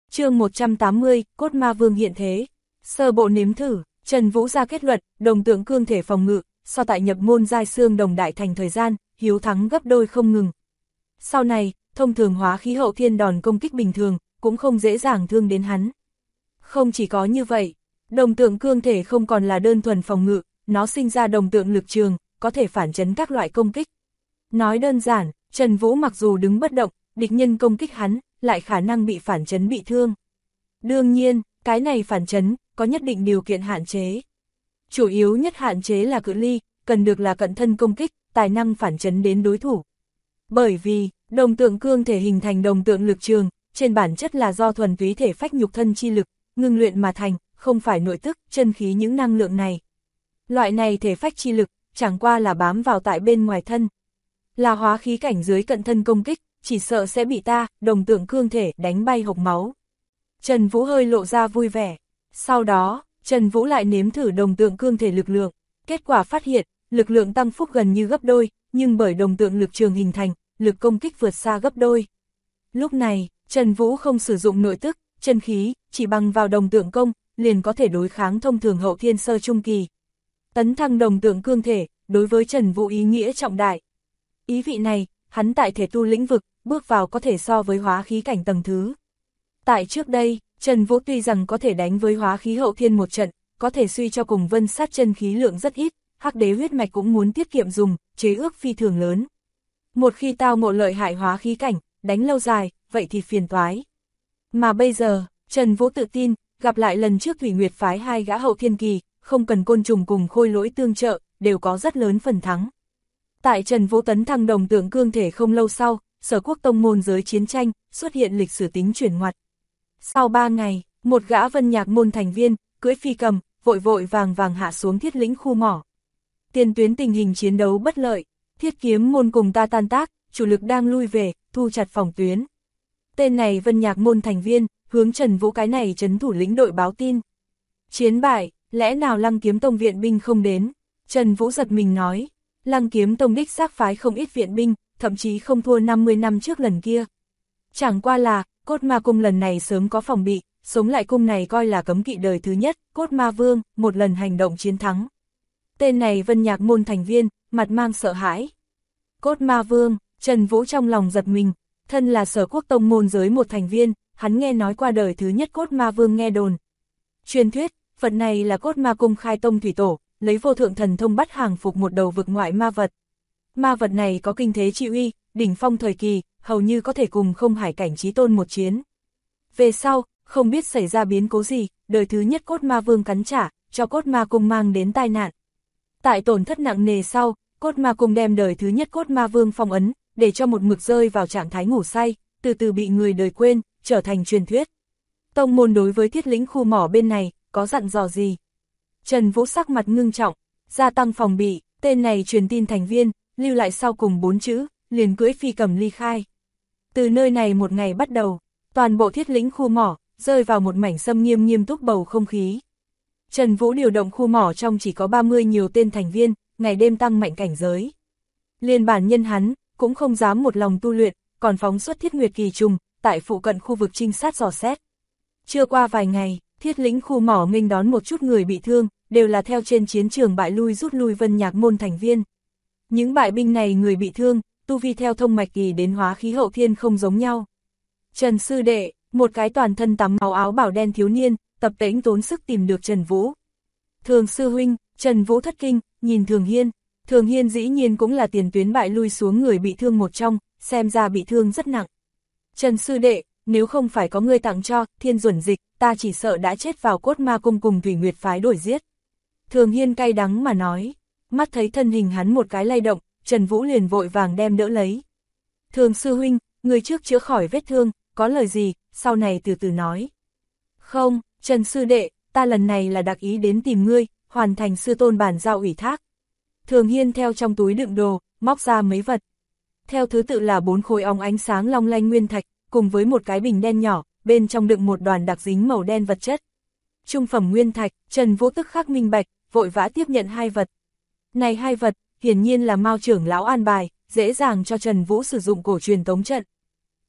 Chương 180, Cốt Ma Vương hiện thế. Sơ bộ nếm thử, Trần Vũ ra kết luận, đồng tượng cương thể phòng ngự, so tại nhập môn giai xương đồng đại thành thời gian, hiếu thắng gấp đôi không ngừng. Sau này, thông thường hóa khí hậu thiên đòn công kích bình thường, cũng không dễ dàng thương đến hắn. Không chỉ có như vậy, đồng tượng cương thể không còn là đơn thuần phòng ngự, nó sinh ra đồng tượng lực trường, có thể phản chấn các loại công kích. Nói đơn giản, Trần Vũ mặc dù đứng bất động, địch nhân công kích hắn, lại khả năng bị phản chấn bị thương. Đương nhiên, cái này phản chấn, có nhất định điều kiện hạn chế. Chủ yếu nhất hạn chế là cự ly, cần được là cận thân công kích, tài năng phản chấn đến đối thủ. Bởi vì, đồng tượng cương thể hình thành đồng tượng lực trường, trên bản chất là do thuần túy thể phách nhục thân chi lực, ngưng luyện mà thành, không phải nội tức, chân khí những năng lượng này. Loại này thể phách chi lực, chẳng qua là bám vào tại bên ngoài thân. Là hóa khí cảnh dưới cận thân công kích, chỉ sợ sẽ bị ta, đồng tượng cương thể, đánh bay hộc máu. Trần Vũ hơi lộ ra vui vẻ. Sau đó, Trần Vũ lại nếm thử đồng tượng cương thể lực lượng. Kết quả phát hiện, lực lượng tăng phúc gần như gấp đôi, nhưng bởi đồng tượng lực trường hình thành, lực công kích vượt xa gấp đôi. Lúc này, Trần Vũ không sử dụng nội tức, chân khí, chỉ bằng vào đồng tượng công, liền có thể đối kháng thông thường hậu thiên sơ trung kỳ. Tấn thăng đồng tượng cương thể, đối với Trần Vũ ý nghĩa trọng đại. Ý vị này, hắn tại thể tu lĩnh vực, bước vào có thể so với hóa khí cảnh tầng thứ. Tại trước đây, Trần Vũ tuy rằng có thể đánh với hóa khí hậu thiên một trận, có thể suy cho cùng vân sát chân khí lượng rất ít, hắc đế huyết mạch cũng muốn tiết kiệm dùng, chế ước phi thường lớn. Một khi tao ngộ lợi hại hóa khí cảnh, đánh lâu dài, vậy thì phiền toái. Mà bây giờ, Trần Vũ tự tin, gặp lại lần trước Thủy Nguyệt phái hai gã hậu thiên kỳ, không cần côn trùng cùng khôi lỗi tương trợ, đều có rất lớn phần thắng. Tại Trần Vũ tấn thăng đồng tượng cương thể không lâu sau, Sở Quốc tông môn giới chiến tranh, xuất hiện lịch sử tính chuyển ngoặt. Sau 3 ngày, một gã Vân Nhạc môn thành viên, cưỡi phi cầm, vội vội vàng vàng hạ xuống Thiết Lĩnh khu mỏ. Tiền tuyến tình hình chiến đấu bất lợi, Thiết Kiếm môn cùng ta tan tác, chủ lực đang lui về, thu chặt phòng tuyến. Tên này Vân Nhạc môn thành viên, hướng Trần Vũ cái này trấn thủ lĩnh đội báo tin. Chiến bại, lẽ nào Lăng Kiếm tông viện binh không đến? Trần Vũ giật mình nói, Lăng Kiếm tông đích xác phái không ít viện binh, thậm chí không thua 50 năm trước lần kia. Chẳng qua là, Cốt Ma cung lần này sớm có phòng bị, sống lại cung này coi là cấm kỵ đời thứ nhất, Cốt Ma Vương, một lần hành động chiến thắng. Tên này Vân Nhạc môn thành viên, mặt mang sợ hãi. Cốt Ma Vương, Trần Vũ trong lòng giật mình, thân là Sở Quốc tông môn giới một thành viên, hắn nghe nói qua đời thứ nhất Cốt Ma Vương nghe đồn. Truyền thuyết, vật này là Cốt Ma cung khai tông thủy tổ, lấy vô thượng thần thông bắt hàng phục một đầu vực ngoại ma vật. Ma vật này có kinh thế trị uy, đỉnh phong thời kỳ, hầu như có thể cùng không hải cảnh chí tôn một chiến. Về sau, không biết xảy ra biến cố gì, đời thứ nhất Cốt Ma Vương cắn trả, cho Cốt Ma cung mang đến tai nạn. Tại tổn thất nặng nề sau, Cốt Ma cung đem đời thứ nhất Cốt Ma Vương phong ấn, để cho một mực rơi vào trạng thái ngủ say, từ từ bị người đời quên, trở thành truyền thuyết. Tông môn đối với Thiết Lĩnh khu mỏ bên này, có dặn dò gì? Trần Vũ sắc mặt ngưng trọng, gia tăng phòng bị, tên này truyền tin thành viên, lưu lại sau cùng 4 chữ, liền cưỡi phi cầm ly khai. Từ nơi này một ngày bắt đầu, toàn bộ Thiết Lĩnh khu mỏ, rơi vào một mảnh xâm nghiêm nghiêm túc bầu không khí. Trần Vũ điều động khu mỏ trong chỉ có 30 nhiều tên thành viên, ngày đêm tăng mạnh cảnh giới. Liên bản nhân hắn, cũng không dám một lòng tu luyện, còn phóng xuất Thiết Nguyệt kỳ trùng, tại phụ cận khu vực trinh sát dò xét. Chưa qua vài ngày, Thiết Lĩnh khu mỏ nghênh đón một chút người bị thương, đều là theo trên chiến trường bại lui rút lui Vân Nhạc môn thành viên. Những bại binh này người bị thương, tu vi theo thông mạch kỳ đến hóa khí hậu thiên không giống nhau. Trần sư đệ, một cái toàn thân tắm máu áo bảo đen thiếu niên, tập tễnh tốn sức tìm được Trần Vũ. Thường sư huynh, Trần Vũ thất kinh, nhìn Thường Hiên dĩ nhiên cũng là tiền tuyến bại lui xuống người bị thương một trong, xem ra bị thương rất nặng. Trần sư đệ, nếu không phải có người tặng cho, Thiên Duẩn Dịch, ta chỉ sợ đã chết vào Cốt Ma cung cùng Thủy Nguyệt phái đổi giết. Thường Hiên cay đắng mà nói, mắt thấy thân hình hắn một cái lay động, Trần Vũ liền vội vàng đem đỡ lấy. Thường sư huynh, người trước chữa khỏi vết thương, có lời gì, sau này từ từ nói. Không, Trần sư đệ, ta lần này là đặc ý đến tìm ngươi, hoàn thành sư tôn bản giao ủy thác. Thường Hiên theo trong túi đựng đồ, móc ra mấy vật. Theo thứ tự là 4 khối óng ánh sáng long lanh nguyên thạch, cùng với một cái bình đen nhỏ, bên trong đựng một đoàn đặc dính màu đen vật chất. Trung phẩm nguyên thạch, Trần Vũ tức khắc minh bạch, vội vã tiếp nhận 2 vật. Này 2 vật, hiển nhiên là Mao trưởng lão an bài, dễ dàng cho Trần Vũ sử dụng cổ truyền tống trận.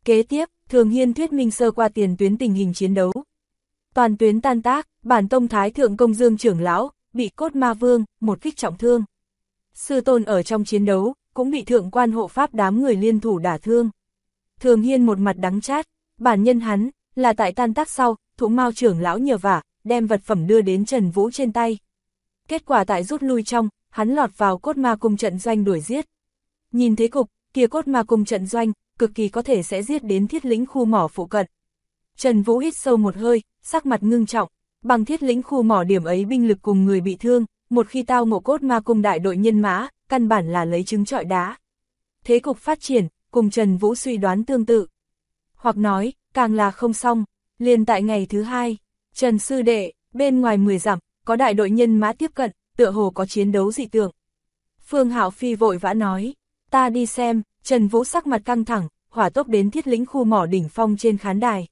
Kế tiếp, Thường Hiên thuyết minh sơ qua tiền tuyến tình hình chiến đấu. Toàn tuyến tan tác, bản tông Thái Thượng Công Dương trưởng lão, bị Cốt Ma Vương, một kích trọng thương. Sư tôn ở trong chiến đấu, cũng bị thượng quan hộ pháp đám người liên thủ đả thương. Thường Hiên một mặt đắng chát, bản nhân hắn, là tại tan tác sau, Thụ Mao trưởng lão nhờ vả, đem vật phẩm đưa đến Trần Vũ trên tay. Kết quả tại rút lui trong, hắn lọt vào Cốt Ma Cung trận doanh đuổi giết. Nhìn thế cục, kia Cốt Ma Cung trận doanh, cực kỳ có thể sẽ giết đến Thiết Lĩnh khu mỏ phụ cận. Trần Vũ hít sâu một hơi, sắc mặt ngưng trọng, bằng Thiết Lĩnh khu mỏ điểm ấy binh lực cùng người bị thương, một khi tao ngộ Cốt Ma Cung đại đội nhân mã, căn bản là lấy trứng trọi đá. Thế cục phát triển, cùng Trần Vũ suy đoán tương tự. Hoặc nói, càng là không xong, liền tại ngày thứ hai, Trần sư đệ, bên ngoài 10 dặm, có đại đội nhân mã tiếp cận, tựa hồ có chiến đấu dị tượng. Phương Hạo Phi vội vã nói, ta đi xem. Trần Vũ sắc mặt căng thẳng, hỏa tốc đến Thiết Lĩnh khu mỏ đỉnh phong trên khán đài.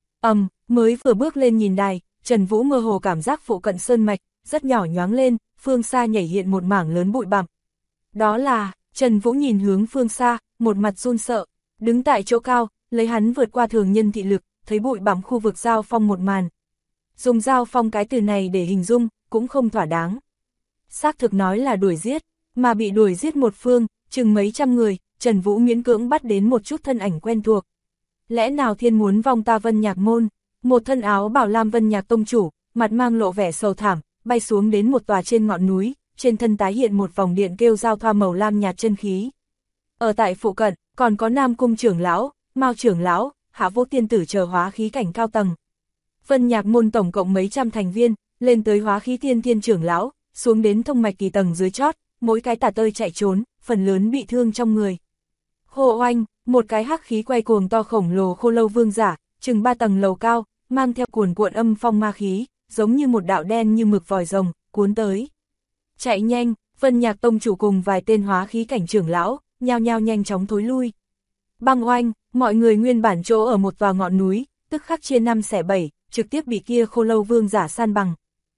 Mới vừa bước lên nhìn đài, Trần Vũ mơ hồ cảm giác phụ cận sơn mạch, rất nhỏ nhoáng lên, phương xa nhảy hiện một mảng lớn bụi bặm. Đó là, Trần Vũ nhìn hướng phương xa, một mặt run sợ, đứng tại chỗ cao, lấy hắn vượt qua thường nhân thị lực, thấy bụi bặm khu vực giao phong một màn. Dùng giao phong cái từ này để hình dung, cũng không thỏa đáng. Xác thực nói là đuổi giết, mà bị đuổi giết một phương, chừng mấy trăm người, Trần Vũ miễn cưỡng bắt đến một chút thân ảnh quen thuộc. Lẽ nào thiên muốn vong ta Vân Nhạc môn, một thân áo bảo lam Vân Nhạc tông chủ, mặt mang lộ vẻ sầu thảm, bay xuống đến một tòa trên ngọn núi, trên thân tái hiện một vòng điện kêu giao thoa màu lam nhạt chân khí. Ở tại phụ cận, còn có Nam Cung trưởng lão, Mao trưởng lão, Hạ Vô Tiên tử chờ hóa khí cảnh cao tầng. Vân Nhạc môn tổng cộng mấy trăm thành viên, lên tới hóa khí tiên thiên trưởng lão, xuống đến thông mạch kỳ tầng dưới chót, mỗi cái tả tơi chạy trốn, phần lớn bị thương trong người. Hồ oanh, một cái hắc khí quay cuồng to khổng lồ khô lâu vương giả, chừng 3 tầng lầu cao, mang theo cuồn cuộn âm phong ma khí, giống như một đạo đen như mực vòi rồng, cuốn tới. Chạy nhanh, Vân Nhạc tông chủ cùng vài tên hóa khí cảnh trưởng lão, nhao nhao nhanh chóng thối lui. Băng oanh, mọi người nguyên bản chỗ ở một tòa ngọn núi, tức khắc chia 5 xẻ 7, trực tiếp bị kia khô lâu vương giả san bằng.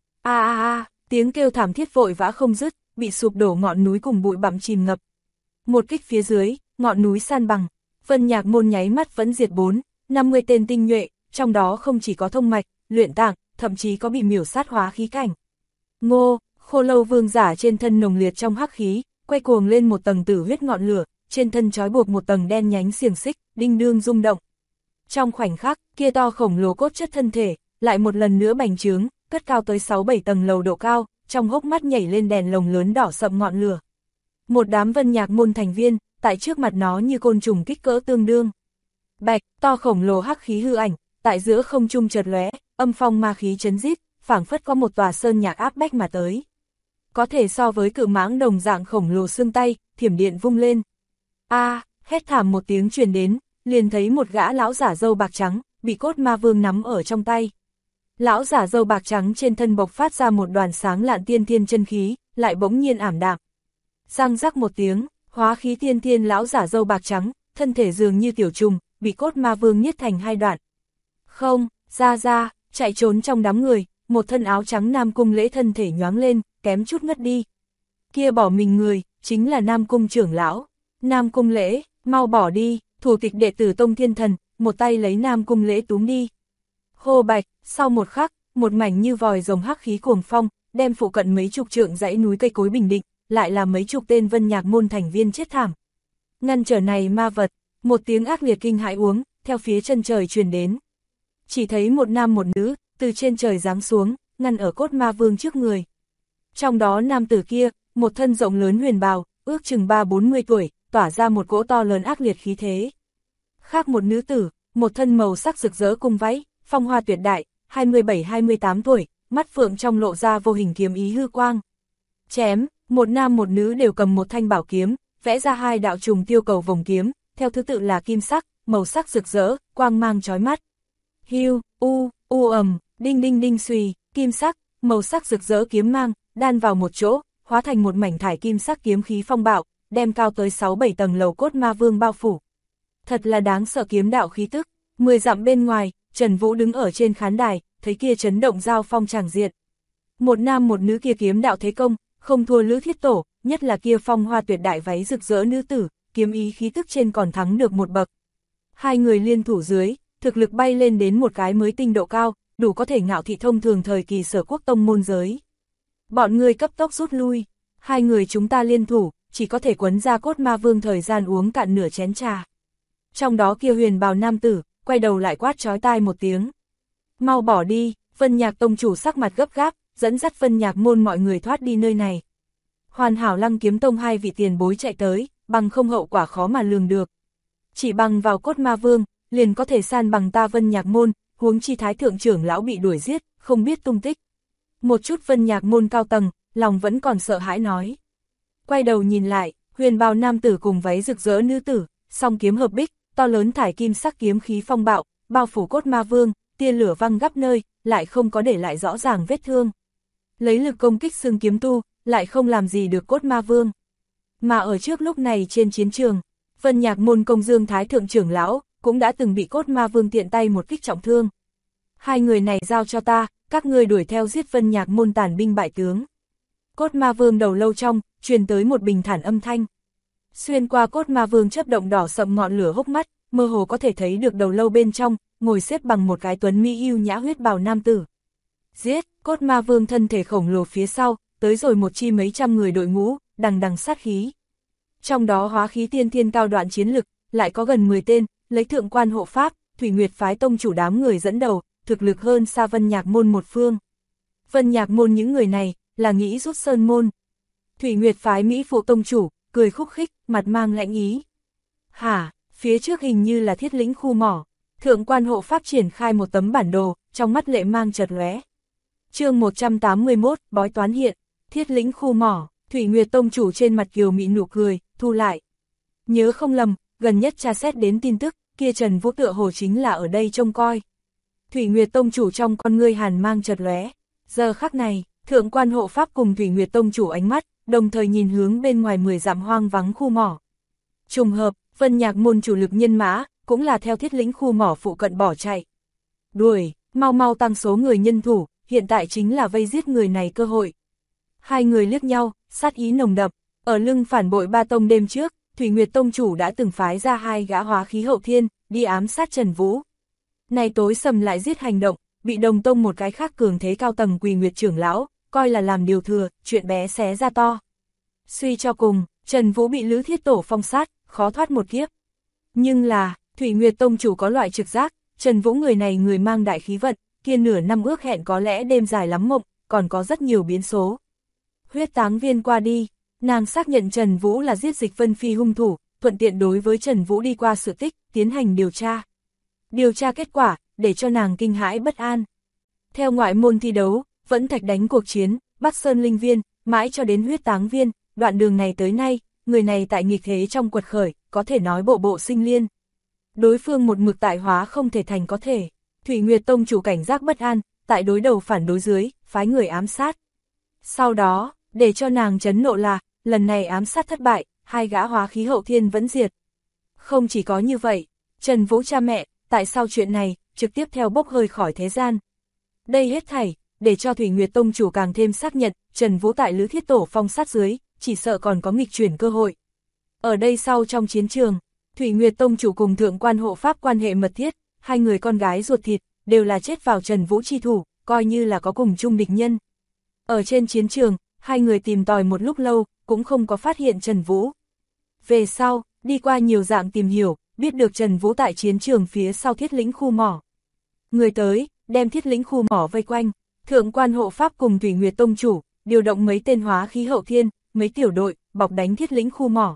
Tiếng kêu thảm thiết vội vã không dứt, bị sụp đổ ngọn núi cùng bụi bặm chìm ngập. Một kích phía dưới, ngọn núi san bằng, Vân Nhạc môn nháy mắt vẫn diệt 50 tên tinh nhuệ, trong đó không chỉ có thông mạch, luyện tạng, thậm chí có bị miểu sát hóa khí cảnh. Ngô, khô lâu vương giả trên thân nồng liệt trong hắc khí, quay cuồng lên một tầng tử huyết ngọn lửa, trên thân trói buộc một tầng đen nhánh xiềng xích, đinh đương rung động. Trong khoảnh khắc, kia to khổng lồ cốt chất thân thể, lại một lần nữa bành trướng, cất cao tới 6-7 tầng lầu độ cao, trong hốc mắt nhảy lên đèn lồng lớn đỏ sậm ngọn lửa. Một đám Vân Nhạc môn thành viên, tại trước mặt nó như côn trùng kích cỡ tương đương. Bạch, to khổng lồ hắc khí hư ảnh, tại giữa không trung chợt lóe, âm phong ma khí chấn rít, phảng phất có một tòa sơn nhạc áp bách mà tới. Có thể so với cự mãng đồng dạng khổng lồ xương tay, thiểm điện vung lên. Hét thảm một tiếng truyền đến, liền thấy một gã lão giả râu bạc trắng, bị Cốt Ma Vương nắm ở trong tay. Lão giả râu bạc trắng trên thân bộc phát ra một đoàn sáng lạn tiên thiên chân khí, lại bỗng nhiên ảm đạm. Răng rắc một tiếng, hóa khí tiên thiên lão giả râu bạc trắng, thân thể dường như tiểu trùng, bị Cốt Ma Vương niết thành 2 đoạn. Không, ra, chạy trốn trong đám người, một thân áo trắng Nam Cung Lễ thân thể nhoáng lên, kém chút ngất đi. Kia bỏ mình người, chính là Nam Cung trưởng lão. Nam Cung Lễ, mau bỏ đi, thủ tịch đệ tử Tông Thiên Thần, một tay lấy Nam Cung Lễ túm đi. Hô bạch, sau một khắc, một mảnh như vòi rồng hắc khí cuồng phong, đem phụ cận mấy chục trượng dãy núi cây cối bình định, lại là mấy chục tên Vân Nhạc môn thành viên chết thảm. Ngăn trở này ma vật, một tiếng ác liệt kinh hãi uống, theo phía chân trời truyền đến. Chỉ thấy một nam một nữ, từ trên trời giáng xuống, ngăn ở Cốt Ma Vương trước người. Trong đó nam tử kia, một thân rộng lớn huyền bào, ước chừng 30-40 tuổi, tỏa ra một cỗ to lớn ác liệt khí thế. Khác một nữ tử, một thân màu sắc rực rỡ cung váy, phong hoa tuyệt đại, 27-28 tuổi, mắt phượng trong lộ ra vô hình kiếm ý hư quang. Chém, một nam một nữ đều cầm một thanh bảo kiếm, vẽ ra 2 đạo trùng tiêu cầu vòng kiếm, theo thứ tự là kim sắc, màu sắc rực rỡ, quang mang chói mắt. Hiu, ầm, đinh đinh đinh xùy, kim sắc, màu sắc rực rỡ kiếm mang, đan vào một chỗ, hóa thành một mảnh thải kim sắc kiếm khí phong bạo, đem cao tới 6-7 tầng lầu Cốt Ma Vương bao phủ. Thật là đáng sợ kiếm đạo khí tức. 10 dặm bên ngoài, Trần Vũ đứng ở trên khán đài, thấy kia chấn động giao phong tràng diện. Một nam một nữ kia kiếm đạo thế công, không thua Lữ Thiết Tổ, nhất là kia phong hoa tuyệt đại váy rực rỡ nữ tử, kiếm ý khí tức trên còn thắng được một bậc. Hai người liên thủ dưới, thực lực bay lên đến một cái mới tinh độ cao, đủ có thể ngạo thị thông thường thời kỳ Sở Quốc tông môn giới. Bọn người cấp tốc rút lui, hai người chúng ta liên thủ, chỉ có thể quấn ra Cốt Ma Vương thời gian uống cạn nửa chén trà. Trong đó kia huyền bào nam tử, quay đầu lại quát chói tai một tiếng. Mau bỏ đi, Vân Nhạc tông chủ sắc mặt gấp gáp, dẫn dắt Vân Nhạc môn mọi người thoát đi nơi này. Hoàn hảo Lăng Kiếm tông hai vị tiền bối chạy tới, bằng không hậu quả khó mà lường được. Chỉ bằng vào Cốt Ma Vương, liền có thể san bằng ta Vân Nhạc môn, huống chi thái thượng trưởng lão bị đuổi giết, không biết tung tích. Một chút Vân Nhạc môn cao tầng, lòng vẫn còn sợ hãi nói. Quay đầu nhìn lại, huyền bào nam tử cùng váy rực rỡ nữ tử, song kiếm hợp bích, to lớn thải kim sắc kiếm khí phong bạo, bao phủ Cốt Ma Vương, tia lửa văng gấp nơi, lại không có để lại rõ ràng vết thương. Lấy lực công kích xương kiếm tu, lại không làm gì được Cốt Ma Vương. Mà ở trước lúc này trên chiến trường, Vân Nhạc môn công dương thái thượng trưởng lão, cũng đã từng bị Cốt Ma Vương tiện tay một kích trọng thương. Hai người này giao cho ta, các ngươi đuổi theo giết Vân Nhạc môn tàn binh bại tướng. Cốt Ma Vương đầu lâu trong, truyền tới một bình thản âm thanh. Xuyên qua Cốt Ma Vương chớp động đỏ sậm ngọn lửa hốc mắt, mơ hồ có thể thấy được đầu lâu bên trong, ngồi xếp bằng một cái tuấn mỹ yêu nhã huyết bào nam tử. Giết, Cốt Ma Vương thân thể khổng lồ phía sau, tới rồi một chi mấy trăm người đội ngũ, đằng đằng sát khí. Trong đó hóa khí tiên thiên cao đoạn chiến lực, lại có gần 10 tên, lấy thượng quan hộ pháp, Thủy Nguyệt phái tông chủ đám người dẫn đầu, thực lực hơn xa Vân Nhạc môn một phương. Vân Nhạc môn những người này, là nghĩ rút sơn môn. Thủy Nguyệt phái Mỹ phụ tông chủ, cười khúc khích, mặt mang lãnh ý. Hả, phía trước hình như là Thiết Lĩnh khu mỏ. Thượng quan hộ pháp triển khai một tấm bản đồ, trong mắt lệ mang chợt lóe. Chương 181, bói toán hiện, Thiết Lĩnh khu mỏ, Thủy Nguyệt tông chủ trên mặt kiều mị nụ cười, thu lại. Nhớ không lầm, gần nhất tra xét đến tin tức, kia Trần Vũ tựa hồ chính là ở đây trông coi. Thủy Nguyệt tông chủ trong con ngươi hàn mang chợt lóe. Giờ khắc này, thượng quan hộ pháp cùng Thủy Nguyệt tông chủ ánh mắt, đồng thời nhìn hướng bên ngoài 10 dặm hoang vắng khu mỏ. Trùng hợp, Vân Nhạc môn chủ lực nhân mã, cũng là theo Thiết Lĩnh khu mỏ phụ cận bỏ chạy. Đuổi, mau mau tăng số người nhân thủ, hiện tại chính là vây giết người này cơ hội. Hai người liếc nhau, sát ý nồng đậm, ở lưng phản bội ba tông đêm trước, Thủy Nguyệt tông chủ đã từng phái ra hai gã hóa khí hậu thiên, đi ám sát Trần Vũ. Này tối sầm lại giết hành động, bị đồng tông một cái khác cường thế cao tầng Quỳ Nguyệt trưởng lão, coi là làm điều thừa, chuyện bé xé ra to. Suy cho cùng, Trần Vũ bị Lữ Thiết Tổ phong sát, khó thoát một kiếp. Nhưng là, Thủy Nguyệt tông chủ có loại trực giác, Trần Vũ người này người mang đại khí vận, kia nửa năm ước hẹn có lẽ đêm dài lắm mộng, còn có rất nhiều biến số. Huyết táng viên qua đi, nàng xác nhận Trần Vũ là giết Dịch Vân Phi hung thủ, thuận tiện đối với Trần Vũ đi qua sự tích, tiến hành điều tra. Điều tra kết quả, để cho nàng kinh hãi bất an. Theo ngoại môn thi đấu, vẫn thạch đánh cuộc chiến, Bắc Sơn Linh Viên, mãi cho đến huyết táng viên, đoạn đường này tới nay, người này tại nghịch thế trong quật khởi, có thể nói bộ bộ sinh liên. Đối phương một mực tại hóa không thể thành có thể. Thủy Nguyệt tông chủ cảnh giác bất an, tại đối đầu phản đối dưới, phái người ám sát. Sau đó, để cho nàng chấn nộ là, lần này ám sát thất bại, hai gã hóa khí hậu thiên vẫn diệt. Không chỉ có như vậy, Trần Vũ cha mẹ, tại sao chuyện này, trực tiếp theo bốc hơi khỏi thế gian. Đây hết thảy, để cho Thủy Nguyệt tông chủ càng thêm xác nhận, Trần Vũ tại Lữ Thiết Tổ phong sát dưới, chỉ sợ còn có nghịch chuyển cơ hội. Ở đây sau trong chiến trường, Thủy Nguyệt tông chủ cùng thượng quan hộ pháp quan hệ mật thiết, hai người con gái ruột thịt, đều là chết vào Trần Vũ chi thủ, coi như là có cùng chung địch nhân. Ở trên chiến trường, hai người tìm tòi một lúc lâu, cũng không có phát hiện Trần Vũ. Về sau, đi qua nhiều dạng tìm hiểu, biết được Trần Vũ tại chiến trường phía sau Thiết Lĩnh khu mỏ. Người tới, đem Thiết Lĩnh khu mỏ vây quanh, thượng quan hộ pháp cùng Thủy Nguyệt tông chủ, điều động mấy tên hóa khí hậu thiên, mấy tiểu đội, bọc đánh Thiết Lĩnh khu mỏ.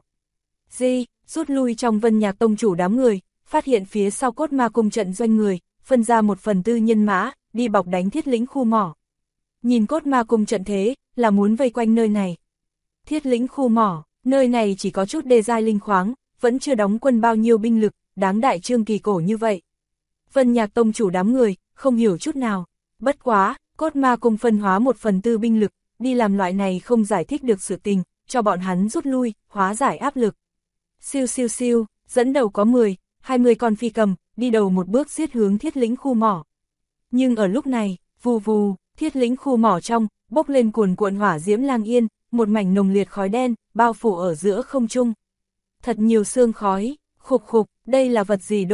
Rút lui trong Vân Nhạc tông chủ đám người, phát hiện phía sau Cốt Ma cung trận doanh người, phân ra 1/4 nhân mã, đi bọc đánh Thiết Lĩnh khu mỏ. Nhìn Cốt Ma cung trận thế, là muốn vây quanh nơi này. Thiết Lĩnh khu mỏ, nơi này chỉ có chút đê giai linh khoáng, vẫn chưa đóng quân bao nhiêu binh lực, đáng đại trương kỳ cổ như vậy. Vân Nhạc tông chủ đám người, không hiểu chút nào. Bất quá, Cốt Ma cung phân hóa 1/4 binh lực, đi làm loại này không giải thích được sự tình, cho bọn hắn rút lui, hóa giải áp lực. Siêu siêu siêu, dẫn đầu có 10, 20 con phi cầm, đi đầu một bước giết hướng Thiết Lĩnh khu mỏ. Nhưng ở lúc này, vù vù, Thiết Lĩnh khu mỏ trong, bốc lên cuồn cuộn hỏa diễm lang yên, một mảnh nồng liệt khói đen, bao phủ ở giữa không trung. Thật nhiều sương khói, khục khục, đây là vật gì đốt,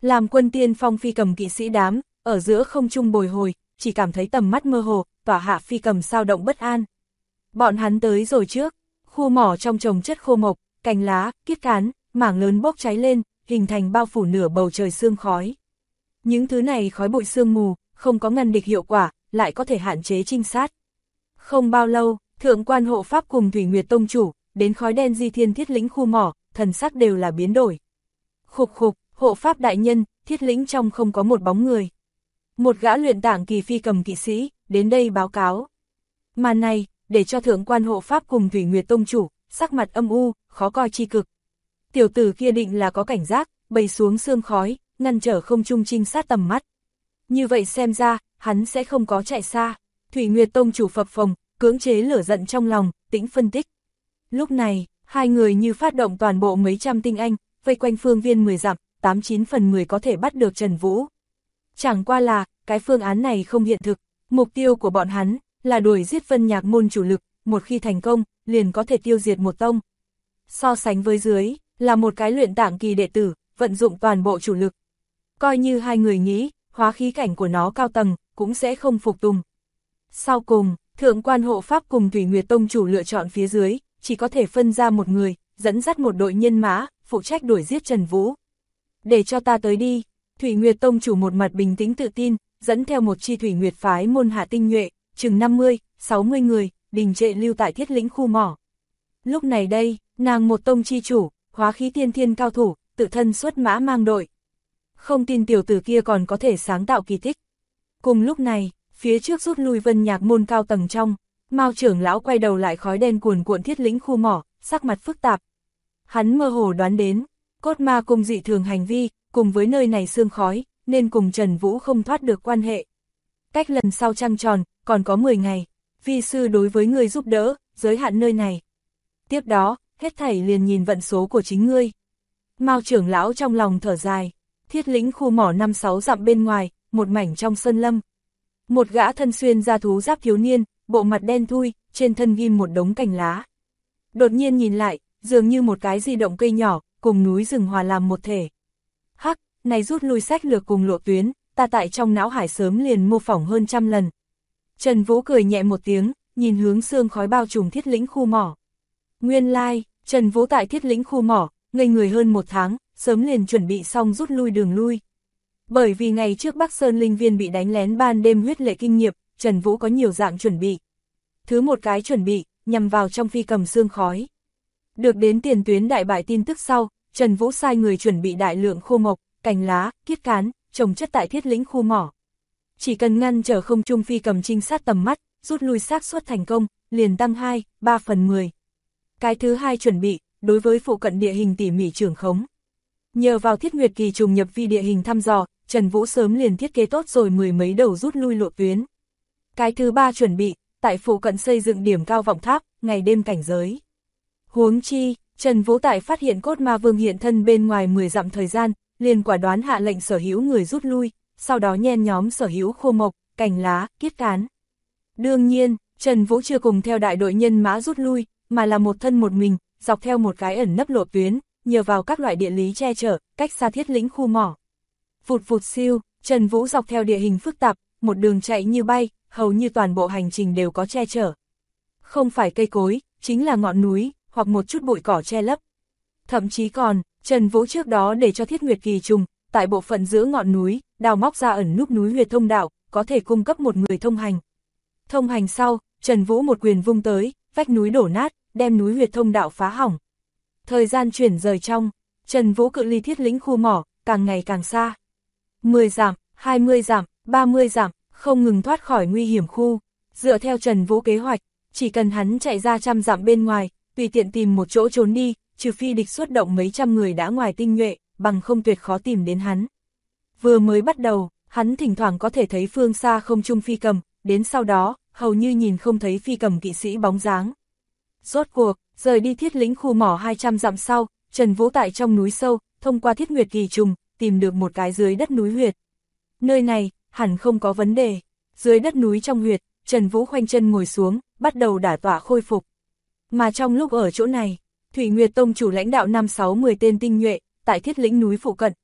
Làm quân tiên phong phi cầm kỵ sĩ đám, ở giữa không trung bồi hồi, chỉ cảm thấy tầm mắt mơ hồ, tỏa hạ phi cầm sao động bất an. Bọn hắn tới rồi trước, khu mỏ trong trồng chất khô mộc, cành lá, kiết cán, mảng lớn bốc cháy lên, hình thành bao phủ nửa bầu trời sương khói. Những thứ này khói bụi sương mù, không có ngăn địch hiệu quả, lại có thể hạn chế trinh sát. Không bao lâu, thượng quan hộ pháp cùng Thủy Nguyệt Tông chủ, đến khói đen di thiên thiết lĩnh khu mỏ, thần sắc đều là biến đổi. Khục khục, hộ pháp đại nhân, thiết lĩnh trong không có một bóng người. Một gã luyện tạng kỳ phi cầm kỵ sĩ, đến đây báo cáo. Màn này, để cho thượng quan hộ pháp cùng Thủy Nguyệt Tông chủ, sắc mặt âm u, khó coi chi cực. Tiểu tử kia định là có cảnh giác, bày xuống sương khói, ngăn trở không trung trinh sát tầm mắt. Như vậy xem ra, hắn sẽ không có chạy xa. Thủy Nguyệt Tông chủ phập phồng, cưỡng chế lửa giận trong lòng, tĩnh phân tích. Lúc này, hai người như phát động toàn bộ mấy trăm tinh anh, vây quanh phương viên 10 dặm, 89 phần 10 có thể bắt được Trần Vũ. Chẳng qua là, cái phương án này không hiện thực, mục tiêu của bọn hắn là đuổi giết Vân Nhạc môn chủ lực, một khi thành công, liền có thể tiêu diệt một tông. So sánh với dưới, là một cái luyện tạng kỳ đệ tử, vận dụng toàn bộ chủ lực. Coi như hai người nghĩ, hóa khí cảnh của nó cao tầng, cũng sẽ không phục tùng. Sau cùng, thượng quan hộ pháp cùng Thủy Nguyệt Tông chủ lựa chọn phía dưới, chỉ có thể phân ra một người, dẫn dắt một đội nhân mã, phụ trách đuổi giết Trần Vũ. Để cho ta tới đi, Thủy Nguyệt Tông chủ một mặt bình tĩnh tự tin, dẫn theo một chi Thủy Nguyệt phái môn hạ tinh nhuệ, chừng 50, 60 người, đình trệ lưu tại thiết lĩnh khu mỏ. Lúc này đây, nàng một tông chi chủ, hóa khí tiên thiên cao thủ, tự thân xuất mã mang đội. Không tin tiểu tử kia còn có thể sáng tạo kỳ tích. Cùng lúc này, phía trước rút lui Vân Nhạc môn cao tầng trong, Mao trưởng lão quay đầu lại khói đen cuồn cuộn thiết lĩnh khu mỏ, sắc mặt phức tạp. Hắn mơ hồ đoán đến, cốt ma cung dị thường hành vi, cùng với nơi này sương khói, nên cùng Trần Vũ không thoát được quan hệ. Cách lần sau trăng tròn, còn có 10 ngày, vi sư đối với người giúp đỡ, giới hạn nơi này. Tiếp đó, hết thảy liền nhìn vận số của chính ngươi. Mao trưởng lão trong lòng thở dài, thiết lĩnh khu mỏ 5-6 dặm bên ngoài, một mảnh trong sơn lâm. Một gã thân xuyên da thú giáp thiếu niên, bộ mặt đen thui, trên thân ghim một đống cành lá. Đột nhiên nhìn lại, dường như một cái di động cây nhỏ, cùng núi rừng hòa làm một thể. Hắc, này rút lui sách lược cùng lộ tuyến, ta tại trong não hải sớm liền mô phỏng hơn 100 lần. Trần Vũ cười nhẹ một tiếng, nhìn hướng sương khói bao trùm thiết lĩnh khu mỏ. Nguyên lai, Trần Vũ tại thiết lĩnh khu mỏ, ngây người hơn 1 tháng, sớm liền chuẩn bị xong rút lui đường lui. Bởi vì ngày trước Bắc Sơn Linh Viên bị đánh lén ban đêm huyết lệ kinh nghiệm, Trần Vũ có nhiều dạng chuẩn bị. Thứ một cái chuẩn bị, nhằm vào trong phi cầm sương khói. Được đến tiền tuyến đại bại tin tức sau, Trần Vũ sai người chuẩn bị đại lượng khô mộc, cành lá, kiết cán, trồng chất tại thiết lĩnh khu mỏ. Chỉ cần ngăn trở không trung phi cầm trinh sát tầm mắt, rút lui xác suất thành công, liền tăng 2-3 phần 10. Cái thứ hai chuẩn bị, đối với phụ cận địa hình tỉ mỉ trưởng khống. Nhờ vào Thiết Nguyệt Kỳ trùng nhập vi địa hình thăm dò, Trần Vũ sớm liền thiết kế tốt rồi 10 mấy đầu rút lui lộ tuyến. Cái thứ ba chuẩn bị, tại phụ cận xây dựng điểm cao vọng tháp, ngày đêm cảnh giới. Huống chi, Trần Vũ tại phát hiện cốt ma vương hiện thân bên ngoài 10 dặm thời gian, liền quả đoán hạ lệnh sở hữu người rút lui, sau đó nhen nhóm sở hữu khô mộc, cành lá, kiết cán. Đương nhiên, Trần Vũ chưa cùng theo đại đội nhân mã rút lui, mà là một thân một mình, dọc theo một cái ẩn nấp lộ tuyến, nhờ vào các loại địa lý che chở, cách xa thiết lĩnh khu mỏ. Vụt vụt siêu, Trần Vũ dọc theo địa hình phức tạp, một đường chạy như bay, hầu như toàn bộ hành trình đều có che chở. Không phải cây cối, chính là ngọn núi, hoặc một chút bụi cỏ che lấp. Thậm chí còn, Trần Vũ trước đó để cho Thiết Nguyệt Kỳ trùng, tại bộ phận giữa ngọn núi, đào móc ra ẩn núp núi huyệt thông đạo, có thể cung cấp một người thông hành. Thông hành sau, Trần Vũ một quyền vung tới, vách núi đổ nát, đem núi huyệt thông đạo phá hỏng. Thời gian chuyển rời trong, Trần Vũ cự ly thiết lĩnh khu mỏ, càng ngày càng xa. 10 dặm, 20 dặm, 30 dặm, không ngừng thoát khỏi nguy hiểm khu. Dựa theo Trần Vũ kế hoạch, chỉ cần hắn chạy ra 100 dặm bên ngoài, tùy tiện tìm một chỗ trốn đi, trừ phi địch xuất động mấy trăm người đã ngoài tinh nhuệ, bằng không tuyệt khó tìm đến hắn. Vừa mới bắt đầu, hắn thỉnh thoảng có thể thấy phương xa không trung phi cầm, đến sau đó, hầu như nhìn không thấy phi cầm kỵ sĩ bóng dáng. Rốt cuộc, rời đi thiết lĩnh khu mỏ 200 dặm sau, Trần Vũ tại trong núi sâu, thông qua Thiết Nguyệt Kỳ trùng, tìm được một cái dưới đất núi huyệt. Nơi này, hẳn không có vấn đề. Dưới đất núi trong huyệt, Trần Vũ khoanh chân ngồi xuống, bắt đầu đả tọa khôi phục. Mà trong lúc ở chỗ này, Thủy Nguyệt Tông chủ lãnh đạo 5-6-10 tên tinh nhuệ, tại thiết lĩnh núi phụ cận,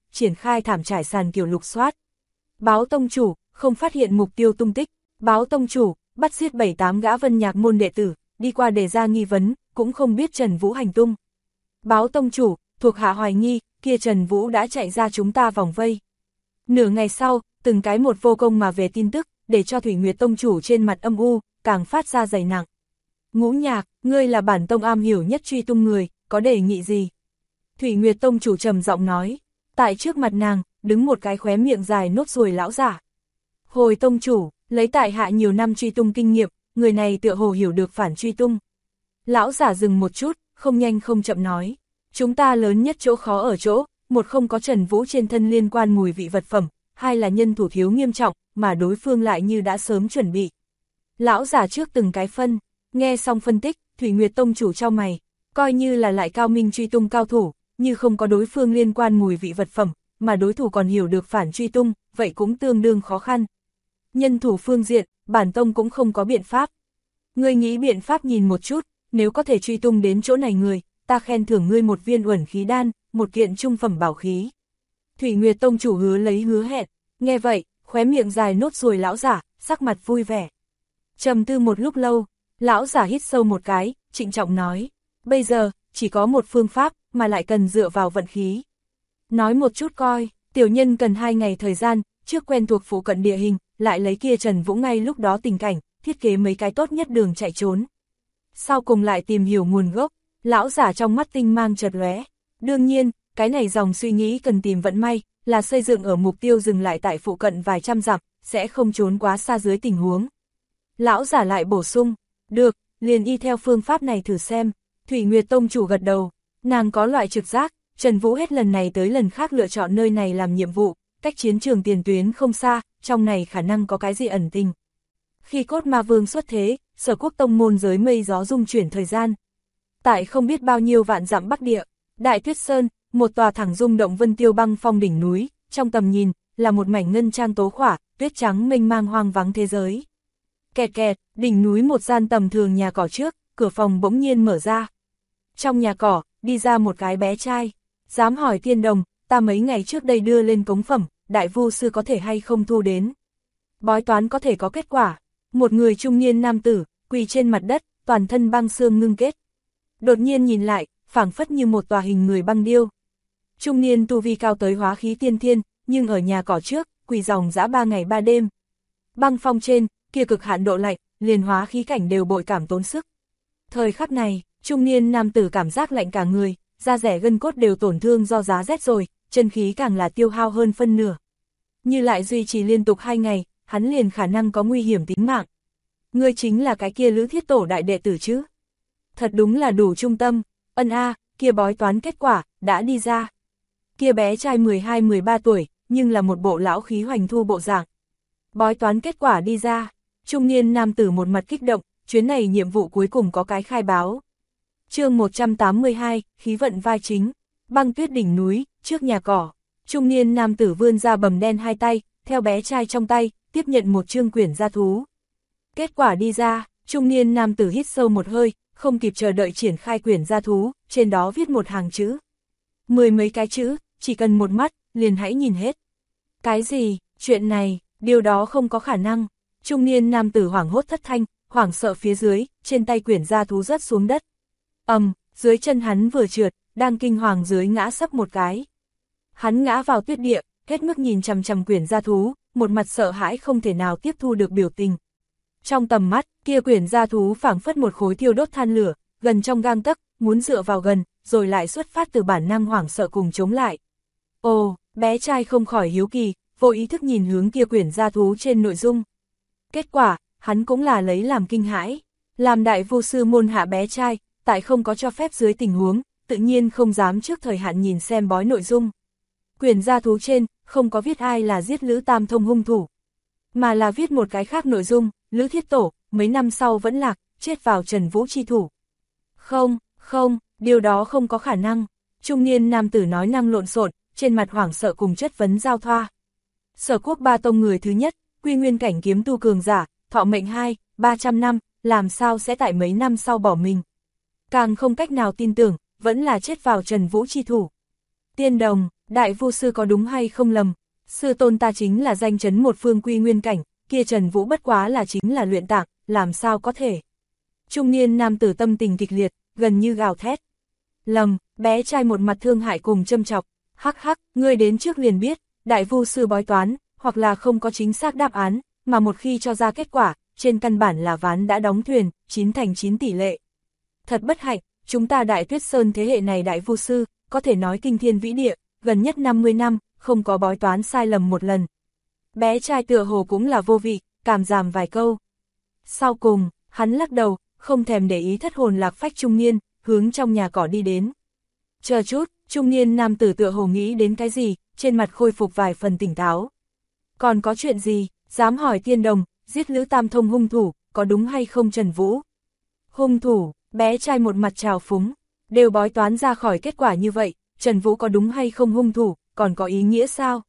triển khai thảm trải sàn kiểu lục soát. Báo tông chủ, không phát hiện mục tiêu tung tích. Báo tông chủ, bắt giết 7-8 gã Vân Nhạc môn đệ tử, đi qua đề ra nghi vấn, cũng không biết Trần Vũ hành tung. Báo tông chủ, thuộc hạ hoài nghi, kia Trần Vũ đã chạy ra chúng ta vòng vây. Nửa ngày sau, từng cái một vô công mà về tin tức, để cho Thủy Nguyệt tông chủ trên mặt âm u, càng phát ra dày nặng. Ngũ Nhạc, ngươi là bản tông am hiểu nhất truy tung người, có đề nghị gì? Thủy Nguyệt tông chủ trầm giọng nói, tại trước mặt nàng, đứng một cái khóe miệng dài nốt ruồi lão giả. Hồi tông chủ, lấy tại hạ nhiều năm truy tung kinh nghiệm, người này tựa hồ hiểu được phản truy tung. Lão giả dừng một chút, không nhanh không chậm nói, chúng ta lớn nhất chỗ khó ở chỗ, một không có Trần Vũ trên thân liên quan mùi vị vật phẩm, hai là nhân thủ thiếu nghiêm trọng, mà đối phương lại như đã sớm chuẩn bị. Lão giả trước từng cái phân, nghe xong phân tích, Thủy Nguyệt tông chủ trao mày, coi như là lại cao minh truy tung cao thủ, như không có đối phương liên quan mùi vị vật phẩm, mà đối thủ còn hiểu được phản truy tung, vậy cũng tương đương khó khăn. Nhân thủ phương diện, bản tông cũng không có biện pháp. Ngươi nghĩ biện pháp nhìn một chút, nếu có thể truy tung đến chỗ này người, ta khen thưởng ngươi một viên uẩn khí đan, một kiện trung phẩm bảo khí. Thủy Nguyệt tông chủ hứa hẹn, nghe vậy, khóe miệng dài nốt ruồi lão giả, sắc mặt vui vẻ. Trầm tư một lúc lâu, lão giả hít sâu một cái, trịnh trọng nói, bây giờ, chỉ có một phương pháp, mà lại cần dựa vào vận khí. Nói một chút coi, tiểu nhân cần 2 ngày thời gian, trước quen thuộc phụ cận địa hình, lại lấy kia Trần Vũ ngay lúc đó tình cảnh, thiết kế mấy cái tốt nhất đường chạy trốn. Sau cùng lại tìm hiểu nguồn gốc, lão giả trong mắt tinh mang chợt lóe. Đương nhiên, cái này dòng suy nghĩ cần tìm vận may, là xây dựng ở mục tiêu dừng lại tại phụ cận vài trăm dặm, sẽ không trốn quá xa dưới tình huống. Lão giả lại bổ sung, được, liền y theo phương pháp này thử xem. Thủy Nguyệt tông chủ gật đầu, nàng có loại trực giác, Trần Vũ hết lần này tới lần khác lựa chọn nơi này làm nhiệm vụ, cách chiến trường tiền tuyến không xa, trong này khả năng có cái gì ẩn tình. Khi Cốt Ma Vương xuất thế, Sở Quốc tông môn giới mây gió rung chuyển thời gian. Tại không biết bao nhiêu vạn dặm Bắc Địa, Đại Tuyết Sơn, một tòa thẳng rung động vân tiêu băng phong đỉnh núi, trong tầm nhìn, là một mảnh ngân trang tố khỏa, tuyết trắng mênh mang hoang vắng thế giới. Kẹt kẹt, đỉnh núi một gian tầm thường nhà cỏ trước, cửa phòng bỗng nhiên mở ra. Trong nhà cỏ, đi ra một cái bé trai, dám hỏi tiên đồng, ta mấy ngày trước đây đưa lên cống phẩm, đại vu sư có thể hay không thu đến. Bói toán có thể có kết quả, một người trung niên nam tử, quỳ trên mặt đất, toàn thân băng xương ngưng kết. Đột nhiên nhìn lại, phảng phất như một tòa hình người băng điêu. Trung niên tu vi cao tới hóa khí tiên thiên, nhưng ở nhà cỏ trước, quỳ dòng dã 3 ngày 3 đêm. Băng phong trên, kia cực hạn độ lạnh, liền hóa khí cảnh đều bội cảm tốn sức. Thời khắc này, trung niên nam tử cảm giác lạnh cả người, da rẻ gân cốt đều tổn thương do giá rét rồi, chân khí càng là tiêu hao hơn phân nửa. Như lại duy trì liên tục 2 ngày, hắn liền khả năng có nguy hiểm tính mạng. Ngươi chính là cái kia Lữ Thiết Tổ đại đệ tử chứ? Thật đúng là đủ trung tâm, kia bói toán kết quả, đã đi ra. Kia bé trai 12-13 tuổi, nhưng là một bộ lão khí hoành thu bộ dạng. Bói toán kết quả đi ra, trung niên nam tử một mặt kích động, chuyến này nhiệm vụ cuối cùng có cái khai báo. Chương 182, khí vận vai chính, băng tuyết đỉnh núi, trước nhà cỏ, trung niên nam tử vươn ra bầm đen 2 tay, theo bé trai trong tay, tiếp nhận một chương quyển gia thú. Kết quả đi ra, trung niên nam tử hít sâu một hơi, không kịp chờ đợi triển khai quyển gia thú, trên đó viết một hàng chữ. 10 mấy cái chữ, chỉ cần một mắt, liền hãy nhìn hết. Cái gì, chuyện này, điều đó không có khả năng. Trung niên nam tử hoảng hốt thất thanh, hoảng sợ phía dưới, trên tay quyển gia thú rớt xuống đất. Dưới chân hắn vừa trượt, đang kinh hoàng dưới ngã sấp một cái. Hắn ngã vào tuyết địa, hết mức nhìn chằm chằm quyển gia thú, một mặt sợ hãi không thể nào tiếp thu được biểu tình. Trong tầm mắt, kia quyển gia thú phảng phất một khối thiêu đốt than lửa, gần trong gang tấc, muốn dựa vào gần, rồi lại xuất phát từ bản năng hoảng sợ cùng chống lại. Ồ, bé trai không khỏi hiếu kỳ, vô ý thức nhìn hướng kia quyển gia thú trên nội dung. Kết quả, hắn cũng là lấy làm kinh hãi. Làm đại vô sư môn hạ bé trai, tại không có cho phép dưới tình huống, tự nhiên không dám trước thời hạn nhìn xem bói nội dung. Quyển gia thú trên, không có viết ai là giết Lữ Tam Thông hung thủ, mà là viết một cái khác nội dung, Lữ Thiết Tổ, mấy năm sau vẫn lạc, chết vào Trần Vũ chi thủ. Không, điều đó không có khả năng. Trung niên nam tử nói năng lộn xộn, trên mặt hoảng sợ cùng chất vấn giao thoa. Sở Quốc 3 tông người thứ nhất, quy nguyên cảnh kiếm tu cường giả, thọ mệnh 200-300 năm, làm sao sẽ tại mấy năm sau bỏ mình. Càng không cách nào tin tưởng, vẫn là chết vào Trần Vũ chi thủ. Tiên đồng, Đại Vu Sư có đúng hay không lầm, sư tôn ta chính là danh chấn một phương quy nguyên cảnh, kia Trần Vũ bất quá là chính là luyện tạng, làm sao có thể. Trung niên nam tử tâm tình kịch liệt, gần như gào thét. Lầm, bé trai một mặt thương hại cùng châm chọc, hắc hắc, ngươi đến trước liền biết, Đại Vu Sư bói toán, hoặc là không có chính xác đáp án, mà một khi cho ra kết quả, trên căn bản là ván đã đóng thuyền, 9/9 tỷ lệ. Thật bất hạnh, chúng ta Đại Tuyết Sơn thế hệ này Đại Vu Sư, có thể nói kinh thiên vĩ địa, gần nhất 50 năm, không có bói toán sai lầm một lần. Bé trai tựa hồ cũng là vô vị, cảm giảm vài câu. Sau cùng, hắn lắc đầu, không thèm để ý thất hồn lạc phách trung niên, hướng trong nhà cỏ đi đến. Chờ chút, trung niên nam tử tựa hồ nghĩ đến cái gì, trên mặt khôi phục vài phần tỉnh táo. Còn có chuyện gì, dám hỏi tiên đồng, giết Lữ Tam Thông hung thủ, có đúng hay không Trần Vũ? Hung thủ, bé trai một mặt trào phúng, đều bói toán ra khỏi kết quả như vậy, Trần Vũ có đúng hay không hung thủ, còn có ý nghĩa sao?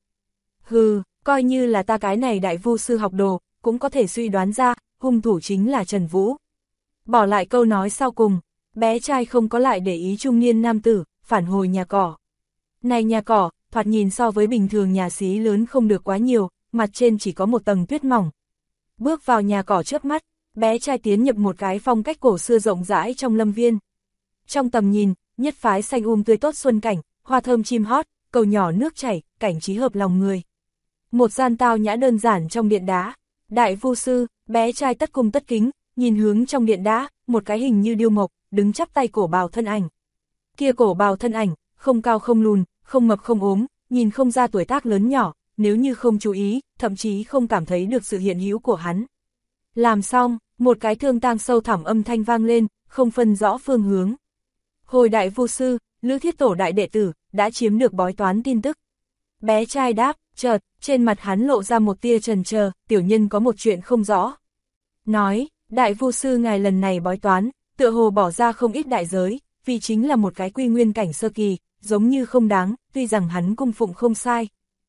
Hừ, coi như là ta cái này Đại Vu Sư học đồ, cũng có thể suy đoán ra, hung thủ chính là Trần Vũ. Bỏ lại câu nói sau cùng, bé trai không có lại để ý trung niên nam tử, phản hồi nhà cỏ. Này nhà cỏ, thoạt nhìn so với bình thường nhà xí lớn không được quá nhiều, mặt trên chỉ có một tầng tuyết mỏng. Bước vào nhà cỏ trước mắt, bé trai tiến nhập một cái phong cách cổ xưa rộng rãi trong lâm viên. Trong tầm nhìn, nhất phái xanh tươi tốt xuân cảnh, hoa thơm chim hót, cầu nhỏ nước chảy, cảnh trí hợp lòng người. Một gian tao nhã đơn giản trong điện đá, Đại Vu Sư, bé trai tất cung tất kính, nhìn hướng trong điện đá, một cái hình như điêu mộc, đứng chắp tay cổ bào thân ảnh. Kia cổ bào thân ảnh, không cao không lùn, không mập không ốm, nhìn không ra tuổi tác lớn nhỏ, nếu như không chú ý, thậm chí không cảm thấy được sự hiện hữu của hắn. Làm xong, một cái thương tang sâu thẳm âm thanh vang lên, không phân rõ phương hướng. Hồi Đại Vu Sư, Lữ Thiết Tổ đại đệ tử, đã chiếm được bói toán tin tức. Bé trai đáp, chợt, trên mặt hắn lộ ra một tia chần chờ, tiểu nhân có một chuyện không rõ. Nói, Đại Vu Sư ngài lần này bói toán, tựa hồ bỏ ra không ít đại giới, vì chính là một cái quy nguyên cảnh sơ kỳ, giống như không đáng, tuy rằng hắn cung phụng không sai.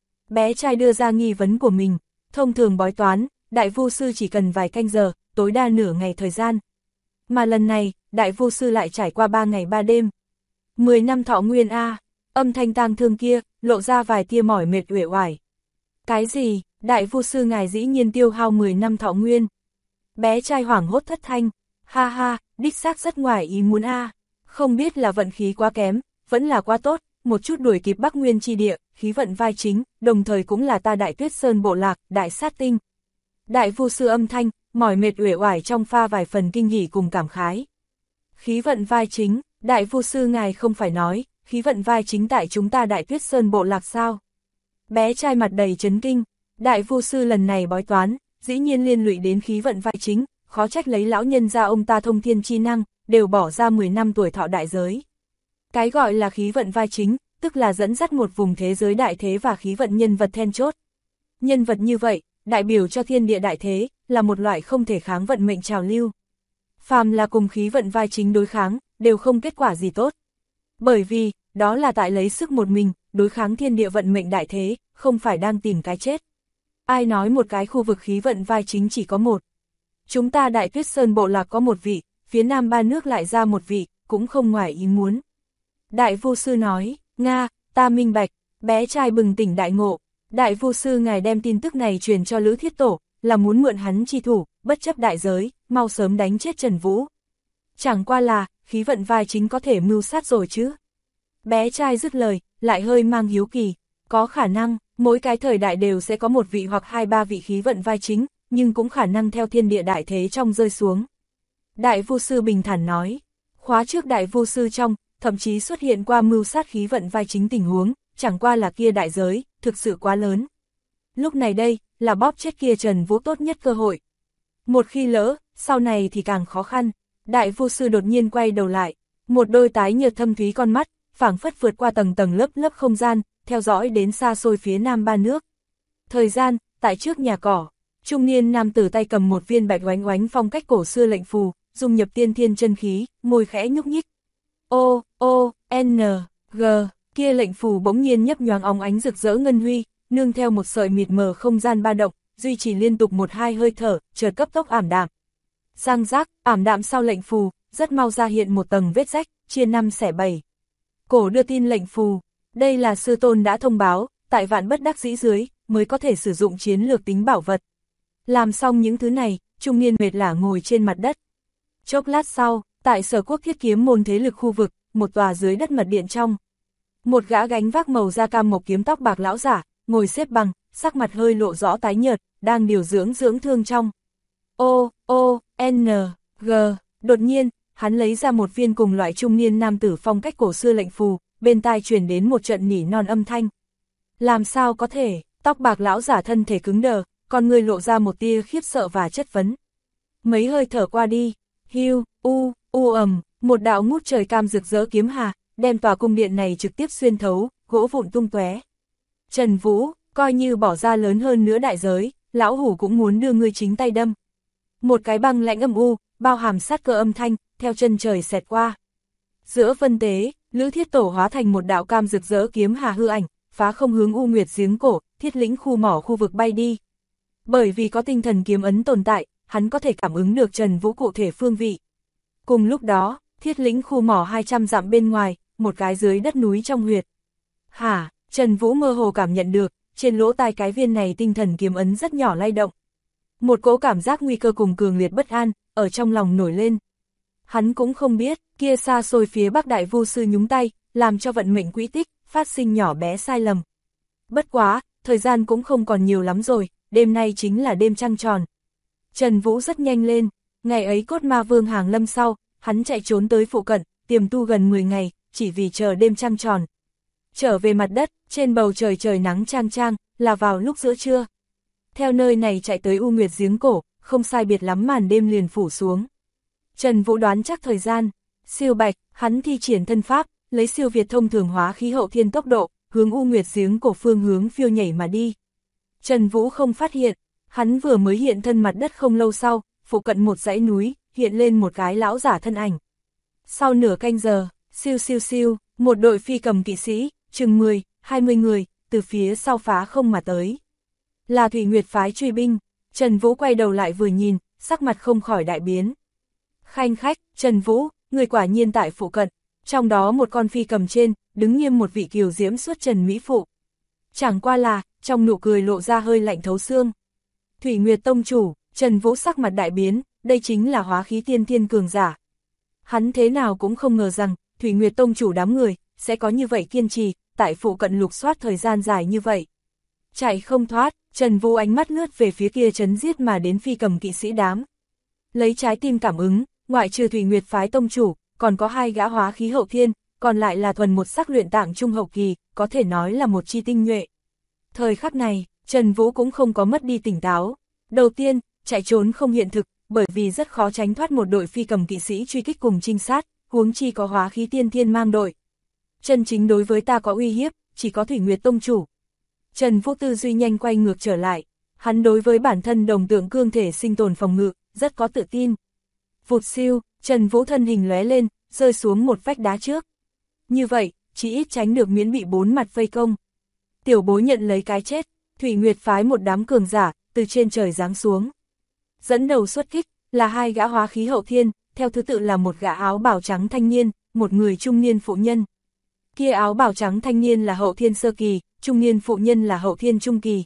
Bé trai đưa ra nghi vấn của mình, thông thường bói toán, Đại Vu Sư chỉ cần vài canh giờ, tối đa nửa ngày thời gian. Mà lần này, Đại Vu Sư lại trải qua 3 ngày 3 đêm. 10 năm thọ nguyên a, âm thanh tang thương kia, lộ ra vài tia mỏi mệt uể oải. Cái gì, Đại Vu Sư ngài dĩ nhiên tiêu hao 10 năm thọ nguyên? Bé trai hoảng hốt thất thanh, ha ha, đích xác rất ngoài ý muốn a, không biết là vận khí quá kém, vẫn là quá tốt, một chút đuổi kịp Bắc Nguyên chi địa, khí vận vai chính, đồng thời cũng là ta Đại Tuyết Sơn bộ lạc, đại sát tinh. Đại Vu Sư âm thanh, mỏi mệt uể oải trong pha vài phần kinh hỉ cùng cảm khái. Khí vận vai chính, Đại Vu Sư ngài không phải nói, khí vận vai chính tại chúng ta Đại Tuyết Sơn bộ lạc sao? Bé trai mặt đầy chấn kinh, Đại Vu Sư lần này bói toán, dĩ nhiên liên lụy đến khí vận vai chính, khó trách lấy lão nhân ra ông ta thông thiên chi năng, đều bỏ ra 10 năm tuổi thọ đại giới. Cái gọi là khí vận vai chính, tức là dẫn dắt một vùng thế giới đại thế và khí vận nhân vật then chốt. Nhân vật như vậy, đại biểu cho thiên địa đại thế, là một loại không thể kháng vận mệnh trào lưu. Phàm là cùng khí vận vai chính đối kháng, đều không kết quả gì tốt. Bởi vì, đó là tại lấy sức một mình, đối kháng thiên địa vận mệnh đại thế, không phải đang tìm cái chết. Ai nói một cái khu vực khí vận vai chính chỉ có một. Chúng ta Đại Tuyết Sơn bộ lạc có một vị, phía nam 3 nước lại ra một vị, cũng không ngoài ý muốn. Đại Vu Sư nói, Nga, ta minh bạch, bé trai bừng tỉnh đại ngộ. Đại Vu Sư ngài đem tin tức này truyền cho Lữ Thiết Tổ, là muốn mượn hắn chi thủ, bất chấp đại giới, mau sớm đánh chết Trần Vũ. Chẳng qua là, khí vận vai chính có thể mưu sát rồi chứ. Bé trai dứt lời, lại hơi mang hiếu kỳ, có khả năng, mỗi cái thời đại đều sẽ có một vị hoặc 2-3 vị khí vận vai chính, nhưng cũng khả năng theo thiên địa đại thế trong rơi xuống. Đại Vu Sư bình thản nói, khóa trước Đại Vu Sư trong, thậm chí xuất hiện qua mưu sát khí vận vai chính tình huống, chẳng qua là kia đại giới, thực sự quá lớn. Lúc này đây, là bóp chết kia Trần Vũ tốt nhất cơ hội. Một khi lỡ, sau này thì càng khó khăn. Đại Vu Sư đột nhiên quay đầu lại, một đôi tái nhợt thâm thúy con mắt, phảng phất vượt qua tầng tầng lớp lớp không gian, theo dõi đến xa xôi phía nam 3 nước. Thời gian, tại trước nhà cỏ, trung niên nam tử tay cầm một viên bạch oánh oánh phong cách cổ xưa lệnh phù, dung nhập tiên thiên chân khí, môi khẽ nhúc nhích. N, G, kia lệnh phù bỗng nhiên nhấp nhoáng óng ánh rực rỡ ngân huy, nương theo một sợi mịt mờ không gian ba động, duy trì liên tục 1-2 hơi thở, chợt cấp tốc ảm đạm. Răng rác, ảm đạm sau lệnh phù, rất mau ra hiện một tầng vết rách, chia 5 xẻ 7. Cổ đưa tin lệnh phù, Đây là sư tôn đã thông báo, tại vạn bất đắc dĩ dưới, mới có thể sử dụng chiến lược tính bảo vật. Làm xong những thứ này, trung niên mệt lả ngồi trên mặt đất. Chốc lát sau, tại Sở Quốc Thiết Kiếm môn thế lực khu vực, một tòa dưới đất mật điện trong. Một gã gánh vác màu da cam mộc kiếm tóc bạc lão giả, ngồi xếp bằng, sắc mặt hơi lộ rõ tái nhợt, đang điều dưỡng thương trong. G. Đột nhiên, hắn lấy ra một viên cùng loại trung niên nam tử phong cách cổ xưa lệnh phù, bên tai truyền đến một trận nỉ non âm thanh. Làm sao có thể, tóc bạc lão giả thân thể cứng đờ, con người lộ ra một tia khiếp sợ và chất vấn. Mấy hơi thở qua đi, một đạo ngút trời cam rực rỡ kiếm hà, đem tòa cung điện này trực tiếp xuyên thấu, gỗ vụn tung tóe. Trần Vũ, coi như bỏ ra lớn hơn nữa đại giới, lão hủ cũng muốn đưa ngươi chính tay đâm. Một cái băng lãnh âm u, bao hàm sát cơ âm thanh, theo chân trời xẹt qua. Giữa vân tế, Lữ Thiết Tổ hóa thành một đạo cam rực rỡ kiếm hà hư ảnh, phá không hướng U Nguyệt giếng cổ, Thiết Lĩnh khu mỏ khu vực bay đi. Bởi vì có tinh thần kiếm ấn tồn tại, hắn có thể cảm ứng được Trần Vũ cụ thể phương vị. Cùng lúc đó, Thiết Lĩnh khu mỏ 200 dặm bên ngoài, một cái dưới đất núi trong huyệt. Trần Vũ mơ hồ cảm nhận được, trên lỗ tai cái viên này tinh thần kiếm ấn rất nhỏ lay động. Một cỗ cảm giác nguy cơ cùng cường liệt bất an, ở trong lòng nổi lên. Hắn cũng không biết, kia xa xôi phía Bắc Đại Vu Sư nhúng tay, làm cho vận mệnh quỹ tích, phát sinh nhỏ bé sai lầm. Bất quá, thời gian cũng không còn nhiều lắm rồi, đêm nay chính là đêm trăng tròn. Trần Vũ rất nhanh lên, ngày ấy Cốt Ma Vương hàng lâm sau, hắn chạy trốn tới phụ cận, tiềm tu gần 10 ngày, chỉ vì chờ đêm trăng tròn. Trở về mặt đất, trên bầu trời trời nắng chang chang, là vào lúc giữa trưa. Theo nơi này chạy tới U Nguyệt giếng cổ, không sai biệt lắm màn đêm liền phủ xuống. Trần Vũ đoán chắc thời gian, siêu bạch, hắn thi triển thân pháp, lấy siêu việt thông thường hóa khí hậu thiên tốc độ, hướng U Nguyệt giếng cổ phương hướng phiêu nhảy mà đi. Trần Vũ không phát hiện, hắn vừa mới hiện thân mặt đất không lâu sau, phụ cận một dãy núi, hiện lên một cái lão giả thân ảnh. Sau nửa canh giờ, siêu, một đội phi cầm kỵ sĩ, chừng 10, 20 người, từ phía sau phá không mà tới. Là Thủy Nguyệt phái truy binh, Trần Vũ quay đầu lại vừa nhìn, sắc mặt không khỏi đại biến. Khanh khách, Trần Vũ, người quả nhiên tại phụ cận, trong đó một con phi cầm trên, đứng nghiêm một vị kiều diễm xuất trần mỹ phụ. Chẳng qua là, trong nụ cười lộ ra hơi lạnh thấu xương. Thủy Nguyệt tông chủ, Trần Vũ sắc mặt đại biến, đây chính là hóa khí tiên thiên cường giả. Hắn thế nào cũng không ngờ rằng, Thủy Nguyệt tông chủ đám người, sẽ có như vậy kiên trì, tại phụ cận lục soát thời gian dài như vậy. Chạy không thoát, Trần Vũ ánh mắt lướt về phía kia trấn giết mà đến phi cầm kỵ sĩ đám. Lấy trái tim cảm ứng, ngoại trừ Thủy Nguyệt phái tông chủ, còn có 2 gã hóa khí hậu thiên, còn lại là thuần một sắc luyện tạng trung hậu kỳ, có thể nói là một chi tinh nhuệ. Thời khắc này, Trần Vũ cũng không có mất đi tỉnh táo. Đầu tiên, chạy trốn không hiện thực, bởi vì rất khó tránh thoát một đội phi cầm kỵ sĩ truy kích cùng trinh sát, huống chi có hóa khí tiên thiên mang đội. Chân chính đối với ta có uy hiếp, chỉ có Thủy Nguyệt tông chủ. Trần Vũ tư duy nhanh quay ngược trở lại, hắn đối với bản thân đồng tượng cương thể sinh tồn phòng ngự, rất có tự tin. Vụt siêu, Trần Vũ thân hình lóe lên, rơi xuống một vách đá trước. Như vậy, chỉ ít tránh được miễn bị 4 mặt vây công. Tiểu bối nhận lấy cái chết, Thủy Nguyệt phái một đám cường giả, từ trên trời giáng xuống. Dẫn đầu xuất kích, là 2 gã hóa khí hậu thiên, theo thứ tự là một gã áo bào trắng thanh niên, một người trung niên phụ nhân. Kia áo bào trắng thanh niên là hậu thiên sơ kỳ, trung niên phụ nhân là hậu thiên trung kỳ.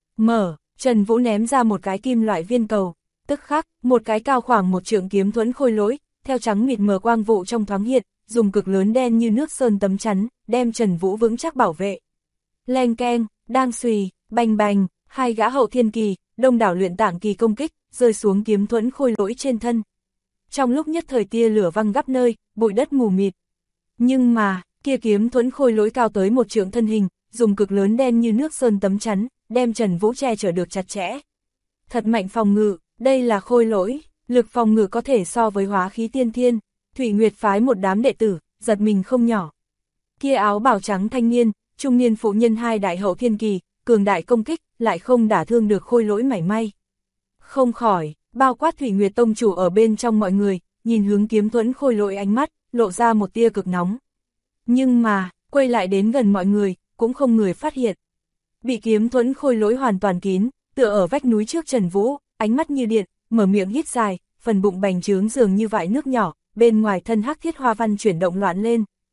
Trần Vũ ném ra một cái kim loại viên cầu, tức khắc, một cái cao khoảng 1 trượng kiếm thuẫn khôi lỗi, theo trắng mịt mờ quang vụ trong thoáng hiện, dùng cực lớn đen như nước sơn tấm chắn, đem Trần Vũ vững chắc bảo vệ. Leng keng, đang xùy, bành bành, 2 gã hậu thiên kỳ, đông đảo luyện tạng kỳ công kích, rơi xuống kiếm thuẫn khôi lỗi trên thân. Trong lúc nhất thời tia lửa văng gấp nơi, bụi đất mù mịt. Nhưng mà, kia kiếm thuẫn khôi lỗi cao tới 1 trượng thân hình, dùng cực lớn đen như nước sơn tấm chắn, đem Trần Vũ che chở được chặt chẽ. Thật mạnh phòng ngự, đây là khôi lỗi, lực phòng ngự có thể so với hóa khí tiên thiên. Thủy Nguyệt phái một đám đệ tử, giật mình không nhỏ. Kia áo bào trắng thanh niên, trung niên phụ nhân 2 đại hậu thiên kỳ, cường đại công kích, lại không đả thương được khôi lỗi mảy may. Không khỏi, bao quát Thủy Nguyệt tông chủ ở bên trong mọi người, nhìn hướng kiếm thuẫn khôi lỗi ánh mắt, lộ ra một tia cực nóng. Nhưng mà, quay lại đến gần mọi người, cũng không người phát hiện. Bị kiếm thuẫn khôi lỗi hoàn toàn kín, tựa ở vách núi trước Trần Vũ, ánh mắt như điện, mở miệng hít dài, phần bụng bành trướng dường như vại nước nhỏ, bên ngoài thân hắc thiết hoa văn chuyển động loạn lên.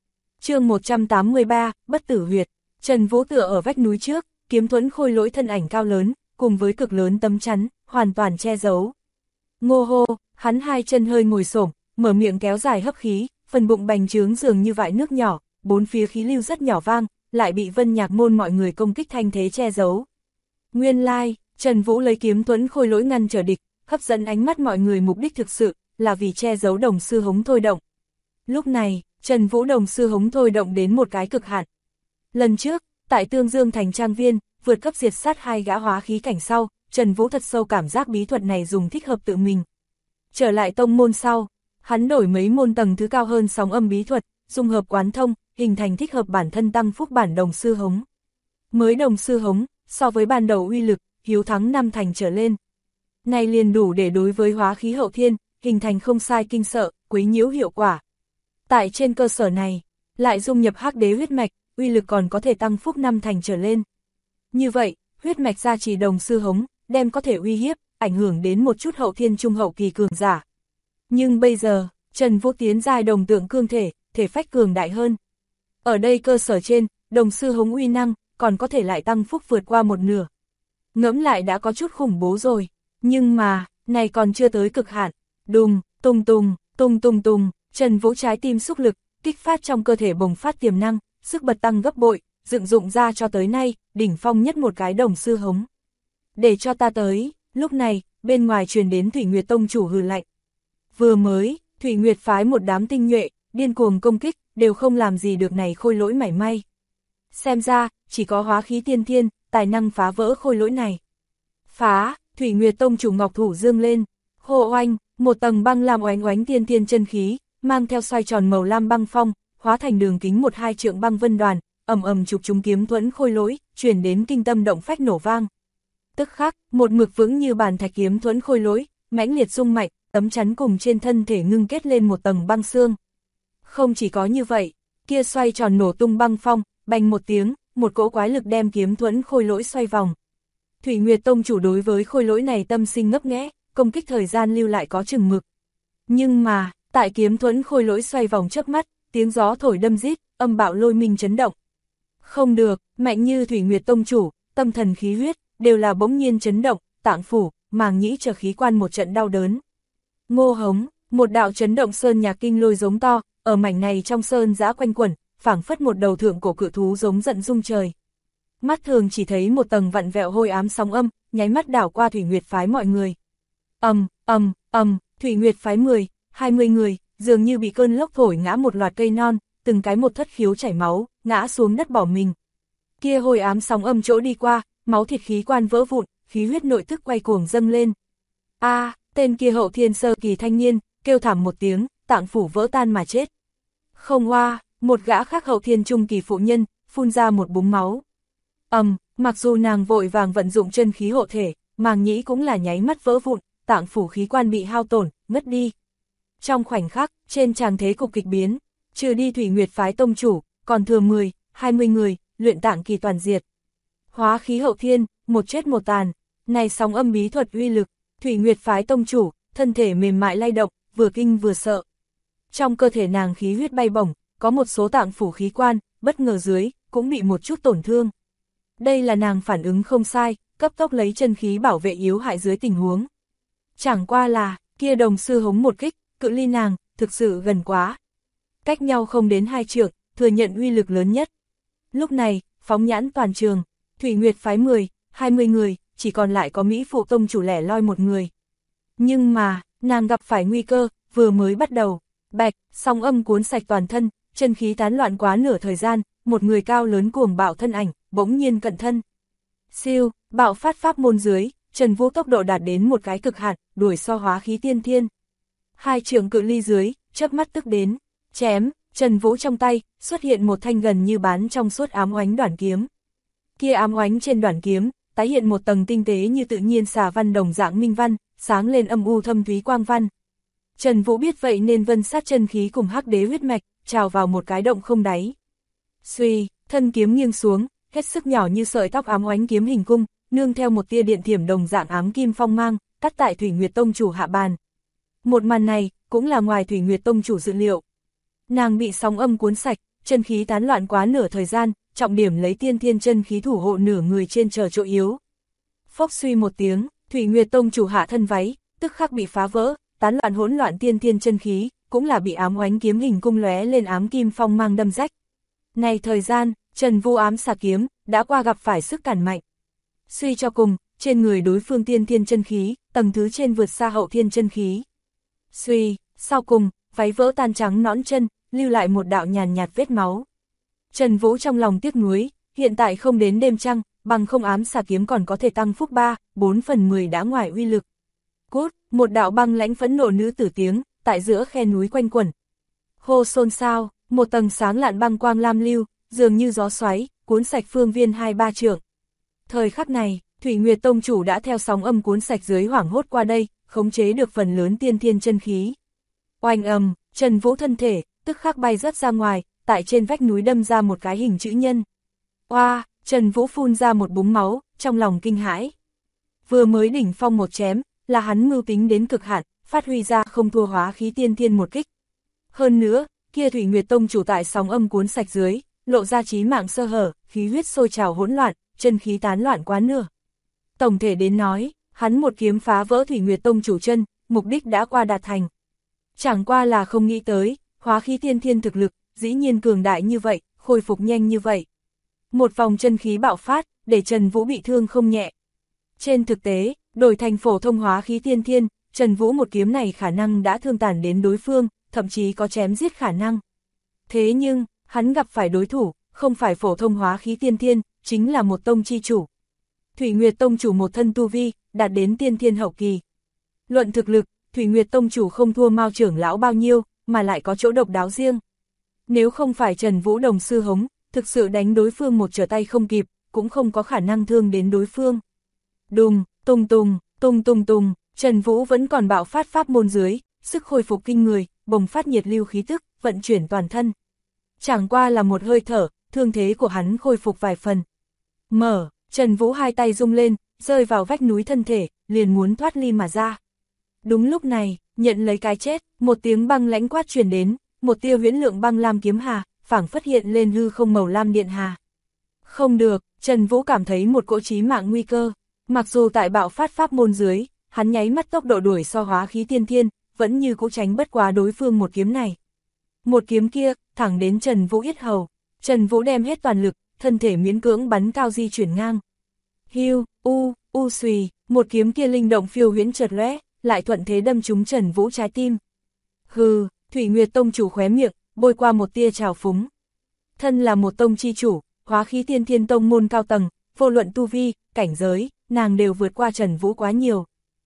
chương 183, bất tử huyệt. Trần Vũ tựa ở vách núi trước, kiếm thuẫn khôi lỗi thân ảnh cao lớn, cùng với cực lớn tấm chắn, hoàn toàn che giấu. Ngô hô, hắn hai chân hơi ngồi xổm, mở miệng kéo dài hấp khí, phần bụng bành trướng dường như vại nước nhỏ, bốn phía khí lưu rất nhỏ vang, lại bị Vân Nhạc môn mọi người công kích thanh thế che giấu. Nguyên lai, Trần Vũ lấy kiếm thuẫn khôi lỗi ngăn trở địch, hấp dẫn ánh mắt mọi người mục đích thực sự, là vì che giấu đồng sư hống thôi động. Lúc này, Trần Vũ đồng sư hống thôi động đến một cái cực hạn. Lần trước, tại Tương Dương thành trang viên, vượt cấp diệt sát hai gã hóa khí cảnh sau, Trần Vũ thật sâu cảm giác bí thuật này dùng thích hợp tự mình. Trở lại tông môn sau, hắn đổi mấy môn tầng thứ cao hơn sóng âm bí thuật, dung hợp quán thông, hình thành thích hợp bản thân tăng phúc bản đồng sư hống. Mới đồng sư hống, so với ban đầu uy lực, hiếu thắng 5 thành trở lên. Này liền đủ để đối với hóa khí hậu thiên, hình thành không sai kinh sợ, quấy nhiễu hiệu quả. Tại trên cơ sở này, lại dung nhập hắc đế huyết mạch, uy lực còn có thể tăng phúc 5 thành trở lên. Như vậy, huyết mạch gia trì đồng sư hống, đem có thể uy hiếp, ảnh hưởng đến một chút hậu thiên trung hậu kỳ cường giả. Nhưng bây giờ, Trần Vũ tiến giai đồng tượng cương thể, thể phách cường đại hơn. Ở đây cơ sở trên, đồng sư hống uy năng, còn có thể lại tăng phúc vượt qua một nửa. Ngẫm lại đã có chút khủng bố rồi, nhưng mà, này còn chưa tới cực hạn. Đùng, tung tung, tung tung tung, Trần Vũ trái tim xúc lực, kích phát trong cơ thể bùng phát tiềm năng, sức bật tăng gấp bội, dựng dụng ra cho tới nay, đỉnh phong nhất một cái đồng sư hống. Để cho ta tới, lúc này, bên ngoài truyền đến Thủy Nguyệt Tông chủ hừ lạnh. Vừa mới, Thủy Nguyệt phái một đám tinh nhuệ, điên cuồng công kích, đều không làm gì được này khôi lỗi mảy may. Xem ra, chỉ có hóa khí tiên thiên, tài năng phá vỡ khôi lỗi này. Phá, Thủy Nguyệt Tông chủ ngọc thủ dương lên, hô oanh, một tầng băng lam oánh oánh tiên thiên chân khí, mang theo xoay tròn màu lam băng phong, hóa thành đường kính 1-2 trượng băng vân đoàn, ầm ầm chụp trúng kiếm thuẫn khôi lỗi, truyền đến kinh tâm động phách nổ vang. Tức khắc, một mực vững như bàn thạch kiếm thuẫn khôi lỗi, mãnh liệt rung mạnh, tấm chắn cùng trên thân thể ngưng kết lên một tầng băng xương. Không chỉ có như vậy, kia xoay tròn nổ tung băng phong, bành một tiếng, một cỗ quái lực đem kiếm thuẫn khôi lỗi xoay vòng. Thủy Nguyệt Tông chủ đối với khôi lỗi này tâm sinh ngấp nghé, công kích thời gian lưu lại có chừng mực. Nhưng mà, tại kiếm thuẫn khôi lỗi xoay vòng chớp mắt, tiếng gió thổi đâm rít, âm bạo lôi minh chấn động. Không được, mạnh như Thủy Nguyệt Tông chủ, tâm thần khí huyết, đều là bỗng nhiên chấn động, tạng phủ, màng nhĩ chờ khí quan một trận đau đớn. Ngô hống, một đạo chấn động sơn nhạc kinh lôi giống to, ở mảnh này trong sơn giã quanh quẩn, phảng phất một đầu thượng cổ cự thú giống giận rung trời. Mắt thường chỉ thấy một tầng vặn vẹo hôi ám sóng âm, nháy mắt đảo qua Thủy Nguyệt phái mọi người. Thủy Nguyệt phái 10-20 người, dường như bị cơn lốc thổi ngã một loạt cây non, từng cái một thất khiếu chảy máu, ngã xuống đất bỏ mình. Kia hôi ám sóng âm chỗ đi qua, máu thịt khí quan vỡ vụn, khí huyết nội thức quay cuồng dâng lên. Tên kia hậu thiên sơ kỳ thanh niên, kêu thảm một tiếng, tạng phủ vỡ tan mà chết. Không oa, một gã khác hậu thiên trung kỳ phụ nhân, phun ra một búng máu. Mặc dù nàng vội vàng vận dụng chân khí hộ thể, màng nhĩ cũng là nháy mắt vỡ vụn, tạng phủ khí quan bị hao tổn, ngất đi. Trong khoảnh khắc, trên tràng thế cục kịch biến, trừ đi Thủy Nguyệt phái tông chủ, còn thừa 10-20 người, luyện tạng kỳ toàn diệt. Hóa khí hậu thiên, một chết một tàn, này sóng âm bí thuật uy lực, Thủy Nguyệt phái tông chủ, thân thể mềm mại lay động, vừa kinh vừa sợ. Trong cơ thể nàng khí huyết bay bổng, có một số tạng phủ khí quan, bất ngờ dưới, cũng bị một chút tổn thương. Đây là nàng phản ứng không sai, cấp tốc lấy chân khí bảo vệ yếu hại dưới tình huống. Chẳng qua là, kia đồng sư hống một kích, cự ly nàng, thực sự gần quá. Cách nhau không đến 2 trượng, thừa nhận uy lực lớn nhất. Lúc này, phóng nhãn toàn trường, Thủy Nguyệt phái 10-20 người, chỉ còn lại có Mỹ phụ tông chủ lẻ loi một người. Nhưng mà, nàng gặp phải nguy cơ, vừa mới bắt đầu. Bạch, sóng âm cuốn sạch toàn thân, chân khí tán loạn quá nửa thời gian, một người cao lớn cuồng bạo thân ảnh, bỗng nhiên cận thân. Siêu, bạo phát pháp môn dưới, Trần Vũ tốc độ đạt đến một cái cực hạn, đuổi so hóa khí tiên thiên. 2 trượng cự ly dưới, chớp mắt tức đến, chém, Trần Vũ trong tay, xuất hiện một thanh gần như bán trong suốt ám oánh đoản kiếm. Kia ám oánh trên đoản kiếm, tái hiện một tầng tinh tế như tự nhiên xà văn đồng dạng minh văn, sáng lên âm u thâm thúy quang văn. Trần Vũ biết vậy nên vân sát chân khí cùng hắc đế huyết mạch, trào vào một cái động không đáy. Suy, thân kiếm nghiêng xuống, hết sức nhỏ như sợi tóc ám oánh kiếm hình cung, nương theo một tia điện thiểm đồng dạng ám kim phong mang, cắt tại Thủy Nguyệt Tông chủ hạ bàn. Một màn này, cũng là ngoài Thủy Nguyệt Tông chủ dự liệu. Nàng bị sóng âm cuốn sạch, chân khí tán loạn quá nửa thời gian, trọng điểm lấy tiên thiên chân khí thủ hộ nửa người trên chờ chỗ yếu. Phốc suy một tiếng, Thủy Nguyệt Tông chủ hạ thân váy, tức khắc bị phá vỡ, tán loạn hỗn loạn tiên thiên chân khí, cũng là bị ám oánh kiếm hình cung lóe lên ám kim phong mang đâm rách. Này thời gian, Trần Vũ ám xà kiếm, đã qua gặp phải sức cản mạnh. Suy cho cùng, trên người đối phương tiên thiên chân khí, tầng thứ trên vượt xa hậu thiên chân khí. Suy, sau cùng, váy vỡ tan trắng nõn chân, lưu lại một đạo nhàn nhạt vết máu. Trần Vũ trong lòng tiếc nuối, hiện tại không đến đêm trăng, bằng không ám xà kiếm còn có thể tăng phúc 3/4 đã ngoài uy lực. Cút, một đạo băng lãnh phẫn nộ nữ tử tiếng, tại giữa khe núi quanh quẩn. Hô xôn xao, một tầng sáng lạn băng quang lam lưu, dường như gió xoáy, cuốn sạch phương viên 2-3 trượng. Thời khắc này, Thủy Nguyệt Tông chủ đã theo sóng âm cuốn sạch dưới hoảng hốt qua đây, khống chế được phần lớn tiên thiên chân khí. Oanh ầm, Trần Vũ thân thể, tức khắc bay rớt ra ngoài, tại trên vách núi đâm ra một cái hình chữ nhân. Oa, Trần Vũ phun ra một búng máu, trong lòng kinh hãi. Vừa mới đỉnh phong một chém, là hắn mưu tính đến cực hạn, phát huy ra không thua hóa khí tiên thiên một kích. Hơn nữa, kia Thủy Nguyệt Tông chủ tại sóng âm cuốn sạch dưới, lộ ra chí mạng sơ hở, khí huyết sôi trào hỗn loạn, chân khí tán loạn quá nửa. Tổng thể đến nói, hắn một kiếm phá vỡ Thủy Nguyệt Tông chủ chân, mục đích đã qua đạt thành. Chẳng qua là không nghĩ tới, hóa khí tiên thiên thực lực, dĩ nhiên cường đại như vậy, khôi phục nhanh như vậy. Một vòng chân khí bạo phát, để Trần Vũ bị thương không nhẹ. Trên thực tế, đổi thành phổ thông hóa khí tiên thiên, Trần Vũ một kiếm này khả năng đã thương tàn đến đối phương, thậm chí có chém giết khả năng. Thế nhưng, hắn gặp phải đối thủ, không phải phổ thông hóa khí tiên thiên, chính là một tông chi chủ. Thủy Nguyệt Tông chủ một thân tu vi, đạt đến tiên thiên hậu kỳ. Luận thực lực, Thủy Nguyệt Tông chủ không thua Mao trưởng lão bao nhiêu, mà lại có chỗ độc đáo riêng. Nếu không phải Trần Vũ đồng sư hống, thực sự đánh đối phương một trở tay không kịp, cũng không có khả năng thương đến đối phương. Đùng, tung tung, tung tung tung, Trần Vũ vẫn còn bạo phát pháp môn dưới, sức khôi phục kinh người, bùng phát nhiệt lưu khí tức, vận chuyển toàn thân. Chẳng qua là một hơi thở, thương thế của hắn khôi phục vài phần. Trần Vũ hai tay rung lên, rơi vào vách núi thân thể, liền muốn thoát ly mà ra. Đúng lúc này, nhận lấy cái chết, một tiếng băng lãnh quát truyền đến, một tia huyễn lượng băng lam kiếm hà, phảng phất hiện lên hư không màu lam điện hà. Không được, Trần Vũ cảm thấy một cỗ chí mạng nguy cơ, mặc dù tại bạo phát pháp môn dưới, hắn nháy mắt tốc độ đuổi so hóa khí tiên thiên, vẫn như cũ tránh bất quá đối phương một kiếm này. Một kiếm kia, thẳng đến Trần Vũ yết hầu, Trần Vũ đem hết toàn lực, thân thể miễn cưỡng bắn cao di chuyển ngang. Hiu, xùy, một kiếm kia linh động phiêu huyễn chợt lóe, lại thuận thế đâm trúng Trần Vũ trái tim. Hừ, Thủy Nguyệt Tông chủ khóe miệng, bôi qua một tia trào phúng. Thân là một tông chi chủ, hóa khí tiên thiên tông môn cao tầng, vô luận tu vi, cảnh giới, nàng đều vượt qua Trần Vũ quá nhiều.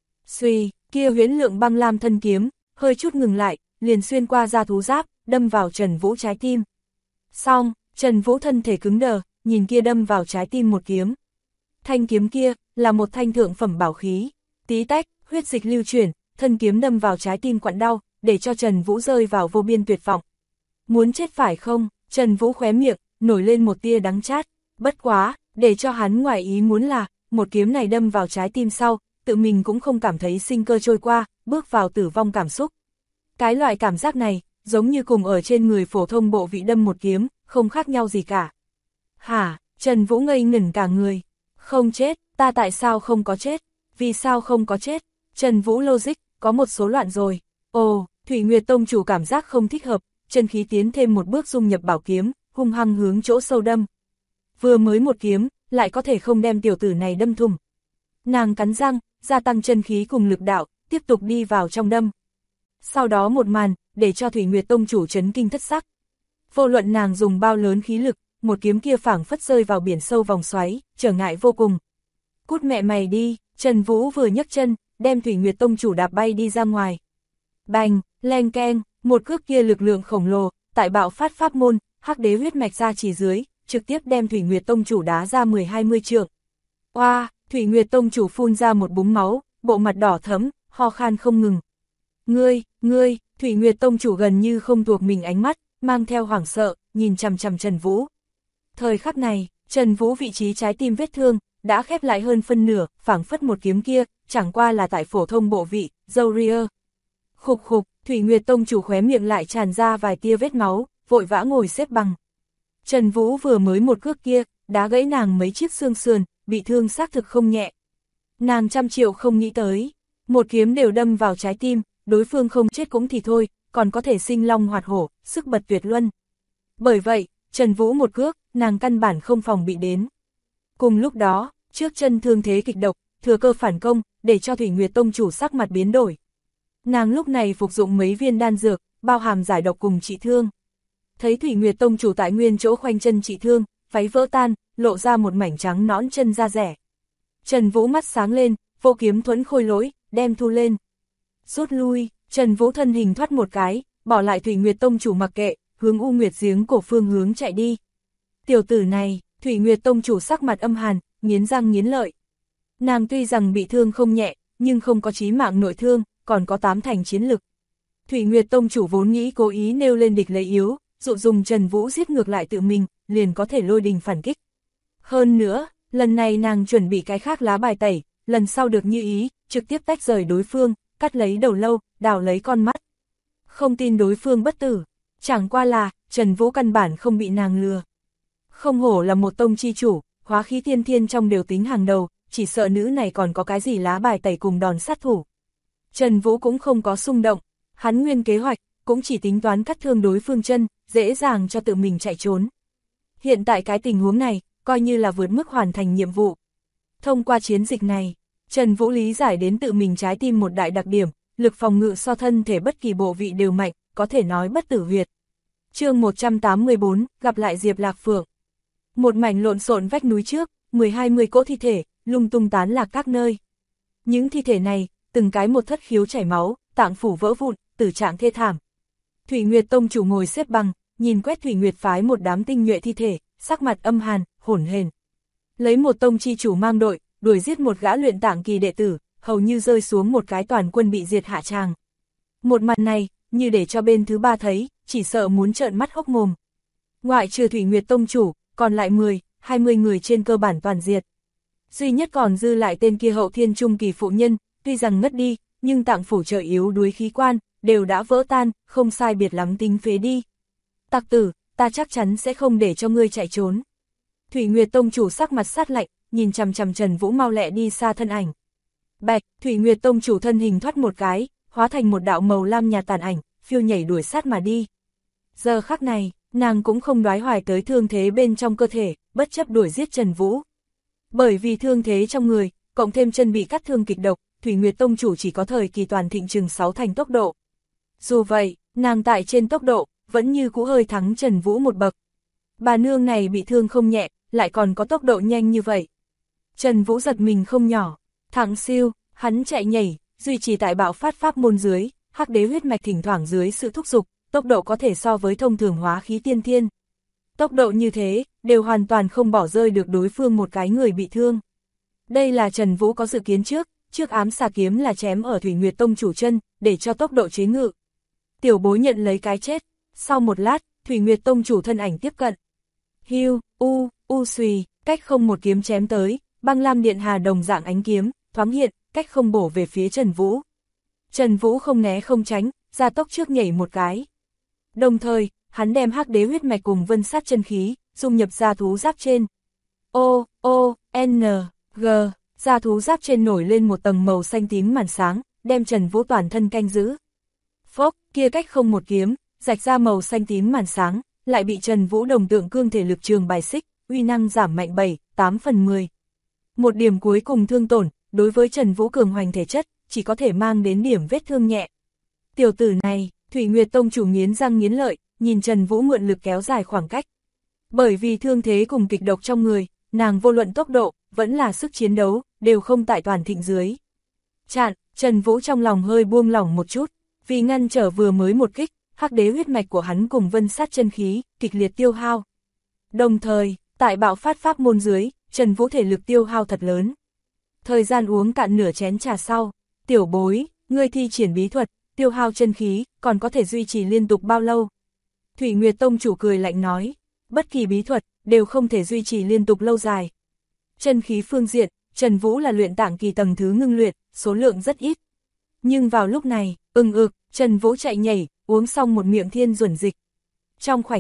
Suy, kia huyễn lượng băng lam thân kiếm, hơi chút ngừng lại, liền xuyên qua da thú giáp, đâm vào Trần Vũ trái tim. Xong, Trần Vũ thân thể cứng đờ, nhìn kia đâm vào trái tim một kiếm. Thanh kiếm kia, là một thanh thượng phẩm bảo khí, tí tách, huyết dịch lưu chuyển, thân kiếm đâm vào trái tim quặn đau, để cho Trần Vũ rơi vào vô biên tuyệt vọng. Muốn chết phải không? Trần Vũ khóe miệng, nổi lên một tia đắng chát, bất quá, để cho hắn ngoài ý muốn là, một kiếm này đâm vào trái tim sau, tự mình cũng không cảm thấy sinh cơ trôi qua, bước vào tử vong cảm xúc. Cái loại cảm giác này, giống như cùng ở trên người phổ thông bộ vị đâm một kiếm, không khác nhau gì cả. Hả? Trần Vũ ngây ngẩn cả người. Không chết, ta tại sao không có chết? Vì sao không có chết? Trần Vũ logic, có một số loạn rồi. Ồ, Thủy Nguyệt Tông chủ cảm giác không thích hợp, chân khí tiến thêm một bước dung nhập bảo kiếm, hung hăng hướng chỗ sâu đâm. Vừa mới một kiếm, lại có thể không đem tiểu tử này đâm thủng. Nàng cắn răng, gia tăng chân khí cùng lực đạo, tiếp tục đi vào trong đâm. Sau đó một màn, để cho Thủy Nguyệt Tông chủ chấn kinh thất sắc. Vô luận nàng dùng bao lớn khí lực, một kiếm kia phảng phất rơi vào biển sâu vòng xoáy, trở ngại vô cùng. Cút mẹ mày đi, Trần Vũ vừa nhấc chân, đem Thủy Nguyệt Tông chủ đạp bay đi ra ngoài. Bành, leng keng, một cước kia lực lượng khổng lồ, tại bạo phát pháp môn, hắc đế huyết mạch ra chỉ dưới, trực tiếp đem Thủy Nguyệt Tông chủ đá ra 10-20 trượng. Oa, Thủy Nguyệt Tông chủ phun ra một búng máu, bộ mặt đỏ thẫm, ho khan không ngừng. Ngươi, Thủy Nguyệt Tông chủ gần như không thuộc mình ánh mắt, mang theo hoảng sợ, nhìn chằm chằm Trần Vũ. Thời khắc này, Trần Vũ vị trí trái tim vết thương, đã khép lại hơn phân nửa, phảng phất một kiếm kia, chẳng qua là tại phổ thông bộ vị, dâu ria. Khục khục, Thủy Nguyệt Tông chủ khóe miệng lại tràn ra vài tia vết máu, vội vã ngồi xếp bằng. Trần Vũ vừa mới một cước kia, đá gãy nàng mấy chiếc xương sườn, bị thương xác thực không nhẹ. Nàng trăm triệu không nghĩ tới, một kiếm đều đâm vào trái tim, đối phương không chết cũng thì thôi, còn có thể sinh long hoạt hổ, sức bật tuyệt luân. Bởi vậy, Trần Vũ một cước, nàng căn bản không phòng bị đến. Cùng lúc đó, trước chân thương thế kịch độc, thừa cơ phản công, để cho Thủy Nguyệt Tông chủ sắc mặt biến đổi. Nàng lúc này phục dụng mấy viên đan dược, bao hàm giải độc cùng trị thương. Thấy Thủy Nguyệt Tông chủ tại nguyên chỗ khoanh chân trị thương, váy vỡ tan, lộ ra một mảnh trắng nõn chân da rẻ. Trần Vũ mắt sáng lên, vô kiếm thuẫn khôi lỗi, đem thu lên. Rút lui, Trần Vũ thân hình thoát một cái, bỏ lại Thủy Nguyệt Tông chủ mặc kệ, hướng U Nguyệt giếng cổ phương hướng chạy đi. Tiểu tử này, Thủy Nguyệt Tông chủ sắc mặt âm hàn, nghiến răng nghiến lợi. Nàng tuy rằng bị thương không nhẹ, nhưng không có chí mạng nội thương, còn có 8 thành chiến lực. Thủy Nguyệt Tông chủ vốn nghĩ cố ý nêu lên địch lấy yếu, dụ dùng Trần Vũ giết ngược lại tự mình, liền có thể lôi đình phản kích. Hơn nữa, lần này nàng chuẩn bị cái khác lá bài tẩy, lần sau được như ý, trực tiếp tách rời đối phương, cắt lấy đầu lâu, đào lấy con mắt. Không tin đối phương bất tử, chẳng qua là, Trần Vũ căn bản không bị nàng lừa. Không hổ là một tông chi chủ, hóa khí thiên thiên trong đều tính hàng đầu, chỉ sợ nữ này còn có cái gì lá bài tẩy cùng đòn sát thủ. Trần Vũ cũng không có xung động, hắn nguyên kế hoạch, cũng chỉ tính toán cắt thương đối phương chân, dễ dàng cho tự mình chạy trốn. Hiện tại cái tình huống này, coi như là vượt mức hoàn thành nhiệm vụ. Thông qua chiến dịch này, Trần Vũ lý giải đến tự mình trái tim một đại đặc điểm, lực phòng ngự so thân thể bất kỳ bộ vị đều mạnh, có thể nói bất tử huyệt. Chương 184, gặp lại Diệp Lạc Phượng. Một mảnh lộn xộn vách núi trước, 10-20 cỗ thi thể, lung tung tán lạc các nơi. Những thi thể này, từng cái một thất khiếu chảy máu, tạng phủ vỡ vụn, tử trạng thê thảm. Thủy Nguyệt Tông chủ ngồi xếp bằng, nhìn quét Thủy Nguyệt phái một đám tinh nhuệ thi thể, sắc mặt âm hàn, hỗn hển. Lấy một tông chi chủ mang đội, đuổi giết một gã luyện tạng kỳ đệ tử, hầu như rơi xuống một cái toàn quân bị diệt hạ tràng. Một màn này, như để cho bên thứ ba thấy, chỉ sợ muốn trợn mắt hốc mồm. Ngoại trừ Thủy Nguyệt Tông chủ, còn lại 10-20 người trên cơ bản toàn diệt. Duy nhất còn dư lại tên kia Hậu Thiên trung kỳ phụ nhân, tuy rằng ngất đi, nhưng tạng phủ trợ yếu đuối khí quan, đều đã vỡ tan, không sai biệt lắm tính phế đi. Tặc tử, ta chắc chắn sẽ không để cho ngươi chạy trốn. Thủy Nguyệt Tông chủ sắc mặt sát lạnh, nhìn chằm chằm Trần Vũ mau lẹ đi xa thân ảnh. Bạch, Thủy Nguyệt Tông chủ thân hình thoát một cái, hóa thành một đạo màu lam nhạt tàn ảnh, phiêu nhảy đuổi sát mà đi. Giờ khắc này, nàng cũng không đoái hoài tới thương thế bên trong cơ thể, bất chấp đuổi giết Trần Vũ. Bởi vì thương thế trong người, cộng thêm chân bị cắt thương kịch độc, Thủy Nguyệt Tông chủ chỉ có thời kỳ toàn thịnh chừng 6 thành tốc độ. Dù vậy, nàng tại trên tốc độ, vẫn như cũ hơi thắng Trần Vũ một bậc. Bà nương này bị thương không nhẹ, lại còn có tốc độ nhanh như vậy. Trần Vũ giật mình không nhỏ, thẳng siêu, hắn chạy nhảy, duy trì tại bạo phát pháp môn dưới, hắc đế huyết mạch thỉnh thoảng dưới sự thúc giục, tốc độ có thể so với thông thường hóa khí tiên thiên. Tốc độ như thế, đều hoàn toàn không bỏ rơi được đối phương một cái người bị thương. Đây là Trần Vũ có dự kiến trước ám xà kiếm là chém ở Thủy Nguyệt Tông chủ chân, để cho tốc độ chế ngự. Tiểu bối nhận lấy cái chết, sau một lát, Thủy Nguyệt Tông chủ thân ảnh tiếp cận. Hiu, xùy, cách không một kiếm chém tới, băng lam điện hà đồng dạng ánh kiếm, thoáng hiện, cách không bổ về phía Trần Vũ. Trần Vũ không né không tránh, ra tốc trước nhảy một cái. Đồng thời, hắn đem hắc đế huyết mạch cùng vân sát chân khí, dung nhập ra thú giáp trên. G, ra thú giáp trên nổi lên một tầng màu xanh tím màn sáng, đem Trần Vũ toàn thân canh giữ. Phốc, kia cách không một kiếm, rạch ra màu xanh tím màn sáng, lại bị Trần Vũ đồng tượng cương thể lực trường bài xích, uy năng giảm mạnh 7-8/10. Một điểm cuối cùng thương tổn, đối với Trần Vũ cường hoành thể chất, chỉ có thể mang đến điểm vết thương nhẹ. Tiểu tử này, Thủy Nguyệt Tông chủ nghiến răng nghiến lợi, nhìn Trần Vũ mượn lực kéo dài khoảng cách. Bởi vì thương thế cùng kịch độc trong người, nàng vô luận tốc độ, vẫn là sức chiến đấu, đều không tại toàn thịnh dưới. Chạn, Trần Vũ trong lòng hơi buông lỏng một chút, vì ngăn trở vừa mới một kích, hắc đế huyết mạch của hắn cùng vân sát chân khí, kịch liệt tiêu hao. Đồng thời, tại bạo phát pháp môn dưới, Trần Vũ thể lực tiêu hao thật lớn. Thời gian uống cạn nửa chén trà sau, tiểu bối, ngươi thi triển bí thuật, tiêu hao chân khí, còn có thể duy trì liên tục bao lâu? Thủy Nguyệt Tông chủ cười lạnh nói, bất kỳ bí thuật, đều không thể duy trì liên tục lâu dài. Chân khí phương diện, Trần Vũ là luyện tạng kỳ tầng thứ ngưng luyện, số lượng rất ít. Nhưng vào lúc này, Trần Vũ chạy nhảy, uống xong một miệng thiên duẩn dịch. Trong khoảnh khắc,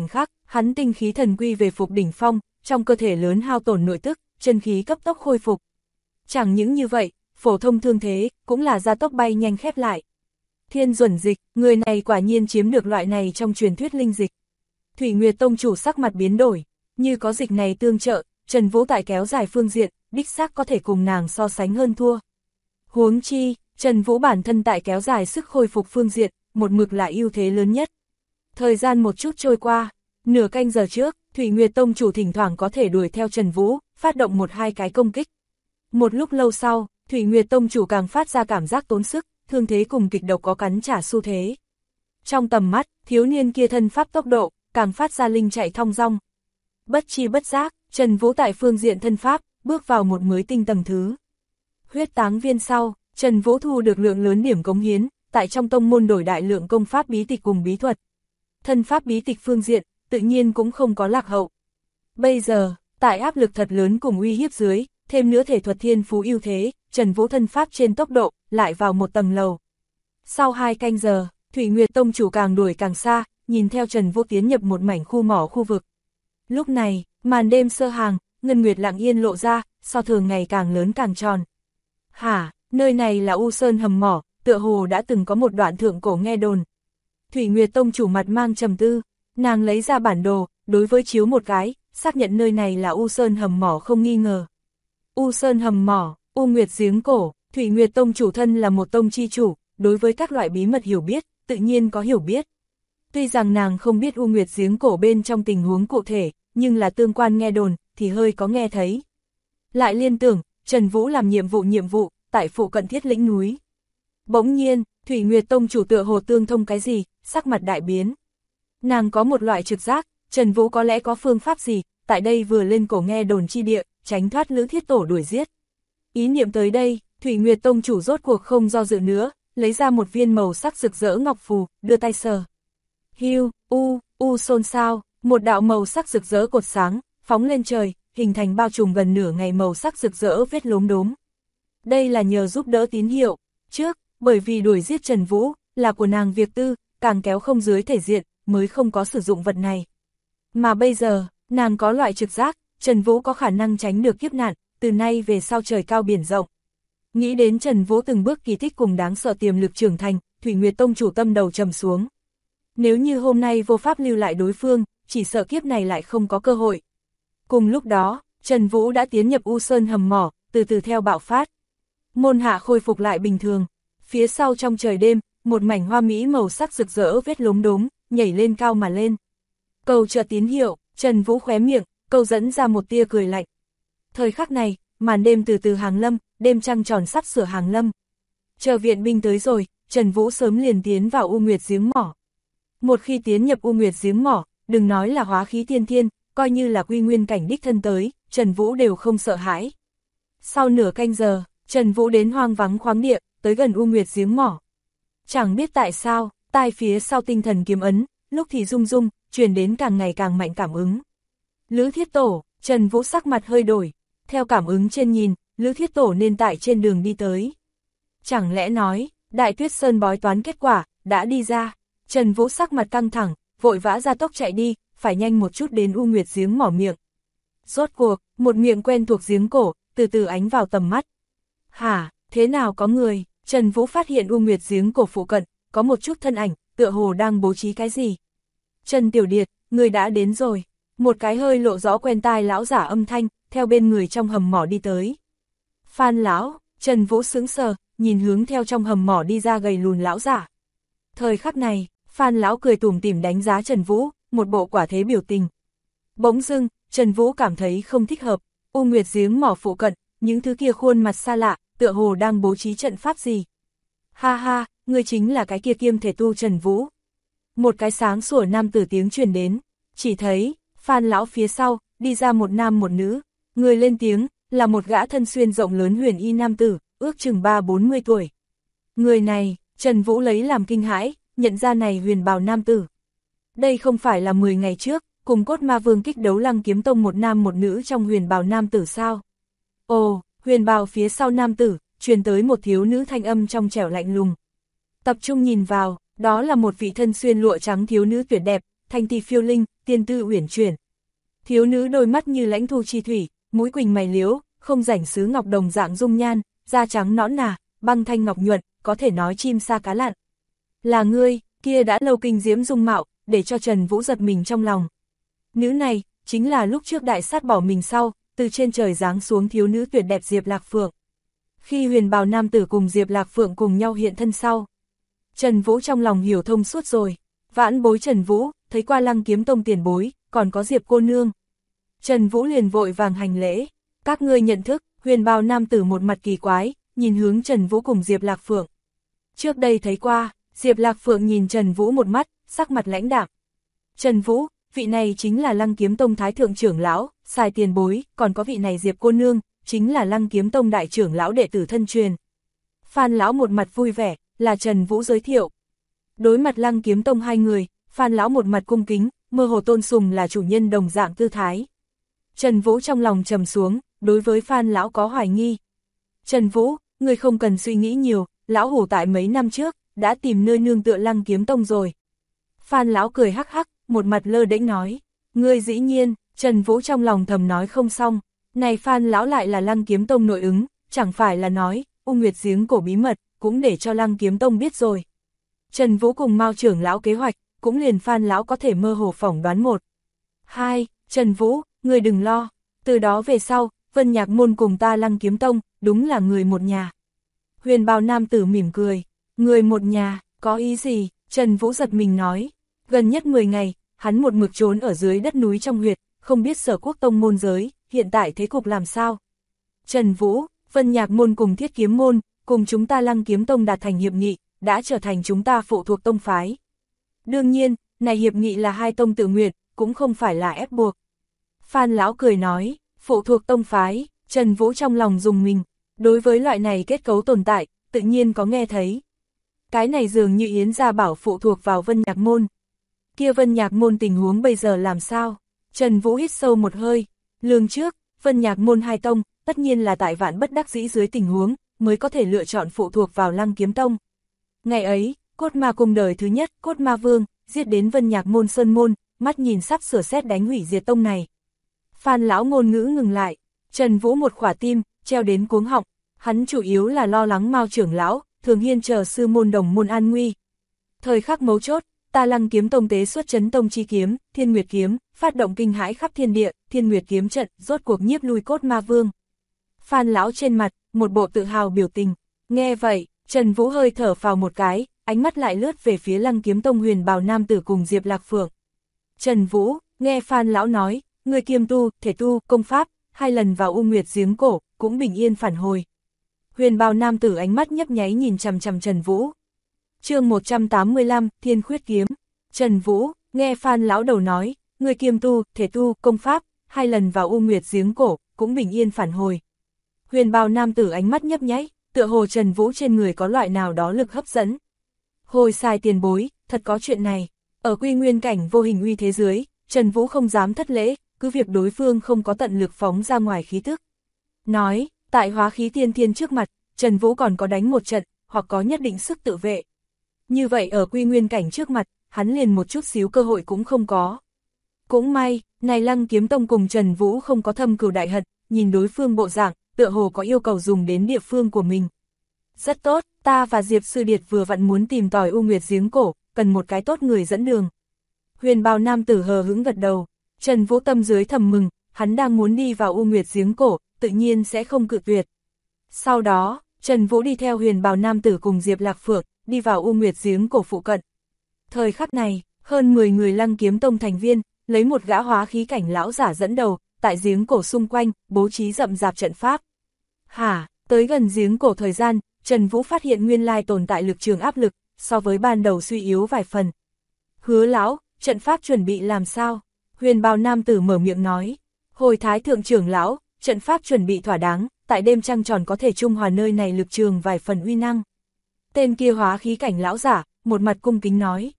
Hắn tinh khí thần quy về phục đỉnh phong, trong cơ thể lớn hao tổn nội tức, chân khí cấp tốc khôi phục. Chẳng những như vậy, phổ thông thương thế, cũng là gia tốc bay nhanh khép lại. Thiên Duẩn dịch, người này quả nhiên chiếm được loại này trong truyền thuyết linh dịch. Thủy Nguyệt Tông chủ sắc mặt biến đổi, như có dịch này tương trợ, Trần Vũ tại kéo dài phương diện, đích xác có thể cùng nàng so sánh hơn thua. Huống chi, Trần Vũ bản thân tại kéo dài sức khôi phục phương diện, một mực là ưu thế lớn nhất. Thời gian một chút trôi qua, nửa canh giờ trước, Thủy Nguyệt Tông chủ thỉnh thoảng có thể đuổi theo Trần Vũ, phát động một hai cái công kích. Một lúc lâu sau, Thủy Nguyệt Tông chủ càng phát ra cảm giác tốn sức, thương thế cùng kịch độc có cắn trả xu thế. Trong tầm mắt, thiếu niên kia thân pháp tốc độ, càng phát ra linh chạy thong dong. Bất chi bất giác, Trần Vũ tại phương diện thân pháp, bước vào một mới tinh tầng thứ. Huyết táng viên sau, Trần Vũ thu được lượng lớn điểm cống hiến, tại trong tông môn đổi đại lượng công pháp bí tịch cùng bí thuật. Thân pháp bí tịch phương diện, tự nhiên cũng không có lạc hậu. Bây giờ, tại áp lực thật lớn cùng uy hiếp dưới, thêm nữa thể thuật thiên phú ưu thế, Trần Vũ thân pháp trên tốc độ, lại vào một tầng lầu. Sau 2 canh giờ, Thủy Nguyệt Tông chủ càng đuổi càng xa, nhìn theo Trần Vũ tiến nhập một mảnh khu mỏ khu vực. Lúc này, màn đêm sơ hàng, ngân nguyệt lặng yên lộ ra, so thường ngày càng lớn càng tròn. Hả, nơi này là U Sơn hầm mỏ, tựa hồ đã từng có một đoạn thượng cổ nghe đồn. Thủy Nguyệt Tông chủ mặt mang trầm tư, nàng lấy ra bản đồ, đối với chiếu một cái, xác nhận nơi này là U Sơn hầm mỏ không nghi ngờ. U Sơn hầm mỏ, U Nguyệt giếng cổ, Thủy Nguyệt Tông chủ thân là một tông chi chủ, đối với các loại bí mật hiểu biết, tự nhiên có hiểu biết. Tuy rằng nàng không biết U Nguyệt giếng cổ bên trong tình huống cụ thể, nhưng là tương quan nghe đồn, thì hơi có nghe thấy. Lại liên tưởng, Trần Vũ làm nhiệm vụ, tại phụ cận Thiết Lĩnh núi. Bỗng nhiên, Thủy Nguyệt Tông chủ tựa hồ tương thông cái gì, sắc mặt đại biến. Nàng có một loại trực giác, Trần Vũ có lẽ có phương pháp gì, tại đây vừa lên cổ nghe đồn chi địa, tránh thoát Lữ Thiết Tổ đuổi giết. Ý niệm tới đây, Thủy Nguyệt Tông chủ rốt cuộc không do dự nữa, lấy ra một viên màu sắc rực rỡ ngọc phù, đưa tay sờ. Hiu, xôn xao, một đạo màu sắc rực rỡ cột sáng, phóng lên trời, hình thành bao trùm gần nửa ngày màu sắc rực rỡ vết lốm đốm. Đây là nhờ giúp đỡ tín hiệu, trước, bởi vì đuổi giết Trần Vũ, là của nàng việc tư, càng kéo không dưới thể diện, mới không có sử dụng vật này. Mà bây giờ, nàng có loại trực giác, Trần Vũ có khả năng tránh được kiếp nạn, từ nay về sau trời cao biển rộng. Nghĩ đến Trần Vũ từng bước kỳ tích cùng đáng sợ tiềm lực trưởng thành, Thủy Nguyệt Tông chủ tâm đầu trầm xuống. Nếu như hôm nay vô pháp lưu lại đối phương, chỉ sợ kiếp này lại không có cơ hội. Cùng lúc đó, Trần Vũ đã tiến nhập U Sơn hầm mỏ, từ từ theo bạo phát. Môn hạ khôi phục lại bình thường. Phía sau trong trời đêm, một mảnh hoa mỹ màu sắc rực rỡ vết lốm đốm, nhảy lên cao mà lên. Cầu trợ tín hiệu, Trần Vũ khóe miệng, câu dẫn ra một tia cười lạnh. Thời khắc này, màn đêm từ từ hàng lâm, đêm trăng tròn sắp sửa hàng lâm. Chờ viện binh tới rồi, Trần Vũ sớm liền tiến vào U Nguyệt giếng mỏ. Một khi tiến nhập U Nguyệt giếng mỏ, đừng nói là hóa khí tiên thiên, coi như là quy nguyên cảnh đích thân tới, Trần Vũ đều không sợ hãi. Sau nửa canh giờ, Trần Vũ đến hoang vắng khoáng địa, tới gần U Nguyệt giếng mỏ. Chẳng biết tại sao, tai phía sau tinh thần kiếm ấn, lúc thì rung rung, truyền đến càng ngày càng mạnh cảm ứng. Lữ Thiết Tổ, Trần Vũ sắc mặt hơi đổi, theo cảm ứng trên nhìn, Lữ Thiết Tổ nên tại trên đường đi tới. Chẳng lẽ nói, Đại Tuyết Sơn bói toán kết quả, đã đi ra. Trần Vũ sắc mặt căng thẳng, vội vã ra tốc chạy đi, phải nhanh một chút đến U Nguyệt giếng mỏ miệng. Rốt cuộc, một miệng quen thuộc giếng cổ, từ từ ánh vào tầm mắt. Hả, thế nào có người? Trần Vũ phát hiện U Nguyệt giếng cổ phụ cận, có một chút thân ảnh, tựa hồ đang bố trí cái gì. Trần Tiểu Điệt, người đã đến rồi. Một cái hơi lộ rõ quen tai lão giả âm thanh, theo bên người trong hầm mỏ đi tới. Phan lão, Trần Vũ sững sờ, nhìn hướng theo trong hầm mỏ đi ra gầy lùn lão giả. Thời khắc này, Phan lão cười tủm tỉm đánh giá Trần Vũ, một bộ quả thế biểu tình. Bỗng dưng, Trần Vũ cảm thấy không thích hợp, U Nguyệt giếng mỏ phụ cận, những thứ kia khuôn mặt xa lạ, tựa hồ đang bố trí trận pháp gì. Ha ha, người chính là cái kia kiêm thể tu Trần Vũ. Một cái sáng sủa nam tử tiếng truyền đến, chỉ thấy, Phan lão phía sau, đi ra một nam một nữ, người lên tiếng, là một gã thân xuyên rộng lớn huyền y nam tử, ước chừng 30-40 tuổi. Người này, Trần Vũ lấy làm kinh hãi, nhận ra này huyền bào nam tử. Đây không phải là 10 ngày trước, cùng Cốt Ma Vương kích đấu Lăng Kiếm Tông một nam một nữ trong huyền bào nam tử sao? Ồ, huyền bào phía sau nam tử, truyền tới một thiếu nữ thanh âm trong trẻo lạnh lùng. Tập trung nhìn vào, đó là một vị thân xuyên lụa trắng thiếu nữ tuyệt đẹp, thanh ti phiêu linh, tiên tư uyển chuyển. Thiếu nữ đôi mắt như lãnh thu chi thủy, mũi quỳnh mày liếu, không rảnh sứ ngọc đồng dạng dung nhan, da trắng nõn nà, băng thanh ngọc nhuận, có thể nói chim sa cá lặn. Là ngươi, kia đã lâu kinh diễm dung mạo, để cho Trần Vũ giật mình trong lòng. Nữ này, chính là lúc trước đại sát bỏ mình sau, từ trên trời giáng xuống thiếu nữ tuyệt đẹp Diệp Lạc Phượng. Khi huyền bào nam tử cùng Diệp Lạc Phượng cùng nhau hiện thân sau, Trần Vũ trong lòng hiểu thông suốt rồi. Vãn bối Trần Vũ, thấy qua Lăng Kiếm Tông tiền bối, còn có Diệp cô nương. Trần Vũ liền vội vàng hành lễ. Các ngươi nhận thức, huyền bào nam tử một mặt kỳ quái, nhìn hướng Trần Vũ cùng Diệp Lạc Phượng. Trước đây thấy qua, Diệp Lạc Phượng nhìn Trần Vũ một mắt, sắc mặt lãnh đạm. Trần Vũ, vị này chính là Lăng Kiếm Tông Thái Thượng trưởng lão, Sài tiền bối, còn có vị này Diệp cô nương, chính là Lăng Kiếm Tông đại trưởng lão đệ tử thân truyền. Phan lão một mặt vui vẻ, là Trần Vũ giới thiệu. Đối mặt Lăng Kiếm Tông hai người, Phan lão một mặt cung kính, mơ hồ tôn sùng là chủ nhân đồng dạng tư thái. Trần Vũ trong lòng trầm xuống, đối với Phan lão có hoài nghi. Trần Vũ, ngươi không cần suy nghĩ nhiều, lão hủ tại mấy năm trước, đã tìm nơi nương tựa Lăng Kiếm Tông rồi. Phan lão cười hắc hắc, một mặt lơ đễnh nói. Ngươi dĩ nhiên, Trần Vũ trong lòng thầm nói không xong. Này Phan lão lại là Lăng Kiếm Tông nội ứng, chẳng phải là nói, U Nguyệt giếng cổ bí mật, cũng để cho Lăng Kiếm Tông biết rồi. Trần Vũ cùng Mao trưởng lão kế hoạch, cũng liền Phan lão có thể mơ hồ phỏng đoán một. Hai, Trần Vũ, ngươi đừng lo, từ đó về sau, Vân Nhạc môn cùng ta Lăng Kiếm Tông, đúng là người một nhà. Huyền bào nam tử mỉm cười, người một nhà, có ý gì? Trần Vũ giật mình nói, gần nhất 10 ngày, hắn một mực trốn ở dưới đất núi trong huyệt, không biết Sở Quốc Tông môn giới, hiện tại thế cục làm sao. Trần Vũ, Vân Nhạc môn cùng Thiết Kiếm môn, cùng chúng ta Lăng Kiếm Tông đạt thành hiệp nghị, đã trở thành chúng ta phụ thuộc tông phái. Đương nhiên, này hiệp nghị là hai tông tự nguyện, cũng không phải là ép buộc. Phan lão cười nói, phụ thuộc tông phái, Trần Vũ trong lòng dùng mình, đối với loại này kết cấu tồn tại, tự nhiên có nghe thấy. Cái này dường như Yến Gia Bảo phụ thuộc vào Vân Nhạc môn. Kia Vân Nhạc môn tình huống bây giờ làm sao? Trần Vũ hít sâu một hơi, lường trước, Vân Nhạc môn hai tông, tất nhiên là tại vạn bất đắc dĩ dưới tình huống, mới có thể lựa chọn phụ thuộc vào Lăng Kiếm Tông. Ngày ấy, Cốt Ma cung đời thứ nhất, Cốt Ma Vương, giết đến Vân Nhạc môn sơn môn, mắt nhìn sắp sửa xét đánh hủy diệt tông này. Phan lão ngôn ngữ ngừng lại, Trần Vũ một khỏa tim, treo đến cuống họng, hắn chủ yếu là lo lắng Mao trưởng lão, Thường Hiên chờ sư môn đồng môn an nguy. Thời khắc mấu chốt, ta Lăng Kiếm Tông tế xuất chấn tông chi kiếm, Thiên Nguyệt kiếm, phát động kinh hãi khắp thiên địa, Thiên Nguyệt kiếm trận, rốt cuộc nhiếp lui Cốt Ma Vương. Phan lão trên mặt, một bộ tự hào biểu tình, nghe vậy, Trần Vũ hơi thở phào một cái, ánh mắt lại lướt về phía Lăng Kiếm Tông huyền bào nam tử cùng Diệp Lạc Phượng. Trần Vũ, nghe Phan lão nói, người kiêm tu, thể tu, công pháp, 2 lần vào U Nguyệt giếng cổ, cũng bình yên phản hồi. Huyền bào nam tử ánh mắt nhấp nháy nhìn chằm chằm Trần Vũ. Chương 185, Thiên Khuyết kiếm. Trần Vũ, nghe Phan lão đầu nói, người kiêm tu, thể tu, công pháp, 2 lần vào U Nguyệt giếng cổ, cũng bình yên phản hồi. Huyền bào nam tử ánh mắt nhấp nháy, tựa hồ Trần Vũ trên người có loại nào đó lực hấp dẫn. Hồi Sai tiền bối, thật có chuyện này. Ở quy nguyên cảnh vô hình uy thế dưới, Trần Vũ không dám thất lễ, cứ việc đối phương không có tận lực phóng ra ngoài khí tức. Nói, tại hóa khí tiên thiên trước mặt, Trần Vũ còn có đánh một trận, hoặc có nhất định sức tự vệ. Như vậy ở quy nguyên cảnh trước mặt, hắn liền một chút xíu cơ hội cũng không có. Cũng may, này Lăng Kiếm Tông cùng Trần Vũ không có thâm cừu đại hận, nhìn đối phương bộ dạng, tựa hồ có yêu cầu dùng đến địa phương của mình. Rất tốt, ta và Diệp Sư Điệt vừa vặn muốn tìm tòi U Nguyệt giếng cổ, cần một cái tốt người dẫn đường. Huyền bào nam tử hờ hững gật đầu, Trần Vũ tâm dưới thầm mừng, hắn đang muốn đi vào U Nguyệt giếng cổ, tự nhiên sẽ không cự tuyệt. Sau đó, Trần Vũ đi theo huyền bào nam tử cùng Diệp Lạc Phượng, đi vào U Nguyệt giếng cổ phụ cận. Thời khắc này, hơn 10 người Lăng Kiếm Tông thành viên, lấy một gã hóa khí cảnh lão giả dẫn đầu, tại giếng cổ xung quanh, bố trí rậm rạp trận pháp. Tới gần giếng cổ thời gian, Trần Vũ phát hiện nguyên lai tồn tại lực trường áp lực, so với ban đầu suy yếu vài phần. Hứa lão, trận pháp chuẩn bị làm sao? Huyền bào nam tử mở miệng nói. Hồi Thái Thượng trưởng lão, trận pháp chuẩn bị thỏa đáng, tại đêm trăng tròn có thể trung hòa nơi này lực trường vài phần uy năng. Tên kia hóa khí cảnh lão giả, một mặt cung kính nói.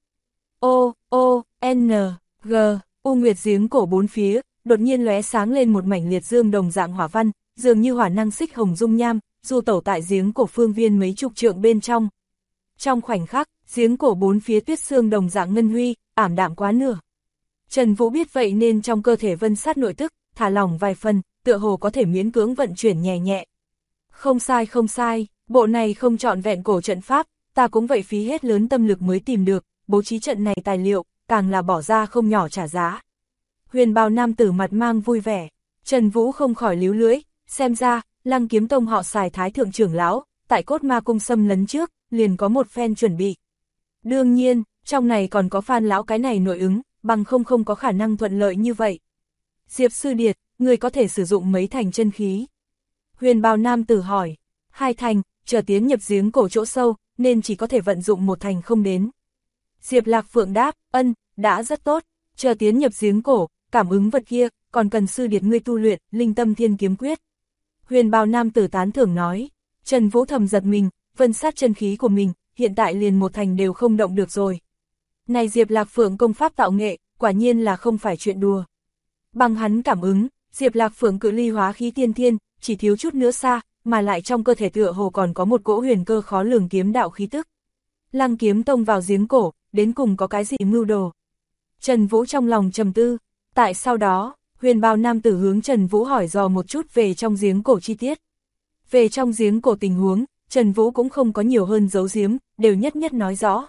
N, G, U Nguyệt giếng cổ bốn phía, đột nhiên lóe sáng lên một mảnh liệt dương đồng dạng hỏa văn, dường như hỏa năng xích hồng dung nham, du tẩu tại giếng cổ phương viên mấy chục trượng bên trong. Trong khoảnh khắc, giếng cổ bốn phía tuyết sương đồng dạng ngân huy, ảm đạm quá nửa. Trần Vũ biết vậy nên trong cơ thể vân sát nội tức, thả lỏng vài phần, tựa hồ có thể miễn cưỡng vận chuyển nhẹ nhẹ. Không sai, bộ này không trọn vẹn cổ trận pháp, ta cũng vậy phí hết lớn tâm lực mới tìm được, bố trí trận này tài liệu, càng là bỏ ra không nhỏ trả giá. Huyền bào nam tử mặt mang vui vẻ, Trần Vũ không khỏi líu lưỡi, xem ra, Lăng Kiếm Tông họ Xài thái thượng trưởng lão, tại Cốt Ma cung xâm lấn trước, liền có một phen chuẩn bị. Đương nhiên, trong này còn có Phan lão cái này nội ứng, bằng không có khả năng thuận lợi như vậy. Diệp Sư Điệt, người có thể sử dụng mấy thành chân khí? Huyền bào nam tử hỏi, 2 thành, chờ tiến nhập giếng cổ chỗ sâu, nên chỉ có thể vận dụng 1 thành không đến. Diệp Lạc Phượng đáp, đã rất tốt, chờ tiến nhập giếng cổ, cảm ứng vật kia, còn cần Sư Điệt ngươi tu luyện, Linh Tâm Thiên Kiếm Quyết. Huyền bào nam tử tán thưởng nói, Trần Vũ thầm giật mình, vân sát chân khí của mình, hiện tại liền 1 thành đều không động được rồi. Này Diệp Lạc Phượng công pháp tạo nghệ, quả nhiên là không phải chuyện đùa. Bằng hắn cảm ứng, Diệp Lạc Phượng cự ly hóa khí tiên thiên, chỉ thiếu chút nữa xa, mà lại trong cơ thể tựa hồ còn có một cỗ huyền cơ khó lường kiếm đạo khí tức. Lăng Kiếm Tông vào giếng cổ, đến cùng có cái gì mưu đồ? Trần Vũ trong lòng trầm tư, tại sau đó, huyền bào nam tử hướng Trần Vũ hỏi dò một chút về trong giếng cổ chi tiết. Về trong giếng cổ tình huống, Trần Vũ cũng không có nhiều hơn giấu giếm, đều nhất nhất nói rõ.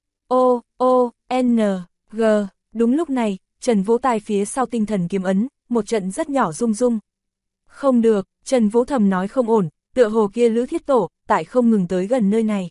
G. Đúng lúc này, Trần Vũ tai phía sau tinh thần kiếm ấn, một trận rất nhỏ rung rung. Không được, Trần Vũ thầm nói không ổn, tựa hồ kia Lữ Thiết Tổ, tại không ngừng tới gần nơi này.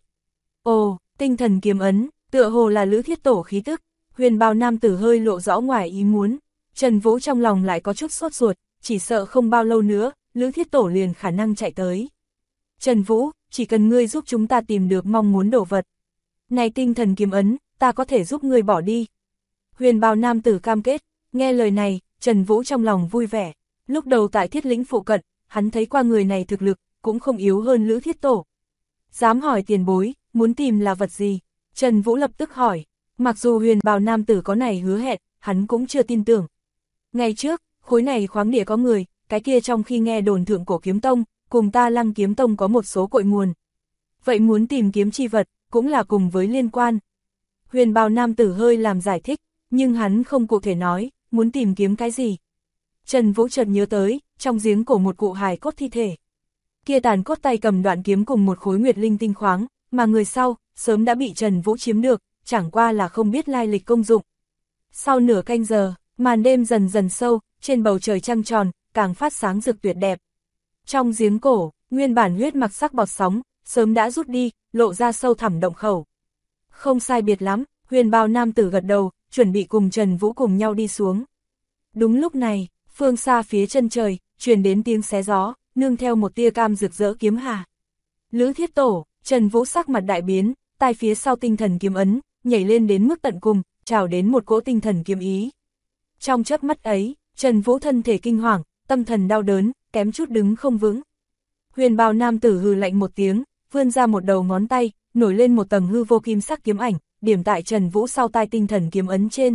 Tinh thần kiếm ấn, tựa hồ là Lữ Thiết Tổ khí tức, huyền bào nam tử hơi lộ rõ ngoài ý muốn. Trần Vũ trong lòng lại có chút sốt ruột, chỉ sợ không bao lâu nữa, Lữ Thiết Tổ liền khả năng chạy tới. Trần Vũ, chỉ cần ngươi giúp chúng ta tìm được mong muốn đồ vật. Này tinh thần kiếm ấn, ta có thể giúp ngươi bỏ đi. Huyền bào nam tử cam kết, nghe lời này, Trần Vũ trong lòng vui vẻ. Lúc đầu tại Thiết Lĩnh phụ cận, hắn thấy qua người này thực lực, cũng không yếu hơn Lữ Thiết Tổ. Dám hỏi tiền bối, muốn tìm là vật gì? Trần Vũ lập tức hỏi, mặc dù huyền bào nam tử có này hứa hẹn, hắn cũng chưa tin tưởng. Ngày trước, khối này khoáng địa có người, cái kia trong khi nghe đồn Thượng Cổ Kiếm Tông, cùng ta Lăng Kiếm Tông có một số cội nguồn. Vậy muốn tìm kiếm chi vật, cũng là cùng với liên quan. Huyền bào nam tử hơi làm giải thích, nhưng hắn không cụ thể nói, muốn tìm kiếm cái gì. Trần Vũ chợt nhớ tới, trong giếng cổ một cụ hài cốt thi thể. Kia tàn cốt tay cầm đoạn kiếm cùng một khối nguyệt linh tinh khoáng, mà người sau, sớm đã bị Trần Vũ chiếm được, chẳng qua là không biết lai lịch công dụng. Sau nửa canh giờ, màn đêm dần dần sâu, trên bầu trời trăng tròn, càng phát sáng rực tuyệt đẹp. Trong giếng cổ, nguyên bản huyết mặc sắc bọt sóng, sớm đã rút đi, lộ ra sâu thẳm động khẩu. Không sai biệt lắm, huyền bào nam tử gật đầu, chuẩn bị cùng Trần Vũ cùng nhau đi xuống. Đúng lúc này, phương xa phía chân trời, truyền đến tiếng xé gió, nương theo một tia cam rực rỡ kiếm hà. Lữ Thiết Tổ, Trần Vũ sắc mặt đại biến, tai phía sau tinh thần kiếm ấn, nhảy lên đến mức tận cùng, trào đến một cỗ tinh thần kiếm ý. Trong chớp mắt ấy, Trần Vũ thân thể kinh hoàng, tâm thần đau đớn, kém chút đứng không vững. Huyền bào nam tử hừ lạnh một tiếng, vươn ra một đầu ngón tay, nổi lên một tầng hư vô kim sắc kiếm ảnh, điểm tại Trần Vũ sau tai tinh thần kiếm ấn trên.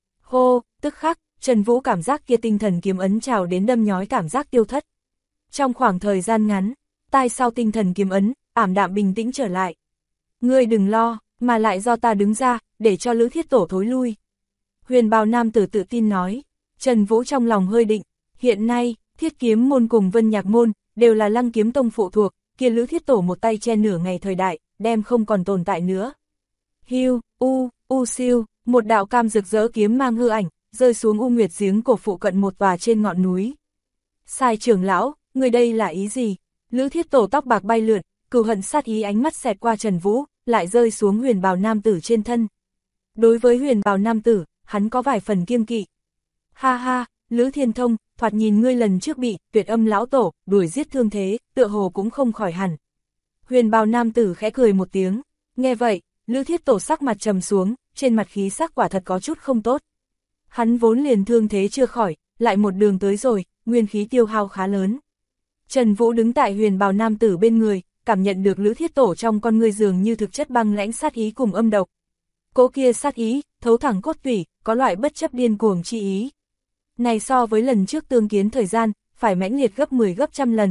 Hô, tức khắc, Trần Vũ cảm giác kia tinh thần kiếm ấn trào đến đâm nhói cảm giác tiêu thất. Trong khoảng thời gian ngắn, tai sau tinh thần kiếm ấn, ảm đạm bình tĩnh trở lại. Ngươi đừng lo, mà lại do ta đứng ra, để cho Lữ Thiết Tổ thối lui. Huyền bào nam tử tự tin nói. Trần Vũ trong lòng hơi định, hiện nay, Thiết Kiếm môn cùng Vân Nhạc môn, đều là Lăng Kiếm Tông phụ thuộc, kia Lữ Thiết Tổ một tay che nửa ngày thời đại, đem không còn tồn tại nữa. Hiu, siêu, một đạo cam rực rỡ kiếm mang hư ảnh, rơi xuống U Nguyệt giếng cổ phụ cận một tòa trên ngọn núi. Sai trưởng lão, người đây là ý gì? Lữ Thiết Tổ tóc bạc bay lượn, cừu hận sát ý ánh mắt xẹt qua Trần Vũ, lại rơi xuống huyền bào nam tử trên thân. Đối với huyền bào nam tử, hắn có vài phần kiêng kỵ. Ha ha, Lữ Thiên Thông, thoạt nhìn ngươi lần trước bị Tuyệt Âm lão tổ đuổi giết thương thế, tựa hồ cũng không khỏi hẳn. Huyền bào nam tử khẽ cười một tiếng, nghe vậy, Lữ Thiết Tổ sắc mặt trầm xuống, trên mặt khí sắc quả thật có chút không tốt. Hắn vốn liền thương thế chưa khỏi, lại một đường tới rồi, nguyên khí tiêu hao khá lớn. Trần Vũ đứng tại huyền bào nam tử bên người, cảm nhận được Lữ Thiết Tổ trong con người dường như thực chất băng lãnh sát ý cùng âm độc. Cố kia sát ý, thấu thẳng cốt tủy, có loại bất chấp điên cuồng chi ý. Này so với lần trước tương kiến thời gian, phải mãnh liệt gấp 10 gấp trăm lần.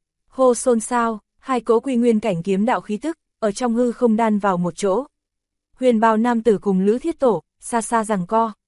Hô xôn xao, hai cỗ quy nguyên cảnh kiếm đạo khí tức, ở trong hư không đan vào một chỗ. Huyền bào nam tử cùng Lữ Thiết Tổ, xa xa giằng co.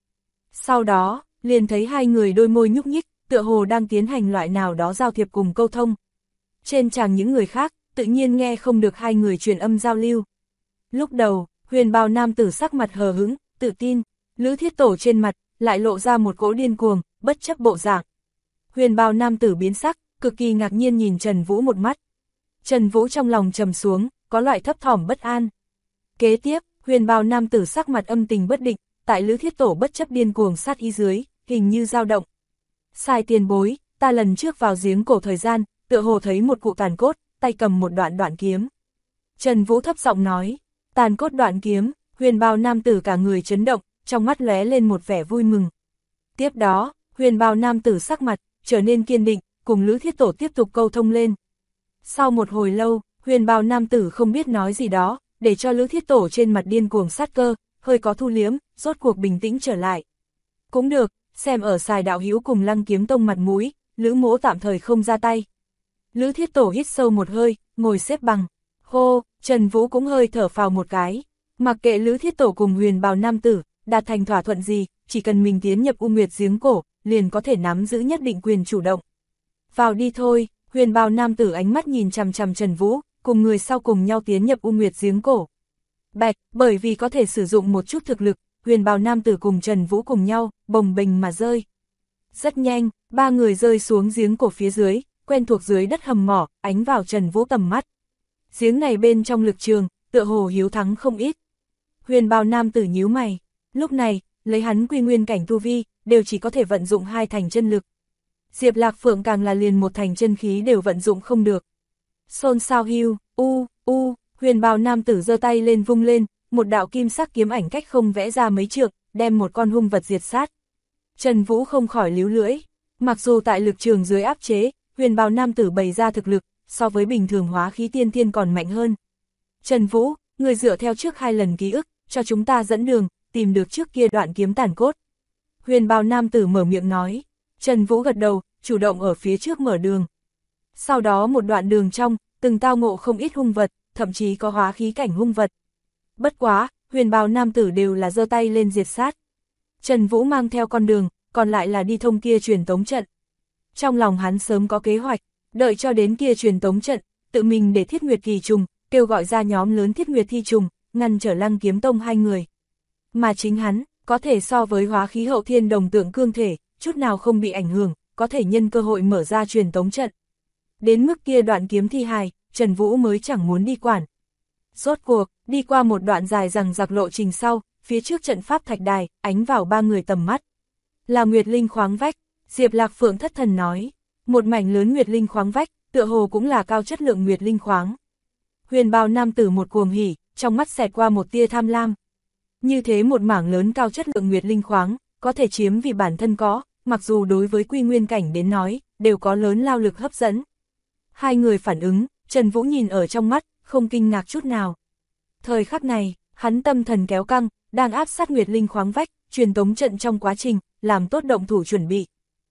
Sau đó, liền thấy hai người đôi môi nhúc nhích, tựa hồ đang tiến hành loại nào đó giao thiệp cùng câu thông. Trên tràng những người khác, tự nhiên nghe không được hai người truyền âm giao lưu. Lúc đầu, huyền bào nam tử sắc mặt hờ hững, tự tin, Lữ Thiết Tổ trên mặt, lại lộ ra một cỗ điên cuồng, bất chấp bộ dạng. Huyền bào nam tử biến sắc, cực kỳ ngạc nhiên nhìn Trần Vũ một mắt. Trần Vũ trong lòng trầm xuống, có loại thấp thỏm bất an. Kế tiếp, huyền bào nam tử sắc mặt âm tình bất định, tại Lữ Thiết Tổ bất chấp điên cuồng sát ý dưới, hình như dao động. Sai tiền bối, ta lần trước vào giếng cổ thời gian, tựa hồ thấy một cụ tàn cốt, tay cầm một đoạn kiếm. Trần Vũ thấp giọng nói, tàn cốt đoạn kiếm, huyền bào nam tử cả người chấn động, trong mắt lóe lên một vẻ vui mừng. Tiếp đó, huyền bào nam tử sắc mặt, trở nên kiên định, cùng Lữ Thiết Tổ tiếp tục câu thông lên. Sau một hồi lâu, huyền bào nam tử không biết nói gì đó, để cho Lữ Thiết Tổ trên mặt điên cuồng sát cơ, hơi có thu liếm, rốt cuộc bình tĩnh trở lại. Cũng được, xem ở Sài đạo hữu cùng Lăng Kiếm Tông mặt mũi, Lữ mỗ tạm thời không ra tay. Lữ Thiết Tổ hít sâu một hơi, ngồi xếp bằng. Hô, Trần Vũ cũng hơi thở phào một cái. Mặc kệ Lữ Thiết Tổ cùng huyền bào nam tử, đạt thành thỏa thuận gì, chỉ cần mình tiến nhập U Nguyệt giếng cổ, liền có thể nắm giữ nhất định quyền chủ động. Vào đi thôi, huyền bào nam tử ánh mắt nhìn chằm chằm Trần Vũ, cùng người sau cùng nhau tiến nhập U Nguyệt giếng cổ. Bạch, bởi vì có thể sử dụng một chút thực lực, huyền bào nam tử cùng Trần Vũ cùng nhau, bồng bềnh mà rơi. Rất nhanh, ba người rơi xuống giếng cổ phía dưới, quen thuộc dưới đất hầm mỏ, ánh vào Trần Vũ tầm mắt. Giếng này bên trong lực trường, tựa hồ hiếu thắng không ít. Huyền bào nam tử nhíu mày, lúc này, lấy hắn quy nguyên cảnh tu vi, đều chỉ có thể vận dụng 2 thành chân lực. Diệp Lạc Phượng càng là liền 1 thành chân khí đều vận dụng không được. Xôn xao hưu, huyền bào nam tử giơ tay lên vung lên, một đạo kim sắc kiếm ảnh cách không vẽ ra mấy trượng, đem một con hung vật diệt sát. Trần Vũ không khỏi líu lưỡi, mặc dù tại lực trường dưới áp chế, huyền bào nam tử bày ra thực lực, so với bình thường hóa khí tiên thiên còn mạnh hơn. Trần Vũ, người dựa theo trước 2 lần ký ức, cho chúng ta dẫn đường, tìm được trước kia đoạn kiếm tàn cốt. Huyền bào nam tử mở miệng nói, Trần Vũ gật đầu, chủ động ở phía trước mở đường. Sau đó một đoạn đường trong, từng tao ngộ không ít hung vật, thậm chí có hóa khí cảnh hung vật. Bất quá, huyền bào nam tử đều là giơ tay lên diệt sát. Trần Vũ mang theo con đường, còn lại là đi thông kia truyền tống trận. Trong lòng hắn sớm có kế hoạch, đợi cho đến kia truyền tống trận, tự mình để Thiết Nguyệt Kỳ Trùng, kêu gọi ra nhóm lớn Thiết Nguyệt Thi Trùng, ngăn trở Lăng Kiếm Tông 2 người. Mà chính hắn, có thể so với hóa khí hậu thiên đồng tượng cương thể, chút nào không bị ảnh hưởng, có thể nhân cơ hội mở ra truyền tống trận. Đến mức kia đoạn kiếm thi hài, Trần Vũ mới chẳng muốn đi quản. Rốt cuộc, đi qua một đoạn dài rằng giặc lộ trình sau, phía trước trận pháp thạch đài, ánh vào 3 người tầm mắt. Là Nguyệt Linh khoáng vách, Diệp Lạc Phượng thất thần nói. Một mảnh lớn Nguyệt Linh khoáng vách, tựa hồ cũng là cao chất lượng Nguyệt Linh khoáng. Huyền bào nam tử một cuồng hỉ, trong mắt xẹt qua một tia tham lam. Như thế một mảng lớn cao chất lượng Nguyệt Linh khoáng, có thể chiếm vì bản thân có, mặc dù đối với quy nguyên cảnh đến nói, đều có lớn lao lực hấp dẫn. 2 người phản ứng, Trần Vũ nhìn ở trong mắt, không kinh ngạc chút nào. Thời khắc này, hắn tâm thần kéo căng, đang áp sát Nguyệt Linh khoáng vách, truyền tống trận trong quá trình, làm tốt động thủ chuẩn bị.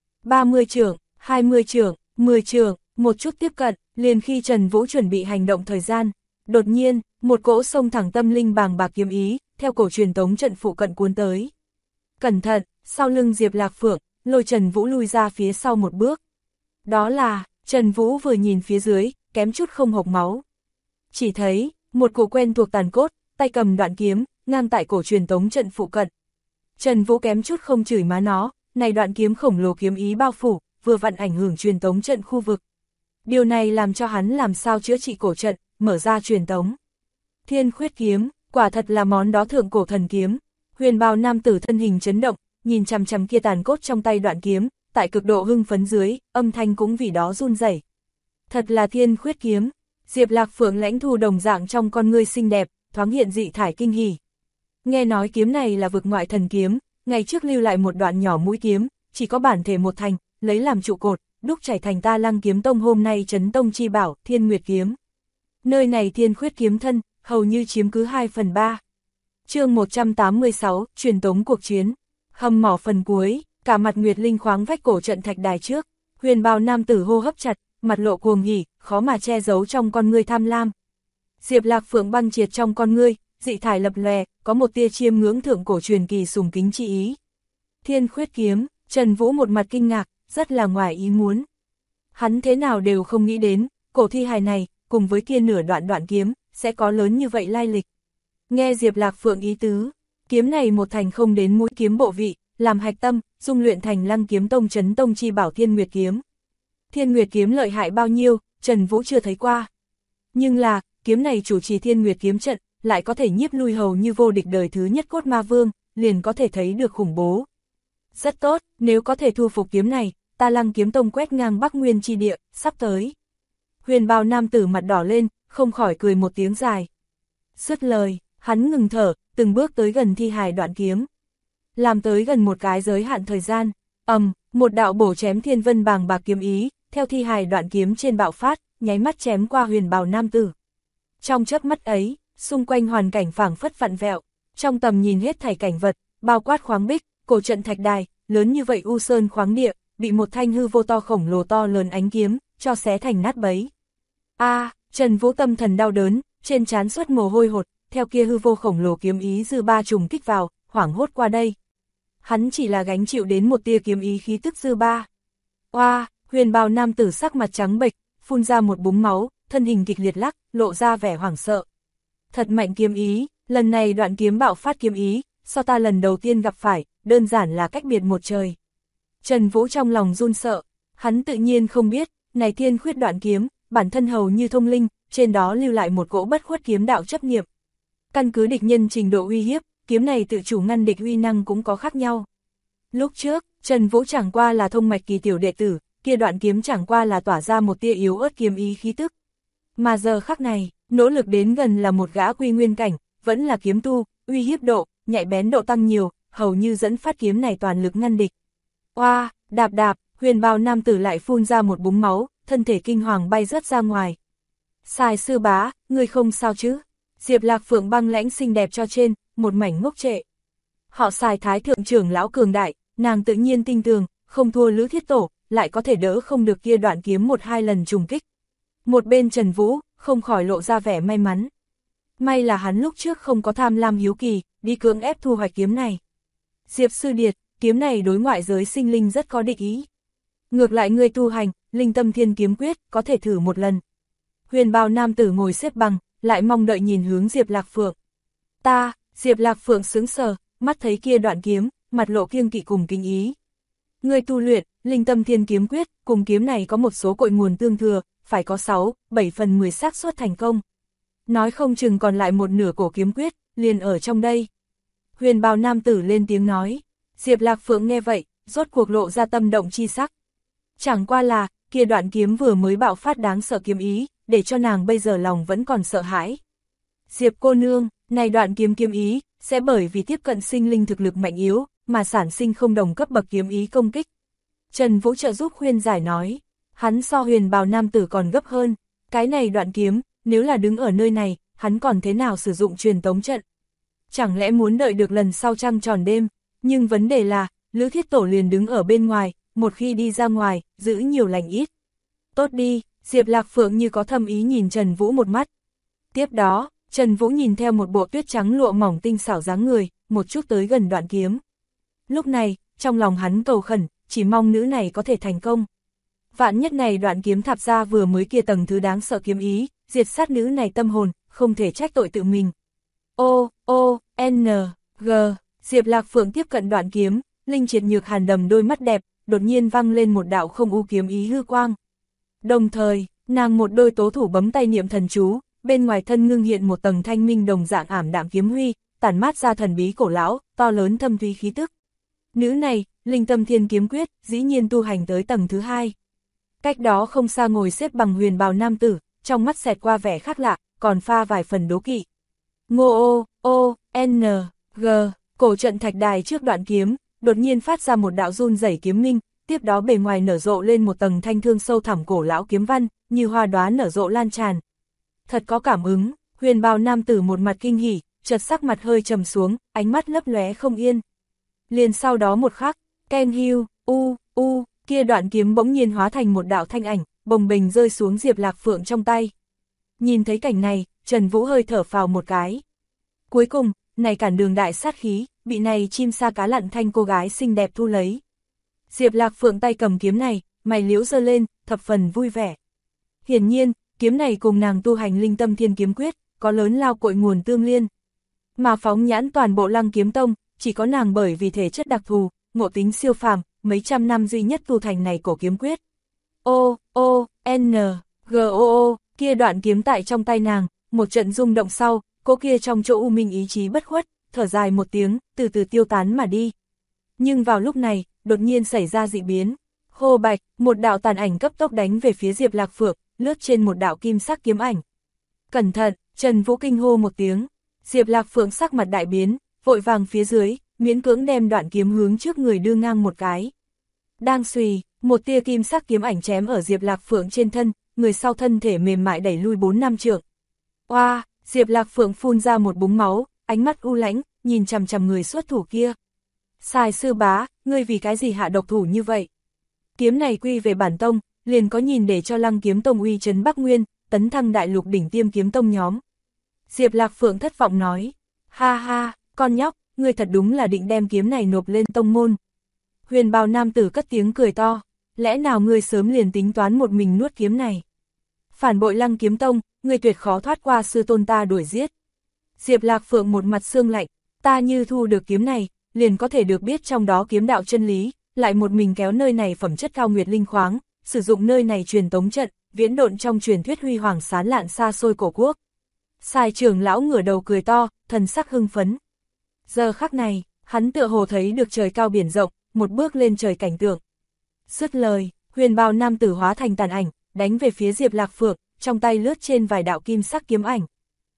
30 trượng, 20 trượng, 10 trượng, một chút tiếp cận, liền khi Trần Vũ chuẩn bị hành động thời gian. Đột nhiên, một cỗ sông thẳng tâm linh bàng bạc kiếm ý, theo cổ truyền tống trận phụ cận cuốn tới. Cẩn thận, sau lưng Diệp Lạc Phượng, lôi Trần Vũ lui ra phía sau một bước. Đó là, Trần Vũ vừa nhìn phía dưới, kém chút không hộc máu. Chỉ thấy, một cụ quen thuộc tàn cốt, tay cầm đoạn kiếm, ngang tại cổ truyền tống trận phụ cận. Trần Vũ kém chút không chửi má nó, này đoạn kiếm khổng lồ kiếm ý bao phủ, vừa vặn ảnh hưởng truyền tống trận khu vực. Điều này làm cho hắn làm sao chữa trị cổ trận, mở ra truyền tống. Thiên Khuyết kiếm, quả thật là món đó thượng cổ thần kiếm. Huyền bào nam tử thân hình chấn động, nhìn chằm chằm kia tàn cốt trong tay đoạn kiếm, tại cực độ hưng phấn dưới, âm thanh cũng vì đó run rẩy. Thật là Thiên Khuyết kiếm. Diệp Lạc Phượng lãnh thu đồng dạng trong con ngươi xinh đẹp, thoáng hiện dị thải kinh hỉ. Nghe nói kiếm này là vực ngoại thần kiếm, ngày trước lưu lại một đoạn nhỏ mũi kiếm, chỉ có bản thể một thành, lấy làm trụ cột, đúc chảy thành ta Lăng Kiếm Tông hôm nay trấn tông chi bảo, Thiên Nguyệt kiếm. Nơi này Thiên Khuyết kiếm thân, hầu như chiếm cứ 2/3. Chương 186, truyền tống cuộc chiến. Hầm mỏ phần cuối, cả mặt Nguyệt Linh khoáng vách cổ trận thạch đài trước, huyền bào nam tử hô hấp chặt, mặt lộ cuồng hỉ, khó mà che giấu trong con ngươi tham lam. Diệp Lạc Phượng băng triệt trong con ngươi, dị thải lập lòe, có một tia chiêm ngưỡng thượng cổ truyền kỳ sùng kính chi ý. Thiên khuyết kiếm, Trần Vũ một mặt kinh ngạc, rất là ngoài ý muốn. Hắn thế nào đều không nghĩ đến, cổ thi hài này, cùng với kia nửa đoạn kiếm, sẽ có lớn như vậy lai lịch. Nghe Diệp Lạc Phượng ý tứ, kiếm này một thành không đến mũi kiếm bộ vị, làm hạch tâm, dung luyện thành Lăng Kiếm Tông Chấn Tông chi bảo Thiên Nguyệt kiếm. Thiên Nguyệt kiếm lợi hại bao nhiêu, Trần Vũ chưa thấy qua. Nhưng là, kiếm này chủ trì Thiên Nguyệt kiếm trận, lại có thể nhiếp lui hầu như vô địch đời thứ nhất Cốt Ma Vương, liền có thể thấy được khủng bố. Rất tốt, nếu có thể thu phục kiếm này, ta Lăng Kiếm Tông quét ngang Bắc Nguyên chi địa, sắp tới. Huyền bào nam tử mặt đỏ lên, không khỏi cười một tiếng dài. Dứt lời, hắn ngừng thở, từng bước tới gần thi hài đoạn kiếm. Làm tới gần một cái giới hạn thời gian, một đạo bổ chém thiên vân bàng bạc kiếm ý, theo thi hài đoạn kiếm trên bạo phát, nháy mắt chém qua huyền bào nam tử. Trong chớp mắt ấy, xung quanh hoàn cảnh phảng phất vặn vẹo, trong tầm nhìn hết thảy cảnh vật, bao quát khoáng bích, cổ trận thạch đài, lớn như vậy u sơn khoáng địa, bị một thanh hư vô to khổng lồ to lớn ánh kiếm, cho xé thành nát bấy. Trần Vũ tâm thần đau đớn, trên trán xuất mồ hôi hột, theo kia hư vô khổng lồ kiếm ý dư ba trùng kích vào, hoảng hốt qua đây. Hắn chỉ là gánh chịu đến một tia kiếm ý khí tức dư ba. Huyền bào nam tử sắc mặt trắng bệch, phun ra một búng máu, thân hình kịch liệt lắc, lộ ra vẻ hoảng sợ. Thật mạnh kiếm ý, lần này đoạn kiếm bạo phát kiếm ý, so ta lần đầu tiên gặp phải, đơn giản là cách biệt một trời. Trần Vũ trong lòng run sợ, hắn tự nhiên không biết, này thiên khuyết đoạn kiếm, bản thân hầu như thông linh, trên đó lưu lại một cỗ bất khuất kiếm đạo chấp niệm. Căn cứ địch nhân trình độ uy hiếp, kiếm này tự chủ ngăn địch uy năng cũng có khác nhau. Lúc trước, Trần Vũ chẳng qua là thông mạch kỳ tiểu đệ tử, kia đoạn kiếm chẳng qua là tỏa ra một tia yếu ớt kiếm ý khí tức. Mà giờ khắc này, nỗ lực đến gần là một gã quy nguyên cảnh, vẫn là kiếm tu, uy hiếp độ, nhạy bén độ tăng nhiều, hầu như dẫn phát kiếm này toàn lực ngăn địch. Đạp, huyền bào nam tử lại phun ra một búng máu, thân thể kinh hoàng bay rớt ra ngoài. Sài sư bá, ngươi không sao chứ? Diệp Lạc Phượng băng lãnh xinh đẹp cho trên, một mảnh ngốc trệ. Họ Sài thái thượng trưởng lão cường đại, nàng tự nhiên tin tưởng, không thua Lữ Thiết Tổ, lại có thể đỡ không được kia đoạn kiếm một hai lần trùng kích. Một bên Trần Vũ, không khỏi lộ ra vẻ may mắn. May là hắn lúc trước không có tham lam hiếu kỳ, đi cưỡng ép thu hoạch kiếm này. Diệp sư điệt, kiếm này đối ngoại giới sinh linh rất có địch ý. Ngược lại ngươi tu hành, linh tâm thiên kiếm quyết, có thể thử một lần. Huyền bào nam tử ngồi xếp bằng, lại mong đợi nhìn hướng Diệp Lạc Phượng. Diệp Lạc Phượng sững sờ, mắt thấy kia đoạn kiếm, mặt lộ kiêng kỵ cùng kinh ý. Ngươi tu luyện, linh tâm thiên kiếm quyết, cùng kiếm này có một số cội nguồn tương thừa, phải có 6-7/10 xác suất thành công. Nói không chừng còn lại một nửa cổ kiếm quyết, liền ở trong đây. Huyền bào nam tử lên tiếng nói. Diệp Lạc Phượng nghe vậy, rốt cuộc lộ ra tâm động chi sắc. Chẳng qua là, kia đoạn kiếm vừa mới bạo phát đáng sợ kiếm ý, để cho nàng bây giờ lòng vẫn còn sợ hãi. Diệp cô nương, này đoạn kiếm ý, sẽ bởi vì tiếp cận sinh linh thực lực mạnh yếu, mà sản sinh không đồng cấp bậc kiếm ý công kích. Trần Vũ trợ giúp khuyên giải nói, hắn so huyền bào nam tử còn gấp hơn, cái này đoạn kiếm, nếu là đứng ở nơi này, hắn còn thế nào sử dụng truyền tống trận? Chẳng lẽ muốn đợi được lần sau trăng tròn đêm, nhưng vấn đề là, Lữ Thiết Tổ liền đứng ở bên ngoài, một khi đi ra ngoài, giữ nhiều lành ít. Tốt đi, Diệp Lạc Phượng như có thâm ý nhìn Trần Vũ một mắt. Tiếp đó, Trần Vũ nhìn theo một bộ tuyết trắng lụa mỏng tinh xảo dáng người, một chút tới gần đoạn kiếm. Lúc này, trong lòng hắn cầu khẩn, chỉ mong nữ này có thể thành công. Vạn nhất này đoạn kiếm thạp ra vừa mới kia tầng thứ đáng sợ kiếm ý, diệt sát nữ này tâm hồn, không thể trách tội tự mình. G, Diệp Lạc Phượng tiếp cận đoạn kiếm, linh triệt nhược hàn đầm đôi mắt đẹp, đột nhiên văng lên một đạo không u kiếm ý hư quang. Đồng thời, nàng một đôi tố thủ bấm tay niệm thần chú, bên ngoài thân ngưng hiện một tầng thanh minh đồng dạng ảm đạm kiếm huy, tản mát ra thần bí cổ lão, to lớn thâm thúy khí tức. Nữ này, linh tâm thiên kiếm quyết, dĩ nhiên tu hành tới tầng thứ 2. Cách đó không xa ngồi xếp bằng huyền bào nam tử, trong mắt xẹt qua vẻ khác lạ, còn pha vài phần đố kỵ. G, cổ trận thạch đài trước đoạn kiếm, đột nhiên phát ra một đạo run rẩy kiếm minh, tiếp đó bề ngoài nở rộ lên một tầng thanh thương sâu thẳm cổ lão kiếm văn, như hoa đóa nở rộ lan tràn. Thật có cảm ứng, huyền bào nam tử một mặt kinh hỉ, chợt sắc mặt hơi trầm xuống, ánh mắt lấp lóe không yên. Liền sau đó một khắc, Ken Hiu, kia đoạn kiếm bỗng nhiên hóa thành một đạo thanh ảnh, bồng bềnh rơi xuống Diệp Lạc Phượng trong tay. Nhìn thấy cảnh này, Trần Vũ hơi thở phào một cái. Cuối cùng, này cản đường đại sát khí, bị này chim sa cá lặn thanh cô gái xinh đẹp thu lấy. Diệp Lạc Phượng tay cầm kiếm này, mày liễu giơ lên, thập phần vui vẻ. Hiển nhiên, kiếm này cùng nàng tu hành linh tâm thiên kiếm quyết, có lớn lao cội nguồn tương liên. Mà phóng nhãn toàn bộ Lăng Kiếm Tông, chỉ có nàng bởi vì thể chất đặc thù, ngộ tính siêu phàm, mấy trăm năm duy nhất tu thành này cổ kiếm quyết. O, kia đoạn kiếm tại trong tay nàng, một trận rung động sau, cô kia trong chỗ u minh ý chí bất khuất, thở dài một tiếng, từ từ tiêu tán mà đi. Nhưng vào lúc này, đột nhiên xảy ra dị biến. Hô bạch, một đạo tàn ảnh cấp tốc đánh về phía Diệp Lạc Phượng, lướt trên một đạo kim sắc kiếm ảnh. Cẩn thận, Trần Vũ kinh hô một tiếng. Diệp Lạc Phượng sắc mặt đại biến, vội vàng phía dưới, miễn cưỡng đem đoạn kiếm hướng trước người đưa ngang một cái. Đang xùy, một tia kim sắc kiếm ảnh chém ở Diệp Lạc Phượng trên thân, người sau thân thể mềm mại đẩy lui 4-5 trượng. Oa, Diệp Lạc Phượng phun ra một búng máu, ánh mắt u lãnh, nhìn chằm chằm người xuất thủ kia. Sài sư bá, ngươi vì cái gì hạ độc thủ như vậy? Kiếm này quy về bản tông, liền có nhìn để cho Lăng Kiếm Tông uy trấn Bắc Nguyên, tấn thăng đại lục đỉnh tiêm kiếm tông nhóm. Diệp Lạc Phượng thất vọng nói, ha ha, con nhóc, ngươi thật đúng là định đem kiếm này nộp lên tông môn. Huyền bào nam tử cất tiếng cười to, lẽ nào ngươi sớm liền tính toán một mình nuốt kiếm này? Phản bội Lăng Kiếm Tông, ngươi tuyệt khó thoát qua sư tôn ta đuổi giết. Diệp Lạc Phượng một mặt xương lạnh, ta như thu được kiếm này, liền có thể được biết trong đó kiếm đạo chân lý, lại một mình kéo nơi này phẩm chất cao nguyệt linh khoáng, sử dụng nơi này truyền tống trận, viễn độn trong truyền thuyết huy hoàng sán lạn xa xôi cổ quốc. Sài trưởng lão ngửa đầu cười to, thần sắc hưng phấn. Giờ khắc này, hắn tựa hồ thấy được trời cao biển rộng, một bước lên trời cảnh tượng. Dứt lời, huyền bào nam tử hóa thành tàn ảnh, đánh về phía Diệp Lạc Phượng, trong tay lướt trên vài đạo kim sắc kiếm ảnh.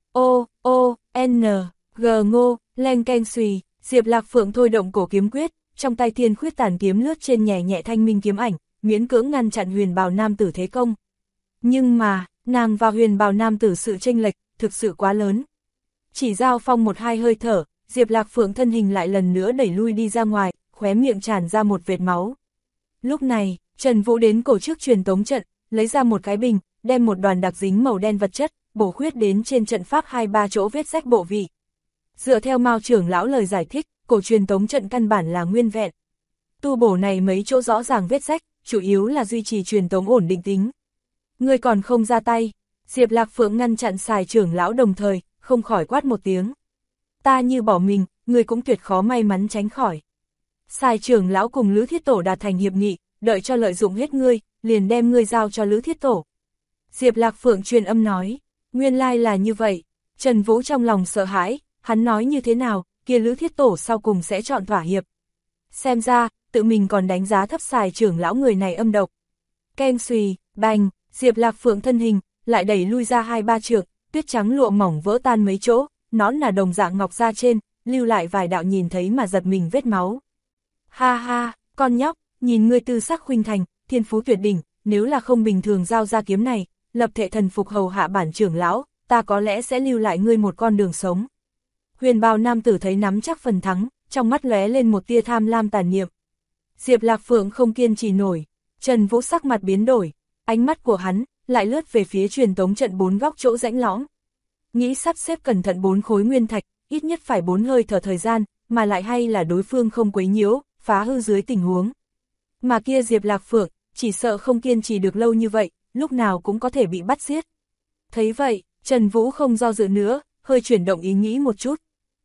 Ngô, leng keng xùy, Diệp Lạc Phượng thôi động cổ kiếm quyết, trong tay thiên khuyết tàn kiếm lướt trên nhẹ nhẹ thanh minh kiếm ảnh, miễn cưỡng ngăn chặn huyền bào nam tử thế công. Nhưng mà, nàng và huyền bào nam tử sự chênh lệch, thực sự quá lớn. Chỉ giao phong một hai hơi thở, Diệp Lạc Phượng thân hình lại lần nữa đẩy lui đi ra ngoài, khóe miệng tràn ra một vệt máu. Lúc này, Trần Vũ đến cổ trước truyền tống trận, lấy ra một cái bình, đem một đoàn đặc dính màu đen vật chất, bổ khuyết đến trên trận pháp 2-3 chỗ vết rách bộ vị. Dựa theo Mao trưởng lão lời giải thích, cổ truyền tống trận căn bản là nguyên vẹn. Tu bổ này mấy chỗ rõ ràng vết rách, chủ yếu là duy trì truyền tống ổn định tính. Ngươi còn không ra tay, Diệp Lạc Phượng ngăn chặn Sài trưởng lão đồng thời, không khỏi quát một tiếng. Ta như bỏ mình, ngươi cũng tuyệt khó may mắn tránh khỏi. Sài trưởng lão cùng Lữ Thiết Tổ đạt thành hiệp nghị, đợi cho lợi dụng hết ngươi, liền đem ngươi giao cho Lữ Thiết Tổ. Diệp Lạc Phượng truyền âm nói, nguyên lai là như vậy. Trần Vũ trong lòng sợ hãi, hắn nói như thế nào, kia Lữ Thiết Tổ sau cùng sẽ chọn thỏa hiệp. Xem ra, tự mình còn đánh giá thấp Sài trưởng lão người này âm độc. Keng xùy, bành, Diệp Lạc Phượng thân hình, lại đẩy lui ra 2-3 trượng, tuyết trắng lụa mỏng vỡ tan mấy chỗ, nón là đồng dạng ngọc ra trên, lưu lại vài đạo nhìn thấy mà giật mình vết máu. Ha ha, con nhóc, nhìn ngươi tư sắc khuynh thành, thiên phú tuyệt đỉnh, nếu là không bình thường giao ra kiếm này, lập thể thần phục hầu hạ bản trưởng lão, ta có lẽ sẽ lưu lại ngươi một con đường sống. Huyền bào nam tử thấy nắm chắc phần thắng, trong mắt lóe lên một tia tham lam tàn niệm. Diệp Lạc Phượng không kiên trì nổi, Trần Vũ sắc mặt biến đổi, ánh mắt của hắn lại lướt về phía truyền tống trận 4 góc chỗ rãnh lõm. Nghĩ sắp xếp cẩn thận 4 khối nguyên thạch, ít nhất phải 4 hơi thở thời gian, mà lại hay là đối phương không quấy nhiễu, phá hư dưới tình huống. Mà kia Diệp Lạc Phượng, chỉ sợ không kiên trì được lâu như vậy, lúc nào cũng có thể bị bắt giết. Thấy vậy, Trần Vũ không do dự nữa, hơi chuyển động ý nghĩ một chút.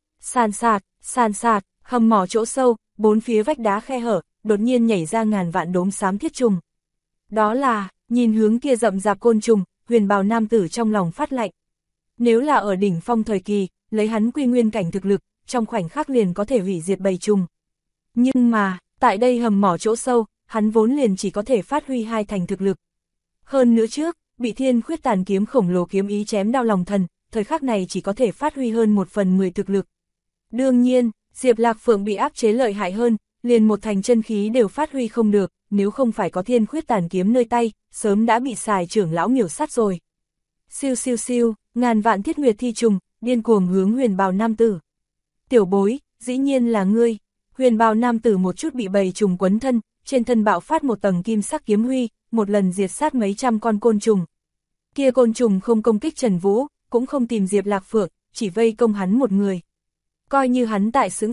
San sạt, hầm mỏ chỗ sâu, 4 phía vách đá khe hở, đột nhiên nhảy ra ngàn vạn đốm xám thiết trùng. Đó là, nhìn hướng kia rậm rạp côn trùng, huyền bào nam tử trong lòng phát lạnh. Nếu là ở đỉnh phong thời kỳ, lấy hắn quy nguyên cảnh thực lực, trong khoảnh khắc liền có thể hủy diệt bầy trùng. Nhưng mà, tại đây hầm mỏ chỗ sâu, hắn vốn liền chỉ có thể phát huy 2 thành thực lực. Hơn nữa trước, bị thiên khuyết tàn kiếm khổng lồ kiếm ý chém đau lòng thần, thời khắc này chỉ có thể phát huy hơn 1/10 thực lực. Đương nhiên, Diệp Lạc Phượng bị áp chế lợi hại hơn, liền 1 thành chân khí đều phát huy không được, nếu không phải có thiên khuyết tàn kiếm nơi tay, sớm đã bị Sài trưởng lão miểu sát rồi. Siêu siêu siêu, ngàn vạn thiết nguyệt thi trùng, điên cuồng hướng huyền bào nam tử. Tiểu bối, dĩ nhiên là ngươi. Huyền bào nam tử một chút bị bầy trùng quấn thân, trên thân bạo phát một tầng kim sắc kiếm huy, một lần diệt sát mấy trăm con côn trùng. Kia côn trùng không công kích Trần Vũ, cũng không tìm Diệp Lạc Phượng, chỉ vây công hắn một người. Coi như hắn tại xứng sờ,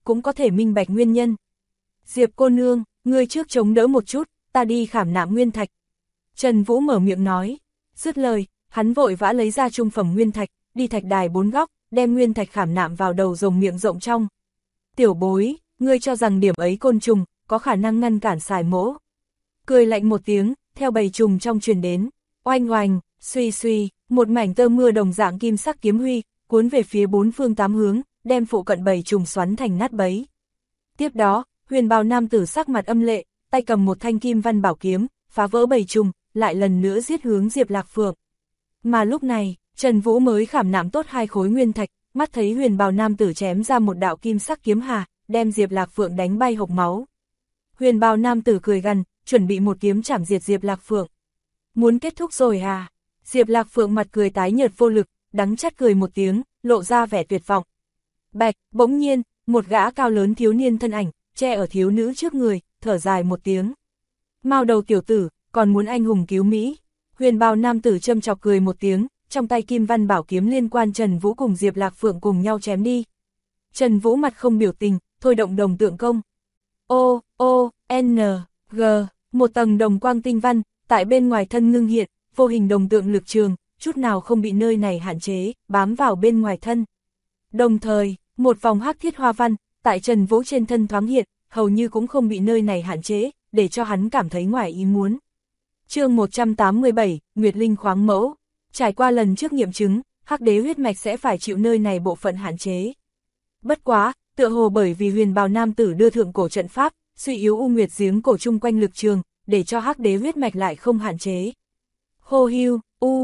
cũng có thể minh bạch nguyên nhân. Diệp cô nương, ngươi trước chống đỡ một chút, ta đi khảm nạm nguyên thạch. Trần Vũ mở miệng nói, dứt lời, hắn vội vã lấy ra trung phẩm nguyên thạch, đi thạch đài 4 góc, đem nguyên thạch khảm nạm vào đầu rồng miệng rộng trong. Tiểu bối, ngươi cho rằng điểm ấy côn trùng, có khả năng ngăn cản xài mỗ. Cười lạnh một tiếng, theo bầy trùng trong truyền đến, oanh oanh, suy suy, một mảnh tơ mưa đồng dạng kim sắc kiếm huy, cuốn về phía 4 phương 8 hướng, đem phụ cận bầy trùng xoắn thành nát bấy. Tiếp đó, huyền bào nam tử sắc mặt âm lệ, tay cầm một thanh kim văn bảo kiếm, phá vỡ bầy trùng, lại lần nữa giết hướng Diệp Lạc Phượng. Mà lúc này, Trần Vũ mới khảm nạm tốt 2 khối nguyên thạch, mắt thấy huyền bào nam tử chém ra một đạo kim sắc kiếm hà, đem Diệp Lạc Phượng đánh bay hộc máu. Huyền bào nam tử cười gằn, chuẩn bị một kiếm chảm diệt Diệp Lạc Phượng. Muốn kết thúc rồi à? Diệp Lạc Phượng mặt cười tái nhợt vô lực, đắng chát cười một tiếng, lộ ra vẻ tuyệt vọng. Bạch, bỗng nhiên, một gã cao lớn thiếu niên thân ảnh, che ở thiếu nữ trước người, thở dài một tiếng. Mao đầu tiểu tử, còn muốn anh hùng cứu Mỹ. Huyền bào nam tử châm chọc cười một tiếng, trong tay kim văn bảo kiếm liên quan Trần Vũ cùng Diệp Lạc Phượng cùng nhau chém đi. Trần Vũ mặt không biểu tình, thôi động đồng tượng công. O, O, N, G, một tầng đồng quang tinh văn, tại bên ngoài thân ngưng hiện, vô hình đồng tượng lực trường, chút nào không bị nơi này hạn chế, bám vào bên ngoài thân. Đồng thời, một vòng hắc thiết hoa văn, tại Trần Vũ trên thân thoáng hiện, hầu như cũng không bị nơi này hạn chế, để cho hắn cảm thấy ngoài ý muốn. Chương 187, Nguyệt Linh khoáng mẫu. Trải qua lần trước nghiệm chứng, hắc đế huyết mạch sẽ phải chịu nơi này bộ phận hạn chế. Bất quá, tựa hồ bởi vì huyền bào nam tử đưa thượng cổ trận pháp, suy yếu u nguyệt giếng cổ chung quanh lực trường, để cho hắc đế huyết mạch lại không hạn chế. Hô hưu,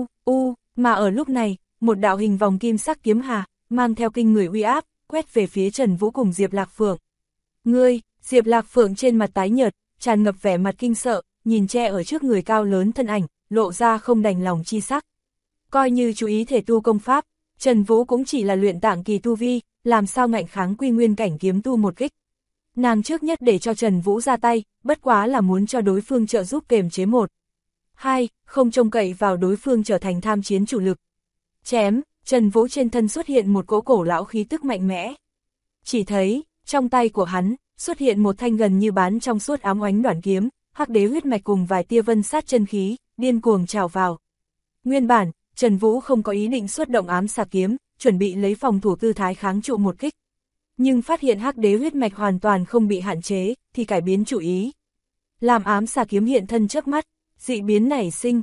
mà ở lúc này, một đạo hình vòng kim sắc kiếm hà, mang theo kinh người uy áp, quét về phía Trần Vũ cùng Diệp Lạc Phượng. Ngươi, Diệp Lạc Phượng trên mặt tái nhợt, tràn ngập vẻ mặt kinh sợ, nhìn che ở trước người cao lớn thân ảnh, lộ ra không đành lòng chi sắc. Coi như chú ý thể tu công pháp, Trần Vũ cũng chỉ là luyện tạng kỳ tu vi, làm sao ngạnh kháng quy nguyên cảnh kiếm tu một kích. Nàng trước nhất để cho Trần Vũ ra tay, bất quá là muốn cho đối phương trợ giúp kềm chế 1. 2, không trông cậy vào đối phương trở thành tham chiến chủ lực. Chém, Trần Vũ trên thân xuất hiện một cỗ cổ lão khí tức mạnh mẽ. Chỉ thấy, trong tay của hắn, xuất hiện một thanh gần như bán trong suốt ám oánh đoản kiếm, hắc đế huyết mạch cùng vài tia vân sát chân khí, điên cuồng trào vào. Nguyên bản, Trần Vũ không có ý định xuất động ám xà kiếm, chuẩn bị lấy phòng thủ tư thái kháng trụ một kích. Nhưng phát hiện hắc đế huyết mạch hoàn toàn không bị hạn chế, thì cải biến chủ ý. Làm ám xà kiếm hiện thân trước mắt, dị biến nảy sinh,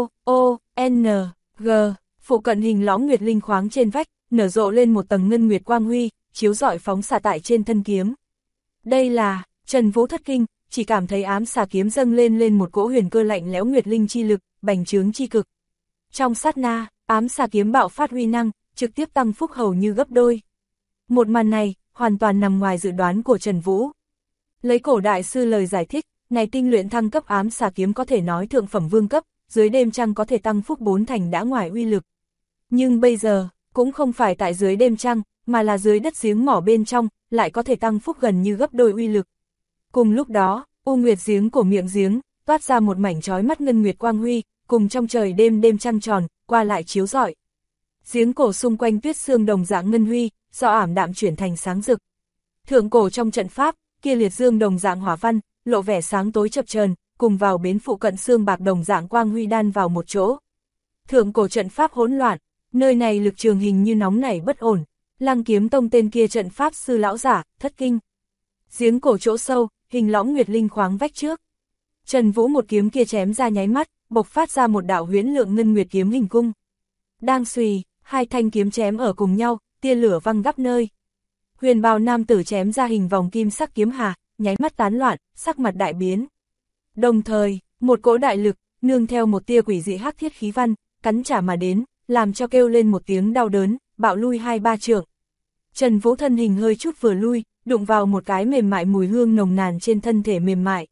N, G, phụ cận hình lõm nguyệt linh khoáng trên vách, nở rộ lên một tầng ngân nguyệt quang huy, chiếu rọi phóng xạ tại trên thân kiếm. Đây là, Trần Vũ thất kinh, chỉ cảm thấy ám xà kiếm dâng lên một cỗ huyền cơ lạnh lẽo nguyệt linh chi lực, bành trướng chi cực. Trong sát na, ám xà kiếm bạo phát uy năng, trực tiếp tăng phúc hầu như gấp đôi. Một màn này, hoàn toàn nằm ngoài dự đoán của Trần Vũ. Lấy cổ đại sư lời giải thích, này tinh luyện thăng cấp ám xà kiếm có thể nói thượng phẩm vương cấp, dưới đêm trăng có thể tăng phúc 4 thành đã ngoài uy lực. Nhưng bây giờ, cũng không phải tại dưới đêm trăng, mà là dưới đất giếng mỏ bên trong, lại có thể tăng phúc gần như gấp đôi uy lực. Cùng lúc đó, u nguyệt giếng của miệng giếng, toát ra một mảnh chói mắt ngân nguyệt quang huy, cùng trong trời đêm trăng tròn, qua lại chiếu rọi. Giếng cổ xung quanh tuyết xương đồng dạng ngân huy, do ảm đạm chuyển thành sáng rực. Thượng cổ trong trận pháp, kia liệt dương đồng dạng hỏa văn, lộ vẻ sáng tối chập chờn, cùng vào bến phụ cận xương bạc đồng dạng quang huy đan vào một chỗ. Thượng cổ trận pháp hỗn loạn, nơi này lực trường hình như nóng nảy bất ổn. Lăng Kiếm Tông tên kia trận pháp sư lão giả, thất kinh. Giếng cổ chỗ sâu, hình lõm nguyệt linh khoáng vách trước. Trần Vũ một kiếm kia chém ra nháy mắt, bộc phát ra một đạo huyễn lượng ngân nguyệt kiếm hình cung. Đang xùy, hai thanh kiếm chém ở cùng nhau, tia lửa văng gấp nơi. Huyền bào nam tử chém ra hình vòng kim sắc kiếm hà, nháy mắt tán loạn, sắc mặt đại biến. Đồng thời, một cỗ đại lực, nương theo một tia quỷ dị hắc thiết khí văn, cắn trả mà đến, làm cho kêu lên một tiếng đau đớn, bạo lui 2-3 trượng. Trần Vũ thân hình hơi chút vừa lui, đụng vào một cái mềm mại mùi hương nồng nàn trên thân thể mềm mại.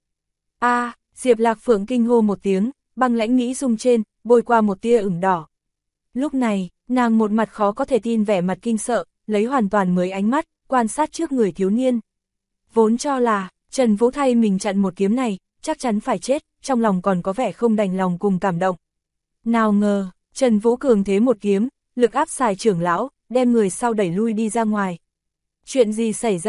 Diệp Lạc Phượng kinh hô một tiếng, băng lãnh nghĩ rung trên, bôi qua một tia ửng đỏ. Lúc này, nàng một mặt khó có thể tin vẻ mặt kinh sợ, lấy hoàn toàn mới ánh mắt, quan sát trước người thiếu niên. Vốn cho là, Trần Vũ thay mình chặn một kiếm này, chắc chắn phải chết, trong lòng còn có vẻ không đành lòng cùng cảm động. Nào ngờ, Trần Vũ cường thế một kiếm, lực áp xài trưởng lão, đem người sau đẩy lui đi ra ngoài. Chuyện gì xảy ra,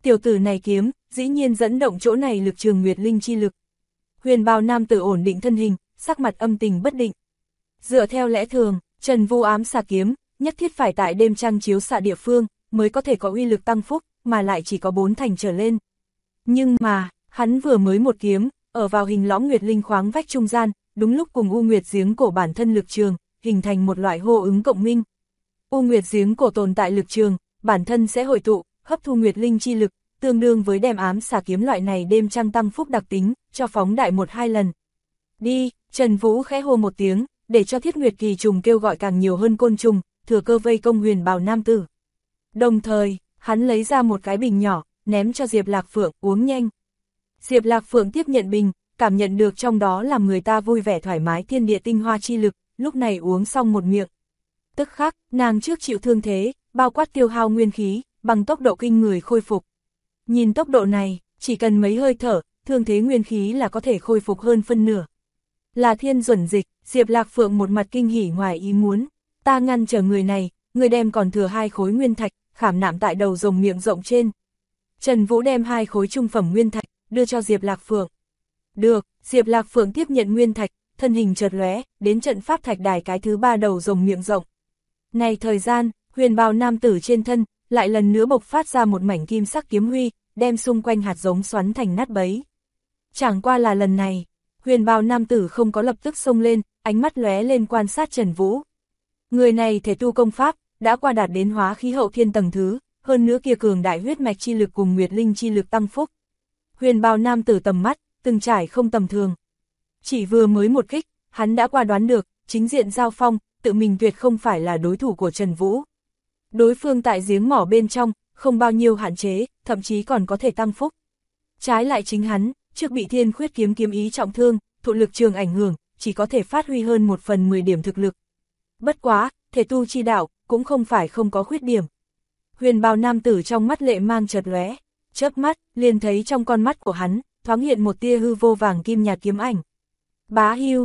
tiểu tử này kiếm, dĩ nhiên dẫn động chỗ này lực trường nguyệt linh chi lực. Huyền bào nam tử ổn định thân hình, sắc mặt âm tình bất định. Dựa theo lẽ thường, Trần Vũ ám xà kiếm, nhất thiết phải tại đêm trăng chiếu xạ địa phương, mới có thể có uy lực tăng phúc, mà lại chỉ có 4 thành trở lên. Nhưng mà, hắn vừa mới một kiếm, ở vào hình lõm nguyệt linh khoáng vách trung gian, đúng lúc cùng U Nguyệt giếng cổ bản thân lực trường, hình thành một loại hô ứng cộng minh. U Nguyệt giếng cổ tồn tại lực trường, bản thân sẽ hội tụ, hấp thu nguyệt linh chi lực, tương đương với đem ám xà kiếm loại này đêm trăng tăng phúc đặc tính, cho phóng đại 1-2 lần. Đi, Trần Vũ khẽ hô một tiếng, để cho Thiết Nguyệt Kỳ trùng kêu gọi càng nhiều hơn côn trùng, thừa cơ vây công huyền bào nam tử. Đồng thời, hắn lấy ra một cái bình nhỏ, ném cho Diệp Lạc Phượng uống nhanh. Diệp Lạc Phượng tiếp nhận bình, cảm nhận được trong đó làm người ta vui vẻ thoải mái thiên địa tinh hoa chi lực, lúc này uống xong một miệng. Tức khắc, nàng trước chịu thương thế, bao quát tiêu hao nguyên khí, bằng tốc độ kinh người khôi phục. Nhìn tốc độ này, chỉ cần mấy hơi thở, thương thế nguyên khí là có thể khôi phục hơn phân nửa. Là thiên duẩn dịch, Diệp Lạc Phượng một mặt kinh hỉ ngoài ý muốn. Ta ngăn trở người này, người đem còn thừa 2 khối nguyên thạch, khảm nạm tại đầu rồng miệng rộng trên. Trần Vũ đem 2 khối trung phẩm nguyên thạch, đưa cho Diệp Lạc Phượng. Được, Diệp Lạc Phượng tiếp nhận nguyên thạch, thân hình chợt lóe, đến trận pháp thạch đài cái thứ 3 đầu rồng miệng rộng. Này thời gian, huyền bào nam tử trên thân, lại lần nữa bộc phát ra một mảnh kim sắc kiếm huy, đem xung quanh hạt giống xoắn thành nát bấy. Chẳng qua là lần này, huyền bào nam tử không có lập tức xông lên, ánh mắt lóe lên quan sát Trần Vũ. Người này thể tu công pháp, đã qua đạt đến hóa khí hậu thiên tầng thứ, hơn nữa kia cường đại huyết mạch chi lực cùng nguyệt linh chi lực tăng phúc. Huyền bào nam tử tầm mắt, từng trải không tầm thường. Chỉ vừa mới một kích, hắn đã qua đoán được, chính diện giao phong, tự mình tuyệt không phải là đối thủ của Trần Vũ. Đối phương tại giếng mỏ bên trong, không bao nhiêu hạn chế, thậm chí còn có thể tăng phúc. Trái lại chính hắn, trước bị thiên khuyết kiếm kiếm ý trọng thương, thụ lực trường ảnh hưởng, chỉ có thể phát huy hơn 1/10 điểm thực lực. Bất quá, thể tu chi đạo, cũng không phải không có khuyết điểm. Huyền bào nam tử trong mắt lệ mang chợt lóe, chớp mắt, liền thấy trong con mắt của hắn, thoáng hiện một tia hư vô vàng kim nhạt kiếm ảnh. Bá hưu,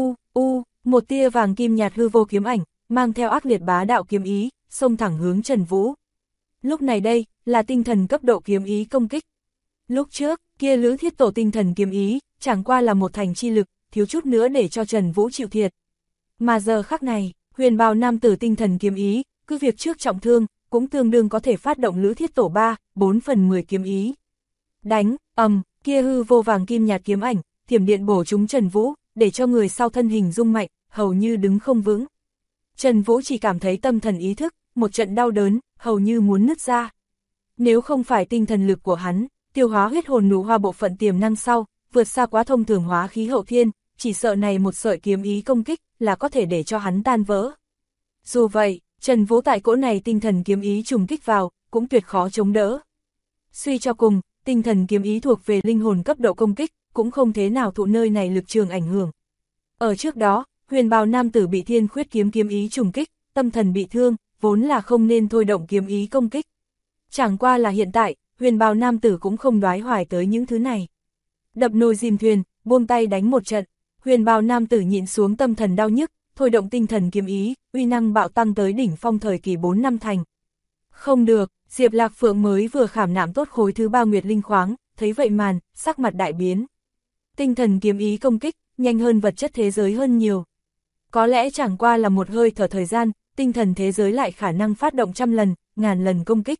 một tia vàng kim nhạt hư vô kiếm ảnh, mang theo ác liệt bá đạo kiếm ý, xông thẳng hướng Trần Vũ. Lúc này đây, là tinh thần cấp độ kiếm ý công kích. Lúc trước, kia Lữ Thiết Tổ tinh thần kiếm ý, chẳng qua là một thành chi lực, thiếu chút nữa để cho Trần Vũ chịu thiệt. Mà giờ khắc này, huyền bào nam tử tinh thần kiếm ý, cứ việc trước trọng thương, cũng tương đương có thể phát động Lữ Thiết Tổ 3/4 kiếm ý. Đánh, kia hư vô vàng kim nhạt kiếm ảnh, thiểm điện bổ trúng Trần Vũ, để cho người sau thân hình rung mạnh, hầu như đứng không vững. Trần Vũ chỉ cảm thấy tâm thần ý thức, một trận đau đớn, hầu như muốn nứt ra. Nếu không phải tinh thần lực của hắn, tiêu hóa huyết hồn nụ hoa bộ phận tiềm năng sau, vượt xa quá thông thường hóa khí hậu thiên, chỉ sợ này một sợi kiếm ý công kích, là có thể để cho hắn tan vỡ. Dù vậy, Trần Vũ tại cỗ này tinh thần kiếm ý trùng kích vào, cũng tuyệt khó chống đỡ. Suy cho cùng, tinh thần kiếm ý thuộc về linh hồn cấp độ công kích, cũng không thế nào thụ nơi này lực trường ảnh hưởng. Ở trước đó, huyền bào nam tử bị thiên khuyết kiếm kiếm ý trùng kích, tâm thần bị thương, vốn là không nên thôi động kiếm ý công kích. Chẳng qua là hiện tại, huyền bào nam tử cũng không đoái hoài tới những thứ này. Đập nồi dìm thuyền, buông tay đánh một trận, huyền bào nam tử nhịn xuống tâm thần đau nhức, thôi động tinh thần kiếm ý, uy năng bạo tăng tới đỉnh phong thời kỳ 4 năm thành. Không được, Diệp Lạc Phượng mới vừa khảm nạm tốt khối thứ 3 nguyệt linh khoáng, thấy vậy màn, sắc mặt đại biến. Tinh thần kiếm ý công kích, nhanh hơn vật chất thế giới hơn nhiều. Có lẽ chẳng qua là một hơi thở thời gian, tinh thần thế giới lại khả năng phát động 100 lần, ngàn lần công kích.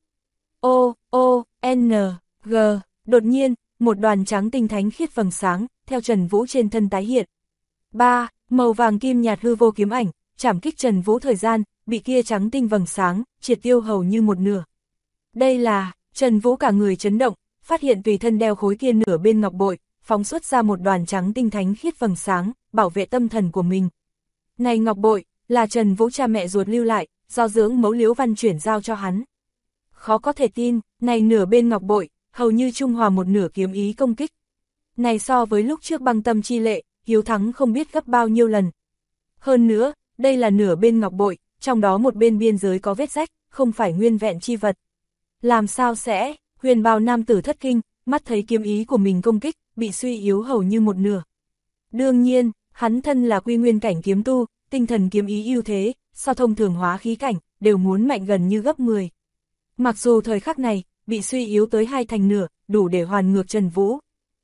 G, đột nhiên, một đoàn trắng tinh thánh khiết vầng sáng, theo Trần Vũ trên thân tái hiện. 3. Màu vàng kim nhạt hư vô kiếm ảnh, chảm kích Trần Vũ thời gian, bị kia trắng tinh vầng sáng, triệt tiêu hầu như một nửa. Đây là, Trần Vũ cả người chấn động, phát hiện tùy thân đeo khối kia nửa bên ngọc bội, phóng xuất ra một đoàn trắng tinh thánh khiết vầng sáng, bảo vệ tâm thần của mình. Này ngọc bội, là Trần Vũ cha mẹ ruột lưu lại, do dưỡng mẫu Liễu Văn chuyển giao cho hắn. Khó có thể tin, này nửa bên ngọc bội, hầu như trung hòa một nửa kiếm ý công kích. Này so với lúc trước băng tâm chi lệ, hiếu thắng không biết gấp bao nhiêu lần. Hơn nữa, đây là nửa bên ngọc bội, trong đó một bên biên giới có vết rách, không phải nguyên vẹn chi vật. Làm sao sẽ, huyền bào nam tử thất kinh, mắt thấy kiếm ý của mình công kích, bị suy yếu hầu như một nửa. Đương nhiên, hắn thân là quy nguyên cảnh kiếm tu, tinh thần kiếm ý ưu thế, so thông thường hóa khí cảnh, đều muốn mạnh gần như gấp 10. Mặc dù thời khắc này, bị suy yếu tới 2/2, đủ để hoàn ngược Trần Vũ.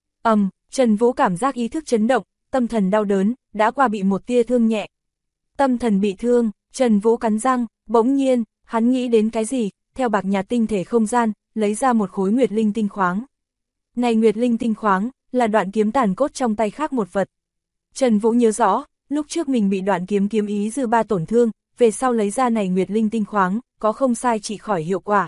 Trần Vũ cảm giác ý thức chấn động, tâm thần đau đớn, đã qua bị một tia thương nhẹ. Tâm thần bị thương, Trần Vũ cắn răng, bỗng nhiên, hắn nghĩ đến cái gì, theo bạc nhạt tinh thể không gian, lấy ra một khối nguyệt linh tinh khoáng. Này nguyệt linh tinh khoáng, là đoạn kiếm tàn cốt trong tay khác một vật. Trần Vũ nhớ rõ, lúc trước mình bị đoạn kiếm kiếm ý dư ba tổn thương, về sau lấy ra này nguyệt linh tinh khoáng, có không sai trị khỏi hiệu quả.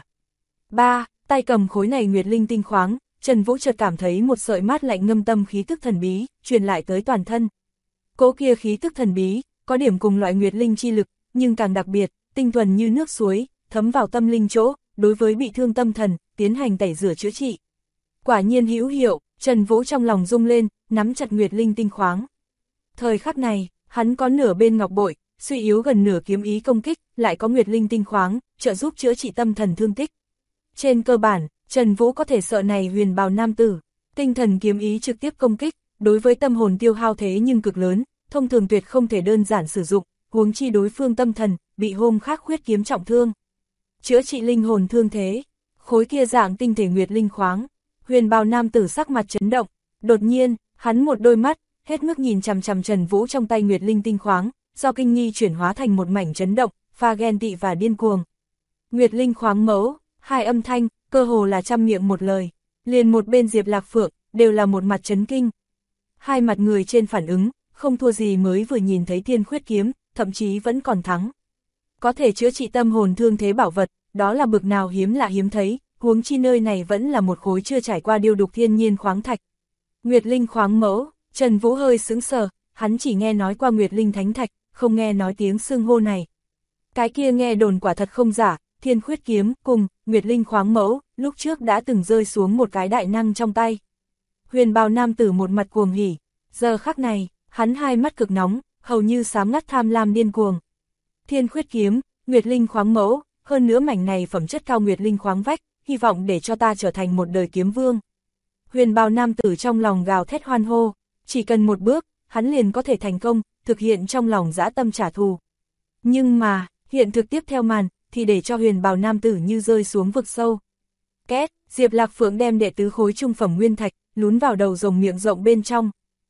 Tay cầm khối này nguyệt linh tinh khoáng, Trần Vũ chợt cảm thấy một sợi mát lạnh ngâm tâm khí tức thần bí, truyền lại tới toàn thân. Cố kia khí tức thần bí, có điểm cùng loại nguyệt linh chi lực, nhưng càng đặc biệt, tinh thuần như nước suối, thấm vào tâm linh chỗ, đối với bị thương tâm thần, tiến hành tẩy rửa chữa trị. Quả nhiên hữu hiệu, Trần Vũ trong lòng rung lên, nắm chặt nguyệt linh tinh khoáng. Thời khắc này, hắn có nửa bên ngọc bội, suy yếu gần nửa kiếm ý công kích, lại có nguyệt linh tinh khoáng, trợ giúp chữa trị tâm thần thương tích. Trên cơ bản, Trần Vũ có thể sợ này huyền bào nam tử, tinh thần kiếm ý trực tiếp công kích, đối với tâm hồn tiêu hao thế nhưng cực lớn, thông thường tuyệt không thể đơn giản sử dụng, huống chi đối phương tâm thần, bị hôm khác khuyết kiếm trọng thương. Chữa trị linh hồn thương thế, khối kia dạng tinh thể nguyệt linh khoáng, huyền bào nam tử sắc mặt chấn động, đột nhiên, hắn một đôi mắt, hết mức nhìn chằm chằm Trần Vũ trong tay nguyệt linh tinh khoáng, do kinh nghi chuyển hóa thành một mảnh chấn động, pha ghen tị và điên cuồng. Nguyệt linh khoáng mẫu, hai âm thanh, cơ hồ là trăm miệng một lời, liền một bên Diệp Lạc Phượng, đều là một mặt chấn kinh. Hai mặt người trên phản ứng, không thua gì mới vừa nhìn thấy thiên khuyết kiếm, thậm chí vẫn còn thắng. Có thể chữa trị tâm hồn thương thế bảo vật, đó là bực nào hiếm lạ hiếm thấy, huống chi nơi này vẫn là một khối chưa trải qua điêu đục thiên nhiên khoáng thạch. Nguyệt linh khoáng mẫu, Trần Vũ hơi sững sờ, hắn chỉ nghe nói qua Nguyệt linh thánh thạch, không nghe nói tiếng xưng hô này. Cái kia nghe đồn quả thật không giả, thiên khuyết kiếm cùng Nguyệt linh khoáng mẫu, lúc trước đã từng rơi xuống một cái đại năng trong tay. Huyền bào nam tử một mặt cuồng hỉ, giờ khắc này, hắn hai mắt cực nóng, hầu như xám ngắt tham lam điên cuồng. Thiên khuyết kiếm, Nguyệt linh khoáng mẫu, hơn nữa mảnh này phẩm chất cao Nguyệt linh khoáng vách, hy vọng để cho ta trở thành một đời kiếm vương. Huyền bào nam tử trong lòng gào thét hoan hô, chỉ cần một bước, hắn liền có thể thành công, thực hiện trong lòng dã tâm trả thù. Nhưng mà, hiện thực tiếp theo màn, thì để cho huyền bào nam tử như rơi xuống vực sâu. Két, Diệp Lạc Phượng đem đệ tứ khối trung phẩm nguyên thạch, lún vào đầu rồng miệng rộng bên trong.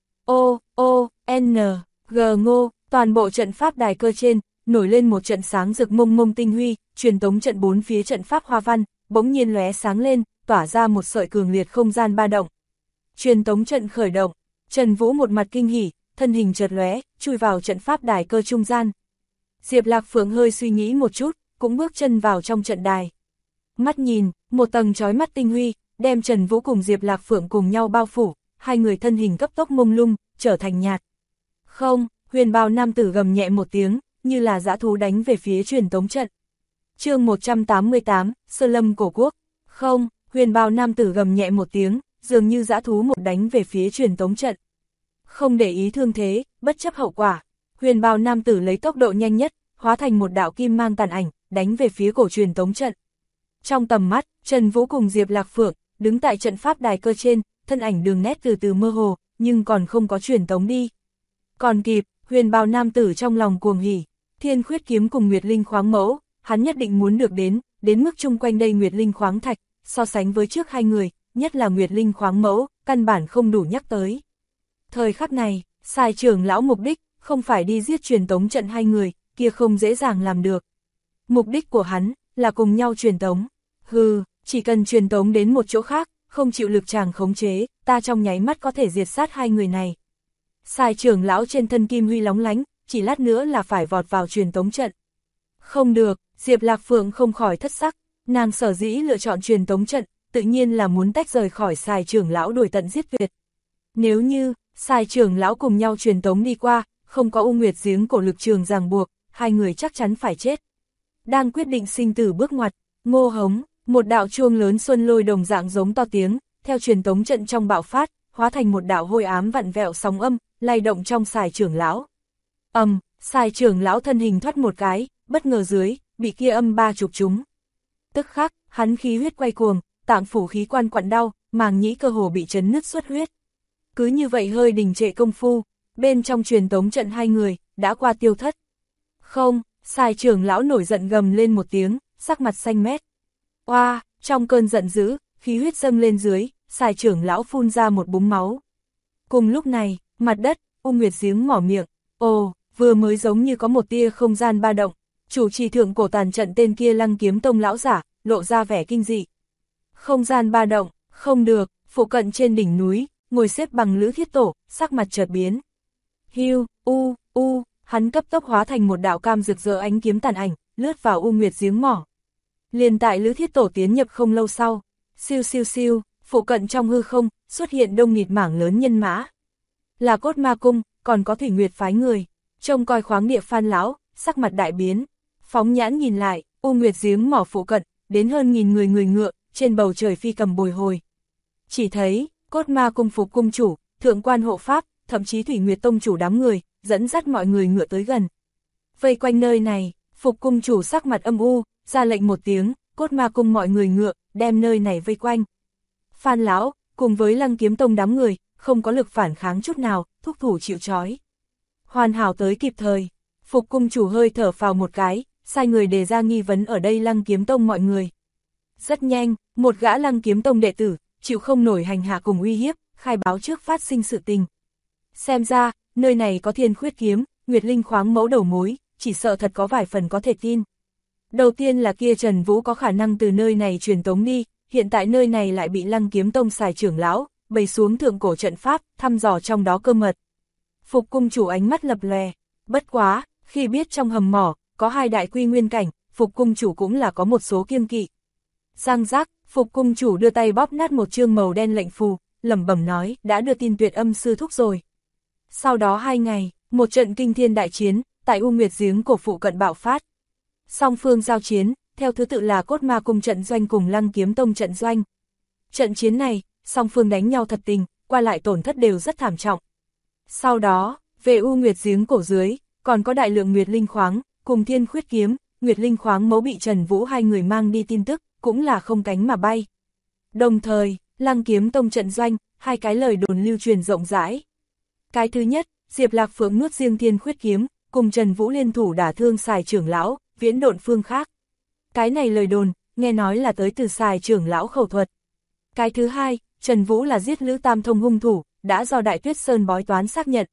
G ngô, toàn bộ trận pháp đài cơ trên, nổi lên một trận sáng rực mông mông tinh huy, truyền tống trận bốn phía trận pháp hoa văn, bỗng nhiên lóe sáng lên, tỏa ra một sợi cường liệt không gian ba động. Truyền tống trận khởi động, Trần Vũ một mặt kinh hỉ, thân hình chợt lóe, chui vào trận pháp đài cơ trung gian. Diệp Lạc Phượng hơi suy nghĩ một chút, cũng bước chân vào trong trận đài. Mắt nhìn, một tầng chói mắt tinh huy, đem Trần Vũ cùng Diệp Lạc Phượng cùng nhau bao phủ, hai người thân hình cấp tốc mông lung, trở thành nhạt. Không, huyền bào nam tử gầm nhẹ một tiếng, như là dã thú đánh về phía truyền tống trận. Chương 188, Sơ Lâm cổ quốc. Không, huyền bào nam tử gầm nhẹ một tiếng, dường như dã thú một đánh về phía truyền tống trận. Không để ý thương thế, bất chấp hậu quả, huyền bào nam tử lấy tốc độ nhanh nhất, hóa thành một đạo kim mang tàn ảnh, đánh về phía cổ truyền tống trận. Trong tầm mắt, Trần Vũ cùng Diệp Lạc Phượng, đứng tại trận pháp đài cơ trên, thân ảnh đường nét từ từ mơ hồ, nhưng còn không có truyền tống đi. Còn kịp, huyền bào nam tử trong lòng cuồng hỉ, thiên khuyết kiếm cùng Nguyệt linh khoáng mẫu, hắn nhất định muốn được đến mức chung quanh đây Nguyệt linh khoáng thạch, so sánh với trước hai người, nhất là Nguyệt linh khoáng mẫu, căn bản không đủ nhắc tới. Thời khắc này, Sai trưởng lão mục đích, không phải đi giết truyền tống trận hai người, kia không dễ dàng làm được. Mục đích của hắn, là cùng nhau truyền tống. Chỉ cần truyền tống đến một chỗ khác, không chịu lực chàng khống chế, ta trong nháy mắt có thể diệt sát hai người này. Sai trưởng lão trên thân kim huy lóng lánh, chỉ lát nữa là phải vọt vào truyền tống trận. Không được, Diệp Lạc Phượng không khỏi thất sắc, nàng sở dĩ lựa chọn truyền tống trận, tự nhiên là muốn tách rời khỏi Sai trưởng lão đuổi tận giết tuyệt. Nếu như, Sai trưởng lão cùng nhau truyền tống đi qua, không có U Nguyệt giếng cổ lực trường ràng buộc, hai người chắc chắn phải chết. Đang quyết định sinh tử bước ngoặt, ngô hống, một đạo chuông lớn xuân lôi đồng dạng giống to tiếng, theo truyền tống trận trong bạo phát, hóa thành một đạo hôi ám vặn vẹo sóng âm, lay động trong Sai trưởng lão. Sai trưởng lão thân hình thoát một cái, bất ngờ dưới, bị kia âm ba chụp trúng. Tức khắc, hắn khí huyết quay cuồng, tạng phủ khí quan quặn đau, màng nhĩ cơ hồ bị chấn nứt xuất huyết. Cứ như vậy hơi đình trệ công phu, bên trong truyền tống trận hai người, đã qua tiêu thất. Không, Sai trưởng lão nổi giận gầm lên một tiếng, sắc mặt xanh mét. Trong cơn giận dữ, khí huyết dâng lên dưới, Sài trưởng lão phun ra một búng máu. Cùng lúc này, mặt đất, U Nguyệt giếng mỏ miệng, ồ, vừa mới giống như có một tia không gian ba động, chủ trì thượng cổ tàn trận tên kia Lăng Kiếm Tông lão giả, lộ ra vẻ kinh dị. Không gian ba động, không được, phụ cận trên đỉnh núi, ngồi xếp bằng Lữ Thiết Tổ, sắc mặt chợt biến. Hiu, hắn cấp tốc hóa thành một đạo cam rực rỡ ánh kiếm tàn ảnh, lướt vào U Nguyệt giếng mỏ. Liền tại Lữ Thiết Tổ tiến nhập không lâu sau, siêu siêu siêu, phụ cận trong hư không, xuất hiện đông nghịt mảng lớn nhân mã. Là Cốt Ma Cung, còn có Thủy Nguyệt phái người, trông coi khoáng địa Phan lão, sắc mặt đại biến. Phóng nhãn nhìn lại, U Nguyệt giếng mỏ phụ cận, đến hơn 1000 người ngựa, trên bầu trời phi cầm bồi hồi. Chỉ thấy, Cốt Ma Cung phục cung chủ, thượng quan hộ pháp, thậm chí Thủy Nguyệt Tông chủ đám người, dẫn dắt mọi người ngựa tới gần. Vây quanh nơi này, phục cung chủ sắc mặt âm u, ra lệnh một tiếng, Cốt Ma Cung mọi người ngựa, đem nơi này vây quanh. Phan lão, cùng với Lăng Kiếm Tông đám người, không có lực phản kháng chút nào, thúc thủ chịu trói. Hoàn hảo tới kịp thời, phục cung chủ hơi thở phào một cái, sai người đề ra nghi vấn ở đây Lăng Kiếm Tông mọi người. Rất nhanh, một gã Lăng Kiếm Tông đệ tử, chịu không nổi hành hạ cùng uy hiếp, khai báo trước phát sinh sự tình. Xem ra, nơi này có Thiên Khuyết kiếm, Nguyệt Linh khoáng mẫu đầu mối, chỉ sợ thật có vài phần có thể tin. Đầu tiên là kia Trần Vũ có khả năng từ nơi này truyền tống đi, hiện tại nơi này lại bị Lăng Kiếm Tông Sài trưởng lão bày xuống thượng cổ trận pháp, thăm dò trong đó cơ mật. Phục cung chủ ánh mắt lập lòe, bất quá, khi biết trong hầm mỏ có 2 đại quy nguyên cảnh, Phục cung chủ cũng là có một số kiêng kỵ. Giang giác, Phục cung chủ đưa tay bóp nát một chương màu đen lệnh phù, lẩm bẩm nói, đã đưa tin Tuyệt Âm sư thúc rồi. Sau đó 2 ngày, một trận kinh thiên đại chiến, tại U Nguyệt giếng cổ phụ cận bạo phát. Song phương giao chiến, theo thứ tự là Cốt Ma Cung trận doanh cùng Lăng Kiếm Tông trận doanh. Trận chiến này, song phương đánh nhau thật tình, qua lại tổn thất đều rất thảm trọng. Sau đó, về U Nguyệt giếng cổ dưới, còn có đại lượng Nguyệt Linh khoáng, cùng Thiên Khuyết kiếm, Nguyệt Linh khoáng mẫu bị Trần Vũ 2 người mang đi tin tức, cũng là không cánh mà bay. Đồng thời, Lăng Kiếm Tông trận doanh, 2 cái lời đồn lưu truyền rộng rãi. Cái thứ nhất, Diệp Lạc Phượng nuốt riêng Thiên Khuyết kiếm, cùng Trần Vũ liên thủ đả thương Sài trưởng lão, viễn độn phương khác. Cái này lời đồn, nghe nói là tới từ Sài trưởng lão khẩu thuật. Cái thứ hai, Trần Vũ là giết Lữ Tam Thông hung thủ, đã do Đại Tuyết Sơn bói toán xác nhận.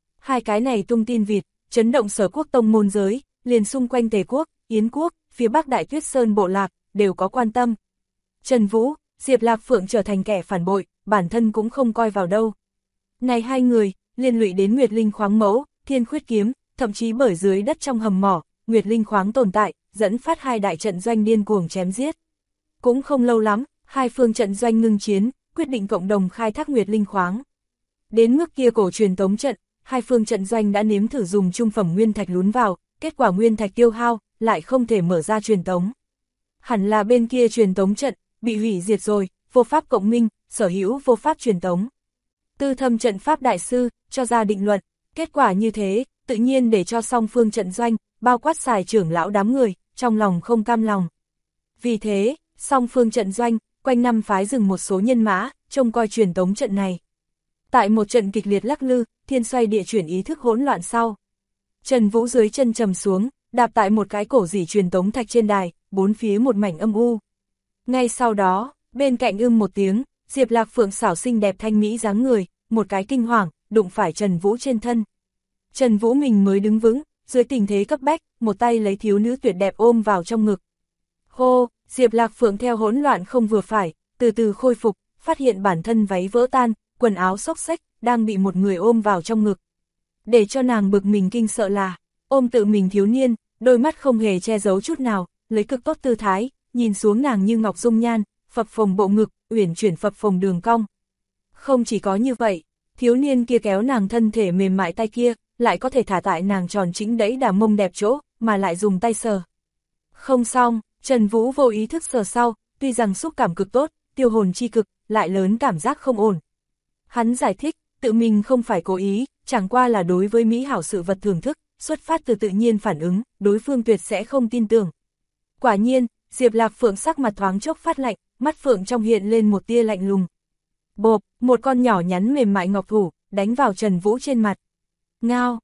2 cái này tung tin vịt, chấn động Sở Quốc tông môn giới, liền xung quanh Tề Quốc, Yến Quốc, phía Bắc Đại Tuyết Sơn bộ lạc, đều có quan tâm. Trần Vũ, Diệp Lạc Phượng trở thành kẻ phản bội, bản thân cũng không coi vào đâu. Này 2 người, liên lụy đến Nguyệt Linh khoáng mẫu, Thiên Khuyết kiếm, thậm chí bởi dưới đất trong hầm mỏ, Nguyệt Linh khoáng tồn tại, dẫn phát 2 đại trận doanh điên cuồng chém giết. Cũng không lâu lắm, 2 phương trận doanh ngưng chiến, quyết định cộng đồng khai thác Nguyệt Linh khoáng. Đến mức kia cổ truyền tống trận, 2 phương trận doanh đã nếm thử dùng trung phẩm nguyên thạch lún vào, kết quả nguyên thạch tiêu hao, lại không thể mở ra truyền tống. Hẳn là bên kia truyền tống trận, bị hủy diệt rồi, vô pháp cộng minh, sở hữu vô pháp truyền tống. Tư thâm trận pháp đại sư, cho ra định luận, kết quả như thế, tự nhiên để cho song phương trận doanh, bao quát Sài trưởng lão đám người, trong lòng không cam lòng. Vì thế, song phương trận doanh, quanh năm phái dừng một số nhân mã, trông coi truyền tống trận này. Tại một trận kịch liệt lắc lư, thiên xoay địa chuyển ý thức hỗn loạn sau. Trần Vũ dưới chân trầm xuống, đạp tại một cái cổ dỉ truyền tống thạch trên đài, bốn phía một mảnh âm u. Ngay sau đó, bên cạnh một tiếng, Diệp Lạc Phượng xảo xinh đẹp thanh mỹ dáng người, một cái kinh hoàng, đụng phải Trần Vũ trên thân. Trần Vũ mình mới đứng vững, dưới tình thế cấp bách, một tay lấy thiếu nữ tuyệt đẹp ôm vào trong ngực. Hô, Diệp Lạc Phượng theo hỗn loạn không vừa phải, từ từ khôi phục, phát hiện bản thân váy vỡ tan, quần áo xốc xếch, đang bị một người ôm vào trong ngực. Để cho nàng bực mình kinh sợ là, ôm tự mình thiếu niên, đôi mắt không hề che giấu chút nào, lấy cực tốt tư thái, nhìn xuống nàng như ngọc dung nhan, phập phồng bộ ngực, uyển chuyển phập phồng đường cong. Không chỉ có như vậy, thiếu niên kia kéo nàng thân thể mềm mại tay kia, lại có thể thả tại nàng tròn trĩnh đẫy đà mông đẹp chỗ, mà lại dùng tay sờ. Không xong, Trần Vũ vô ý thức sờ sau, tuy rằng xúc cảm cực tốt, tiêu hồn chi cực, lại lớn cảm giác không ổn. Hắn giải thích, tự mình không phải cố ý, chẳng qua là đối với mỹ hảo sự vật thưởng thức, xuất phát từ tự nhiên phản ứng, đối phương tuyệt sẽ không tin tưởng. Quả nhiên, Diệp Lạc Phượng sắc mặt thoáng chốc phát lạnh, mắt phượng trong hiện lên một tia lạnh lùng. Bộp, một con nhỏ nhắn mềm mại ngọc thủ, đánh vào Trần Vũ trên mặt. Ngao,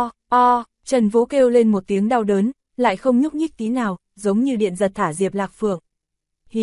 Trần Vũ kêu lên một tiếng đau đớn, lại không nhúc nhích tí nào, giống như điện giật thả Diệp Lạc Phượng. Hí,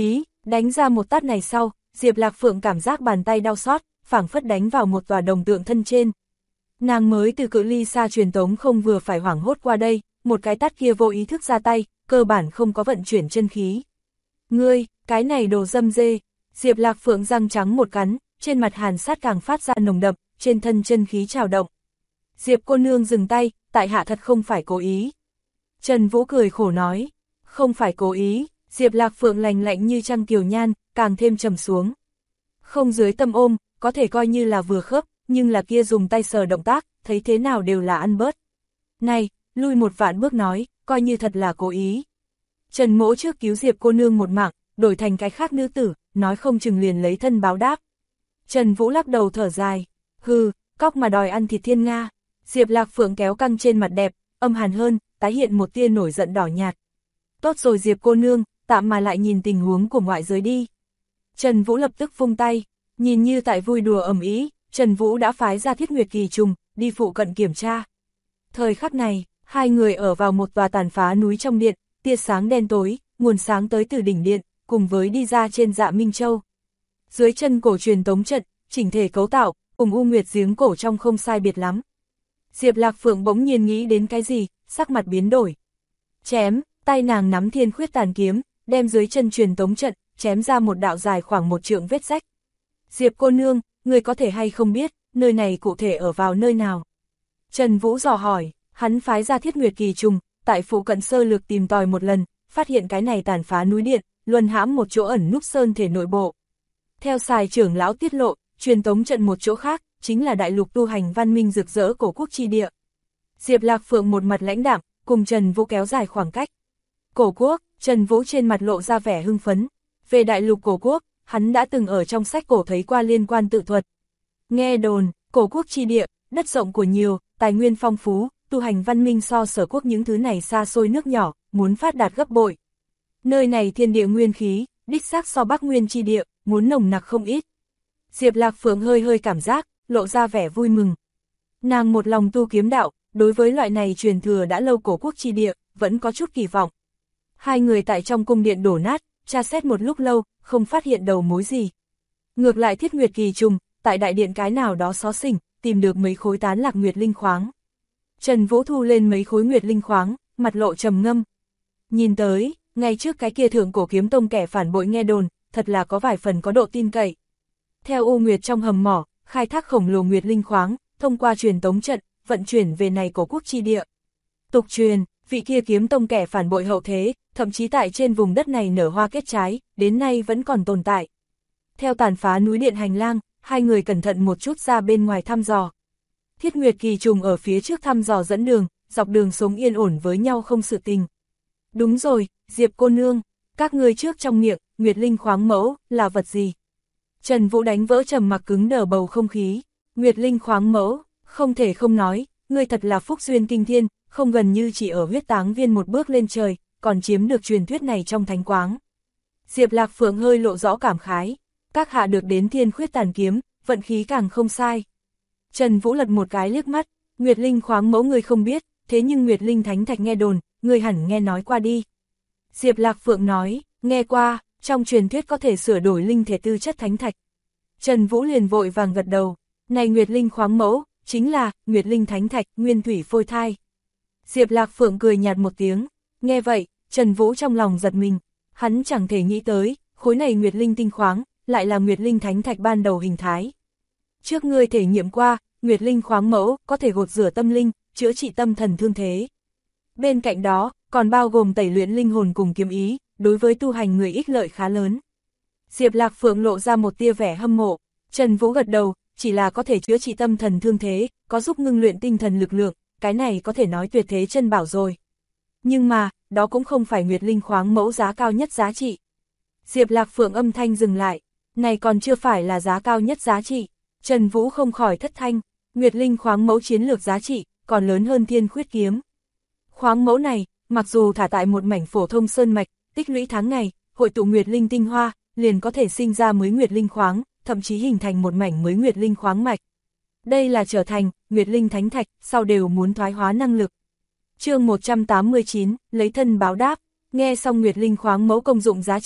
Đánh ra một tát này sau, Diệp Lạc Phượng cảm giác bàn tay đau xót, phảng phất đánh vào một tòa đồng tượng thân trên. Nàng mới từ cự ly xa truyền tống không vừa phải hoảng hốt qua đây, một cái tát kia vô ý thức ra tay, cơ bản không có vận chuyển chân khí. Ngươi, cái này đồ dâm dê, Diệp Lạc Phượng răng trắng một cắn, trên mặt hàn sát càng phát ra nồng đậm, trên thân chân khí trào động. Diệp cô nương dừng tay, tại hạ thật không phải cố ý. Trần Vũ cười khổ nói, không phải cố ý, Diệp Lạc Phượng lành lạnh như trăng kiều nhan, càng thêm trầm xuống. Không dưới tâm ôm, có thể coi như là vừa khớp, nhưng là kia dùng tay sờ động tác, thấy thế nào đều là ăn bớt. Này, lui một vạn bước nói, coi như thật là cố ý. Trần Mỗ trước cứu Diệp cô nương một mạng, đổi thành cái khác nữ tử, nói không chừng liền lấy thân báo đáp. Trần Vũ lắc đầu thở dài, hừ, cóc mà đòi ăn thịt thiên nga. Diệp Lạc Phượng kéo căng trên mặt đẹp, âm hàn hơn, tái hiện một tia nổi giận đỏ nhạt. Tốt rồi Diệp cô nương, tạm mà lại nhìn tình huống của ngoại giới đi. Trần Vũ lập tức vung tay, nhìn như tại vui đùa ầm ĩ, Trần Vũ đã phái ra Thiết Nguyệt Kỳ Trùng, đi phụ cận kiểm tra. Thời khắc này, hai người ở vào một tòa tàn phá núi trong điện, tia sáng đen tối, nguồn sáng tới từ đỉnh điện, cùng với đi ra trên Dạ Minh Châu. Dưới chân cổ truyền tống trận, chỉnh thể cấu tạo, cùng U Nguyệt giếng cổ trong không sai biệt lắm. Diệp Lạc Phượng bỗng nhiên nghĩ đến cái gì, sắc mặt biến đổi. Chém, tay nàng nắm Thiên Khuyết Tàn kiếm, đem dưới chân truyền tống trận, chém ra một đạo dài khoảng 1 trượng vết rách. Diệp cô nương, người có thể hay không biết, nơi này cụ thể ở vào nơi nào? Trần Vũ dò hỏi, hắn phái ra Thiết Nguyệt Kỳ Trùng, tại phụ cận sơ lược tìm tòi một lần, phát hiện cái này tàn phá núi điện, luân hãm một chỗ ẩn núp sơn thể nội bộ. Theo Sài trưởng lão tiết lộ, truyền tống trận một chỗ khác, chính là đại lục tu hành văn minh rực rỡ cổ quốc chi địa. Diệp Lạc Phượng một mặt lãnh đạm, cùng Trần Vũ kéo dài khoảng cách. Cổ quốc, Trần Vũ trên mặt lộ ra vẻ hưng phấn. Về đại lục cổ quốc, hắn đã từng ở trong sách cổ thấy qua liên quan tự thuật. Nghe đồn, cổ quốc chi địa, đất rộng của nhiều, tài nguyên phong phú, tu hành văn minh so sở quốc những thứ này xa xôi nước nhỏ, muốn phát đạt gấp bội. Nơi này thiên địa nguyên khí, đích xác so Bắc Nguyên chi địa, muốn nồng nặc không ít. Diệp Lạc Phượng hơi hơi cảm giác, lộ ra vẻ vui mừng. Nàng một lòng tu kiếm đạo, đối với loại này truyền thừa đã lâu cổ quốc chi địa, vẫn có chút kỳ vọng. Hai người tại trong cung điện đổ nát, tra xét một lúc lâu, không phát hiện đầu mối gì. Ngược lại Thiết Nguyệt Kỳ Trùng, tại đại điện cái nào đó xó xỉnh, tìm được mấy khối tán lạc nguyệt linh khoáng. Trần Vũ thu lên mấy khối nguyệt linh khoáng, mặt lộ trầm ngâm. Nhìn tới, ngay trước cái kia Thượng Cổ Kiếm Tông kẻ phản bội nghe đồn, thật là có vài phần có độ tin cậy. Theo U Nguyệt trong hầm mỏ, khai thác khổng lồ nguyệt linh khoáng, thông qua truyền tống trận, vận chuyển về này cổ quốc chi địa. Tục truyền, vị kia kiếm tông kẻ phản bội hậu thế, thậm chí tại trên vùng đất này nở hoa kết trái, đến nay vẫn còn tồn tại. Theo tàn phá núi điện hành lang, hai người cẩn thận một chút ra bên ngoài thăm dò. Thiết Nguyệt Kỳ Trùng ở phía trước thăm dò dẫn đường, dọc đường sống yên ổn với nhau không sự tình. Đúng rồi, Diệp cô nương, các ngươi trước trong miệng, nguyệt linh khoáng mẫu, là vật gì? Trần Vũ đánh vỡ trầm mặc cứng đờ bầu không khí. Nguyệt linh khoáng mẫu, không thể không nói, ngươi thật là phúc duyên kinh thiên, không gần như chỉ ở huyết táng viên một bước lên trời, còn chiếm được truyền thuyết này trong thánh quáng. Diệp Lạc Phượng hơi lộ rõ cảm khái, các hạ được đến Thiên Khuyết Tàn kiếm, vận khí càng không sai. Trần Vũ lật một cái liếc mắt, Nguyệt linh khoáng mẫu ngươi không biết, thế nhưng Nguyệt linh thánh thạch nghe đồn, ngươi hẳn nghe nói qua đi. Diệp Lạc Phượng nói, nghe qua, trong truyền thuyết có thể sửa đổi linh thể tư chất thánh thạch. Trần Vũ liền vội vàng gật đầu, này Nguyệt linh khoáng mẫu, chính là Nguyệt linh thánh thạch, nguyên thủy phôi thai. Diệp Lạc Phượng cười nhạt một tiếng, nghe vậy, Trần Vũ trong lòng giật mình, hắn chẳng thể nghĩ tới, khối này Nguyệt linh tinh khoáng, lại là Nguyệt linh thánh thạch ban đầu hình thái. Trước ngươi thể nghiệm qua, Nguyệt linh khoáng mẫu có thể gột rửa tâm linh, chữa trị tâm thần thương thế. Bên cạnh đó, còn bao gồm tẩy luyện linh hồn cùng kiếm ý, đối với tu hành người ích lợi khá lớn. Diệp Lạc Phượng lộ ra một tia vẻ hâm mộ, Trần Vũ gật đầu, chỉ là có thể chữa trị tâm thần thương thế, có giúp ngưng luyện tinh thần lực lượng, cái này có thể nói tuyệt thế chân bảo rồi. Nhưng mà, đó cũng không phải Nguyệt linh khoáng mẫu giá cao nhất giá trị. Diệp Lạc Phượng âm thanh dừng lại, này còn chưa phải là giá cao nhất giá trị. Trần Vũ không khỏi thất thanh, Nguyệt linh khoáng mẫu chiến lược giá trị, còn lớn hơn Thiên Khuyết kiếm. Khoáng mẫu này, mặc dù thả tại một mảnh phổ thông sơn mạch, tích lũy tháng ngày, hội tụ Nguyệt linh tinh hoa, liền có thể sinh ra mới Nguyệt linh khoáng, thậm chí hình thành một mảnh mới Nguyệt linh khoáng mạch. Đây là trở thành Nguyệt linh thánh thạch, sau đều muốn thoái hóa năng lực. Chương 189, lấy thân báo đáp. Nghe xong Nguyệt linh khoáng mẫu công dụng giá trị,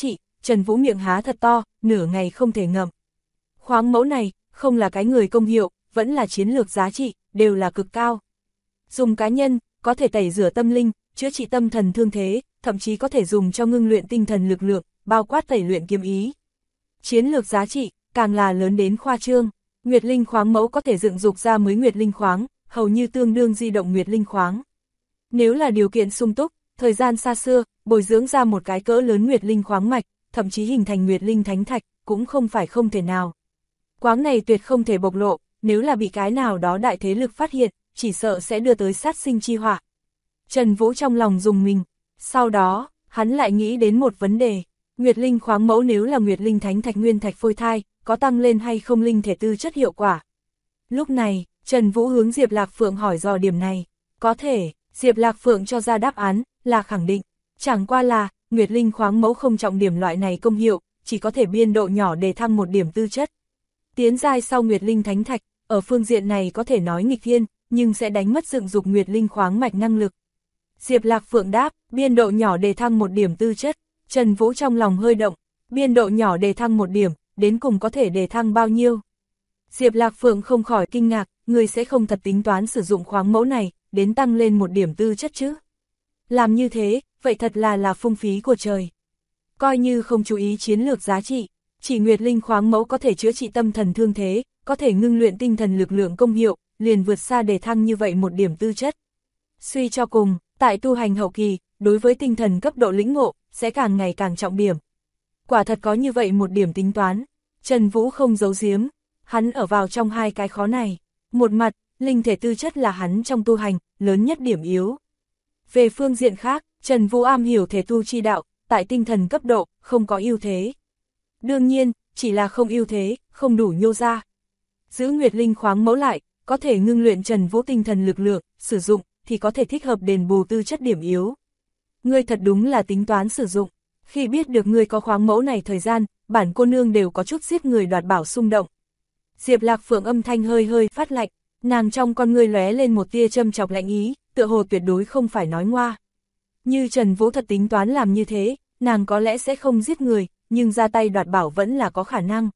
Trần Vũ miệng há thật to, nửa ngày không thể ngậm. Khoáng mẫu này, không là cái người công hiệu, vẫn là chiến lược giá trị, đều là cực cao. Dùng cá nhân, có thể tẩy rửa tâm linh, chữa trị tâm thần thương thế, thậm chí có thể dùng cho ngưng luyện tinh thần lực lượng, bao quát tẩy luyện kiếm ý. Chiến lược giá trị, càng là lớn đến khoa trương. Nguyệt linh khoáng mẫu có thể dựng dục ra mới nguyệt linh khoáng, hầu như tương đương di động nguyệt linh khoáng. Nếu là điều kiện sung túc, thời gian xa xưa, bồi dưỡng ra một cái cỡ lớn nguyệt linh khoáng mạch, thậm chí hình thành nguyệt linh thánh thạch, cũng không phải không thể nào. Quáng này tuyệt không thể bộc lộ, nếu là bị cái nào đó đại thế lực phát hiện, chỉ sợ sẽ đưa tới sát sinh chi họa. Trần Vũ trong lòng rùng mình, sau đó, hắn lại nghĩ đến một vấn đề, nguyệt linh khoáng mẫu nếu là nguyệt linh thánh thạch nguyên thạch phôi thai, có tăng lên hay không linh thể tư chất hiệu quả. Lúc này, Trần Vũ hướng Diệp Lạc Phượng hỏi dò điểm này, có thể, Diệp Lạc Phượng cho ra đáp án, là khẳng định, chẳng qua là, nguyệt linh khoáng mẫu không trọng điểm loại này công hiệu, chỉ có thể biên độ nhỏ để thăng một điểm tư chất. Tiến giai sau nguyệt linh thánh thạch, ở phương diện này có thể nói nghịch thiên, nhưng sẽ đánh mất dựng dục nguyệt linh khoáng mạch năng lực. Diệp Lạc Phượng đáp, biên độ nhỏ đề thăng một điểm tư chất, Trần Vũ trong lòng hơi động, biên độ nhỏ đề thăng một điểm, đến cùng có thể đề thăng bao nhiêu. Diệp Lạc Phượng không khỏi kinh ngạc, người sẽ không thật tính toán sử dụng khoáng mẫu này, đến tăng lên một điểm tư chất chứ. Làm như thế, vậy thật là phung phí của trời. Coi như không chú ý chiến lược giá trị, chỉ nguyệt linh khoáng mẫu có thể chữa trị tâm thần thương thế, có thể ngưng luyện tinh thần lực lượng công hiệu, liền vượt xa đề thăng như vậy một điểm tư chất. Suy cho cùng, tại tu hành hậu kỳ, đối với tinh thần cấp độ lĩnh ngộ, sẽ càng ngày càng trọng điểm. Quả thật có như vậy một điểm tính toán, Trần Vũ không giấu giếm, hắn ở vào trong hai cái khó này. Một mặt, linh thể tư chất là hắn trong tu hành, lớn nhất điểm yếu. Về phương diện khác, Trần Vũ am hiểu thể tu chi đạo, tại tinh thần cấp độ, không có ưu thế. Đương nhiên, chỉ là không ưu thế, không đủ nhô ra. Giữ nguyệt linh khoáng mẫu lại, có thể ngưng luyện Trần Vũ tinh thần lực lượng, sử dụng, thì có thể thích hợp đền bù tư chất điểm yếu. Ngươi thật đúng là tính toán sử dụng, khi biết được ngươi có khoáng mẫu này thời gian, bản cô nương đều có chút giết người đoạt bảo xung động. Diệp Lạc Phượng âm thanh hơi phát lạnh, nàng trong con ngươi lóe lên một tia châm chọc lạnh ý, tựa hồ tuyệt đối không phải nói ngoa. Như Trần Vũ thật tính toán làm như thế, nàng có lẽ sẽ không giết người, nhưng ra tay đoạt bảo vẫn là có khả năng.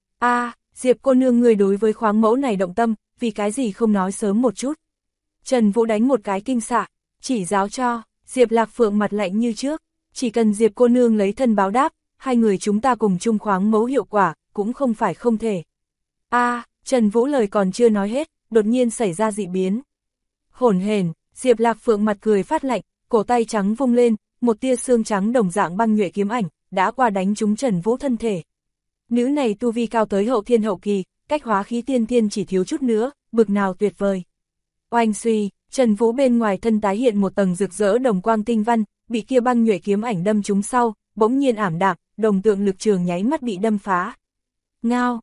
Diệp cô nương người đối với khoáng mẫu này động tâm, vì cái gì không nói sớm một chút. Trần Vũ đánh một cái kinh xạ, chỉ giáo cho, Diệp Lạc Phượng mặt lạnh như trước, chỉ cần Diệp cô nương lấy thân báo đáp, hai người chúng ta cùng chung khoáng mẫu hiệu quả, cũng không phải không thể. Trần Vũ lời còn chưa nói hết, đột nhiên xảy ra dị biến. Hỗn hển, Diệp Lạc Phượng mặt cười phát lạnh, cổ tay trắng vung lên, một tia xương trắng đồng dạng băng nhuệ kiếm ảnh, đã qua đánh trúng Trần Vũ thân thể. Nữ này tu vi cao tới hậu thiên hậu kỳ, cách hóa khí tiên thiên chỉ thiếu chút nữa, bực nào tuyệt vời. Oanh suy, Trần Vũ bên ngoài thân tái hiện một tầng rực rỡ đồng quang tinh văn, bị kia băng nhuệ kiếm ảnh đâm trúng sau, bỗng nhiên ảm đạm, đồng tượng lực trường nháy mắt bị đâm phá. Ngao,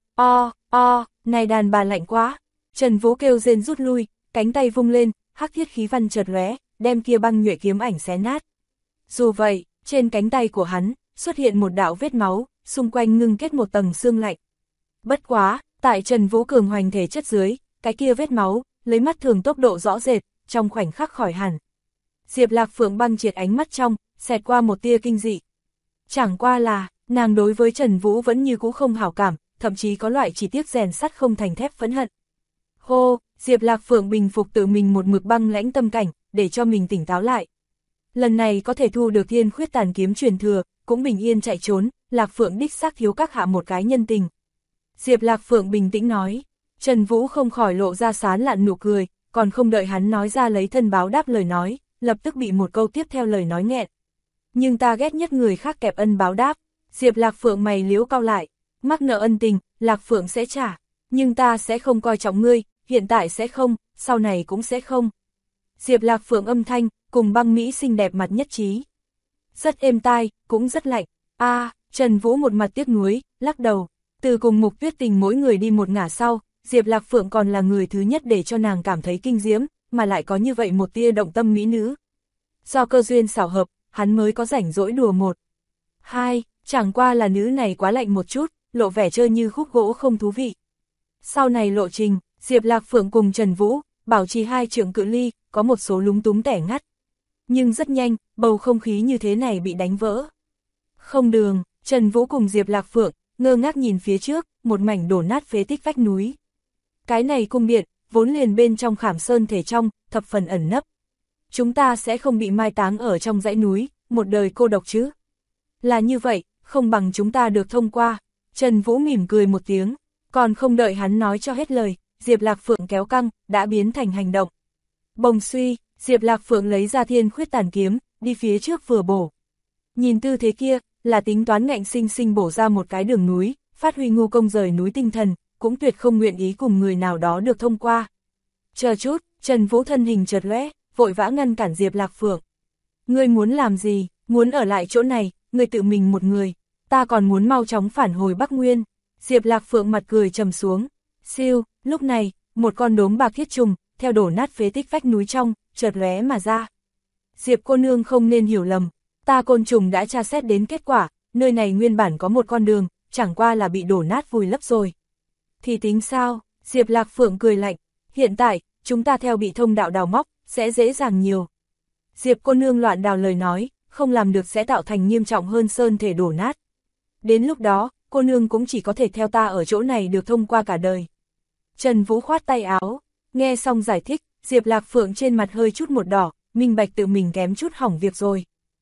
này đàn bà lạnh quá. Trần Vũ kêu rên rút lui, cánh tay vung lên, hắc thiết khí văn chợt lóe, đem kia băng nhuệ kiếm ảnh xé nát. Dù vậy, trên cánh tay của hắn xuất hiện một đạo vết máu, xung quanh ngưng kết một tầng xương lạnh. Bất quá, tại Trần Vũ cường hoành thể chất dưới, cái kia vết máu, lấy mắt thường tốc độ rõ rệt, trong khoảnh khắc khỏi hẳn. Diệp Lạc Phượng băng triệt ánh mắt trong, xẹt qua một tia kinh dị. Chẳng qua là, nàng đối với Trần Vũ vẫn như cũ không hảo cảm, thậm chí có loại chỉ tiếc rèn sắt không thành thép phẫn hận. Hô, Diệp Lạc Phượng bình phục tự mình một mực băng lãnh tâm cảnh, để cho mình tỉnh táo lại. Lần này có thể thu được Thiên Khuyết Tàn kiếm truyền thừa, cũng bình yên chạy trốn, Lạc Phượng đích xác thiếu các hạ một cái nhân tình. Diệp Lạc Phượng bình tĩnh nói, Trần Vũ không khỏi lộ ra sán lạn nụ cười, còn không đợi hắn nói ra lấy thân báo đáp lời nói, lập tức bị một câu tiếp theo lời nói nghẹn. Nhưng ta ghét nhất người khác kẹp ân báo đáp. Diệp Lạc Phượng mày liếu cau lại, mắc nợ ân tình, Lạc Phượng sẽ trả, nhưng ta sẽ không coi trọng ngươi, hiện tại sẽ không, sau này cũng sẽ không. Diệp Lạc Phượng âm thanh, cùng băng Mỹ xinh đẹp mặt nhất trí. Rất êm tai, cũng rất lạnh. Trần Vũ một mặt tiếc nuối, lắc đầu. Từ cùng Mục Tuyết Tình mỗi người đi một ngả sau, Diệp Lạc Phượng còn là người thứ nhất để cho nàng cảm thấy kinh diễm, mà lại có như vậy một tia động tâm mỹ nữ. Do cơ duyên xảo hợp, hắn mới có rảnh rỗi đùa một. Hai, chẳng qua là nữ này quá lạnh một chút, lộ vẻ chơi như khúc gỗ không thú vị. Sau này lộ trình, Diệp Lạc Phượng cùng Trần Vũ, bảo trì 2 trượng cự ly, có một số lúng túng tẻ ngắt. Nhưng rất nhanh, bầu không khí như thế này bị đánh vỡ. Không đường, Trần Vũ cùng Diệp Lạc Phượng, ngơ ngác nhìn phía trước, một mảnh đổ nát phế tích vách núi. Cái này cung điện, vốn liền bên trong khảm sơn thể trong, thập phần ẩn nấp. Chúng ta sẽ không bị mai táng ở trong dãy núi, một đời cô độc chứ. Là như vậy, không bằng chúng ta được thông qua. Trần Vũ mỉm cười một tiếng, còn không đợi hắn nói cho hết lời, Diệp Lạc Phượng kéo căng, đã biến thành hành động. Bồng suy, Diệp Lạc Phượng lấy ra Thiên Khuyết Tàn kiếm, đi phía trước vừa bổ. Nhìn tư thế kia, là tính toán ngạnh sinh sinh bổ ra một cái đường núi, phát huy ngu công rời núi tinh thần, cũng tuyệt không nguyện ý cùng người nào đó được thông qua. Chờ chút, Trần Vũ thân hình chợt lóe, vội vã ngăn cản Diệp Lạc Phượng. Ngươi muốn làm gì, muốn ở lại chỗ này, ngươi tự mình một người, ta còn muốn mau chóng phản hồi Bắc Nguyên. Diệp Lạc Phượng mặt cười trầm xuống, siêu, lúc này, một con đốm bạc thiết trùng, theo đổ nát phế tích vách núi trong, chợt lóe mà ra. Diệp cô nương không nên hiểu lầm, ta côn trùng đã tra xét đến kết quả, nơi này nguyên bản có một con đường, chẳng qua là bị đổ nát vùi lấp rồi. Thì tính sao? Diệp Lạc Phượng cười lạnh, hiện tại, chúng ta theo bị thông đạo đào móc, sẽ dễ dàng nhiều. Diệp cô nương loạn đào lời nói, không làm được sẽ tạo thành nghiêm trọng hơn sơn thể đổ nát. Đến lúc đó, cô nương cũng chỉ có thể theo ta ở chỗ này được thông qua cả đời. Trần Vũ khoát tay áo, nghe xong giải thích, Diệp Lạc Phượng trên mặt hơi chút một đỏ, minh bạch tự mình kém chút hỏng việc rồi.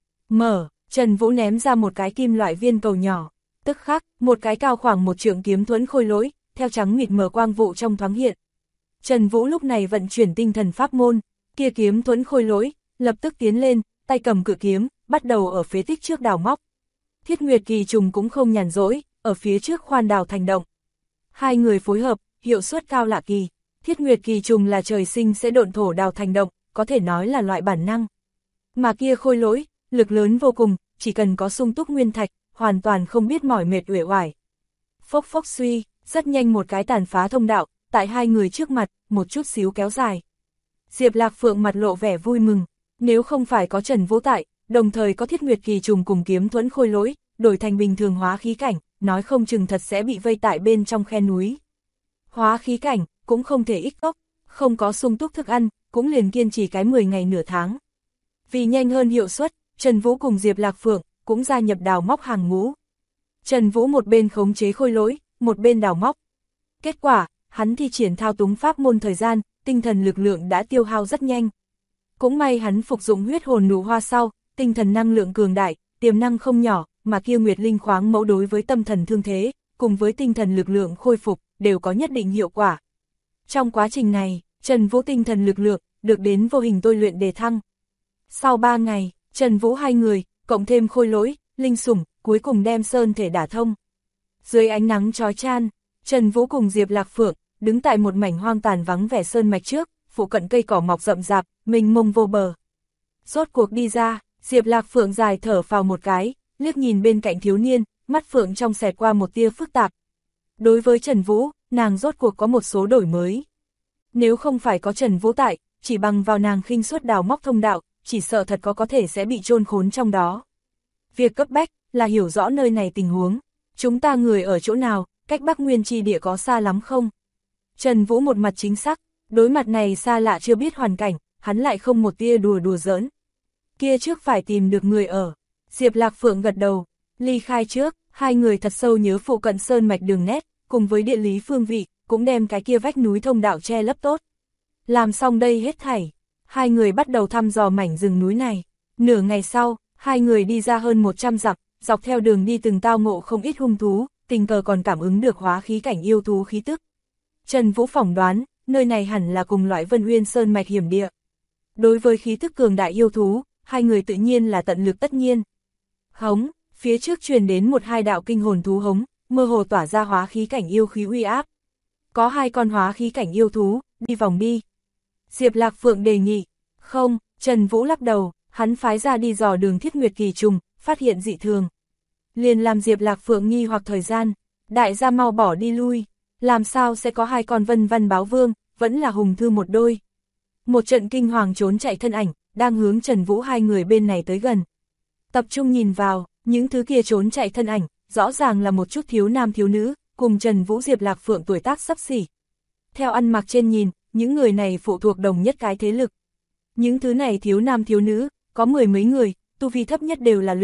Mở, Trần Vũ ném ra một cái kim loại viên cầu nhỏ, tức khắc, một cái cao khoảng một trượng kiếm thuẫn khôi lỗi, theo trắng mịt mờ quang vụ trong thoáng hiện. Trần Vũ lúc này vận chuyển tinh thần pháp môn, kia kiếm thuẫn khôi lỗi, lập tức tiến lên, tay cầm cự kiếm, bắt đầu ở phế tích trước đào móc. Thiết Nguyệt Kỳ Trùng cũng không nhàn rỗi, ở phía trước khoan đào thành động. Hai người phối hợp, hiệu suất cao lạ kỳ. Thiết Nguyệt Kỳ Trùng là trời sinh sẽ độn thổ đào thành động, có thể nói là loại bản năng. Mà kia khôi lỗi, lực lớn vô cùng, chỉ cần có sung túc nguyên thạch, hoàn toàn không biết mỏi mệt uể oải. Phốc phốc suy, rất nhanh một cái tàn phá thông đạo, tại hai người trước mặt, một chút xíu kéo dài. Diệp Lạc Phượng mặt lộ vẻ vui mừng, nếu không phải có Trần Vũ tại, đồng thời có Thiết Nguyệt Kỳ Trùng cùng kiếm thuẫn khôi lỗi, đổi thành bình thường hóa khí cảnh, nói không chừng thật sẽ bị vây tại bên trong khe núi. Hóa khí cảnh, cũng không thể ích gốc, không có sung túc thức ăn, cũng liền kiên trì cái 10 ngày nửa tháng. Vì nhanh hơn hiệu suất, Trần Vũ cùng Diệp Lạc Phượng cũng gia nhập đào móc hàng ngũ. Trần Vũ một bên khống chế khôi lỗi, một bên đào móc. Kết quả, hắn thi triển thao túng pháp môn thời gian, tinh thần lực lượng đã tiêu hao rất nhanh. Cũng may hắn phục dụng huyết hồn nụ hoa sau, tinh thần năng lượng cường đại, tiềm năng không nhỏ, mà kia Nguyệt Linh khoáng mẫu đối với tâm thần thương thế, cùng với tinh thần lực lượng khôi phục, đều có nhất định hiệu quả. Trong quá trình này, Trần Vũ tinh thần lực lượng, được đến vô hình tôi luyện đề thăng. Sau 3 ngày, Trần Vũ hai người, cộng thêm khôi lỗi, linh sủng, cuối cùng đem sơn thể đả thông. Dưới ánh nắng chói chan, Trần Vũ cùng Diệp Lạc Phượng, đứng tại một mảnh hoang tàn vắng vẻ sơn mạch trước, phụ cận cây cỏ mọc rậm rạp, mênh mông vô bờ. Rốt cuộc đi ra, Diệp Lạc Phượng dài thở phào một cái, liếc nhìn bên cạnh thiếu niên, mắt Phượng trong xẹt qua một tia phức tạp. Đối với Trần Vũ, nàng rốt cuộc có một số đổi mới. Nếu không phải có Trần Vũ tại, chỉ bằng vào nàng khinh suất đào móc thông đạo, chỉ sợ thật có thể sẽ bị chôn khốn trong đó. Việc cấp bách là hiểu rõ nơi này tình huống, chúng ta người ở chỗ nào, cách Bắc Nguyên chi địa có xa lắm không? Trần Vũ một mặt chính xác, đối mặt này xa lạ chưa biết hoàn cảnh, hắn lại không một tia đùa giỡn. Kia trước phải tìm được người ở. Diệp Lạc Phượng gật đầu, ly khai trước, hai người thật sâu nhớ phụ cận sơn mạch đường nét, cùng với địa lý phương vị, cũng đem cái kia vách núi thông đạo che lấp tốt. Làm xong đây hết thảy, hai người bắt đầu thăm dò mảnh rừng núi này. Nửa ngày sau, hai người đi ra hơn 100 dặm, dọc theo đường đi từng tao ngộ không ít hung thú, tình cờ còn cảm ứng được hóa khí cảnh yêu thú khí tức. Trần Vũ phỏng đoán, nơi này hẳn là cùng loại Vân Uyên sơn mạch hiểm địa. Đối với khí tức cường đại yêu thú, hai người tự nhiên là tận lực tất nhiên. Hống, phía trước truyền đến một hai đạo kinh hồn thú hống, mơ hồ tỏa ra hóa khí cảnh yêu khí uy áp. Có hai con hóa khí cảnh yêu thú, đi vòng đi. Diệp Lạc Phượng đề nghị, không, Trần Vũ lắc đầu, hắn phái ra đi dò đường Thiết Nguyệt Kỳ Trùng, phát hiện dị thường. Liền làm Diệp Lạc Phượng nghi hoặc thời gian, đại gia mau bỏ đi lui, làm sao sẽ có hai con vân văn báo vương, vẫn là hùng thư một đôi. Một trận kinh hoàng trốn chạy thân ảnh, đang hướng Trần Vũ hai người bên này tới gần. Tập trung nhìn vào, những thứ kia trốn chạy thân ảnh, rõ ràng là một chút thiếu nam thiếu nữ, cùng Trần Vũ Diệp Lạc Phượng tuổi tác xấp xỉ. Theo ăn mặc trên nhìn, những người này phụ thuộc đồng nhất cái thế lực. Những thứ này thiếu nam thiếu nữ, có 10 mấy người, tu vi thấp nhất đều là luyện tạng,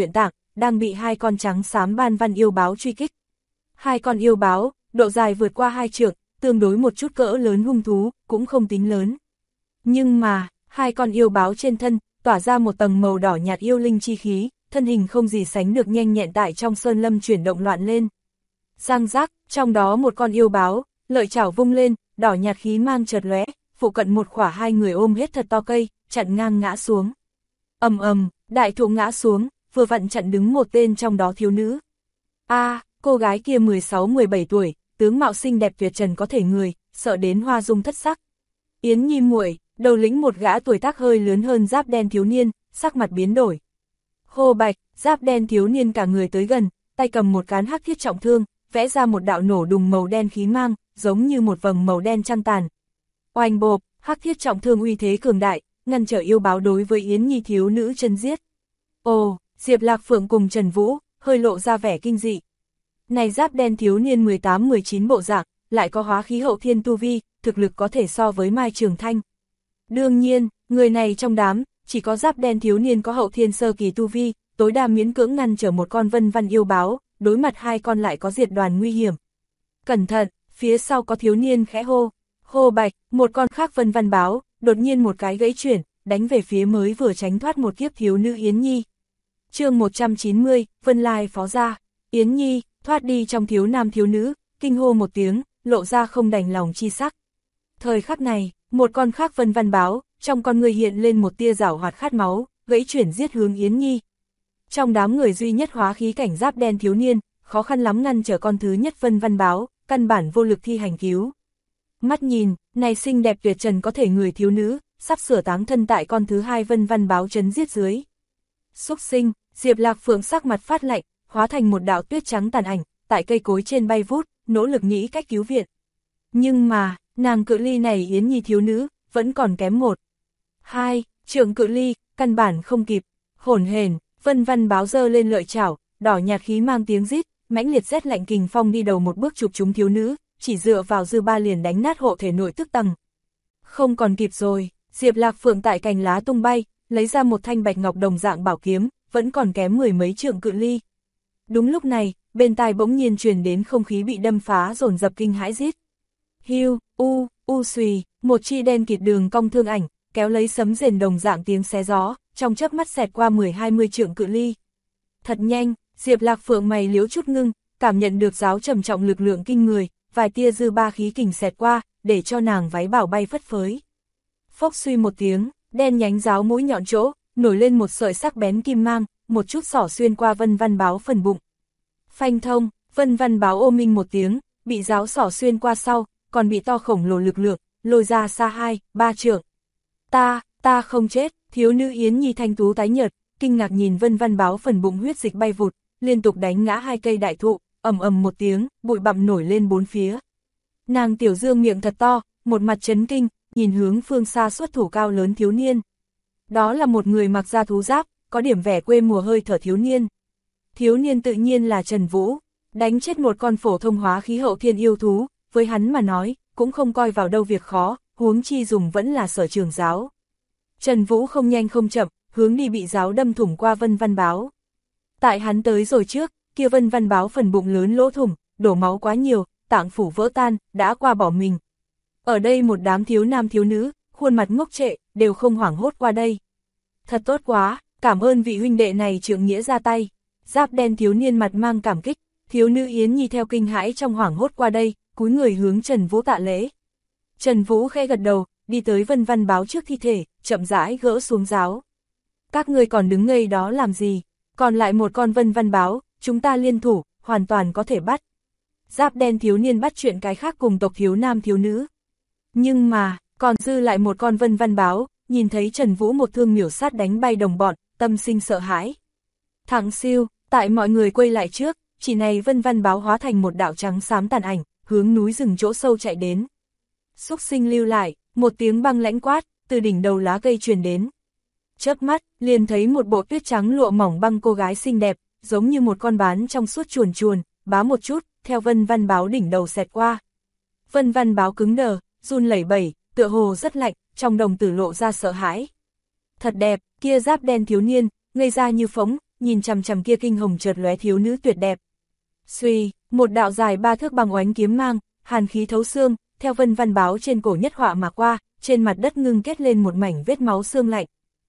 đang bị hai con trắng xám ban văn yêu báo truy kích. Hai con yêu báo, độ dài vượt qua 2 trượng, tương đối một chút cỡ lớn hung thú, cũng không tính lớn. Nhưng mà, hai con yêu báo trên thân, tỏa ra một tầng màu đỏ nhạt yêu linh chi khí, thân hình không gì sánh được nhanh nhẹn tại trong sơn lâm chuyển động loạn lên. Giang giác, trong đó một con yêu báo, lợi chảo vung lên, đỏ nhạt khí mang chợt lóe, phụ cận một khỏa hai người ôm hết thật to cây, chặn ngang ngã xuống. Ầm ầm, đại thụ ngã xuống, vừa vặn chặn đứng một tên trong đó thiếu nữ. Cô gái kia 16-17 tuổi, tướng mạo xinh đẹp tuyệt trần có thể người, sợ đến hoa dung thất sắc. Yến Nhi muội, đầu lĩnh một gã tuổi tác hơi lớn hơn giáp đen thiếu niên, sắc mặt biến đổi. Hô bạch, giáp đen thiếu niên cả người tới gần, tay cầm một cán hắc thiết trọng thương, vẽ ra một đạo nổ đùng màu đen khí mang, giống như một vầng màu đen trăng tàn. Oanh bộp, hắc thiết trọng thương uy thế cường đại, ngăn trở yêu báo đối với Yến Nhi thiếu nữ chân giết. Ồ, Diệp Lạc Phượng cùng Trần Vũ, hơi lộ ra vẻ kinh dị. Này giáp đen thiếu niên 18-19 bộ dạng, lại có hóa khí hậu thiên tu vi, thực lực có thể so với Mai Trường Thanh. Đương nhiên, người này trong đám, chỉ có giáp đen thiếu niên có hậu thiên sơ kỳ tu vi, tối đa miễn cưỡng ngăn trở một con vân văn yêu báo, đối mặt hai con lại có diệt đoàn nguy hiểm. Cẩn thận, phía sau có thiếu niên khẽ hô. Hô bạch, một con khác vân văn báo, đột nhiên một cái gãy chuyển, đánh về phía mới vừa tránh thoát một kiếp thiếu nữ Yến Nhi. Chương 190, Vân Lai phó gia. Yến Nhi, thoát đi trong thiếu nam thiếu nữ, kinh hô một tiếng, lộ ra không đành lòng chi sắc. Thời khắc này, một con khác vân văn báo, trong con người hiện lên một tia giảo hoạt khát máu, gãy chuyển giết hướng Yến Nhi. Trong đám người duy nhất hóa khí cảnh giáp đen thiếu niên, khó khăn lắm ngăn trở con thứ nhất vân văn báo, căn bản vô lực thi hành cứu. Mắt nhìn, này xinh đẹp tuyệt trần có thể người thiếu nữ, sắp sửa táng thân tại con thứ hai vân văn báo chấn giết dưới. Xúc sinh, Diệp Lạc Phượng sắc mặt phát lạnh, hóa thành một đạo tuyết trắng tàn ảnh, tại cây cối trên bay vút, nỗ lực nghĩ cách cứu viện. Nhưng mà, nàng cự ly này Yến Nhi thiếu nữ, vẫn còn kém 1-2 trượng cự ly, căn bản không kịp. Hổn hển, vân văn báo giơ lên lợi chảo, đỏ nhạt khí mang tiếng rít, mãnh liệt rét lạnh kình phong đi đầu một bước chụp chúng thiếu nữ, chỉ dựa vào dư ba liền đánh nát hộ thể nội tức tầng. Không còn kịp rồi, Diệp Lạc Phượng tại cành lá tung bay, lấy ra một thanh bạch ngọc đồng dạng bảo kiếm, vẫn còn kém 10 mấy trượng cự ly. Đúng lúc này, bên tai bỗng nhiên truyền đến không khí bị đâm phá dồn dập kinh hãi rít. Hiu, xùy, một chi đen kịt đường cong thương ảnh, kéo lấy sấm rền đồng dạng tiếng xé gió, trong chớp mắt xẹt qua 10-20 trượng cự ly. Thật nhanh, Diệp Lạc Phượng mày liếu chút ngưng, cảm nhận được giáo trầm trọng lực lượng kinh người, vài tia dư ba khí kình xẹt qua, để cho nàng váy bảo bay phất phới. Phốc suy một tiếng, đen nhánh giáo mũi nhọn chỗ, nổi lên một sợi sắc bén kim mang, một chút xỏ xuyên qua vân văn báo phần bụng. Phanh thông, vân văn báo ô minh một tiếng, bị giáo xỏ xuyên qua sau, còn bị to khổng lồ lực lượng, lôi ra xa 2-3 trượng. Ta không chết, thiếu nữ Yến Nhi thanh tú tái nhợt, kinh ngạc nhìn vân văn báo phần bụng huyết dịch bay vụt, liên tục đánh ngã hai cây đại thụ, ầm ầm một tiếng, bụi bặm nổi lên bốn phía. Nàng tiểu dương miệng thật to, một mặt chấn kinh, nhìn hướng phương xa xuất thủ cao lớn thiếu niên. Đó là một người mặc da thú giáp, có điểm vẻ quê mùa hơi thở thiếu niên. Thiếu niên tự nhiên là Trần Vũ, đánh chết một con phổ thông hóa khí hậu thiên yêu thú, với hắn mà nói, cũng không coi vào đâu việc khó, huống chi dùng vẫn là sở trường giáo. Trần Vũ không nhanh không chậm, hướng đi bị giáo đâm thủng qua vân văn báo. Tại hắn tới rồi trước, kia vân văn báo phần bụng lớn lỗ thủng, đổ máu quá nhiều, tạng phủ vỡ tan, đã qua bỏ mình. Ở đây một đám thiếu nam thiếu nữ, khuôn mặt ngốc trệ, đều không hoảng hốt qua đây. Thật tốt quá, cảm ơn vị huynh đệ này trượng nghĩa ra tay. Giáp đen thiếu niên mặt mang cảm kích, thiếu nữ Yến Nhi theo kinh hãi trong hoảng hốt qua đây, cúi người hướng Trần Vũ tạ lễ. Trần Vũ khẽ gật đầu, đi tới vân văn báo trước thi thể, chậm rãi gỡ xuống giáo. Các ngươi còn đứng ngây đó làm gì? Còn lại một con vân văn báo, chúng ta liên thủ, hoàn toàn có thể bắt. Giáp đen thiếu niên bắt chuyện cái khác cùng tộc thiếu nam thiếu nữ. Nhưng mà, còn dư lại một con vân văn báo, nhìn thấy Trần Vũ một thương miểu sát đánh bay đồng bọn, tâm sinh sợ hãi. Thẳng siêu, tại mọi người quay lại trước, chỉ này vân văn báo hóa thành một đạo trắng xám tàn ảnh, hướng núi rừng chỗ sâu chạy đến. Xúc sinh lưu lại, một tiếng băng lãnh quát, từ đỉnh đầu lá cây truyền đến. Chớp mắt, liền thấy một bộ tuyết trắng lụa mỏng băng cô gái xinh đẹp, giống như một con bán trong suốt chuồn chuồn, bá một chút, theo vân văn báo đỉnh đầu xẹt qua. Vân văn báo cứng đờ, run lẩy bẩy, tựa hồ rất lạnh, trong đồng tử lộ ra sợ hãi. Thật đẹp, kia giáp đen thiếu niên, ngây ra như phóng, nhìn chằm chằm kia kinh hồng chợt lóe thiếu nữ tuyệt đẹp. Suy, một đạo dài 3 thước bằng oánh kiếm mang, hàn khí thấu xương, theo vân văn báo trên cổ nhất họa mà qua, trên mặt đất ngưng kết lên một mảnh vết máu xương lạnh.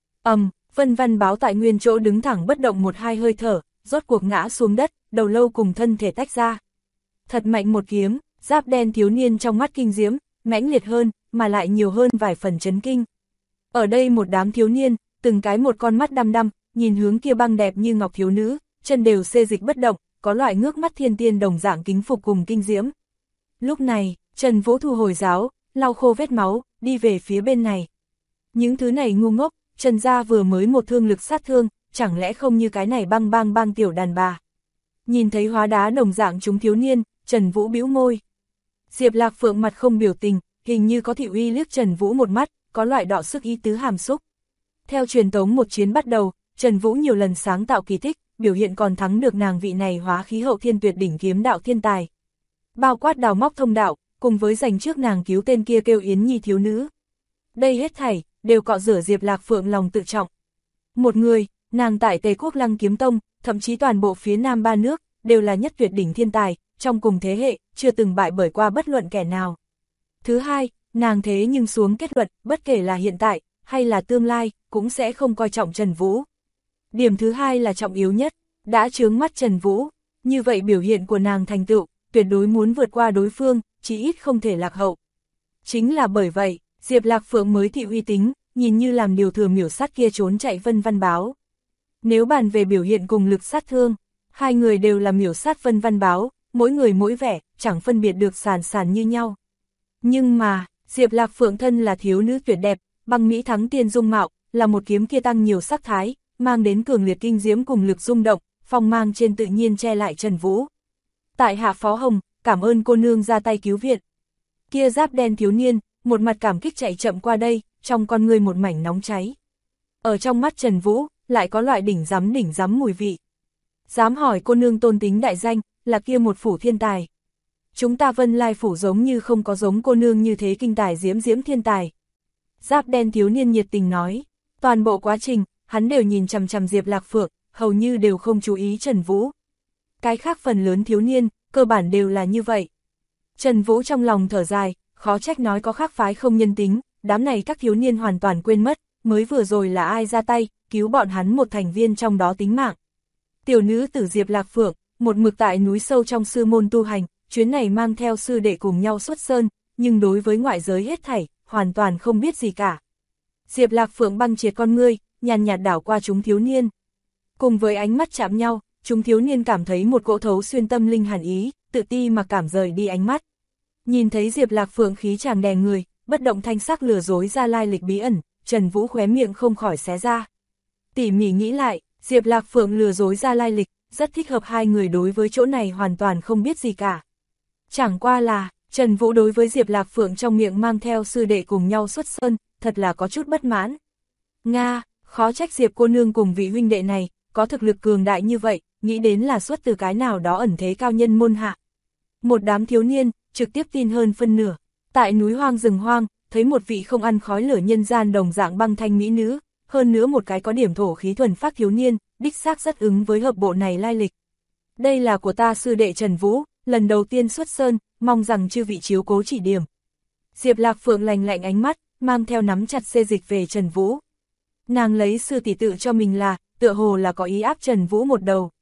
Vân văn báo tại nguyên chỗ đứng thẳng bất động 1-2 hơi thở, rốt cuộc ngã xuống đất, đầu lâu cùng thân thể tách ra. Thật mạnh một kiếm, giáp đen thiếu niên trong mắt kinh diễm, mãnh liệt hơn, mà lại nhiều hơn vài phần chấn kinh. Ở đây một đám thiếu niên, từng cái một con mắt đăm đăm, nhìn hướng kia băng đẹp như ngọc thiếu nữ, chân đều xê dịch bất động, có loại ngước mắt thiên tiên đồng dạng kính phục cùng kinh diễm. Lúc này, Trần Vũ thu hồi giáo, lau khô vết máu, đi về phía bên này. Những thứ này ngu ngốc, Trần gia vừa mới một thương lực sát thương, chẳng lẽ không như cái này bang tiểu đàn bà. Nhìn thấy hóa đá đồng dạng chúng thiếu niên, Trần Vũ bĩu môi. Diệp Lạc Phượng mặt không biểu tình, hình như có thị uy liếc Trần Vũ một mắt, có loại đọ sức ý tứ hàm xúc. Theo truyền tống một chiến bắt đầu, Trần Vũ nhiều lần sáng tạo kỳ tích, biểu hiện còn thắng được nàng vị này hóa khí hậu thiên tuyệt đỉnh kiếm đạo thiên tài. Bao quát đào móc thông đạo, cùng với giành trước nàng cứu tên kia kêu Yến Nhi thiếu nữ. Đây hết thảy, đều cọ rửa Diệp Lạc Phượng lòng tự trọng. Một người, nàng tại Tề Quốc Lăng Kiếm Tông, thậm chí toàn bộ phía Nam ba nước, đều là nhất tuyệt đỉnh thiên tài, trong cùng thế hệ, chưa từng bại bởi qua bất luận kẻ nào. Thứ hai, nàng thế nhưng xuống kết luận, bất kể là hiện tại, hay là tương lai, cũng sẽ không coi trọng Trần Vũ. Điểm thứ hai là trọng yếu nhất, đã chướng mắt Trần Vũ, như vậy biểu hiện của nàng thành tựu, tuyệt đối muốn vượt qua đối phương, chí ít không thể lạc hậu. Chính là bởi vậy, Diệp Lạc Phượng mới thị uy tín, nhìn như làm điều thừa miểu sát kia trốn chạy Vân Văn Báo. Nếu bàn về biểu hiện cùng lực sát thương, hai người đều là miểu sát Vân Văn Báo, mỗi người mỗi vẻ, chẳng phân biệt được sàn như nhau. Nhưng mà, Diệp Lạc Phượng thân là thiếu nữ tuyệt đẹp, băng mỹ thắng tiên dung mạo, là một kiếm kia tăng nhiều sắc thái, mang đến cường liệt kinh diễm cùng lực rung động, phong mang trên tự nhiên che lại Trần Vũ. Tại hạ Phó Hồng, cảm ơn cô nương ra tay cứu viện. Kia giáp đen thiếu niên, một mặt cảm kích chạy chậm qua đây, trong con người một mảnh nóng cháy. Ở trong mắt Trần Vũ, lại có loại đỉnh giám mùi vị. Dám hỏi cô nương tôn tính đại danh, là kia một phủ thiên tài. Chúng ta Vân Lai phủ giống như không có giống cô nương như thế kinh tài diễm thiên tài. Giáp đen thiếu niên nhiệt tình nói, toàn bộ quá trình, hắn đều nhìn chằm chằm Diệp Lạc Phượng, hầu như đều không chú ý Trần Vũ. Cái khác phần lớn thiếu niên, cơ bản đều là như vậy. Trần Vũ trong lòng thở dài, khó trách nói có khác phái không nhân tính, đám này các thiếu niên hoàn toàn quên mất, mới vừa rồi là ai ra tay, cứu bọn hắn một thành viên trong đó tính mạng. Tiểu nữ tử Diệp Lạc Phượng, một mực tại núi sâu trong sư môn tu hành, chuyến này mang theo sư đệ cùng nhau xuất sơn, nhưng đối với ngoại giới hết thảy, hoàn toàn không biết gì cả. Diệp Lạc Phượng băng triệt con ngươi, nhàn nhạt đảo qua chúng thiếu niên. Cùng với ánh mắt chạm nhau, chúng thiếu niên cảm thấy một cỗ thấu xuyên tâm linh hàn ý, tự ti mà cảm rời đi ánh mắt. Nhìn thấy Diệp Lạc Phượng khí chàng đè người, bất động thanh sắc lừa dối ra lai lịch bí ẩn, Trần Vũ khóe miệng không khỏi xé ra. Tỉ mỉ nghĩ lại, Diệp Lạc Phượng lừa dối ra lai lịch, rất thích hợp hai người đối với chỗ này hoàn toàn không biết gì cả. Chẳng qua là, Trần Vũ đối với Diệp Lạc Phượng trong miệng mang theo sư đệ cùng nhau xuất sơn, thật là có chút bất mãn. Nga, khó trách Diệp cô nương cùng vị huynh đệ này, có thực lực cường đại như vậy, nghĩ đến là xuất từ cái nào đó ẩn thế cao nhân môn hạ. Một đám thiếu niên, trực tiếp tin hơn phân nửa. Tại núi hoang rừng hoang, thấy một vị không ăn khói lửa nhân gian đồng dạng băng thanh mỹ nữ, hơn nữa một cái có điểm thổ khí thuần phác thiếu niên, đích xác rất ứng với hợp bộ này lai lịch. Đây là của ta sư đệ Trần Vũ, lần đầu tiên xuất sơn, mong rằng chư vị chiếu cố chỉ điểm. Diệp Lạc Phượng lạnh lạnh ánh mắt, mang theo nắm chặt xê dịch về Trần Vũ. Nàng lấy sư tỷ tự cho mình là, tựa hồ là có ý áp Trần Vũ một đầu.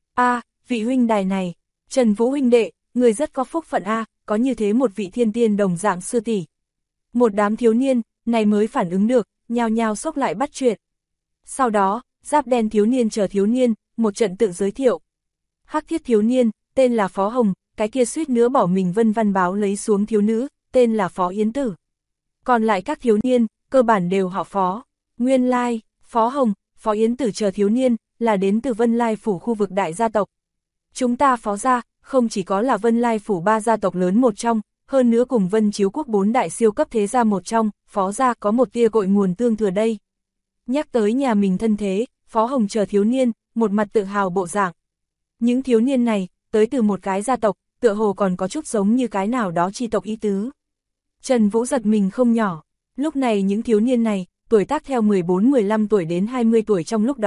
Vị huynh đài này, Trần Vũ huynh đệ, người rất có phúc phận có như thế một vị thiên tiên đồng dạng sư tỷ. Một đám thiếu niên, này mới phản ứng được, nhao nhao xốc lại bắt chuyện. Sau đó, giáp đen thiếu niên chờ thiếu niên, một trận tự giới thiệu. Hắc thiết thiếu niên, tên là Phó Hồng, cái kia suýt nữa bỏ mình Vân Văn Báo lấy xuống thiếu nữ, tên là Phó Yến Tử. Còn lại các thiếu niên, cơ bản đều họ Phó. Nguyên lai, Phó Hồng, Phó Yến Tử chờ thiếu niên, là đến từ Vân Lai phủ khu vực đại gia tộc. Chúng ta Phó gia, không chỉ có là Vân Lai phủ 3 gia tộc lớn một trong, hơn nữa cùng Vân Chiếu quốc 4 đại siêu cấp thế gia một trong, Phó gia có một tia cội nguồn tương thừa đây. Nhắc tới nhà mình thân thế, Phó Hồng chờ thiếu niên, một mặt tự hào bộ dạng. Những thiếu niên này, tới từ một cái gia tộc, tựa hồ còn có chút giống như cái nào đó chi tộc ý tứ. Trần Vũ giật mình không nhỏ, lúc này những thiếu niên này, tuổi tác theo 14-15 tuổi đến 20 tuổi trong lúc đó,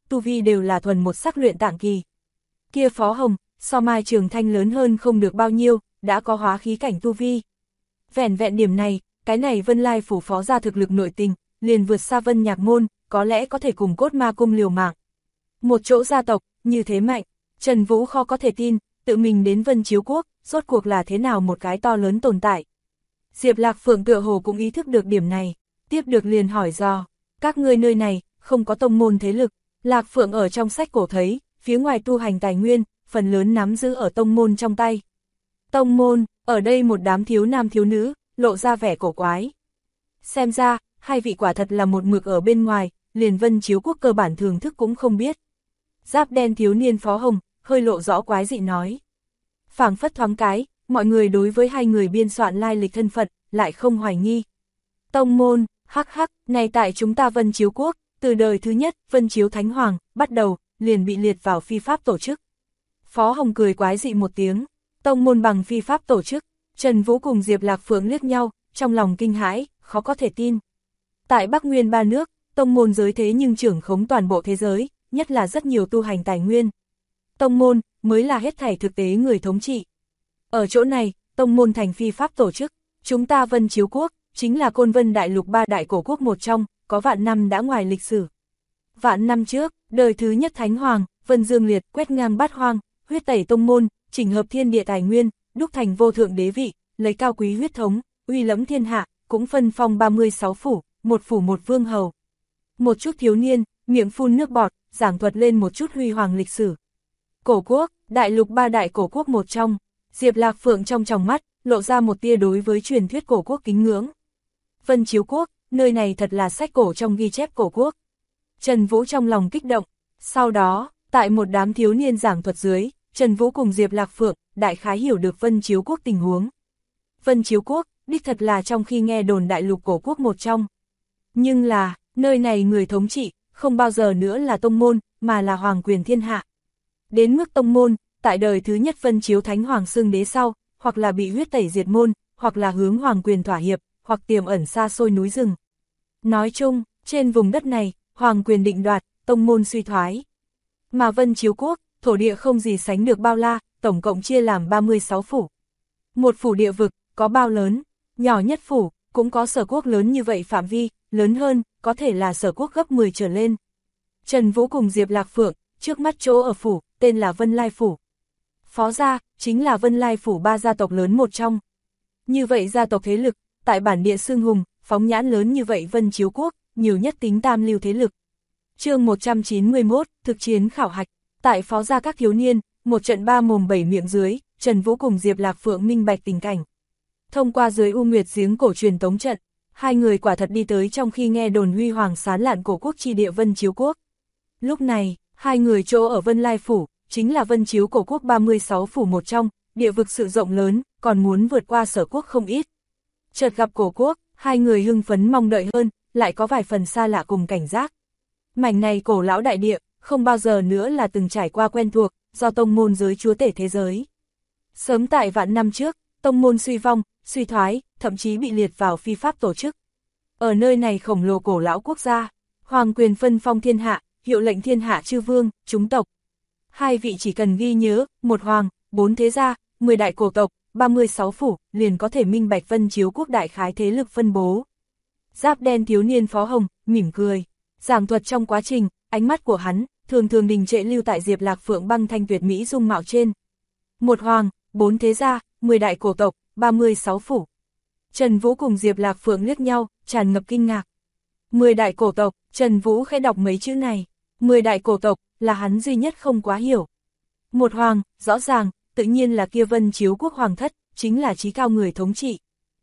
tu vi đều là thuần một sắc luyện tạng kỳ. Kia Phó Hồng, so Mai Trường Thanh lớn hơn không được bao nhiêu, đã có hóa khí cảnh tu vi. Vẻn vẹn điểm này, cái này Vân Lai phủ phó gia thực lực nội tình, liền vượt xa Vân Nhạc Môn, có lẽ có thể cùng Cốt Ma Cung liều mạng. Một chỗ gia tộc, như thế mạnh, Trần Vũ khó có thể tin, tự mình đến Vân Chiếu Quốc, rốt cuộc là thế nào một cái to lớn tồn tại. Diệp Lạc Phượng tựa hồ cũng ý thức được điểm này, tiếp được liền hỏi dò, các ngươi nơi này, không có tông môn thế lực. Lạc Phượng ở trong sách cổ thấy, phía ngoài tu hành tài nguyên, phần lớn nắm giữ ở tông môn trong tay. Tông môn, ở đây một đám thiếu nam thiếu nữ, lộ ra vẻ cổ quái. Xem ra, hai vị quả thật là một mực ở bên ngoài, liền Vân Chiếu Quốc cơ bản thưởng thức cũng không biết. Giáp đen thiếu niên Phó Hồng, hơi lộ rõ quái dị nói. Phảng phất thoáng cái, mọi người đối với hai người biên soạn lai lịch thân phận, lại không hoài nghi. Tông môn, hắc hắc, này tại chúng ta Vân Chiếu Quốc, từ đời thứ nhất, Vân Chiếu Thánh Hoàng, bắt đầu, liền bị liệt vào phi pháp tổ chức. Phó Hồng cười quái dị một tiếng, tông môn bằng phi pháp tổ chức, Trần Vũ cùng Diệp Lạc Phượng liếc nhau, trong lòng kinh hãi, khó có thể tin. Tại Bắc Nguyên ba nước, tông môn giới thế nhưng trưởng khống toàn bộ thế giới, nhất là rất nhiều tu hành tài nguyên. Tông môn, mới là hết thảy thực tế người thống trị. Ở chỗ này, tông môn thành phi pháp tổ chức, chúng ta Vân Chiếu Quốc, chính là Côn Vân Đại Lục ba đại cổ quốc một trong, có vạn năm đã ngoài lịch sử. Vạn năm trước, đời thứ nhất Thánh Hoàng, Vân Dương Liệt quét ngang bát hoang, huyết tẩy tông môn, chỉnh hợp thiên địa tài nguyên, đúc thành vô thượng đế vị, lấy cao quý huyết thống, uy lẫm thiên hạ, cũng phân phong 36 phủ một vương hầu. Một chút thiếu niên, miệng phun nước bọt, giảng thuật lên một chút huy hoàng lịch sử. Cổ quốc, đại lục ba đại cổ quốc một trong, Diệp Lạc Phượng trong tròng mắt, lộ ra một tia đối với truyền thuyết cổ quốc kính ngưỡng. Vân Chiếu Quốc, nơi này thật là sách cổ trong ghi chép cổ quốc. Trần Vũ trong lòng kích động, sau đó, tại một đám thiếu niên giảng thuật dưới, Trần Vũ cùng Diệp Lạc Phượng, đại khái hiểu được Vân Chiếu Quốc tình huống. Vân Chiếu Quốc, đích thật là trong khi nghe đồn đại lục cổ quốc một trong. Nhưng là, nơi này người thống trị, không bao giờ nữa là tông môn, mà là hoàng quyền thiên hạ. Đến mức tông môn, tại đời thứ nhất Vân Chiếu Thánh Hoàng xưng đế sau, hoặc là bị huyết tẩy diệt môn, hoặc là hướng hoàng quyền thỏa hiệp, hoặc tiềm ẩn xa xôi núi rừng. Nói chung, trên vùng đất này, hoàng quyền định đoạt, tông môn suy thoái. Mà Vân Chiếu Quốc, thổ địa không gì sánh được bao la, tổng cộng chia làm 36 phủ. Một phủ địa vực, có bao lớn, nhỏ nhất phủ, cũng có Sở Quốc lớn như vậy phạm vi, lớn hơn, có thể là Sở Quốc gấp 10 trở lên. Trần Vũ cùng Diệp Lạc Phượng, trước mắt chỗ ở phủ, tên là Vân Lai Phủ. Phó gia, chính là Vân Lai Phủ ba gia tộc lớn một trong. Như vậy gia tộc thế lực, tại bản địa xương hùng, phóng nhãn lớn như vậy Vân Chiếu Quốc, nhiều nhất tính tam lưu thế lực. Chương 191, thực chiến khảo hạch, tại phó gia các thiếu niên, một trận ba mồm bảy miệng dưới, Trần Vũ cùng Diệp Lạc Phượng minh bạch tình cảnh. Thông qua dưới U Nguyệt giếng cổ truyền tống trận, hai người quả thật đi tới trong khi nghe đồn huy hoàng sán lạn cổ quốc chi địa Vân Chiếu Quốc. Lúc này, hai người chỗ ở Vân Lai Phủ, chính là Vân Chiếu cổ quốc 36 phủ một trong, địa vực sự rộng lớn, còn muốn vượt qua Sở Quốc không ít. Chợt gặp cổ quốc, hai người hưng phấn mong đợi hơn, lại có vài phần xa lạ cùng cảnh giác. Mảnh này cổ lão đại địa, không bao giờ nữa là từng trải qua quen thuộc, do tông môn giới chúa tể thế giới. Sớm tại vạn năm trước, tông môn suy vong, suy thoái, thậm chí bị liệt vào phi pháp tổ chức. Ở nơi này khổng lồ cổ lão quốc gia, hoàng quyền phân phong thiên hạ, hiệu lệnh thiên hạ chư vương, chúng tộc. Hai vị chỉ cần ghi nhớ, một hoàng, 4 thế gia, 10 đại cổ tộc, 36 phủ, liền có thể minh bạch Vân Chiếu Quốc đại khái thế lực phân bố. Giáp đen thiếu niên Phó Hồng, mỉm cười, giảng thuật trong quá trình, ánh mắt của hắn, thường thường đình trệ lưu tại Diệp Lạc Phượng băng thanh tuyệt mỹ dung mạo trên. Một hoàng, 4 thế gia, 10 đại cổ tộc, 36 phủ. Trần Vũ cùng Diệp Lạc Phượng liếc nhau, tràn ngập kinh ngạc. 10 đại cổ tộc, Trần Vũ khẽ đọc mấy chữ này. 10 đại cổ tộc, là hắn duy nhất không quá hiểu. Một hoàng, rõ ràng, tự nhiên là kia Vân Chiếu Quốc hoàng thất, chính là chí cao người thống trị.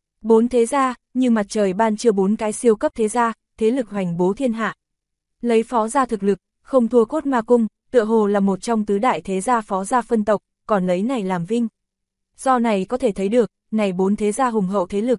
4 thế gia, như mặt trời ban trưa 4 cái siêu cấp thế gia, thế lực hoành bố thiên hạ. Lấy phó gia thực lực, không thua Cốt Ma Cung, tựa hồ là một trong tứ đại thế gia phó gia phân tộc, còn lấy này làm vinh. Do này có thể thấy được, này 4 thế gia hùng hậu thế lực.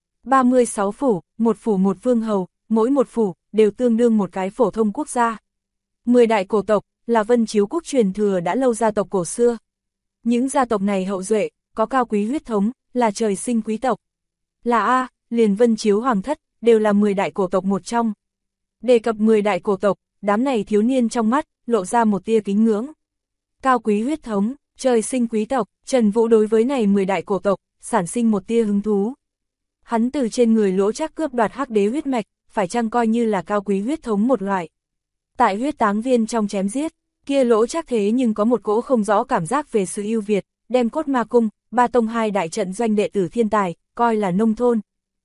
36 phủ một vương hầu, mỗi một phủ, đều tương đương một cái phổ thông quốc gia. 10 đại cổ tộc, là Vân Chiếu Quốc truyền thừa đã lâu gia tộc cổ xưa. Những gia tộc này hậu duệ, có cao quý huyết thống, là trời sinh quý tộc. Là liền Vân Chiếu Hoàng thất, đều là 10 đại cổ tộc một trong. Đề cập 10 đại cổ tộc, đám này thiếu niên trong mắt, lộ ra một tia kính ngưỡng. Cao quý huyết thống, trời sinh quý tộc, Trần Vũ đối với này 10 đại cổ tộc, sản sinh một tia hứng thú. Hắn từ trên người Lỗ Trác cướp đoạt hắc đế huyết mạch, phải chăng coi như là cao quý huyết thống một loại. Tại huyết táng viên trong chém giết, kia Lỗ Trác thế nhưng có một cỗ không rõ cảm giác về sự ưu việt, đem Cốt Ma Cung, Ba Tông hai đại trận doanh đệ tử thiên tài, coi là nông thôn.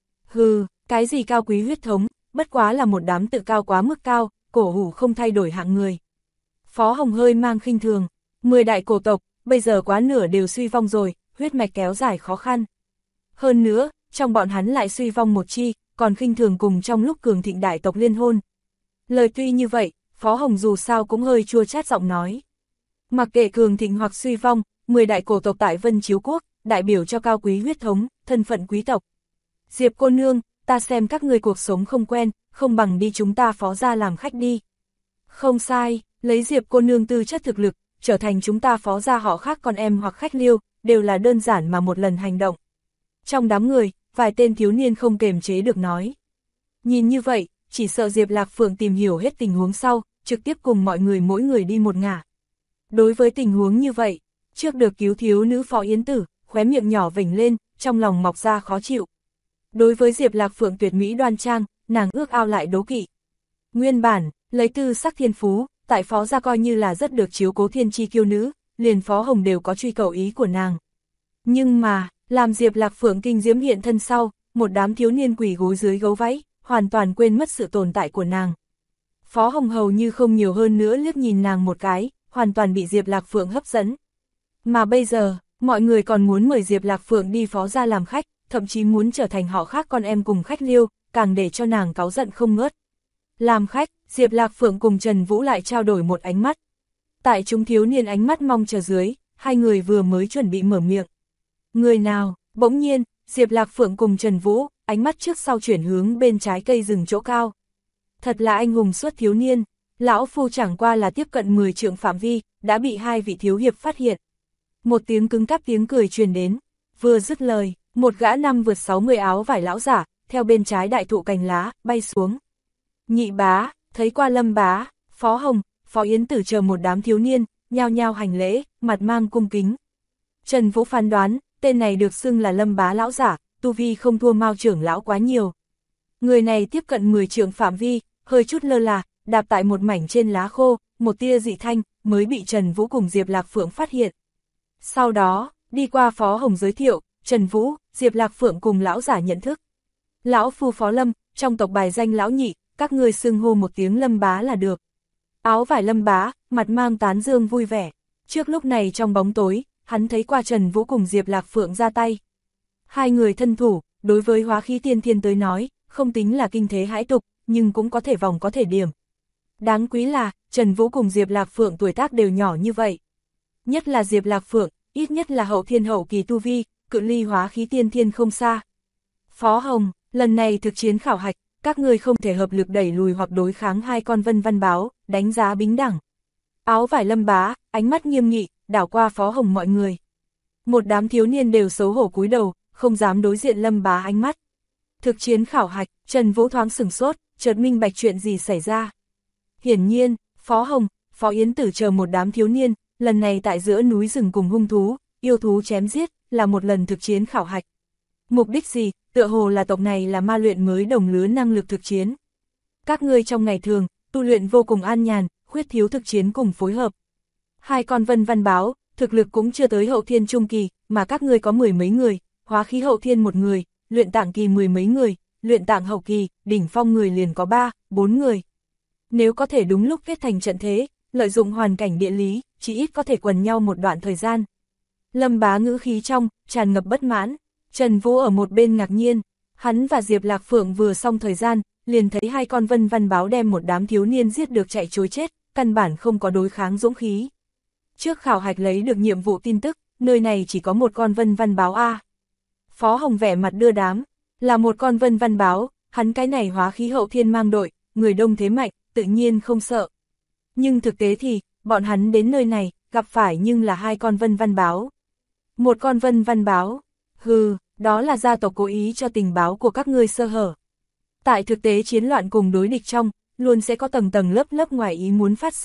Hừ, cái gì cao quý huyết thống, bất quá là một đám tự cao quá mức cao, cổ hủ không thay đổi hạng người. Phó Hồng hơi mang khinh thường, 10 đại cổ tộc, bây giờ quá nửa đều suy vong rồi, huyết mạch kéo dài khó khăn. Hơn nữa, trong bọn hắn lại suy vong một chi, còn khinh thường cùng trong lúc cường thịnh đại tộc liên hôn. Lời tuy như vậy, Phó Hồng dù sao cũng hơi chua chát giọng nói. Mặc kệ cường thịnh hoặc suy vong, 10 đại cổ tộc tại Vân Chiếu Quốc, đại biểu cho cao quý huyết thống, thân phận quý tộc. Diệp cô nương, ta xem các ngươi cuộc sống không quen, không bằng đi chúng ta Phó gia làm khách đi. Không sai, lấy Diệp cô nương tư chất thực lực, trở thành chúng ta Phó gia họ khác con em hoặc khách liêu, đều là đơn giản mà một lần hành động. Trong đám người, vài tên thiếu niên không kềm chế được nói. Nhìn như vậy, chỉ sợ Diệp Lạc Phượng tìm hiểu hết tình huống sau, trực tiếp cùng mọi người mỗi người đi một ngả. Đối với tình huống như vậy, trước được cứu thiếu nữ Phó Yến Tử, khóe miệng nhỏ vểnh lên, trong lòng mọc ra khó chịu. Đối với Diệp Lạc Phượng tuyệt mỹ đoan trang, nàng ước ao lại đố kỵ. Nguyên bản, lấy tư sắc thiên phú, tại Phó gia coi như là rất được chiếu cố thiên chi kiêu nữ, liền Phó Hồng đều có truy cầu ý của nàng. Nhưng mà, làm Diệp Lạc Phượng kinh diễm hiện thân sau, một đám thiếu niên quỳ gối dưới gấu váy, hoàn toàn quên mất sự tồn tại của nàng. Phó Hồng hầu như không nhiều hơn nữa liếc nhìn nàng một cái, hoàn toàn bị Diệp Lạc Phượng hấp dẫn. Mà bây giờ, mọi người còn muốn mời Diệp Lạc Phượng đi Phó gia làm khách, thậm chí muốn trở thành họ khác con em cùng khách liêu, càng để cho nàng cáu giận không ngớt. Làm khách, Diệp Lạc Phượng cùng Trần Vũ lại trao đổi một ánh mắt. Tại chúng thiếu niên ánh mắt mong chờ dưới, hai người vừa mới chuẩn bị mở miệng. Người nào, bỗng nhiên, Diệp Lạc Phượng cùng Trần Vũ, ánh mắt trước sau chuyển hướng bên trái cây rừng chỗ cao. Thật là anh hùng xuất thiếu niên, lão phu chẳng qua là tiếp cận 10 trượng phạm vi, đã bị hai vị thiếu hiệp phát hiện. Một tiếng cứng cáp tiếng cười truyền đến, vừa dứt lời, một gã năm vượt 60 áo vải lão giả, theo bên trái đại thụ cành lá, bay xuống. Nhị bá, thấy qua Lâm bá, Phó Hồng, Phó Yến Tử chờ một đám thiếu niên, nhao nhao hành lễ, mặt mang cung kính. Trần Vũ phán đoán, tên này được xưng là Lâm bá lão giả, tu vi không thua Mao trưởng lão quá nhiều. Người này tiếp cận 10 trượng phạm vi, hơi chút lơ là, đạp tại một mảnh trên lá khô, một tia dị thanh, mới bị Trần Vũ cùng Diệp Lạc Phượng phát hiện. Sau đó, đi qua Phó Hồng giới thiệu, Trần Vũ, Diệp Lạc Phượng cùng lão giả nhận thức. Lão phu Phó Lâm, trong tộc bài danh lão nhị, các ngươi xưng hô một tiếng Lâm bá là được. Áo vải Lâm bá, mặt mang tán dương vui vẻ. Trước lúc này trong bóng tối, hắn thấy qua Trần Vũ cùng Diệp Lạc Phượng ra tay. Hai người thân thủ, đối với hóa khí tiên thiên tới nói, không tính là kinh thế hãi tục, nhưng cũng có thể vòng có thể điểm. Đáng quý là, Trần Vũ cùng Diệp Lạc Phượng tuổi tác đều nhỏ như vậy. Nhất là Diệp Lạc Phượng, ít nhất là hậu thiên hậu kỳ tu vi, cự ly hóa khí tiên thiên không xa. Phó Hồng, lần này thực chiến khảo hạch, các người không thể hợp lực đẩy lùi hoặc đối kháng hai con Vân Văn báo, đánh giá bính đẳng. Áo vải Lâm bá, ánh mắt nghiêm nghị, đảo qua Phó Hồng mọi người. Một đám thiếu niên đều xấu hổ cúi đầu, không dám đối diện Lâm bá ánh mắt. Thực chiến khảo hạch, Trần Vũ thoáng sửng sốt, chợt minh bạch chuyện gì xảy ra. Hiển nhiên, Phó Hồng, Phó Yến Tử chờ một đám thiếu niên, lần này tại giữa núi rừng cùng hung thú, yêu thú chém giết, là một lần thực chiến khảo hạch. Mục đích gì, tựa hồ là tộc này là ma luyện mới đồng lứa năng lực thực chiến. Các ngươi trong ngày thường, tu luyện vô cùng an nhàn, khuyết thiếu thực chiến cùng phối hợp. Hai con Vân Văn báo, thực lực cũng chưa tới hậu thiên trung kỳ, mà các ngươi có 10 mấy người, hóa khí hậu thiên một người, luyện tạng kỳ 10 mấy người, luyện tạng hậu kỳ, đỉnh phong người liền có 3, 4 người. Nếu có thể đúng lúc kết thành trận thế, lợi dụng hoàn cảnh địa lý, chỉ ít có thể quần nhau một đoạn thời gian. Lâm bá ngữ khí trong, tràn ngập bất mãn. Trần Vũ ở một bên ngạc nhiên, hắn và Diệp Lạc Phượng vừa xong thời gian, liền thấy hai con Vân Văn báo đem một đám thiếu niên giết được chạy trối chết, căn bản không có đối kháng dũng khí. Trước khảo hạch lấy được nhiệm vụ tin tức, nơi này chỉ có một con Vân Văn báo A. Phó Hồng vẻ mặt đưa đám, là một con Vân Văn báo, hắn cái này hóa khí hậu thiên mang đội, người đông thế mạnh, tự nhiên không sợ. Nhưng thực tế thì, bọn hắn đến nơi này, gặp phải nhưng là hai con Vân Văn báo. Một con Vân Văn báo, hừ, đó là gia tộc cố ý cho tình báo của các ngươi sơ hở. Tại thực tế chiến loạn cùng đối địch trong, luôn sẽ có tầng tầng lớp lớp ngoài ý muốn phát sinh,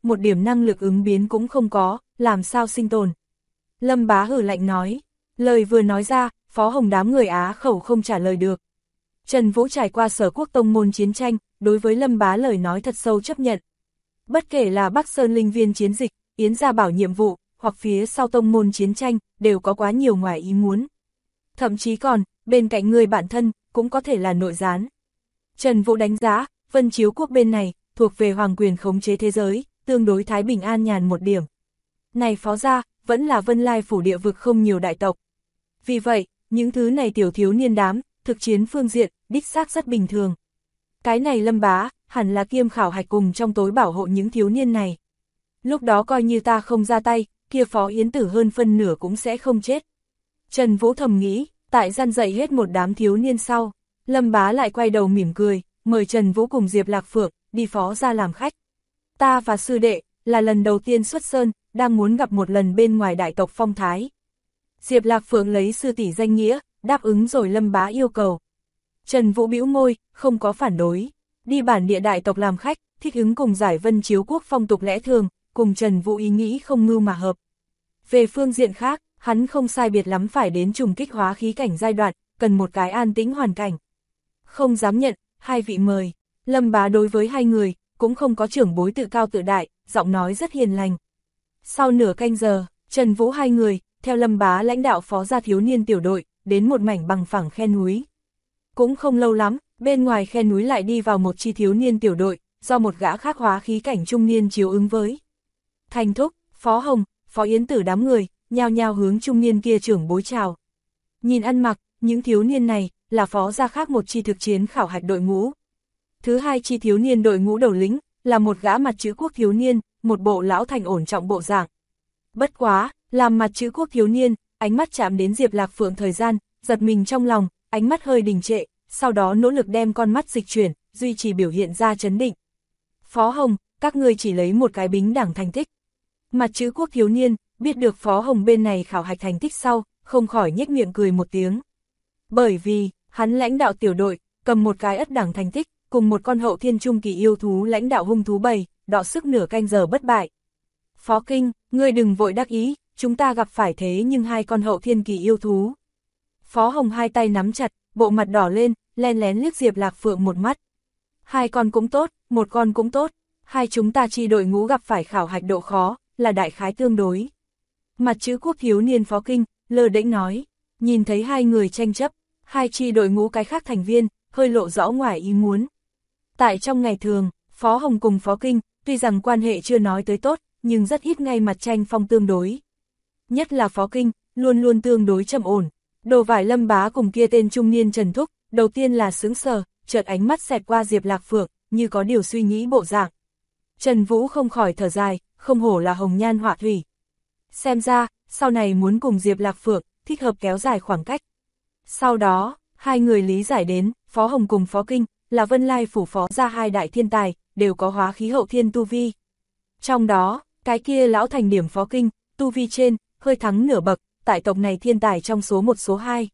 một điểm năng lực ứng biến cũng không có, làm sao sinh tồn. Lâm Bá hừ lạnh nói, lời vừa nói ra, Phó Hồng đám người á khẩu không trả lời được. Trần Vũ trải qua Sở Quốc tông môn chiến tranh, đối với Lâm Bá lời nói thật sâu chấp nhận. Bất kể là Bắc Sơn Linh Viên chiến dịch, Yến Gia Bảo nhiệm vụ, hoặc phía sau tông môn chiến tranh, đều có quá nhiều ngoài ý muốn. Thậm chí còn, bên cạnh người bản thân, cũng có thể là nội gián. Trần Vũ đánh giá, Vân Chiếu Quốc bên này, thuộc về hoàng quyền khống chế thế giới, tương đối thái bình an nhàn một điểm. Này Phó gia, vẫn là Vân Lai phủ địa vực không nhiều đại tộc. Vì vậy, những thứ này tiểu thiếu niên đám, thực chiến phương diện, đích xác rất bình thường. Cái này Lâm Bá, hẳn là kiêm khảo hạch cùng trong tối bảo hộ những thiếu niên này. Lúc đó coi như ta không ra tay, kia Phó Yến Tử hơn phân nửa cũng sẽ không chết. Trần Vũ thầm nghĩ, tại gian dạy hết một đám thiếu niên sau, Lâm Bá lại quay đầu mỉm cười, mời Trần Vũ cùng Diệp Lạc Phượng đi Phó gia làm khách. Ta và sư đệ, là lần đầu tiên xuất sơn, đang muốn gặp một lần bên ngoài đại tộc phong thái. Diệp Lạc Phượng lấy sư tỷ danh nghĩa, đáp ứng rồi Lâm Bá yêu cầu. Trần Vũ bĩu môi, không có phản đối. Đi bản địa đại tộc làm khách, thích ứng cùng giải Vân Chiếu Quốc phong tục lẽ thường, cùng Trần Vũ ý nghĩ không mưu mà hợp. Về phương diện khác, hắn không sai biệt lắm phải đến trùng kích hóa khí cảnh giai đoạn, cần một cái an tĩnh hoàn cảnh. Không dám nhận, hai vị mời. Lâm Bá đối với hai người, cũng không có trưởng bối tự cao tự đại, giọng nói rất hiền lành. Sau nửa canh giờ, Trần Vũ hai người, theo Lâm Bá lãnh đạo Phó gia thiếu niên tiểu đội, đến một mảnh bằng phẳng khe núi. Cũng không lâu lắm, bên ngoài khe núi lại đi vào một chi thiếu niên tiểu đội, do một gã khác hóa khí cảnh trung niên chiếu ứng với. Thành Thúc, Phó Hồng, Phó Yến Tử đám người, nhao nhao hướng trung niên kia trưởng bối chào. Nhìn ăn mặc, những thiếu niên này, là Phó gia khác một chi thực chiến khảo hạch đội ngũ. Thứ hai chi thiếu niên đội ngũ đầu lĩnh, là một gã mặt chữ quốc thiếu niên, một bộ lão thành ổn trọng bộ dạng. Bất quá, làm mặt chữ quốc thiếu niên, ánh mắt chạm đến Diệp Lạc Phượng thời gian, giật mình trong lòng, ánh mắt hơi đình trệ, sau đó nỗ lực đem con mắt dịch chuyển, duy trì biểu hiện ra chấn định. Phó Hồng, các ngươi chỉ lấy một cái bính đẳng thành tích. Mặt chữ quốc thiếu niên, biết được Phó Hồng bên này khảo hạch thành tích sau, không khỏi nhếch miệng cười một tiếng. Bởi vì, hắn lãnh đạo tiểu đội, cầm một cái ất đẳng thành tích, cùng một con hậu thiên trung kỳ yêu thú lãnh đạo hung thú bầy, đọ sức nửa canh giờ bất bại. Phó Kinh, ngươi đừng vội đắc ý, chúng ta gặp phải thế nhưng hai con hậu thiên kỳ yêu thú. Phó Hồng hai tay nắm chặt, bộ mặt đỏ lên, len lén liếc Diệp Lạc Phượng một mắt. Hai con cũng tốt, một con cũng tốt, hai chúng ta chi đội ngũ gặp phải khảo hạch độ khó, là đại khái tương đối. Mặt chữ quốc thiếu niên Phó Kinh, lơ đễnh nói, nhìn thấy hai người tranh chấp, hai chi đội ngũ cái khác thành viên, hơi lộ rõ ngoài ý muốn. Tại trong ngày thường, Phó Hồng cùng Phó Kinh, tuy rằng quan hệ chưa nói tới tốt, nhưng rất ít ngay mặt tranh phong tương đối. Nhất là Phó Kinh, luôn luôn tương đối trầm ổn. Đồ vải Lâm Bá cùng kia tên trung niên Trần Thúc, đầu tiên là sững sờ, chợt ánh mắt xẹt qua Diệp Lạc Phượng, như có điều suy nghĩ bộ dạng. Trần Vũ không khỏi thở dài, không hổ là hồng nhan họa thủy. Xem ra, sau này muốn cùng Diệp Lạc Phượng, thích hợp kéo dài khoảng cách. Sau đó, hai người lý giải đến, Phó Hồng cùng Phó Kinh, là Vân Lai phủ Phó gia hai đại thiên tài, đều có hóa khí hậu thiên tu vi. Trong đó, cái kia lão thành điểm Phó Kinh, tu vi trên, hơi thắng nửa bậc, tại tộc này thiên tài trong số 1 số 2.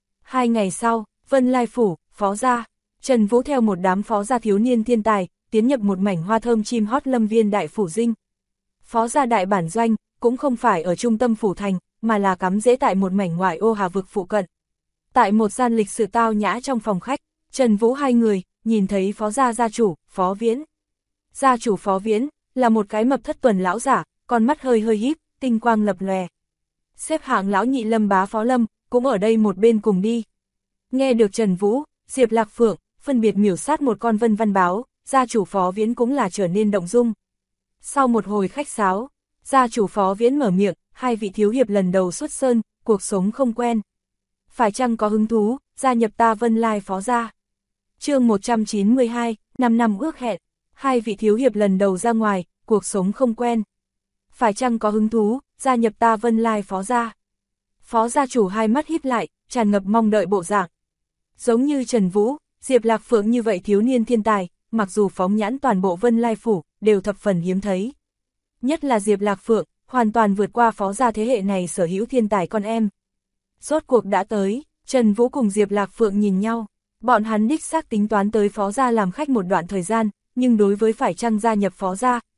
2 ngày sau, Vân Lai phủ, Phó gia, Trần Vũ theo một đám Phó gia thiếu niên thiên tài, tiến nhập một mảnh hoa thơm chim hót lâm viên đại phủ dinh. Phó gia đại bản doanh, cũng không phải ở trung tâm phủ thành, mà là cắm rễ tại một mảnh ngoại ô Hà vực phụ cận. Tại một gian lịch sự tao nhã trong phòng khách, Trần Vũ hai người, nhìn thấy Phó gia gia chủ, Phó Viễn. Gia chủ Phó Viễn, là một cái mập thất tuần lão giả, con mắt hơi hơi híp, tinh quang lập lòe. Xếp hạng lão nhị Lâm Bá Phó Lâm, cũng ở đây một bên cùng đi. Nghe được Trần Vũ, Diệp Lạc Phượng, phân biệt miểu sát một con vân văn báo, gia chủ Phó Viễn cũng là trở nên động dung. Sau một hồi khách sáo, gia chủ Phó Viễn mở miệng, hai vị thiếu hiệp lần đầu xuất sơn, cuộc sống không quen. Phải chăng có hứng thú, gia nhập ta Vân Lai Phó gia. Chương 192, 5 năm ước hẹn, hai vị thiếu hiệp lần đầu ra ngoài, cuộc sống không quen. Phải chăng có hứng thú, gia nhập ta Vân Lai Phó gia. Phó gia chủ hai mắt híp lại, tràn ngập mong đợi bộ dạng. Giống như Trần Vũ, Diệp Lạc Phượng như vậy thiếu niên thiên tài, mặc dù phóng nhãn toàn bộ Vân Lai phủ, đều thập phần hiếm thấy. Nhất là Diệp Lạc Phượng, hoàn toàn vượt qua Phó gia thế hệ này sở hữu thiên tài con em. Rốt cuộc đã tới, Trần Vũ cùng Diệp Lạc Phượng nhìn nhau, bọn hắn đích xác tính toán tới Phó gia làm khách một đoạn thời gian, nhưng đối với phải chăng gia nhập Phó gia,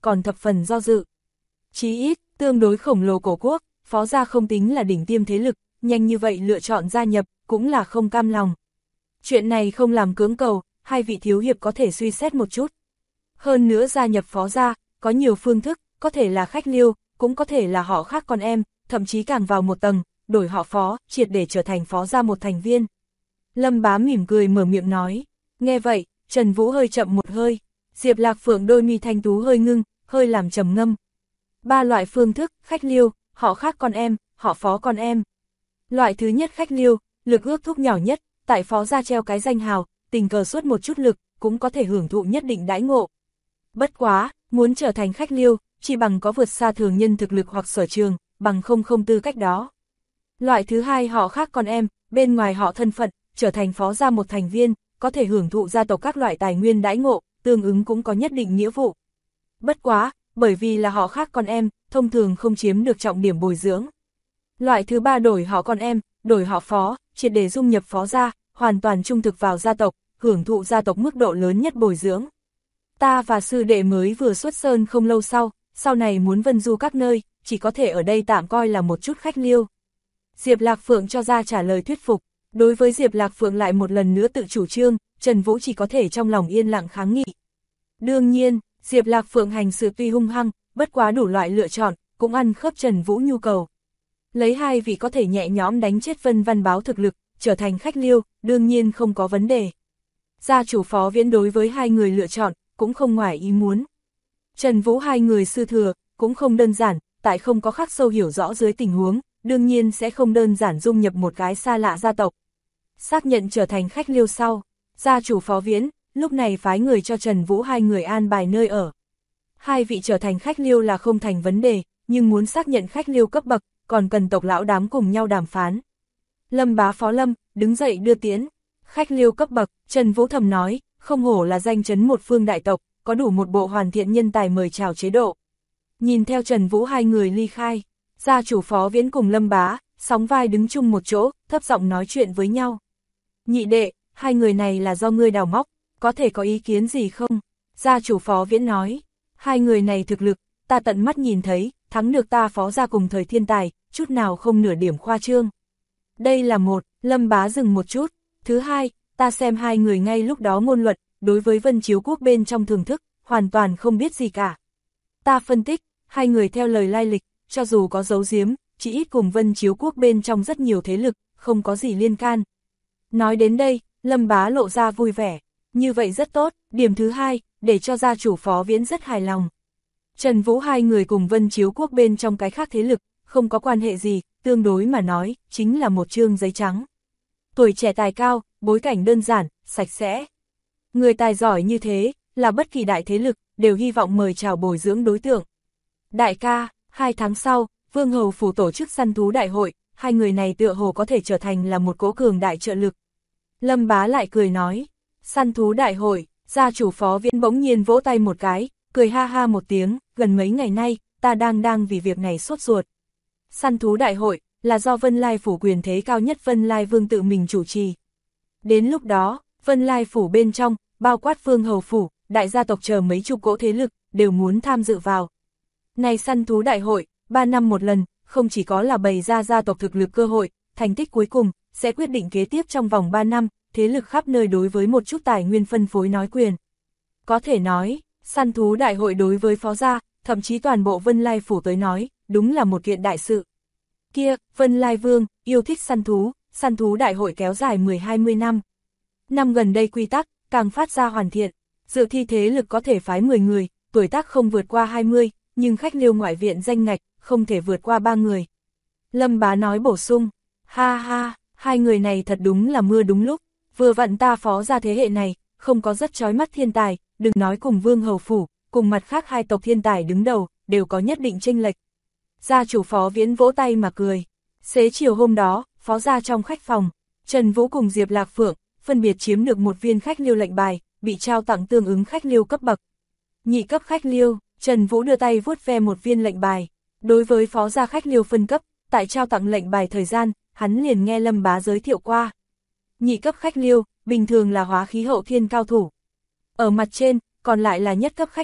còn thập phần do dự. Chí ít, tương đối khổng lồ cổ quốc, Phó gia không tính là đỉnh tiêm thế lực, nhanh như vậy lựa chọn gia nhập, cũng là không cam lòng. Chuyện này không làm cưỡng cầu, hai vị thiếu hiệp có thể suy xét một chút. Hơn nữa gia nhập Phó gia, có nhiều phương thức, có thể là khách liêu, cũng có thể là họ khác con em, thậm chí càng vào một tầng, đổi họ Phó, triệt để trở thành Phó gia một thành viên. Lâm Bá mỉm cười mở miệng nói. Nghe vậy, Trần Vũ hơi chậm một hơi, Diệp Lạc Phượng đôi mi thanh tú hơi ngưng, hơi làm trầm ngâm. Ba loại phương thức, khách liêu, họ khác con em, họ Phó con em. Loại thứ nhất khách liêu, lực ước thúc nhỏ nhất, tại Phó gia treo cái danh hào, tình cờ suốt một chút lực, cũng có thể hưởng thụ nhất định đãi ngộ. Bất quá, muốn trở thành khách liêu, chỉ bằng có vượt xa thường nhân thực lực hoặc sở trường, bằng không tư cách đó. Loại thứ hai họ khác con em, bên ngoài họ thân phận, trở thành Phó gia một thành viên, có thể hưởng thụ gia tộc các loại tài nguyên đãi ngộ, tương ứng cũng có nhất định nghĩa vụ. Bất quá, bởi vì là họ khác con em, thông thường không chiếm được trọng điểm bồi dưỡng. Loại thứ ba đổi họ con em, đổi họ Phó, triệt để dung nhập Phó gia, hoàn toàn trung thực vào gia tộc, hưởng thụ gia tộc mức độ lớn nhất bồi dưỡng. Ta và sư đệ mới vừa xuất sơn không lâu sau này muốn vân du các nơi, chỉ có thể ở đây tạm coi là một chút khách liêu. Diệp Lạc Phượng cho ra trả lời thuyết phục, đối với Diệp Lạc Phượng lại một lần nữa tự chủ trương, Trần Vũ chỉ có thể trong lòng yên lặng kháng nghị. Đương nhiên, Diệp Lạc Phượng hành sự tuy hung hăng, bất quá đủ loại lựa chọn, cũng ăn khớp Trần Vũ nhu cầu. Lấy hai vị có thể nhẹ nhõm đánh chết Vân Văn Báo thực lực, trở thành khách liêu, đương nhiên không có vấn đề. Gia chủ Phó Viễn đối với hai người lựa chọn, cũng không ngoài ý muốn. Trần Vũ hai người sư thừa, cũng không đơn giản, tại không có khắc sâu hiểu rõ dưới tình huống, đương nhiên sẽ không đơn giản dung nhập một cái xa lạ gia tộc. Xác nhận trở thành khách liêu sau, gia chủ Phó Viễn, lúc này phái người cho Trần Vũ hai người an bài nơi ở. Hai vị trở thành khách liêu là không thành vấn đề, nhưng muốn xác nhận khách liêu cấp bậc, còn cần tộc lão đám cùng nhau đàm phán. Lâm Bá Phó Lâm, đứng dậy đưa tiễn. Khách liêu cấp bậc, Trần Vũ thầm nói, không hổ là danh chấn một phương đại tộc, có đủ một bộ hoàn thiện nhân tài mời chào chế độ. Nhìn theo Trần Vũ hai người ly khai, gia chủ Phó Viễn cùng Lâm Bá, sóng vai đứng chung một chỗ, thấp giọng nói chuyện với nhau. Nhị đệ, hai người này là do ngươi đào móc, có thể có ý kiến gì không? Gia chủ Phó Viễn nói, hai người này thực lực, ta tận mắt nhìn thấy, thắng được ta Phó gia cùng thời thiên tài, chút nào không nửa điểm khoa trương. Đây là một, Lâm Bá dừng một chút. Thứ hai, ta xem hai người ngay lúc đó ngôn luận, đối với Vân Chiếu Quốc bên trong thưởng thức, hoàn toàn không biết gì cả. Ta phân tích, hai người theo lời lai lịch, cho dù có giấu giếm, chỉ ít cùng Vân Chiếu Quốc bên trong rất nhiều thế lực, không có gì liên can. Nói đến đây, Lâm Bá lộ ra vui vẻ, như vậy rất tốt, điểm thứ hai, để cho gia chủ Phó Viễn rất hài lòng. Trần Vũ hai người cùng Vân Chiếu Quốc bên trong cái khác thế lực, không có quan hệ gì, tương đối mà nói, chính là một chương giấy trắng. Tuổi trẻ tài cao, bối cảnh đơn giản, sạch sẽ. Người tài giỏi như thế, là bất kỳ đại thế lực, đều hy vọng mời chào bồi dưỡng đối tượng. Đại ca, 2 tháng sau, Vương Hầu Phủ tổ chức săn thú đại hội, hai người này tựa hồ có thể trở thành là một cỗ cường đại trợ lực. Lâm Bá lại cười nói, săn thú đại hội, gia chủ Phó Viễn bỗng nhiên vỗ tay một cái, cười ha ha một tiếng, gần mấy ngày nay, ta đang vì việc này sốt ruột. Săn thú đại hội, là do Vân Lai Phủ quyền thế cao nhất Vân Lai Vương tự mình chủ trì. Đến lúc đó, Vân Lai Phủ bên trong, bao quát Vương Hầu Phủ, đại gia tộc chờ mấy chục cỗ thế lực, đều muốn tham dự vào. Này săn thú đại hội, 3 năm một lần, không chỉ có là bày ra gia tộc thực lực cơ hội, thành tích cuối cùng, sẽ quyết định kế tiếp trong vòng 3 năm, thế lực khắp nơi đối với một chút tài nguyên phân phối nói quyền. Có thể nói, săn thú đại hội đối với Phó gia, thậm chí toàn bộ Vân Lai Phủ tới nói, đúng là một kiện đại sự. Kia, Vân Lai Vương, yêu thích săn thú đại hội kéo dài 10-20 năm. Năm gần đây quy tắc, càng phát ra hoàn thiện, dự thi thế lực có thể phái 10 người, tuổi tác không vượt qua 20, nhưng khách liêu ngoại viện danh ngạch, không thể vượt qua 3 người. Lâm Bá nói bổ sung, ha ha, hai người này thật đúng là mưa đúng lúc, vừa vặn ta Phó gia thế hệ này, không có rất chói mắt thiên tài, đừng nói cùng Vương Hầu Phủ, cùng mặt khác hai tộc thiên tài đứng đầu, đều có nhất định chênh lệch. Gia chủ Phó Viễn vỗ tay mà cười. Xế chiều hôm đó, Phó gia trong khách phòng, Trần Vũ cùng Diệp Lạc Phượng, phân biệt chiếm được một viên khách liêu lệnh bài, bị trao tặng tương ứng khách liêu cấp bậc. Nhị cấp khách liêu, Trần Vũ đưa tay vuốt ve một viên lệnh bài. Đối với Phó gia khách liêu phân cấp, tại trao tặng lệnh bài thời gian, hắn liền nghe Lâm Bá giới thiệu qua. Nhị cấp khách liêu, bình thường là hóa khí hậu thiên cao thủ. Ở mặt trên, còn lại là nhất cấp khách liêu,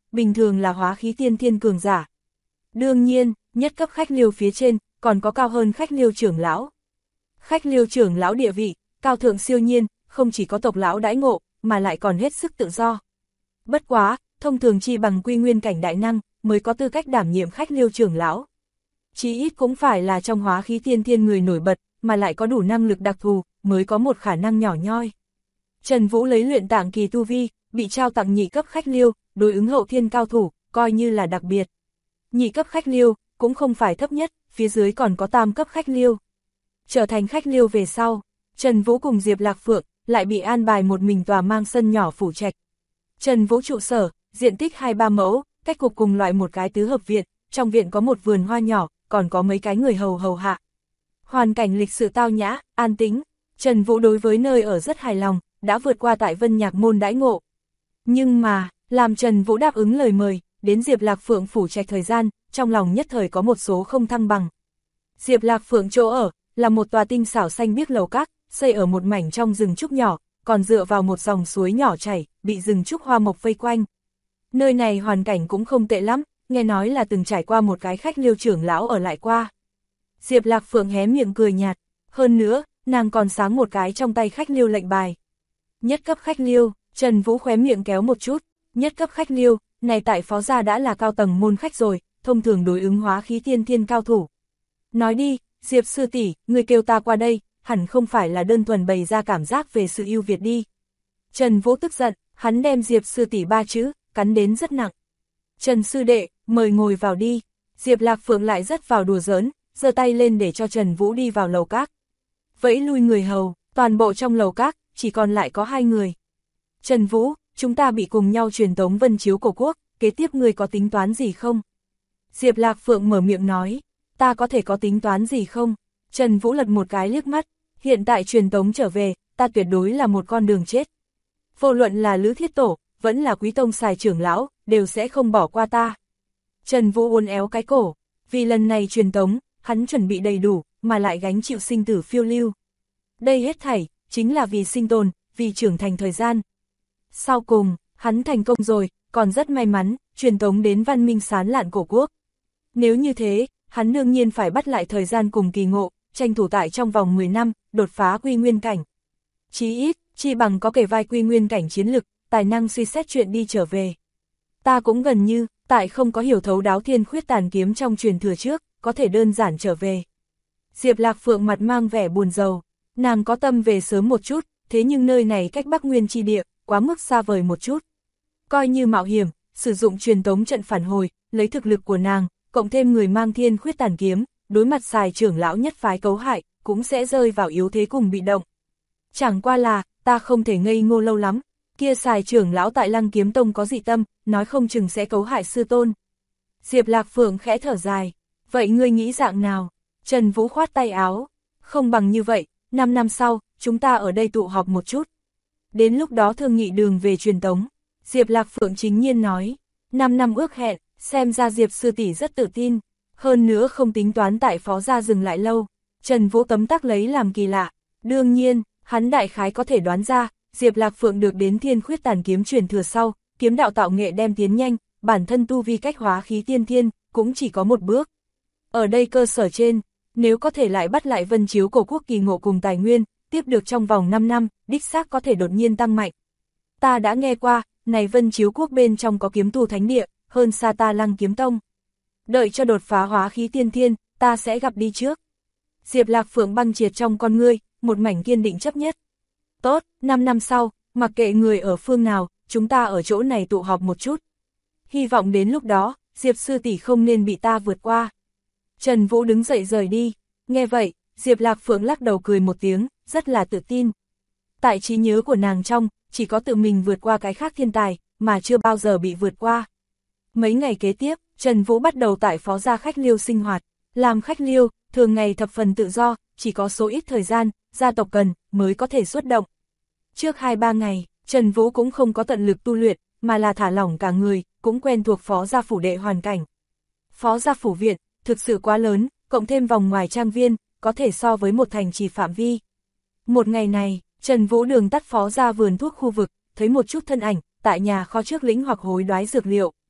bình thường là hóa khí tiên thiên cường giả. Đương nhiên, nhất cấp khách liêu phía trên, còn có cao hơn khách liêu trưởng lão. Khách liêu trưởng lão địa vị, cao thượng siêu nhiên, không chỉ có tộc lão đãi ngộ, mà lại còn hết sức tự do. Bất quá, thông thường chi bằng quy nguyên cảnh đại năng, mới có tư cách đảm nhiệm khách liêu trưởng lão. Chí ít cũng phải là trong hóa khí tiên thiên người nổi bật, mà lại có đủ năng lực đặc thù, mới có một khả năng nhỏ nhoi. Trần Vũ lấy luyện tạng kỳ tu vi, bị trao tặng nhị cấp khách liêu, đối ứng hậu thiên cao thủ, coi như là đặc biệt. Nhị cấp khách liêu, cũng không phải thấp nhất, phía dưới còn có tam cấp khách liêu. Trở thành khách liêu về sau, Trần Vũ cùng Diệp Lạc Phượng, lại bị an bài một mình tòa mang sân nhỏ phủ trạch. Trần Vũ trụ sở, diện tích 2-3 mẫu, cách cục cùng loại một cái tứ hợp viện, trong viện có một vườn hoa nhỏ, còn có mấy cái người hầu hạ. Hoàn cảnh lịch sự tao nhã, an tĩnh, Trần Vũ đối với nơi ở rất hài lòng, đã vượt qua tại Vân Nhạc môn đãi ngộ. Nhưng mà, làm Trần Vũ đáp ứng lời mời, đến Diệp Lạc Phượng phủ trạch thời gian, trong lòng nhất thời có một số không thăng bằng. Diệp Lạc Phượng chỗ ở, là một tòa tinh xảo xanh biếc lầu các, xây ở một mảnh trong rừng trúc nhỏ, còn dựa vào một dòng suối nhỏ chảy, bị rừng trúc hoa mộc vây quanh. Nơi này hoàn cảnh cũng không tệ lắm, nghe nói là từng trải qua một cái khách liêu trưởng lão ở lại qua. Diệp Lạc Phượng hé miệng cười nhạt, hơn nữa, nàng còn sáng một cái trong tay khách liêu lệnh bài. Nhất cấp khách liêu, Trần Vũ khóe miệng kéo một chút, nhất cấp khách liêu, này tại phó gia đã là cao tầng môn khách rồi, thông thường đối ứng hóa khí tiên thiên cao thủ. Nói đi, Diệp sư tỷ, người kêu ta qua đây, hẳn không phải là đơn thuần bày ra cảm giác về sự ưu việt đi. Trần Vũ tức giận, hắn đem Diệp sư tỷ 3 chữ, cắn đến rất nặng. Trần sư đệ, mời ngồi vào đi. Diệp Lạc Phượng lại rất vào đùa giỡn, giơ tay lên để cho Trần Vũ đi vào lầu các. Vẫy lui người hầu, toàn bộ trong lầu các, chỉ còn lại có 2 người. Trần Vũ, chúng ta bị cùng nhau truyền tống vân chiếu cổ quốc, kế tiếp ngươi có tính toán gì không? Diệp Lạc Phượng mở miệng nói, ta có thể có tính toán gì không? Trần Vũ lật một cái liếc mắt, hiện tại truyền tống trở về, ta tuyệt đối là một con đường chết. Vô luận là Lữ Thiết Tổ, vẫn là Quý Tông Sài trưởng lão, đều sẽ không bỏ qua ta. Trần Vũ uốn éo cái cổ, vì lần này truyền tống, hắn chuẩn bị đầy đủ, mà lại gánh chịu sinh tử phiêu lưu. Đây hết thảy, chính là vì sinh tồn, vì trưởng thành thời gian. Sau cùng, hắn thành công rồi, còn rất may mắn, truyền tống đến văn minh sán lạn cổ quốc. Nếu như thế, hắn đương nhiên phải bắt lại thời gian cùng kỳ ngộ, tranh thủ tại trong vòng 10 năm, đột phá quy nguyên cảnh. Chí ít, chi bằng có kể vai quy nguyên cảnh chiến lực, tài năng suy xét chuyện đi trở về. Ta cũng gần như, tại không có hiểu thấu đáo thiên khuyết tàn kiếm trong truyền thừa trước, có thể đơn giản trở về. Diệp Lạc Phượng mặt mang vẻ buồn rầu, nàng có tâm về sớm một chút, thế nhưng nơi này cách Bắc Nguyên chi địa, quá mức xa vời một chút. Coi như mạo hiểm, sử dụng truyền tống trận phản hồi, lấy thực lực của nàng, cộng thêm người mang thiên khuyết tàn kiếm, đối mặt Sài trưởng lão nhất phái cấu hại, cũng sẽ rơi vào yếu thế cùng bị động. Chẳng qua là, ta không thể ngây ngô lâu lắm, kia Sài trưởng lão tại Lăng Kiếm Tông có dị tâm, nói không chừng sẽ cấu hại sư tôn. Diệp Lạc Phượng khẽ thở dài, vậy ngươi nghĩ dạng nào? Trần Vũ khoát tay áo, không bằng như vậy, 5 năm sau, chúng ta ở đây tụ họp một chút. Đến lúc đó thương nghị đường về truyền tống. Diệp Lạc Phượng chính nhiên nói, 5 năm ước hẹn, xem ra Diệp sư tỷ rất tự tin, hơn nữa không tính toán tại phó gia dừng lại lâu. Trần Vũ tấm tắc lấy làm kỳ lạ, đương nhiên, hắn đại khái có thể đoán ra, Diệp Lạc Phượng được đến thiên khuyết tàn kiếm truyền thừa sau, kiếm đạo tạo nghệ đem tiến nhanh, bản thân tu vi cách hóa khí tiên thiên, cũng chỉ có một bước. Ở đây cơ sở trên, nếu có thể lại bắt lại vân chiếu cổ quốc kỳ ngộ cùng tài nguyên, tiếp được trong vòng 5 năm, đích xác có thể đột nhiên tăng mạnh. Ta đã nghe qua, này vân chiếu quốc bên trong có kiếm tu thánh địa, hơn xa ta Lăng Kiếm Tông. Đợi cho đột phá hóa khí tiên thiên, ta sẽ gặp đi trước. Diệp Lạc Phượng băng triệt trong con ngươi, một mảnh kiên định chấp nhất. Tốt, 5 năm sau, mặc kệ người ở phương nào, chúng ta ở chỗ này tụ họp một chút. Hy vọng đến lúc đó, Diệp sư tỷ không nên bị ta vượt qua. Trần Vũ đứng dậy rời đi, nghe vậy, Diệp Lạc Phượng lắc đầu cười một tiếng, rất là tự tin. Tại trí nhớ của nàng trong, chỉ có tự mình vượt qua cái khác thiên tài, mà chưa bao giờ bị vượt qua. Mấy ngày kế tiếp, Trần Vũ bắt đầu tại phó gia khách liêu sinh hoạt, làm khách liêu, thường ngày thập phần tự do, chỉ có số ít thời gian, gia tộc cần, mới có thể xuất động. Trước 2-3 ngày, Trần Vũ cũng không có tận lực tu luyện, mà là thả lỏng cả người, cũng quen thuộc phó gia phủ đệ hoàn cảnh. Phó gia phủ viện, thực sự quá lớn, cộng thêm vòng ngoài trang viên, có thể so với một thành trì phạm vi. Một ngày này, Trần Vũ đường tắt phó gia vườn thuốc khu vực, thấy một chút thân ảnh, tại nhà kho trước lĩnh hoặc hối đoái dược liệu.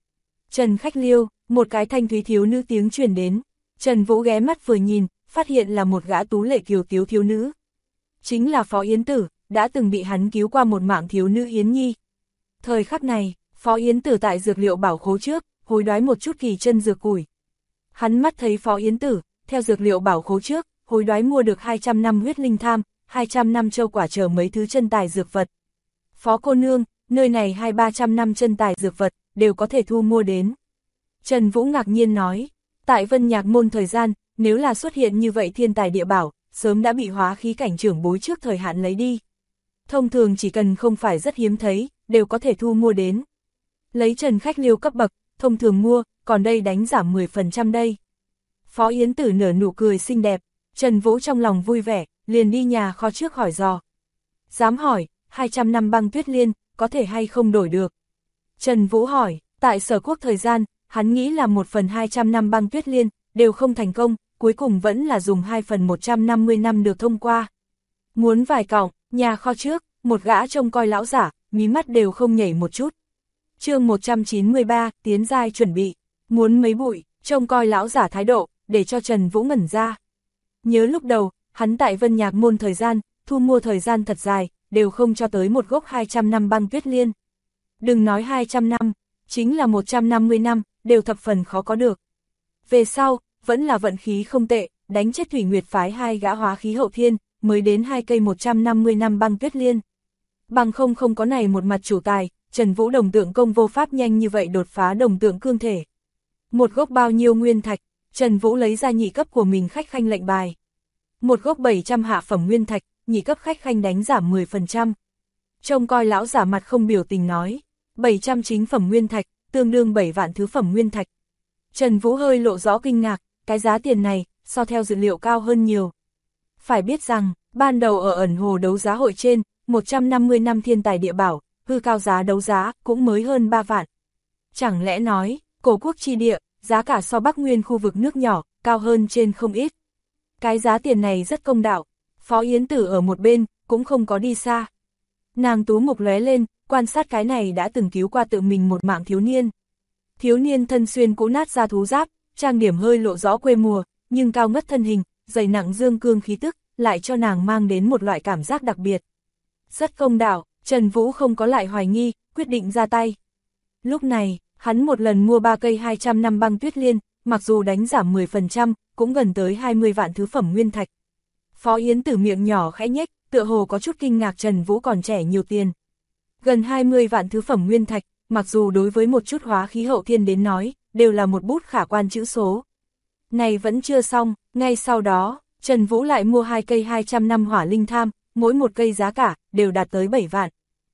Trần Khách Liêu, một cái thanh thúy thiếu nữ tiếng truyền đến. Trần Vũ ghé mắt vừa nhìn, phát hiện là một gã tú lệ kiều tiếu thiếu nữ. Chính là Phó Yến Tử, đã từng bị hắn cứu qua một mạng thiếu nữ Yến Nhi. Thời khắc này, Phó Yến Tử tại dược liệu bảo khố trước, hối đoái một chút kỳ chân dược củi. Hắn mắt thấy Phó Yến Tử, theo dược liệu bảo khố trước, hối đoái mua được 200 năm huyết linh tham, 200 năm châu quả chờ mấy thứ chân tài dược vật. Phó cô nương, nơi này 200-300 năm chân tài dược vật, đều có thể thu mua đến. Trần Vũ ngạc nhiên nói, tại Vân Nhạc Môn thời gian, nếu là xuất hiện như vậy thiên tài địa bảo, sớm đã bị hóa khí cảnh trưởng bối trước thời hạn lấy đi. Thông thường chỉ cần không phải rất hiếm thấy, đều có thể thu mua đến. Lấy Trần Khách Liêu cấp bậc, thông thường mua, còn đây đánh giảm 10% đây. Phó Yến Tử nở nụ cười xinh đẹp, Trần Vũ trong lòng vui vẻ, liền đi nhà kho trước hỏi dò. Dám hỏi, 200 năm băng tuyết liên, có thể hay không đổi được? Trần Vũ hỏi, tại Sở Quốc thời gian, hắn nghĩ là 1/2 200 năm băng tuyết liên, đều không thành công, cuối cùng vẫn là dùng 2/1 150 năm được thông qua. Muốn vài cọng, nhà kho trước, một gã trông coi lão giả, mí mắt đều không nhảy một chút. Chương 193, tiến giai chuẩn bị, muốn mấy bụi, trông coi lão giả thái độ, để cho Trần Vũ ngẩn ra. Nhớ lúc đầu, hắn tại Vân Nhạc Môn thời gian, thu mua thời gian thật dài, đều không cho tới một gốc 200 năm băng tuyết liên. Đừng nói 200 năm, chính là 150 năm, đều thập phần khó có được. Về sau, vẫn là vận khí không tệ, đánh chết Thủy Nguyệt phái 2 gã hóa khí hậu thiên, mới đến 2 cây 150 năm băng tuyết liên. Bằng không có này một mặt chủ tài, Trần Vũ đồng tượng công vô pháp nhanh như vậy đột phá đồng tượng cương thể. Một gốc bao nhiêu nguyên thạch, Trần Vũ lấy ra nhị cấp của mình khách khanh lệnh bài. Một gốc 700 hạ phẩm nguyên thạch, nhị cấp khách khanh đánh giảm 10%. Trông coi lão giả mặt không biểu tình nói, 700 chính phẩm nguyên thạch, tương đương 7 vạn thứ phẩm nguyên thạch. Trần Vũ hơi lộ rõ kinh ngạc, cái giá tiền này, so theo dữ liệu cao hơn nhiều. Phải biết rằng, ban đầu ở ẩn hồ đấu giá hội trên, 150 năm thiên tài địa bảo, hư cao giá đấu giá, cũng mới hơn 3 vạn. Chẳng lẽ nói, cổ quốc chi địa, giá cả so Bắc Nguyên khu vực nước nhỏ, cao hơn trên không ít. Cái giá tiền này rất công đạo, Phó Yến Tử ở một bên, cũng không có đi xa. Nàng tú mục lóe lên, quan sát cái này đã từng cứu qua tự mình một mạng thiếu niên. Thiếu niên thân xuyên cũ nát da thú giáp, trang điểm hơi lộ rõ quê mùa, nhưng cao ngất thân hình, dày nặng dương cương khí tức, lại cho nàng mang đến một loại cảm giác đặc biệt. Rất công đạo, Trần Vũ không có lại hoài nghi, quyết định ra tay. Lúc này, hắn một lần mua 3 cây 200 năm băng tuyết liên, mặc dù đánh giảm 10%, cũng gần tới 20 vạn thứ phẩm nguyên thạch. Phó Yến Tử miệng nhỏ khẽ nhếch, tựa hồ có chút kinh ngạc Trần Vũ còn trẻ nhiều tiền. Gần 20 vạn thứ phẩm nguyên thạch, mặc dù đối với một chút hóa khí hậu thiên đến nói, đều là một bút khả quan chữ số. Này vẫn chưa xong, ngay sau đó, Trần Vũ lại mua 2 cây 200 năm hỏa linh tham, mỗi một cây giá cả, đều đạt tới 7 vạn.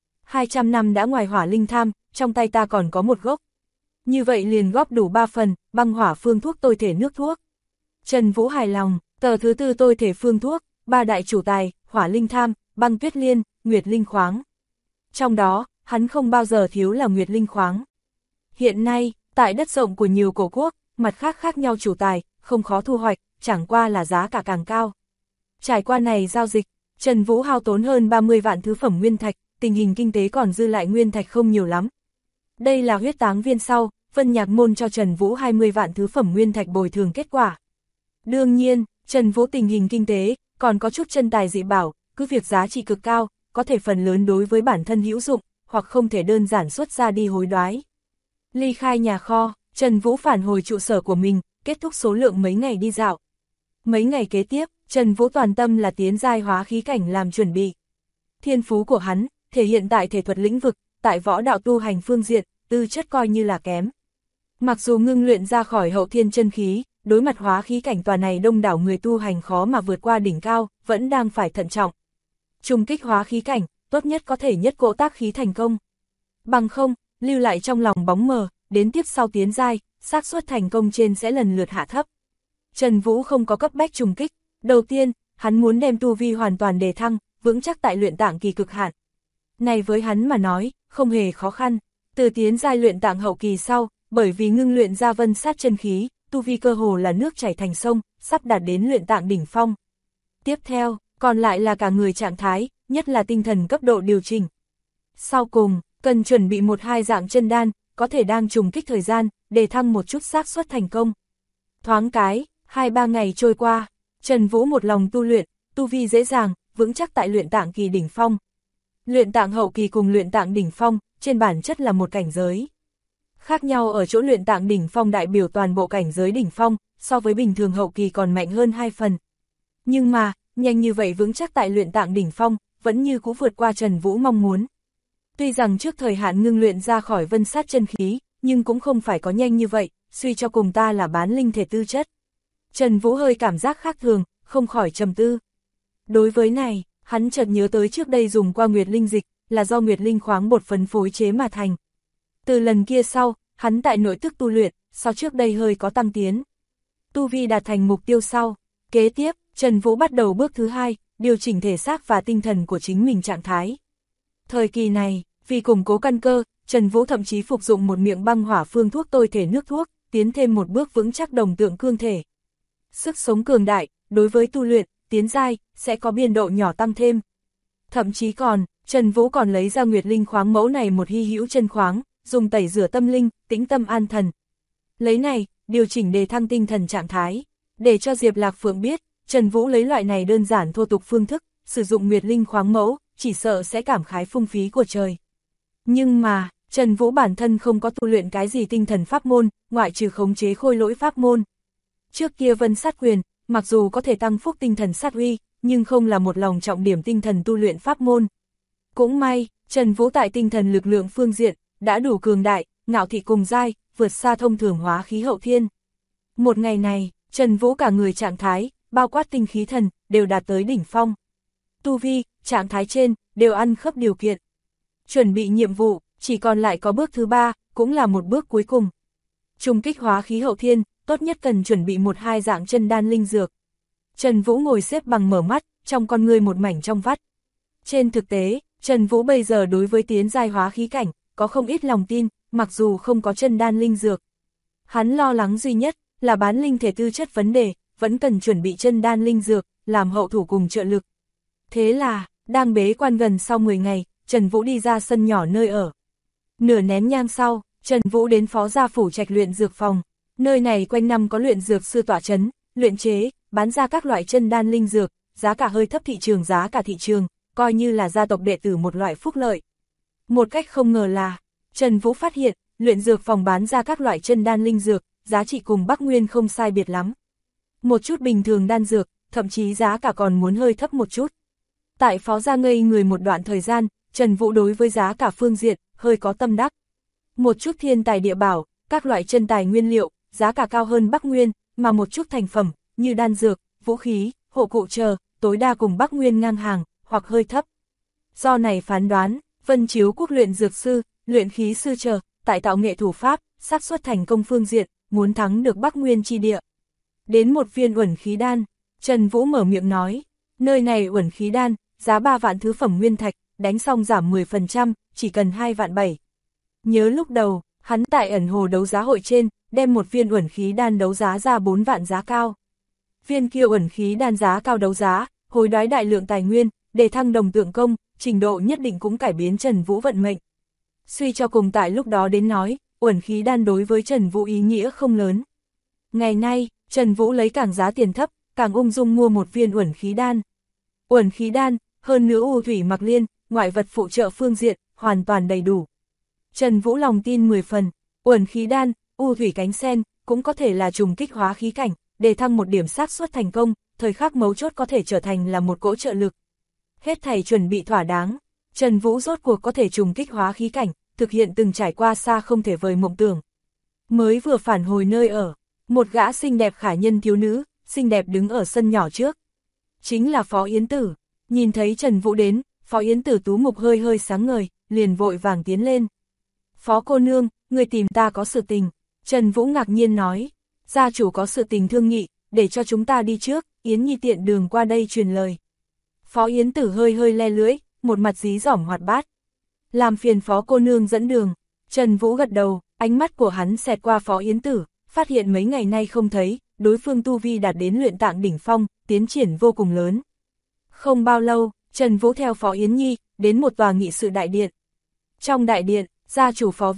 200 năm đã ngoài hỏa linh tham, trong tay ta còn có một gốc. Như vậy liền góp đủ 3 phần, băng hỏa phương thuốc tôi thể nước thuốc. Trần Vũ hài lòng, tờ thứ 4 tôi thể phương thuốc, 3 đại chủ tài, hỏa linh tham, băng tuyết liên, nguyệt linh khoáng. Trong đó, hắn không bao giờ thiếu là nguyệt linh khoáng. Hiện nay, tại đất rộng của nhiều cổ quốc, mặt khác khác nhau chủ tài, không khó thu hoạch, chẳng qua là giá cả càng cao. Trải qua này giao dịch, Trần Vũ hao tốn hơn 30 vạn thứ phẩm nguyên thạch, tình hình kinh tế còn dư lại nguyên thạch không nhiều lắm. Đây là huyết táng viên sau, Vân Nhạc Môn cho Trần Vũ 20 vạn thứ phẩm nguyên thạch bồi thường kết quả. Đương nhiên, Trần Vũ tình hình kinh tế, còn có chút chân tài dị bảo, cứ việc giá trị cực cao, có thể phần lớn đối với bản thân hữu dụng, hoặc không thể đơn giản xuất ra đi hối đoái. Ly khai nhà kho, Trần Vũ phản hồi trụ sở của mình, kết thúc số lượng mấy ngày đi dạo. Mấy ngày kế tiếp, Trần Vũ toàn tâm là tiến giai hóa khí cảnh làm chuẩn bị. Thiên phú của hắn, thể hiện tại thể thuật lĩnh vực, tại võ đạo tu hành phương diện, tư chất coi như là kém. Mặc dù ngưng luyện ra khỏi hậu thiên chân khí, đối mặt hóa khí cảnh tòa này đông đảo người tu hành khó mà vượt qua đỉnh cao, vẫn đang phải thận trọng. Trùng kích hóa khí cảnh, tốt nhất có thể nhất cỗ tác khí thành công. Bằng không, lưu lại trong lòng bóng mờ, đến tiếp sau tiến giai, xác suất thành công trên sẽ lần lượt hạ thấp. Trần Vũ không có cấp bách trùng kích, đầu tiên, hắn muốn đem tu vi hoàn toàn đề thăng, vững chắc tại luyện tạng kỳ cực hạn. Này với hắn mà nói, không hề khó khăn, từ tiến giai luyện tạng hậu kỳ sau, bởi vì ngưng luyện ra vân sát chân khí, tu vi cơ hồ là nước chảy thành sông, sắp đạt đến luyện tạng đỉnh phong. Tiếp theo, còn lại là cả người trạng thái, nhất là tinh thần cấp độ điều chỉnh. Sau cùng, cần chuẩn bị 1-2 dạng chân đan, có thể đang trùng kích thời gian, đề thăng một chút xác suất thành công. Thoáng cái, 2-3 ngày trôi qua, Trần Vũ một lòng tu luyện, tu vi dễ dàng, vững chắc tại luyện tạng kỳ đỉnh phong. Luyện tạng hậu kỳ cùng luyện tạng đỉnh phong, trên bản chất là một cảnh giới. Khác nhau ở chỗ luyện tạng đỉnh phong đại biểu toàn bộ cảnh giới đỉnh phong, so với bình thường hậu kỳ còn mạnh hơn 2 phần. Nhưng mà, nhanh như vậy vững chắc tại luyện tạng đỉnh phong, vẫn như cũ vượt qua Trần Vũ mong muốn. Tuy rằng trước thời hạn ngưng luyện ra khỏi vân sát chân khí, nhưng cũng không phải có nhanh như vậy, suy cho cùng ta là bán linh thể tư chất. Trần Vũ hơi cảm giác khác thường, không khỏi trầm tư. Đối với này, hắn chợt nhớ tới trước đây dùng qua Nguyệt Linh dịch, là do Nguyệt Linh khoáng bột phấn phối chế mà thành. Từ lần kia sau, hắn tại nội tức tu luyện, so trước đây hơi có tăng tiến. Tu vi đạt thành mục tiêu sau. Kế tiếp, Trần Vũ bắt đầu bước thứ 2, điều chỉnh thể xác và tinh thần của chính mình trạng thái. Thời kỳ này, vì củng cố căn cơ, Trần Vũ thậm chí phục dụng một miệng băng hỏa phương thuốc tôi thể nước thuốc, tiến thêm một bước vững chắc đồng tượng cương thể. Sức sống cường đại, đối với tu luyện, tiến giai, sẽ có biên độ nhỏ tăng thêm. Thậm chí còn, Trần Vũ còn lấy ra Nguyệt Linh khoáng mẫu này một hy hữu chân khoáng, dùng tẩy rửa tâm linh, tĩnh tâm an thần. Lấy này, điều chỉnh đề thăng tinh thần trạng thái, để cho Diệp Lạc Phượng biết, Trần Vũ lấy loại này đơn giản thô tục phương thức, sử dụng Nguyệt Linh khoáng mẫu, chỉ sợ sẽ cảm khái phung phí của trời. Nhưng mà, Trần Vũ bản thân không có tu luyện cái gì tinh thần pháp môn, ngoại trừ khống chế khôi lỗi pháp môn. Trước kia vân sát quyền, mặc dù có thể tăng phúc tinh thần sát uy, nhưng không là một lòng trọng điểm tinh thần tu luyện pháp môn. Cũng may, Trần Vũ tại tinh thần lực lượng phương diện, đã đủ cường đại, ngạo thị cùng giai, vượt xa thông thường hóa khí hậu thiên. Một ngày này, Trần Vũ cả người trạng thái, bao quát tinh khí thần, đều đạt tới đỉnh phong. Tu vi, trạng thái trên, đều ăn khớp điều kiện. Chuẩn bị nhiệm vụ, chỉ còn lại có bước thứ 3, cũng là một bước cuối cùng. Trùng kích hóa khí hậu thiên, tốt nhất cần chuẩn bị 1-2 dạng chân đan linh dược. Trần Vũ ngồi xếp bằng mở mắt, trong con người một mảnh trong vắt. Trên thực tế, Trần Vũ bây giờ đối với tiến giai hóa khí cảnh, có không ít lòng tin, mặc dù không có chân đan linh dược. Hắn lo lắng duy nhất, là bán linh thể tư chất vấn đề, vẫn cần chuẩn bị chân đan linh dược, làm hậu thủ cùng trợ lực. Thế là, đang bế quan gần sau 10 ngày, Trần Vũ đi ra sân nhỏ nơi ở. Nửa nén nhang sau, Trần Vũ đến Phó Gia Phủ Trạch luyện dược phòng. Nơi này quanh năm có luyện dược sư tọa chấn, luyện chế, bán ra các loại chân đan linh dược, giá cả hơi thấp thị trường giá cả thị trường, coi như là gia tộc đệ tử một loại phúc lợi. Một cách không ngờ là, Trần Vũ phát hiện, luyện dược phòng bán ra các loại chân đan linh dược, giá trị cùng Bắc Nguyên không sai biệt lắm. Một chút bình thường đan dược, thậm chí giá cả còn muốn hơi thấp một chút. Tại Phó Gia ngây người một đoạn thời gian, Trần Vũ đối với giá cả phương diện, hơi có tâm đắc. Một chút thiên tài địa bảo, các loại chân tài nguyên liệu, giá cả cao hơn Bắc Nguyên, mà một chút thành phẩm, như đan dược, vũ khí, hộ cụ chờ, tối đa cùng Bắc Nguyên ngang hàng, hoặc hơi thấp. Do này phán đoán, Vân Chiếu Quốc luyện dược sư, luyện khí sư chờ, tại tạo nghệ thủ pháp, xác suất thành công phương diện, muốn thắng được Bắc Nguyên chi địa. Đến một viên uẩn khí đan, Trần Vũ mở miệng nói, nơi này uẩn khí đan, giá 3 vạn thứ phẩm nguyên thạch, đánh xong giảm 10%, chỉ cần 2 vạn 7. Nhớ lúc đầu, hắn tại ẩn hồ đấu giá hội trên, đem một viên uẩn khí đan đấu giá ra 4 vạn giá cao. Viên kia uẩn khí đan giá cao đấu giá, hối đoái đại lượng tài nguyên, để thăng đồng tượng công, trình độ nhất định cũng cải biến Trần Vũ vận mệnh. Suy cho cùng tại lúc đó đến nói, uẩn khí đan đối với Trần Vũ ý nghĩa không lớn. Ngày nay, Trần Vũ lấy càng giá tiền thấp, càng ung dung mua một viên uẩn khí đan. Uẩn khí đan, hơn nữa u thủy mặc liên, ngoại vật phụ trợ phương diện, hoàn toàn đầy đủ. Trần Vũ lòng tin 10 phần, uẩn khí đan, u thủy cánh sen, cũng có thể là trùng kích hóa khí cảnh, để thăng một điểm xác suất thành công, thời khắc mấu chốt có thể trở thành là một cỗ trợ lực. Hết thảy chuẩn bị thỏa đáng, Trần Vũ rốt cuộc có thể trùng kích hóa khí cảnh, thực hiện từng trải qua xa không thể vời mộng tưởng. Mới vừa phản hồi nơi ở, một gã xinh đẹp khả nhân thiếu nữ, xinh đẹp đứng ở sân nhỏ trước. Chính là Phó Yến Tử, nhìn thấy Trần Vũ đến, Phó Yến Tử tú mục hơi hơi sáng ngời, liền vội vàng tiến lên. Phó cô nương, người tìm ta có sự tình. Trần Vũ ngạc nhiên nói, gia chủ có sự tình thương nghị, để cho chúng ta đi trước, Yến Nhi tiện đường qua đây truyền lời. Phó Yến Tử hơi hơi le lưỡi, một mặt dí dỏm hoạt bát. Làm phiền Phó cô nương dẫn đường. Trần Vũ gật đầu, ánh mắt của hắn xẹt qua Phó Yến Tử, phát hiện mấy ngày nay không thấy, đối phương tu vi đạt đến luyện tạng đỉnh phong, tiến triển vô cùng lớn. Không bao lâu, Trần Vũ theo Phó Yến Nhi, đến một tòa nghị sự đại điện. Trong đại điện, gia chủ Phó Viễn,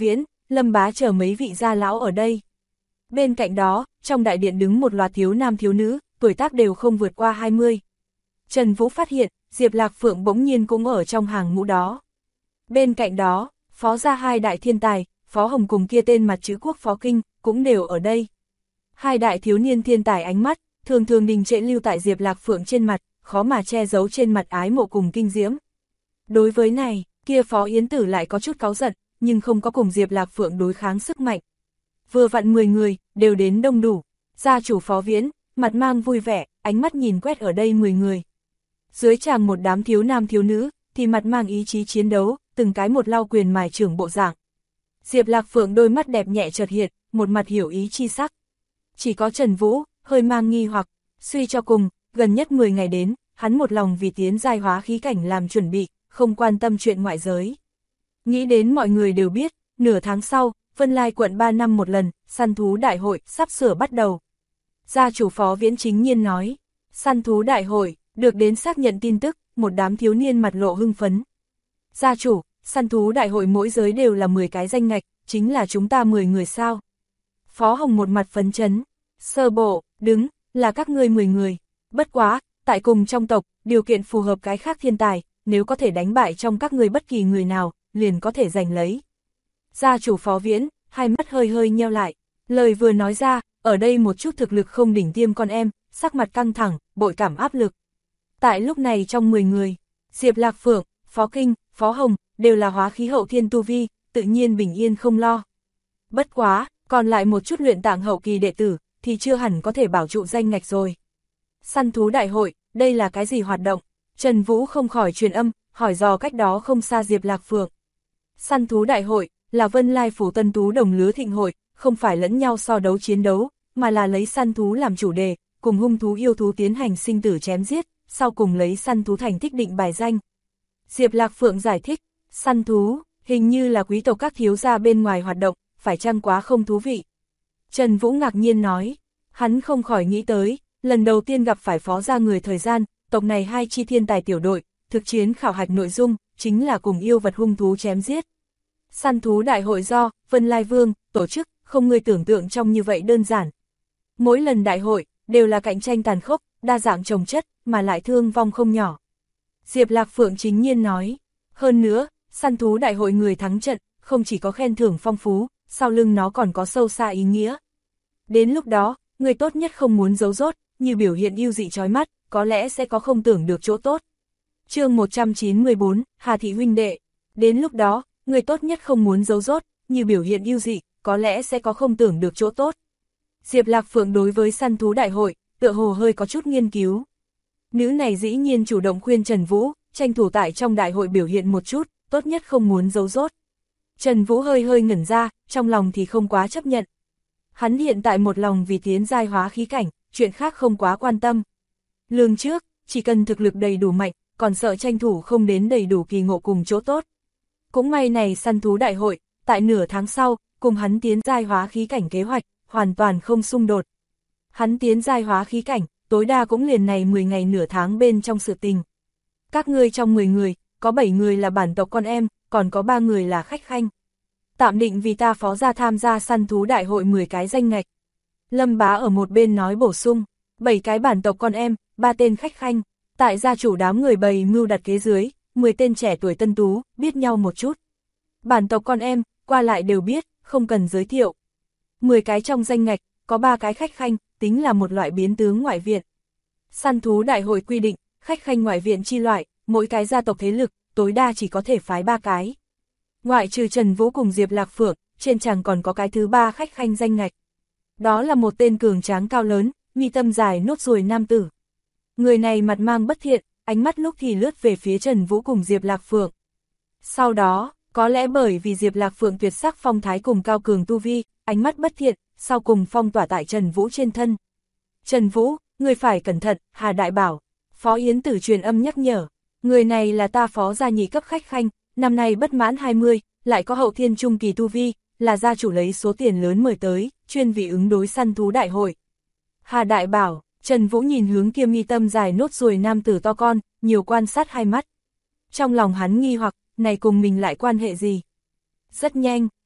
Lâm Bá chờ mấy vị gia lão ở đây. Bên cạnh đó, trong đại điện đứng một loạt thiếu nam thiếu nữ, tuổi tác đều không vượt qua 20. Trần Vũ phát hiện, Diệp Lạc Phượng bỗng nhiên cũng ở trong hàng ngũ đó. Bên cạnh đó, Phó gia hai đại thiên tài, Phó Hồng cùng kia tên mặt chữ Quốc Phó Kinh, cũng đều ở đây. Hai đại thiếu niên thiên tài ánh mắt, thường thường đình trệ lưu tại Diệp Lạc Phượng trên mặt, khó mà che giấu trên mặt ái mộ cùng kinh diễm. Đối với này, kia Phó Yến Tử lại có chút cáu giận, nhưng không có cùng Diệp Lạc Phượng đối kháng sức mạnh. Vừa vặn 10 người, đều đến đông đủ. Gia chủ Phó Viễn, mặt mang vui vẻ, ánh mắt nhìn quét ở đây 10 người. Dưới tràng một đám thiếu nam thiếu nữ, thì mặt mang ý chí chiến đấu, từng cái một lau quyền mài trưởng bộ dạng. Diệp Lạc Phượng đôi mắt đẹp nhẹ chợt hiện, một mặt hiểu ý chi sắc. Chỉ có Trần Vũ, hơi mang nghi hoặc, suy cho cùng, gần nhất 10 ngày đến, hắn một lòng vì tiến giai hóa khí cảnh làm chuẩn bị, không quan tâm chuyện ngoại giới. Nghĩ đến mọi người đều biết, nửa tháng sau, Vân Lai quận 3 năm một lần, săn thú đại hội, sắp sửa bắt đầu. Gia chủ Phó Viễn chính nhiên nói, săn thú đại hội, được đến xác nhận tin tức, một đám thiếu niên mặt lộ hưng phấn. Gia chủ, săn thú đại hội mỗi giới đều là 10 cái danh ngạch, chính là chúng ta 10 người sao. Phó Hồng một mặt phấn chấn, sơ bộ, đứng, là các ngươi 10 người. Bất quá, tại cùng trong tộc, điều kiện phù hợp cái khác thiên tài, nếu có thể đánh bại trong các ngươi bất kỳ người nào, liền có thể giành lấy. Gia chủ Phó Viễn, hai mắt hơi hơi nheo lại, lời vừa nói ra, ở đây một chút thực lực không đỉnh tiêm con em, sắc mặt căng thẳng, bội cảm áp lực. Tại lúc này trong 10 người, Diệp Lạc Phượng, Phó Kinh, Phó Hồng, đều là hóa khí hậu thiên tu vi, tự nhiên bình yên không lo. Bất quá, còn lại một chút luyện tạng hậu kỳ đệ tử, thì chưa hẳn có thể bảo trụ danh ngạch rồi. Săn thú đại hội, đây là cái gì hoạt động? Trần Vũ không khỏi truyền âm, hỏi dò cách đó không xa Diệp Lạc Phượng. Săn thú đại hội, là Vân Lai phủ tân tú đồng lứa thịnh hội, không phải lẫn nhau so đấu chiến đấu, mà là lấy săn thú làm chủ đề, cùng hung thú yêu thú tiến hành sinh tử chém giết, sau cùng lấy săn thú thành tích định bài danh. Diệp Lạc Phượng giải thích, săn thú, hình như là quý tộc các thiếu gia bên ngoài hoạt động, phải chăng quá không thú vị. Trần Vũ ngạc nhiên nói, hắn không khỏi nghĩ tới, lần đầu tiên gặp phải Phó gia người thời gian, tộc này hai chi thiên tài tiểu đội, thực chiến khảo hạch nội dung, chính là cùng yêu vật hung thú chém giết. Săn thú đại hội do Vân Lai Vương tổ chức, không người tưởng tượng trong như vậy đơn giản. Mỗi lần đại hội, đều là cạnh tranh tàn khốc, đa dạng chồng chất, mà lại thương vong không nhỏ. Diệp Lạc Phượng chính nhiên nói, hơn nữa, săn thú đại hội người thắng trận, không chỉ có khen thưởng phong phú, sau lưng nó còn có sâu xa ý nghĩa. Đến lúc đó, người tốt nhất không muốn giấu dốt, như biểu hiện yêu dị chói mắt, có lẽ sẽ có không tưởng được chỗ tốt. Chương 194, Hà Thị huynh đệ. Đến lúc đó, người tốt nhất không muốn giấu dốt, như biểu hiện yêu dị, có lẽ sẽ có không tưởng được chỗ tốt. Diệp Lạc Phượng đối với săn thú đại hội, tựa hồ hơi có chút nghiên cứu. Nữ này dĩ nhiên chủ động khuyên Trần Vũ, tranh thủ tại trong đại hội biểu hiện một chút, tốt nhất không muốn giấu dốt. Trần Vũ hơi hơi ngẩn ra, trong lòng thì không quá chấp nhận. Hắn hiện tại một lòng vì tiến giai hóa khí cảnh, chuyện khác không quá quan tâm. Lường trước, chỉ cần thực lực đầy đủ mạnh, còn sợ tranh thủ không đến đầy đủ kỳ ngộ cùng chỗ tốt. Cũng may này săn thú đại hội, tại nửa tháng sau, cùng hắn tiến giai hóa khí cảnh kế hoạch, hoàn toàn không xung đột. Hắn tiến giai hóa khí cảnh, tối đa cũng liền này 10 ngày nửa tháng bên trong sự tình. Các ngươi trong 10 người, có 7 người là bản tộc con em, còn có 3 người là khách khanh. Tạm định vì ta Phó gia tham gia săn thú đại hội 10 cái danh ngạch. Lâm Bá ở một bên nói bổ sung, 7 cái bản tộc con em, 3 tên khách khanh. Tại gia chủ đám người bày mưu đặt kế dưới, 10 tên trẻ tuổi tân tú, biết nhau một chút. Bản tộc con em, qua lại đều biết, không cần giới thiệu. 10 cái trong danh ngạch, có 3 cái khách khanh, tính là một loại biến tướng ngoại viện. Săn thú đại hội quy định, khách khanh ngoại viện chi loại, mỗi cái gia tộc thế lực, tối đa chỉ có thể phái 3 cái. Ngoại trừ Trần Vũ cùng Diệp Lạc Phượng, trên chàng còn có cái thứ 3 khách khanh danh ngạch. Đó là một tên cường tráng cao lớn, mi tâm dài nốt ruồi nam tử. Người này mặt mang bất thiện, ánh mắt lúc thì lướt về phía Trần Vũ cùng Diệp Lạc Phượng. Sau đó, có lẽ bởi vì Diệp Lạc Phượng tuyệt sắc phong thái cùng cao cường tu vi, ánh mắt bất thiện, sau cùng phong tỏa tại Trần Vũ trên thân. Trần Vũ, người phải cẩn thận, Hà Đại bảo. Phó Yến Tử truyền âm nhắc nhở, người này là ta Phó gia nhị cấp khách khanh, năm nay bất mãn 20, lại có hậu thiên trung kỳ tu vi, là gia chủ lấy số tiền lớn mời tới, chuyên vì ứng đối săn thú đại hội. Hà Đại bảo, Trần Vũ nhìn hướng kia mi tâm dài nốt ruồi nam tử to con, nhiều quan sát hai mắt. Trong lòng hắn nghi hoặc, này cùng mình lại quan hệ gì? Rất nhanh,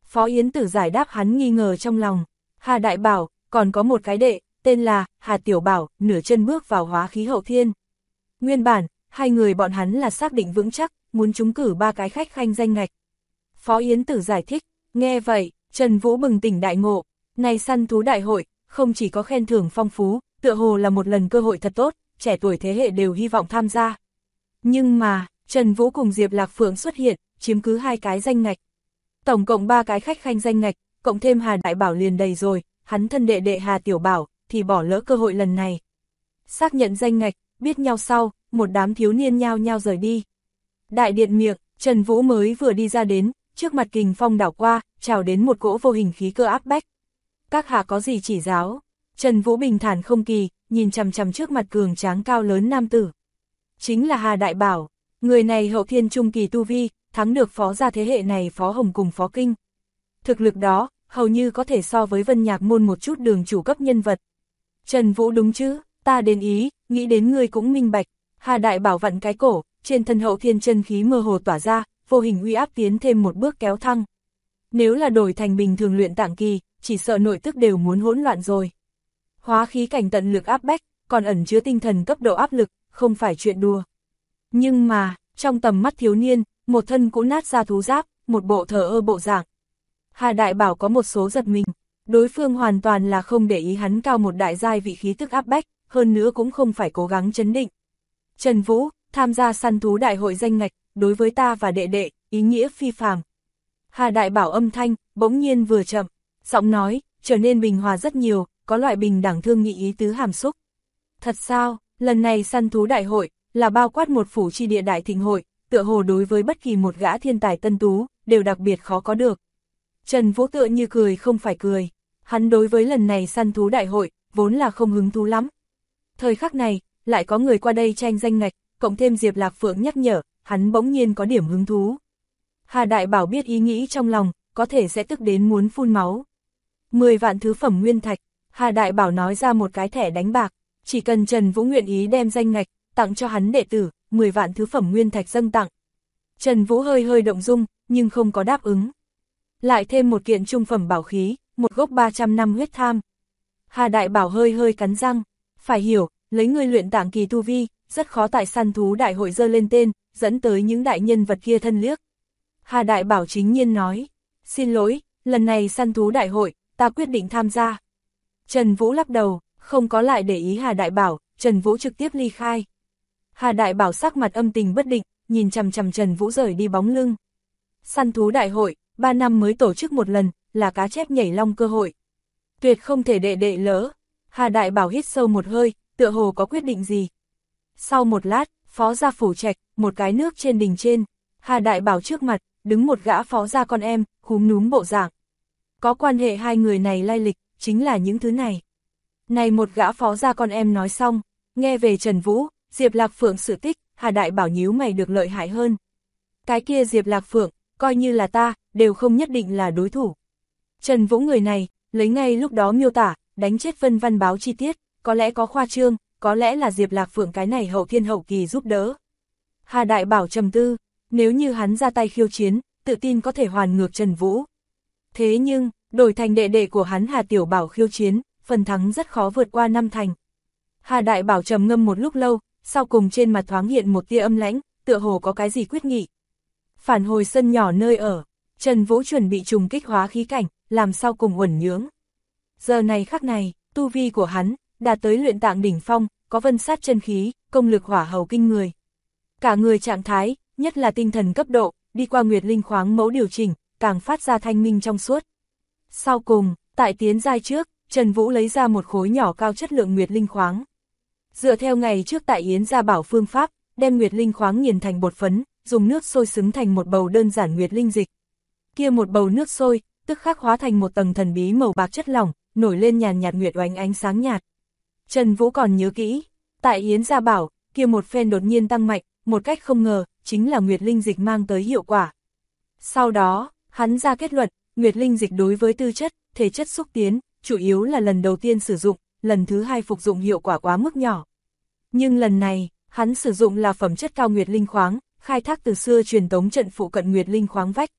Phó Yến Tử giải đáp hắn nghi ngờ trong lòng. Hà Đại Bảo, còn có một cái đệ, tên là Hà Tiểu Bảo, nửa chân bước vào hóa khí hậu thiên. Nguyên bản, hai người bọn hắn là xác định vững chắc, muốn trúng cử 3 cái khách khanh danh ngạch. Phó Yến Tử giải thích, nghe vậy, Trần Vũ bừng tỉnh đại ngộ, này săn thú đại hội, không chỉ có khen thưởng phong phú, tựa hồ là một lần cơ hội thật tốt, trẻ tuổi thế hệ đều hy vọng tham gia. Nhưng mà, Trần Vũ cùng Diệp Lạc Phượng xuất hiện, chiếm cứ 2 cái danh ngạch. Tổng cộng 3 cái khách khanh danh ngạch, cộng thêm Hà Đại Bảo liền đầy rồi, hắn thân đệ đệ Hà Tiểu Bảo, thì bỏ lỡ cơ hội lần này. Xác nhận danh ngạch, biết nhau sau, một đám thiếu niên nhao nhao rời đi. Đại điện miệng, Trần Vũ mới vừa đi ra đến, trước mặt kình phong đảo qua, trào đến một cỗ vô hình khí cơ áp bách. Các hạ có gì chỉ giáo? Trần Vũ bình thản không kỳ, nhìn chằm chằm trước mặt cường tráng cao lớn nam tử. Chính là Hà Đại Bảo, người này hậu thiên trung kỳ tu vi, thắng được phó gia thế hệ này Phó Hồng cùng Phó Kinh. Thực lực đó, hầu như có thể so với Vân Nhạc môn một chút đường chủ cấp nhân vật. Trần Vũ đúng chứ, ta đến ý, nghĩ đến ngươi cũng minh bạch. Hà Đại Bảo vặn cái cổ, trên thân hậu thiên chân khí mơ hồ tỏa ra, vô hình uy áp tiến thêm một bước kéo thăng. Nếu là đổi thành bình thường luyện tạng kỳ, chỉ sợ nội tức đều muốn hỗn loạn rồi. Hóa khí cảnh tận lực áp bách, còn ẩn chứa tinh thần cấp độ áp lực, không phải chuyện đùa. Nhưng mà, trong tầm mắt thiếu niên, một thân cũ nát ra thú giáp, một bộ thờ ơ bộ dạng. Hà Đại Bảo có một số giật mình, đối phương hoàn toàn là không để ý hắn cao một đại giai vị khí tức áp bách, hơn nữa cũng không phải cố gắng chấn định. Trần Vũ, tham gia săn thú đại hội danh ngạch, đối với ta và đệ đệ, ý nghĩa phi phàm. Hà Đại Bảo âm thanh, bỗng nhiên vừa chậm, giọng nói, trở nên bình hòa rất nhiều, có loại bình đẳng thương nghị ý tứ hàm xúc. Thật sao, lần này săn thú đại hội, là bao quát một phủ chi địa đại thịnh hội, tựa hồ đối với bất kỳ một gã thiên tài tân tú, đều đặc biệt khó có được. Trần Vũ tựa như cười không phải cười, hắn đối với lần này săn thú đại hội, vốn là không hứng thú lắm. Thời khắc này, lại có người qua đây tranh danh ngạch, cộng thêm Diệp Lạc Phượng nhắc nhở, hắn bỗng nhiên có điểm hứng thú. Hà Đại Bảo biết ý nghĩ trong lòng, có thể sẽ tức đến muốn phun máu. 10 vạn thứ phẩm nguyên thạch, Hà Đại Bảo nói ra một cái thẻ đánh bạc, chỉ cần Trần Vũ nguyện ý đem danh ngạch, tặng cho hắn đệ tử, 10 vạn thứ phẩm nguyên thạch dâng tặng. Trần Vũ hơi hơi động dung, nhưng không có đáp ứng. Lại thêm một kiện trung phẩm bảo khí, một gốc 300 năm huyết tham. Hà Đại Bảo hơi hơi cắn răng, phải hiểu, lấy người luyện tạng kỳ tu vi, rất khó tại săn thú đại hội dơ lên tên, dẫn tới những đại nhân vật kia thân liếc. Hà Đại Bảo chính nhiên nói, xin lỗi, lần này săn thú đại hội, ta quyết định tham gia. Trần Vũ lắc đầu, không có lại để ý Hà Đại Bảo, Trần Vũ trực tiếp ly khai. Hà Đại Bảo sắc mặt âm tình bất định, nhìn chằm chằm Trần Vũ rời đi bóng lưng. Săn thú đại hội, 3 năm mới tổ chức một lần, là cá chép nhảy long cơ hội. Tuyệt không thể đệ đệ lỡ. Hà Đại Bảo hít sâu một hơi, tựa hồ có quyết định gì. Sau một lát, phó gia phủ trạch, một cái nước trên đỉnh trên, Hà Đại Bảo trước mặt, đứng một gã phó gia con em, khúm núm bộ dạng. Có quan hệ hai người này lai lịch, chính là những thứ này. Này một gã phó gia con em nói xong, nghe về Trần Vũ, Diệp Lạc Phượng sự tích, Hà Đại Bảo nhíu mày được lợi hại hơn. Cái kia Diệp Lạc Phượng, coi như là ta, đều không nhất định là đối thủ. Trần Vũ người này, lấy ngay lúc đó miêu tả, đánh chết Vân Văn báo chi tiết, có lẽ có khoa trương, có lẽ là Diệp Lạc Phượng cái này hậu thiên hậu kỳ giúp đỡ. Hà Đại Bảo trầm tư, nếu như hắn ra tay khiêu chiến, tự tin có thể hoàn ngược Trần Vũ. Thế nhưng, đổi thành đệ đệ của hắn Hà Tiểu Bảo khiêu chiến, phần thắng rất khó vượt qua 5 thành. Hà Đại Bảo trầm ngâm một lúc lâu, sau cùng trên mặt thoáng hiện một tia âm lãnh, tựa hồ có cái gì quyết nghị. Phản hồi sân nhỏ nơi ở, Trần Vũ chuẩn bị trùng kích hóa khí cảnh, làm sau cùng uẩn nhướng. Giờ này khắc này, tu vi của hắn, đạt tới luyện tạng đỉnh phong, có vân sát chân khí, công lực hỏa hầu kinh người. Cả người trạng thái, nhất là tinh thần cấp độ, đi qua Nguyệt Linh khoáng mẫu điều chỉnh, càng phát ra thanh minh trong suốt. Sau cùng, tại tiến giai trước, Trần Vũ lấy ra một khối nhỏ cao chất lượng Nguyệt Linh khoáng. Dựa theo ngày trước tại Yến Gia Bảo phương pháp, đem Nguyệt Linh khoáng nghiền thành bột phấn, dùng nước sôi xứng thành một bầu đơn giản Nguyệt Linh dịch. Kia một bầu nước sôi, tức khắc hóa thành một tầng thần bí màu bạc chất lỏng, nổi lên nhàn nhạt nguyệt oánh ánh sáng nhạt. Trần Vũ còn nhớ kỹ, tại Yến Gia Bảo, kia một phen đột nhiên tăng mạnh, một cách không ngờ, chính là Nguyệt Linh dịch mang tới hiệu quả. Sau đó, hắn ra kết luận, Nguyệt Linh dịch đối với tư chất, thể chất xúc tiến, chủ yếu là lần đầu tiên sử dụng, lần thứ hai phục dụng hiệu quả quá mức nhỏ. Nhưng lần này, hắn sử dụng là phẩm chất cao Nguyệt Linh khoáng, khai thác từ xưa truyền tống trận phụ cận Nguyệt Linh khoáng vách.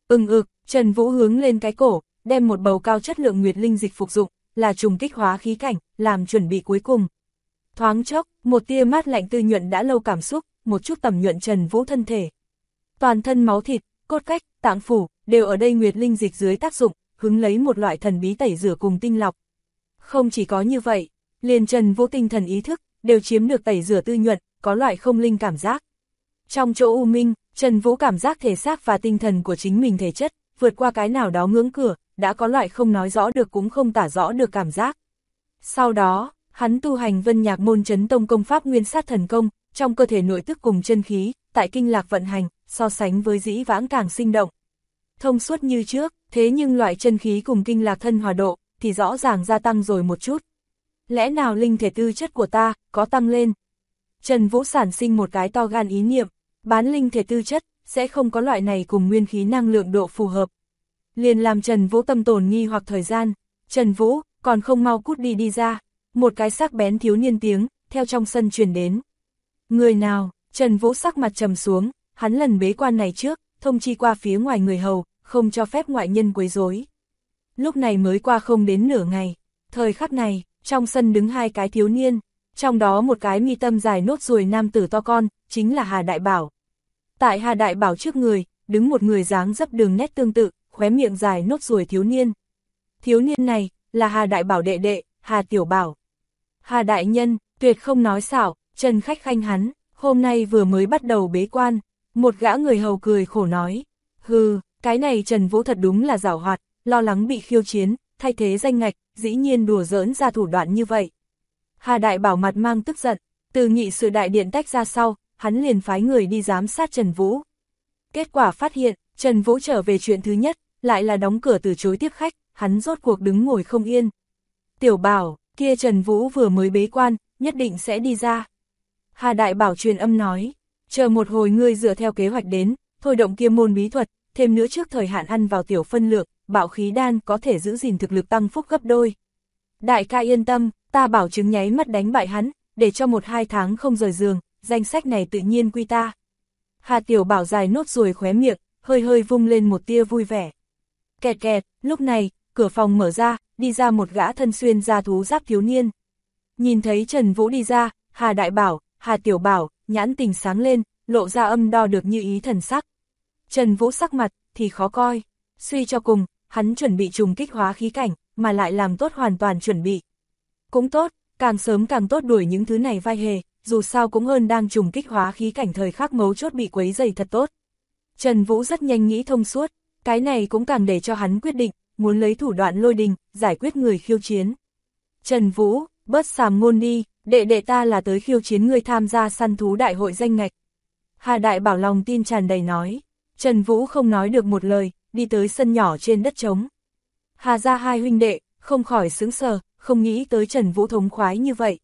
Trần Vũ hướng lên cái cổ, đem một bầu cao chất lượng nguyệt linh dịch phục dụng, là trùng kích hóa khí cảnh, làm chuẩn bị cuối cùng. Thoáng chốc, một tia mát lạnh tư nhuận đã lâu cảm xúc, một chút tẩm nhuận Trần Vũ thân thể. Toàn thân máu thịt, cốt cách, tạng phủ, đều ở đây nguyệt linh dịch dưới tác dụng, hứng lấy một loại thần bí tẩy rửa cùng tinh lọc. Không chỉ có như vậy, liền Trần Vũ tinh thần ý thức, đều chiếm được tẩy rửa tư nhuận, có loại không linh cảm giác. Trong chỗ u minh, Trần Vũ cảm giác thể xác và tinh thần của chính mình thể chất, vượt qua cái nào đó ngưỡng cửa, đã có loại không nói rõ được cũng không tả rõ được cảm giác. Sau đó, hắn tu hành Vân Nhạc môn Chấn Tông công pháp Nguyên Sát Thần Công, trong cơ thể nội tức cùng chân khí, tại kinh lạc vận hành, so sánh với dĩ vãng càng sinh động. Thông suốt như trước, thế nhưng loại chân khí cùng kinh lạc thân hòa độ, thì rõ ràng gia tăng rồi một chút. Lẽ nào linh thể tư chất của ta, có tăng lên? Trần Vũ sản sinh một cái to gan ý niệm, bán linh thể tư chất, sẽ không có loại này cùng nguyên khí năng lượng độ phù hợp. Liền làm Trần Vũ tâm tồn nghi hoặc thời gian, Trần Vũ, còn không mau cút đi ra, một cái sắc bén thiếu niên tiếng, theo trong sân truyền đến. Người nào? Trần Vũ sắc mặt trầm xuống, hắn lần bế quan này trước, thông chi qua phía ngoài người hầu, không cho phép ngoại nhân quấy rối. Lúc này mới qua không đến nửa ngày, thời khắc này, trong sân đứng hai cái thiếu niên, trong đó một cái mi tâm dài nốt ruồi nam tử to con, chính là Hà Đại Bảo. Tại Hà Đại Bảo trước người, đứng một người dáng dấp đường nét tương tự, khóe miệng dài nốt ruồi thiếu niên. Thiếu niên này, là Hà Đại Bảo đệ đệ, Hà Tiểu Bảo. Hà Đại Nhân, tuyệt không nói xảo, Trần khách khanh hắn, hôm nay vừa mới bắt đầu bế quan, một gã người hầu cười khổ nói. Hừ, cái này Trần Vũ thật đúng là giảo hoạt, lo lắng bị khiêu chiến, thay thế danh ngạch, dĩ nhiên đùa giỡn ra thủ đoạn như vậy. Hà Đại Bảo mặt mang tức giận, từ nghị sự đại điện tách ra sau, hắn liền phái người đi giám sát Trần Vũ. Kết quả phát hiện, Trần Vũ trở về chuyện thứ nhất, lại là đóng cửa từ chối tiếp khách, hắn rốt cuộc đứng ngồi không yên. Tiểu Bảo, kia Trần Vũ vừa mới bế quan, nhất định sẽ đi ra. Hà Đại Bảo truyền âm nói, chờ một hồi ngươi dựa theo kế hoạch đến, thôi động kia môn bí thuật, thêm nữa trước thời hạn ăn vào tiểu phân lượng, bạo khí đan có thể giữ gìn thực lực tăng phúc gấp đôi. Đại ca yên tâm, ta bảo chứng nháy mắt đánh bại hắn, để cho 1-2 tháng không rời giường, danh sách này tự nhiên quy ta. Hà Tiểu Bảo dài nốt ruồi khóe miệng, hơi hơi vung lên một tia vui vẻ. Kẹt kẹt, lúc này, cửa phòng mở ra, đi ra một gã thân xuyên da thú giáp thiếu niên. Nhìn thấy Trần Vũ đi ra, Hà Đại Bảo, Hà Tiểu Bảo, nhãn tình sáng lên, lộ ra âm đo được như ý thần sắc. Trần Vũ sắc mặt, thì khó coi, suy cho cùng, hắn chuẩn bị trùng kích hóa khí cảnh, mà lại làm tốt hoàn toàn chuẩn bị. Cũng tốt, càng sớm càng tốt đuổi những thứ này vai hề, dù sao cũng hơn đang trùng kích hóa khí cảnh thời khắc mấu chốt bị quấy rầy thật tốt. Trần Vũ rất nhanh nghĩ thông suốt, cái này cũng càng để cho hắn quyết định, muốn lấy thủ đoạn lôi đình, giải quyết người khiêu chiến. Trần Vũ, bớt sàm ngôn đi, đệ ta là tới khiêu chiến người tham gia săn thú đại hội danh ngạch. Hà Đại Bảo lòng tin tràn đầy nói. Trần Vũ không nói được một lời, đi tới sân nhỏ trên đất trống. Hà gia hai huynh đệ, không khỏi sững sờ, không nghĩ tới Trần Vũ thống khoái như vậy.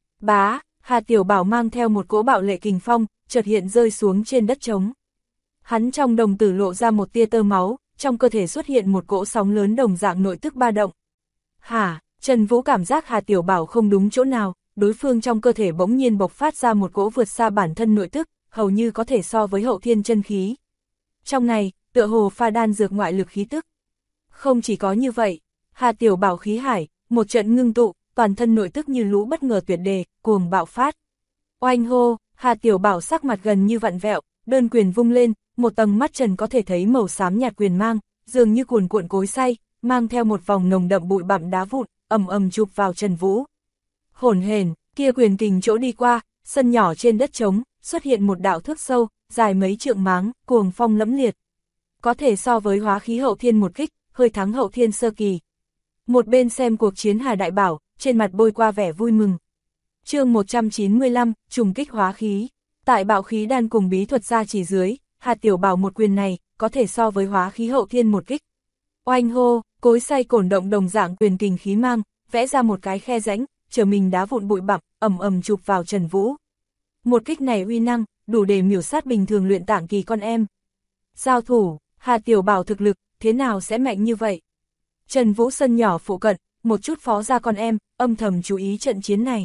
Bá, Hà Tiểu Bảo mang theo một cỗ bạo lệ kình phong, chợt hiện rơi xuống trên đất trống. Hắn trong đồng tử lộ ra một tia tơ máu, trong cơ thể xuất hiện một cỗ sóng lớn đồng dạng nội tức ba động. Hả, Trần Vũ cảm giác Hà Tiểu Bảo không đúng chỗ nào, đối phương trong cơ thể bỗng nhiên bộc phát ra một cỗ vượt xa bản thân nội tức, hầu như có thể so với hậu thiên chân khí. Trong này, tựa hồ pha đan dược ngoại lực khí tức. Không chỉ có như vậy, Hà Tiểu Bảo khí hải, một trận ngưng tụ, toàn thân nội tức như lũ bất ngờ tuyệt đề, cuồng bạo phát. Oanh hô, Hà Tiểu Bảo sắc mặt gần như vặn vẹo, đơn quyền vung lên, một tầng mắt trần có thể thấy màu xám nhạt quyền mang, dường như cuồn cuộn cối xay, mang theo một vòng nồng đậm bụi bặm đá vụn, ầm ầm chụp vào Trần Vũ. Hổn hển, kia quyền kình chỗ đi qua, sân nhỏ trên đất trống, xuất hiện một đạo thước sâu, dài mấy trượng máng, cuồng phong lẫm liệt. Có thể so với hóa khí hậu thiên một kích, hơi thắng hậu thiên sơ kỳ. Một bên xem cuộc chiến Hà Đại Bảo, trên mặt bôi qua vẻ vui mừng. Chương 195, trùng kích hóa khí. Tại bạo khí đan cùng bí thuật gia chỉ dưới, Hà Tiểu Bảo một quyền này, có thể so với hóa khí hậu thiên một kích. Oanh hô, cối xay cổn động đồng dạng quyền kình khí mang, vẽ ra một cái khe rãnh, trở mình đá vụn bụi bặm, ầm ầm chụp vào Trần Vũ. Một kích này uy năng, đủ để miểu sát bình thường luyện tạng kỳ con em. Giao thủ, Hà Tiểu Bảo thực lực, thế nào sẽ mạnh như vậy? Trần Vũ sân nhỏ phụ cận, một chút phó gia con em, âm thầm chú ý trận chiến này.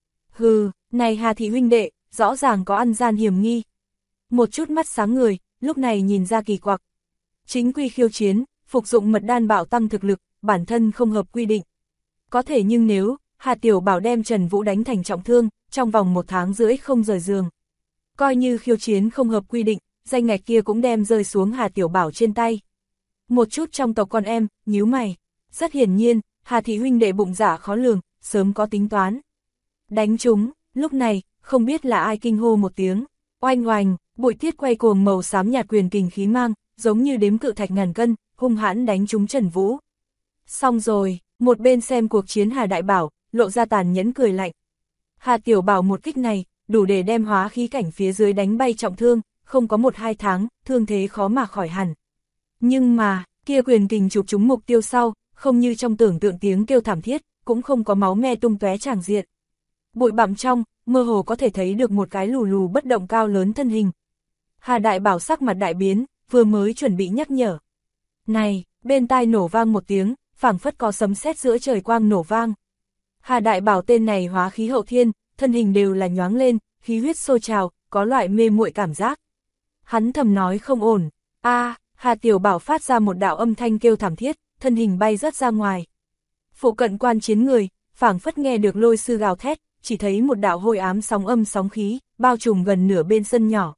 Hừ, này Hà thị huynh đệ, rõ ràng có ăn gian hiểm nghi. Một chút mắt sáng người, lúc này nhìn ra kỳ quặc. Chính quy khiêu chiến, phục dụng mật đan bạo tăng thực lực, bản thân không hợp quy định. Có thể nhưng nếu Hà Tiểu Bảo đem Trần Vũ đánh thành trọng thương, trong vòng 1 tháng rưỡi không rời giường. Coi như khiêu chiến không hợp quy định, danh ngạch kia cũng đem rơi xuống Hà Tiểu Bảo trên tay. Một chút trong tộc con em, nhíu mày. Rất hiển nhiên, Hà thị huynh đệ bụng dạ khó lường, sớm có tính toán. Đánh chúng, lúc này, không biết là ai kinh hô một tiếng. Oanh oanh, bụi tiết quay cuồng màu xám nhạt quyền kình khí mang, giống như đếm cự thạch ngàn cân, hung hãn đánh trúng Trần Vũ. Xong rồi, một bên xem cuộc chiến Hà Đại Bảo, lộ ra tàn nhẫn cười lạnh. Hà Tiểu Bảo một kích này, đủ để đem hóa khí cảnh phía dưới đánh bay trọng thương, không có 1-2 tháng, thương thế khó mà khỏi hẳn. Nhưng mà, kia quyền kình chụp trúng mục tiêu sau, không như trong tưởng tượng tiếng kêu thảm thiết, cũng không có máu me tung tóe tràng diện. Bụi bặm trong, mơ hồ có thể thấy được một cái lù lù bất động cao lớn thân hình. Hà Đại Bảo sắc mặt đại biến, vừa mới chuẩn bị nhắc nhở. Này, bên tai nổ vang một tiếng, phảng phất có sấm sét giữa trời quang nổ vang. Hà Đại Bảo tên này hóa khí hậu thiên, thân hình đều là nhoáng lên, khí huyết sôi trào, có loại mê muội cảm giác. Hắn thầm nói không ổn. Hà Tiểu Bảo phát ra một đạo âm thanh kêu thảm thiết, thân hình bay rớt ra ngoài. Phụ cận quan chiến người, phảng phất nghe được lôi sư gào thét, chỉ thấy một đạo hôi ám sóng âm sóng khí, bao trùm gần nửa bên sân nhỏ.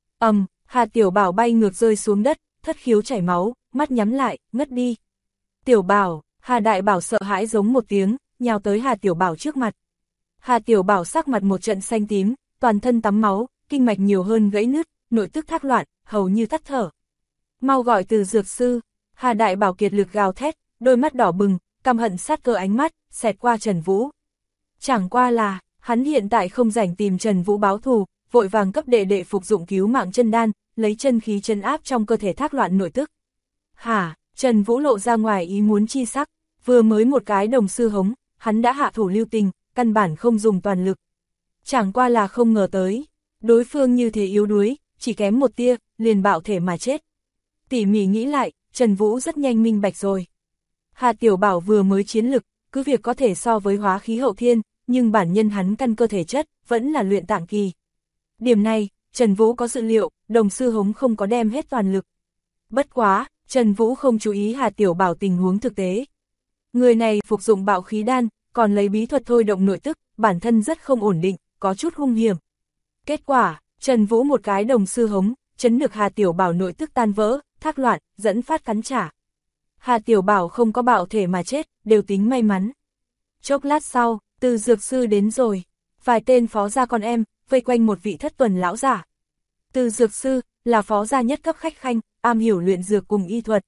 Hà Tiểu Bảo bay ngược rơi xuống đất, thất khiếu chảy máu, mắt nhắm lại, ngất đi. Tiểu Bảo, Hà Đại Bảo sợ hãi giống một tiếng, nhào tới Hà Tiểu Bảo trước mặt. Hà Tiểu Bảo sắc mặt một trận xanh tím, toàn thân tắm máu, kinh mạch nhiều hơn gãy nứt, nội tức thác loạn, hầu như tắt thở. Mau gọi Từ dược sư. Hà Đại Bảo kiệt lực gào thét, đôi mắt đỏ bừng, căm hận sát cơ ánh mắt, xẹt qua Trần Vũ. Chẳng qua là, hắn hiện tại không rảnh tìm Trần Vũ báo thù, vội vàng cấp đệ đệ phục dụng cứu mạng chân đan, lấy chân khí chân áp trong cơ thể thác loạn nội tức. Trần Vũ lộ ra ngoài ý muốn chi sắc, vừa mới một cái đồng sư hống, hắn đã hạ thủ lưu tình, căn bản không dùng toàn lực. Chẳng qua là không ngờ tới, đối phương như thế yếu đuối, chỉ kém một tia, liền bạo thể mà chết. Tỉ mỉ nghĩ lại, Trần Vũ rất nhanh minh bạch rồi. Hà Tiểu Bảo vừa mới chiến lực, cứ việc có thể so với hóa khí hậu thiên, nhưng bản nhân hắn căn cơ thể chất, vẫn là luyện tạng kỳ. Điểm này, Trần Vũ có dự liệu, đồng sư hống không có đem hết toàn lực. Bất quá, Trần Vũ không chú ý Hà Tiểu Bảo tình huống thực tế. Người này phục dụng bạo khí đan, còn lấy bí thuật thôi động nội tức, bản thân rất không ổn định, có chút hung hiểm. Kết quả, Trần Vũ một cái đồng sư hống, chấn được Hà Tiểu Bảo nội tức tan vỡ, thác loạn, dẫn phát cắn trả. Hà Tiểu Bảo không có bạo thể mà chết, đều tính may mắn. Chốc lát sau, Từ dược sư đến rồi. Vài tên phó gia con em, vây quanh một vị thất tuần lão giả. Từ dược sư, là phó gia nhất cấp khách khanh, am hiểu luyện dược cùng y thuật.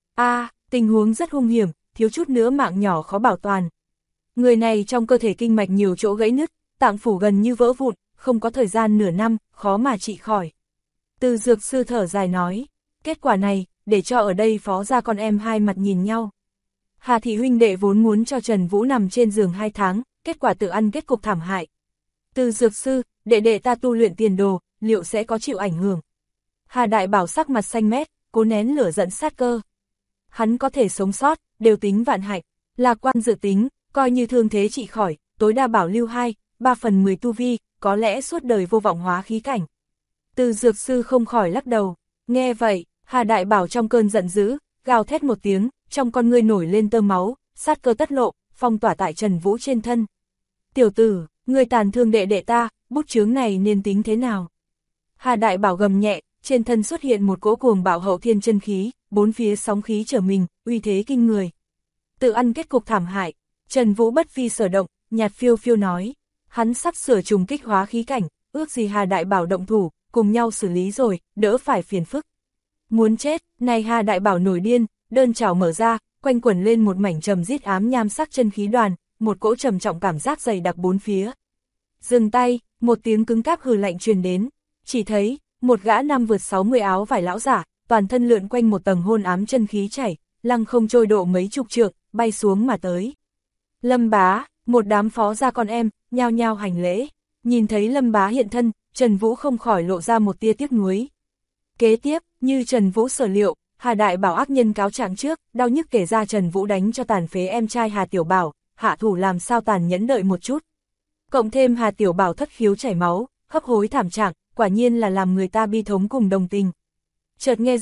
Tình huống rất hung hiểm, thiếu chút nữa mạng nhỏ khó bảo toàn. Người này trong cơ thể kinh mạch nhiều chỗ gãy nứt, tạng phủ gần như vỡ vụn, không có thời gian nửa năm, khó mà trị khỏi. Từ dược sư thở dài nói, kết quả này, để cho ở đây phó gia con em hai mặt nhìn nhau. Hà thị huynh đệ vốn muốn cho Trần Vũ nằm trên giường 2 tháng, kết quả tự ăn kết cục thảm hại. Từ dược sư, đệ đệ ta tu luyện tiền đồ, liệu sẽ có chịu ảnh hưởng? Hà Đại Bảo sắc mặt xanh mét, cố nén lửa giận sát cơ. Hắn có thể sống sót, đều tính vạn hạnh, lạc quan dự tính, coi như thương thế trị khỏi, tối đa bảo lưu 2/3 tu vi, có lẽ suốt đời vô vọng hóa khí cảnh. Từ dược sư không khỏi lắc đầu, nghe vậy, Hà Đại Bảo trong cơn giận dữ, gào thét một tiếng, trong con ngươi nổi lên tơ máu, sát cơ tất lộ, phong tỏa tại Trần Vũ trên thân. Tiểu tử, ngươi tàn thương đệ đệ ta, bút chướng này nên tính thế nào? Hà Đại Bảo gầm nhẹ, trên thân xuất hiện một cỗ cuồng bạo hậu thiên chân khí, bốn phía sóng khí trở mình, uy thế kinh người. Tự ăn kết cục thảm hại, Trần Vũ bất vi sở động, nhạt phiêu phiêu nói, hắn sắp sửa trùng kích hóa khí cảnh, ước gì Hà Đại Bảo động thủ, cùng nhau xử lý rồi, đỡ phải phiền phức. Muốn chết, này Hà Đại Bảo nổi điên, đơn chảo mở ra, quanh quẩn lên một mảnh trầm rít ám nham sắc chân khí đoàn, một cỗ trầm trọng cảm giác dày đặc bốn phía. Dừng tay, một tiếng cứng cáp hừ lạnh truyền đến, chỉ thấy, một gã năm vượt 60 áo vải lão giả, toàn thân lượn quanh một tầng hôn ám chân khí chảy, lăng không trôi độ mấy chục trượng, bay xuống mà tới. Lâm Bá, một đám phó gia con em, nhao nhao hành lễ, nhìn thấy Lâm Bá hiện thân, Trần Vũ không khỏi lộ ra một tia tiếc nuối. Kế tiếp, như Trần Vũ sở liệu, Hà Đại Bảo ác nhân cáo trạng trước, đau nhức kể ra Trần Vũ đánh cho tàn phế em trai Hà Tiểu Bảo, hạ thủ làm sao tàn nhẫn đợi một chút. Cộng thêm Hà Tiểu Bảo thất khiếu chảy máu, hấp hối thảm trạng, quả nhiên là làm người ta bi thống cùng đồng tình. Chợt nghe dưới,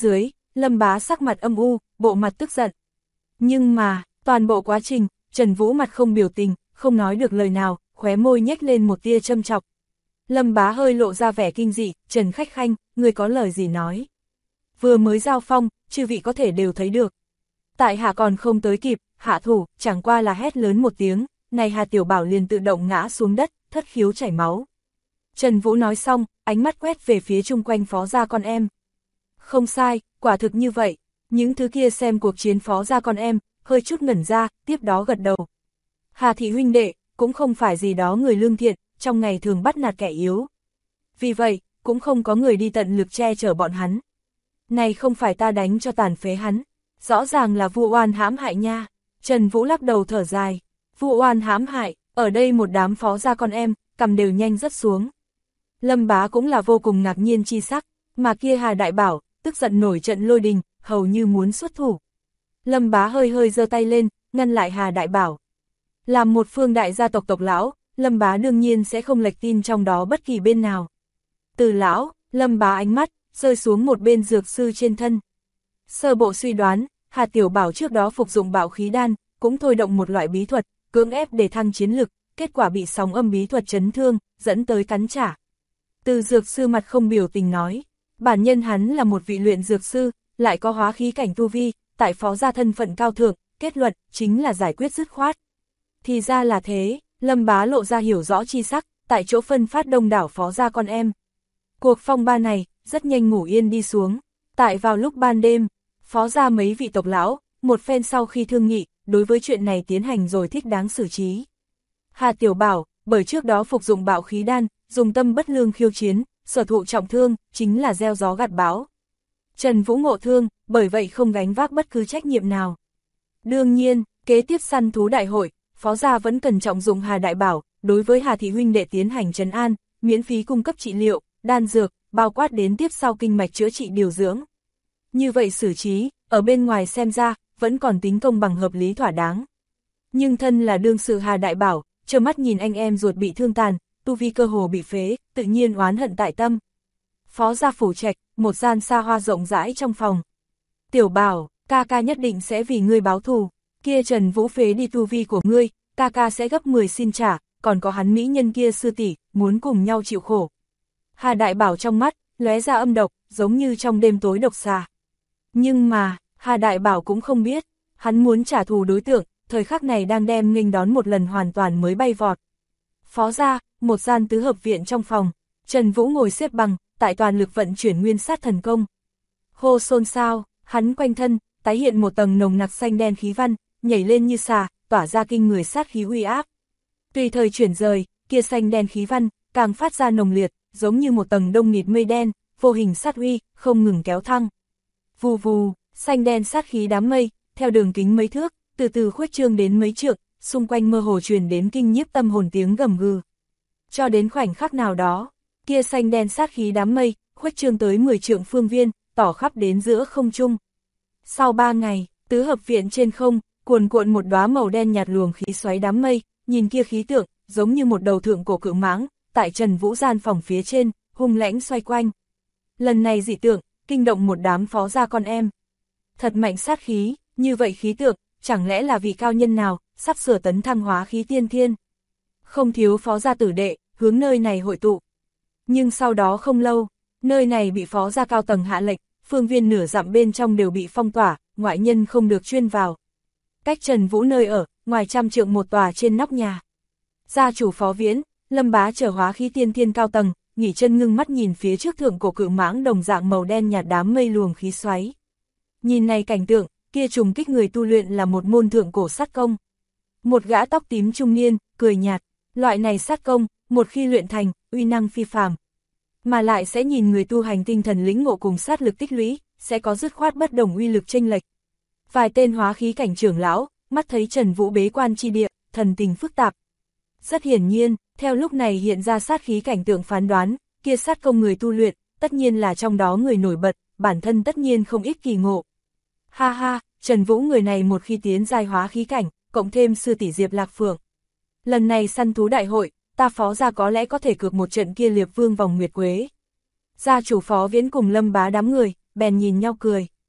Lâm Bá sắc mặt âm u, bộ mặt tức giận. Nhưng mà, toàn bộ quá trình, Trần Vũ mặt không biểu tình, không nói được lời nào, khóe môi nhếch lên một tia châm chọc. Lâm Bá hơi lộ ra vẻ kinh dị, Trần Khách Khanh, người có lời gì nói. Vừa mới giao phong, chư vị có thể đều thấy được. Tại hạ còn không tới kịp, hạ thủ, chẳng qua là hét lớn một tiếng, này Hà Tiểu Bảo liền tự động ngã xuống đất, thất khiếu chảy máu. Trần Vũ nói xong, ánh mắt quét về phía chung quanh Phó gia con em. Không sai, quả thực như vậy, những thứ kia xem cuộc chiến Phó gia con em, hơi chút ngẩn ra, tiếp đó gật đầu. Hà thị huynh đệ, cũng không phải gì đó người lương thiện, trong ngày thường bắt nạt kẻ yếu. Vì vậy, cũng không có người đi tận lực che chở bọn hắn. Này không phải ta đánh cho tàn phế hắn, rõ ràng là Vu Oan hãm hại nha. Trần Vũ lắc đầu thở dài, Vu Oan hãm hại, ở đây một đám Phó gia con em, cầm đều nhanh rớt xuống. Lâm Bá cũng là vô cùng ngạc nhiên chi sắc, mà kia Hà Đại Bảo, tức giận nổi trận lôi đình, hầu như muốn xuất thủ. Lâm Bá hơi hơi giơ tay lên, ngăn lại Hà Đại Bảo. Làm một phương đại gia tộc tộc lão, Lâm Bá đương nhiên sẽ không lệch tin trong đó bất kỳ bên nào. Từ lão, Lâm Bá ánh mắt, rơi xuống một bên dược sư trên thân. Sơ bộ suy đoán, Hà Tiểu Bảo trước đó phục dụng bạo khí đan, cũng thôi động một loại bí thuật, cưỡng ép để thăng chiến lực, kết quả bị sóng âm bí thuật chấn thương, dẫn tới cắn trả. Từ dược sư mặt không biểu tình nói, bản nhân hắn là một vị luyện dược sư, lại có hóa khí cảnh tu vi, tại Phó gia thân phận cao thượng, kết luận chính là giải quyết dứt khoát. Thì ra là thế, Lâm Bá lộ ra hiểu rõ chi sắc, tại chỗ phân phát đông đảo Phó gia con em. Cuộc phong ba này, rất nhanh ngủ yên đi xuống. Tại vào lúc ban đêm, Phó gia mấy vị tộc lão, một phen sau khi thương nghị, đối với chuyện này tiến hành rồi thích đáng xử trí. Hà Tiểu Bảo, bởi trước đó phục dụng bạo khí đan, dùng tâm bất lương khiêu chiến, sở thụ trọng thương, chính là gieo gió gặt bão. Trần Vũ ngộ thương, bởi vậy không gánh vác bất cứ trách nhiệm nào. Đương nhiên, kế tiếp săn thú đại hội, Phó gia vẫn cần trọng dụng Hà Đại Bảo, đối với Hà thị huynh đệ tiến hành trấn an, miễn phí cung cấp trị liệu, đan dược, bao quát đến tiếp sau kinh mạch chữa trị điều dưỡng. Như vậy xử trí, ở bên ngoài xem ra, vẫn còn tính công bằng hợp lý thỏa đáng. Nhưng thân là đương sự Hà Đại Bảo, trơ mắt nhìn anh em ruột bị thương tàn, tu vi cơ hồ bị phế, tự nhiên oán hận tại tâm. Phó gia phủ trạch, một gian xa hoa rộng rãi trong phòng. Tiểu Bảo, ca ca nhất định sẽ vì ngươi báo thù, kia Trần Vũ phế đi tu vi của ngươi, ca ca sẽ gấp 10 xin trả, còn có hắn mỹ nhân kia sư tỷ, muốn cùng nhau chịu khổ. Hà Đại Bảo trong mắt, lóe ra âm độc, giống như trong đêm tối độc xà. Nhưng mà, Hà Đại Bảo cũng không biết, hắn muốn trả thù đối tượng, thời khắc này đang đem nghênh đón một lần hoàn toàn mới bay vọt. Phó gia, một gian tứ hợp viện trong phòng, Trần Vũ ngồi xếp bằng, tại toàn lực vận chuyển nguyên sát thần công. Hô xôn xao, hắn quanh thân, tái hiện một tầng nồng nặc xanh đen khí văn, nhảy lên như xà, tỏa ra kinh người sát khí uy áp. Tùy thời chuyển rời, kia xanh đen khí văn, càng phát ra nồng liệt, giống như một tầng đông nghịt mây đen, vô hình sát uy, không ngừng kéo thăng. Vù vù, xanh đen sát khí đám mây, theo đường kính mấy thước, từ từ khuếch trương đến mấy trượng, xung quanh mơ hồ truyền đến kinh nhiếp tâm hồn tiếng gầm gừ. Cho đến khoảnh khắc nào đó, kia xanh đen sát khí đám mây, khuếch trương tới 10 trượng phương viên, tỏ khắp đến giữa không trung. Sau 3 ngày, tứ hợp viện trên không, cuồn cuộn một đóa màu đen nhạt luồng khí xoáy đám mây, nhìn kia khí tượng, giống như một đầu thượng cổ cự mãng, tại Trần Vũ gian phòng phía trên, hung lãnh xoay quanh. Lần này dị tượng, kinh động một đám Phó gia con em. Thật mạnh sát khí, như vậy khí tượng, chẳng lẽ là vị cao nhân nào, sắp sửa tấn thăng hóa khí tiên thiên. Không thiếu Phó gia tử đệ, hướng nơi này hội tụ. Nhưng sau đó không lâu, nơi này bị Phó gia cao tầng hạ lệnh, phương viên nửa dặm bên trong đều bị phong tỏa, ngoại nhân không được chuyên vào. Cách Trần Vũ nơi ở, ngoài trăm trượng một tòa trên nóc nhà. Gia chủ Phó Viễn, Lâm Bá trở hóa khí tiên thiên cao tầng, nghỉ chân ngưng mắt nhìn phía trước thượng cổ cự mãng đồng dạng màu đen nhạt đám mây luồng khí xoáy. Nhìn này cảnh tượng, kia trùng kích người tu luyện là một môn thượng cổ sát công. Một gã tóc tím trung niên, cười nhạt, loại này sát công, một khi luyện thành, uy năng phi phàm. Mà lại sẽ nhìn người tu hành tinh thần lĩnh ngộ cùng sát lực tích lũy, sẽ có dứt khoát bất đồng uy lực chênh lệch. Vài tên hóa khí cảnh trưởng lão, mắt thấy Trần Vũ bế quan chi địa, thần tình phức tạp. Rất hiển nhiên, theo lúc này hiện ra sát khí cảnh tượng phán đoán, kia sát công người tu luyện, tất nhiên là trong đó người nổi bật, bản thân tất nhiên không ít kỳ ngộ. Ha ha, Trần Vũ người này một khi tiến giai hóa khí cảnh, cộng thêm sư tỷ Diệp Lạc Phượng. Lần này săn thú đại hội, ta Phó gia có lẽ có thể cược một trận kia Liệp Vương vòng nguyệt quế. Gia chủ Phó Viễn cùng Lâm Bá đám người, bèn nhìn nhau cười.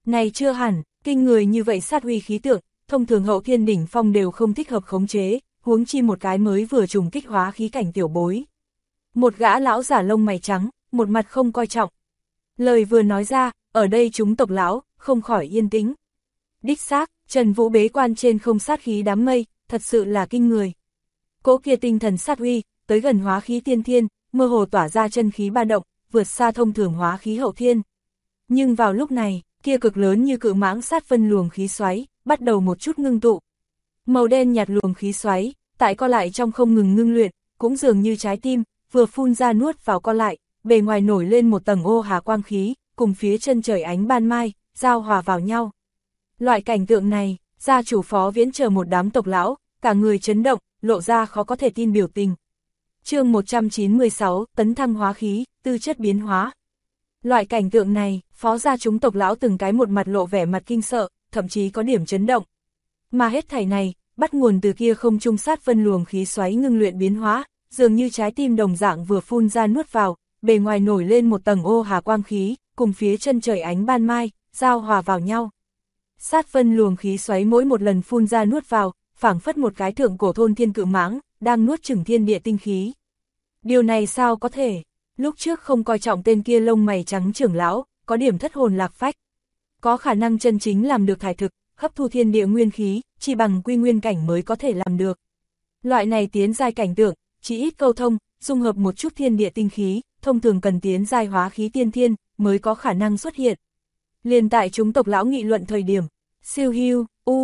Này chưa hẳn, kinh người như vậy sát uy khí tượng, thông thường hậu thiên đỉnh phong đều không thích hợp khống chế, huống chi một cái mới vừa trùng kích hóa khí cảnh tiểu bối. Một gã lão giả lông mày trắng, một mặt không coi trọng. Lời vừa nói ra, ở đây chúng tộc lão, không khỏi yên tĩnh. Đích xác, Trần Vũ bế quan trên không sát khí đám mây, thật sự là kinh người. Cỗ kia tinh thần sát uy, tới gần hóa khí tiên thiên, mơ hồ tỏa ra chân khí ba động, vượt xa thông thường hóa khí hậu thiên. Nhưng vào lúc này, kia cực lớn như cự mãng sát phân luồng khí xoáy, bắt đầu một chút ngưng tụ. Màu đen nhạt luồng khí xoáy, tại co lại trong không ngừng ngưng luyện, cũng dường như trái tim, vừa phun ra nuốt vào co lại, bề ngoài nổi lên một tầng ô hà quang khí, cùng phía chân trời ánh ban mai, giao hòa vào nhau. Loại cảnh tượng này, gia chủ Phó Viễn chờ một đám tộc lão, cả người chấn động, lộ ra khó có thể tin biểu tình. Chương 196, tấn thăng hóa khí, tư chất biến hóa. Loại cảnh tượng này, phó gia chúng tộc lão từng cái một mặt lộ vẻ mặt kinh sợ, thậm chí có điểm chấn động. Mà hết thảy này, bắt nguồn từ kia không trung sát phân luồng khí xoáy ngưng luyện biến hóa, dường như trái tim đồng dạng vừa phun ra nuốt vào, bề ngoài nổi lên một tầng ô hà quang khí, cùng phía chân trời ánh ban mai, giao hòa vào nhau. Sát phân luồng khí xoáy mỗi một lần phun ra nuốt vào, phảng phất một cái thượng cổ thôn thiên cự mãng, đang nuốt chửng thiên địa tinh khí. Điều này sao có thể? Lúc trước không coi trọng tên kia lông mày trắng trưởng lão, có điểm thất hồn lạc phách. Có khả năng chân chính làm được thải thực, hấp thu thiên địa nguyên khí, chỉ bằng quy nguyên cảnh mới có thể làm được. Loại này tiến giai cảnh tượng, chỉ ít câu thông, dung hợp một chút thiên địa tinh khí, thông thường cần tiến giai hóa khí tiên thiên, mới có khả năng xuất hiện. Liền tại chúng tộc lão nghị luận thời điểm, siêu hưu,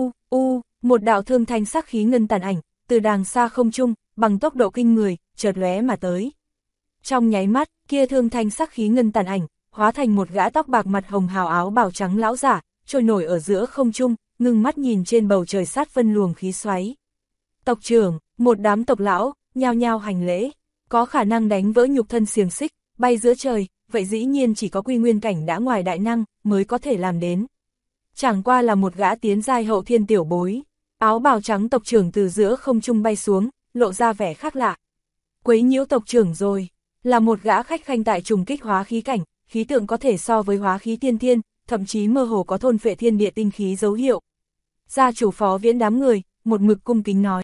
một đạo thương thanh sắc khí ngân tàn ảnh, từ đàng xa không trung, bằng tốc độ kinh người, chợt lóe mà tới. Trong nháy mắt, kia thương thanh sắc khí ngân tàn ảnh, hóa thành một gã tóc bạc mặt hồng hào áo bào trắng lão giả, trôi nổi ở giữa không trung, ngưng mắt nhìn trên bầu trời sát phân luồng khí xoáy. Tộc trưởng, một đám tộc lão, nhao nhao hành lễ, có khả năng đánh vỡ nhục thân xiềng xích, bay giữa trời, vậy dĩ nhiên chỉ có quy nguyên cảnh đã ngoài đại năng, mới có thể làm đến. Chẳng qua là một gã tiến giai hậu thiên tiểu bối, áo bào trắng tộc trưởng từ giữa không trung bay xuống, lộ ra vẻ khác lạ. Quấy nhiễu tộc trưởng rồi, là một gã khách khanh tại trùng kích hóa khí cảnh, khí tượng có thể so với hóa khí tiên thiên, thậm chí mơ hồ có thôn phệ thiên địa tinh khí dấu hiệu. Gia chủ Phó Viễn đám người, một mực cung kính nói.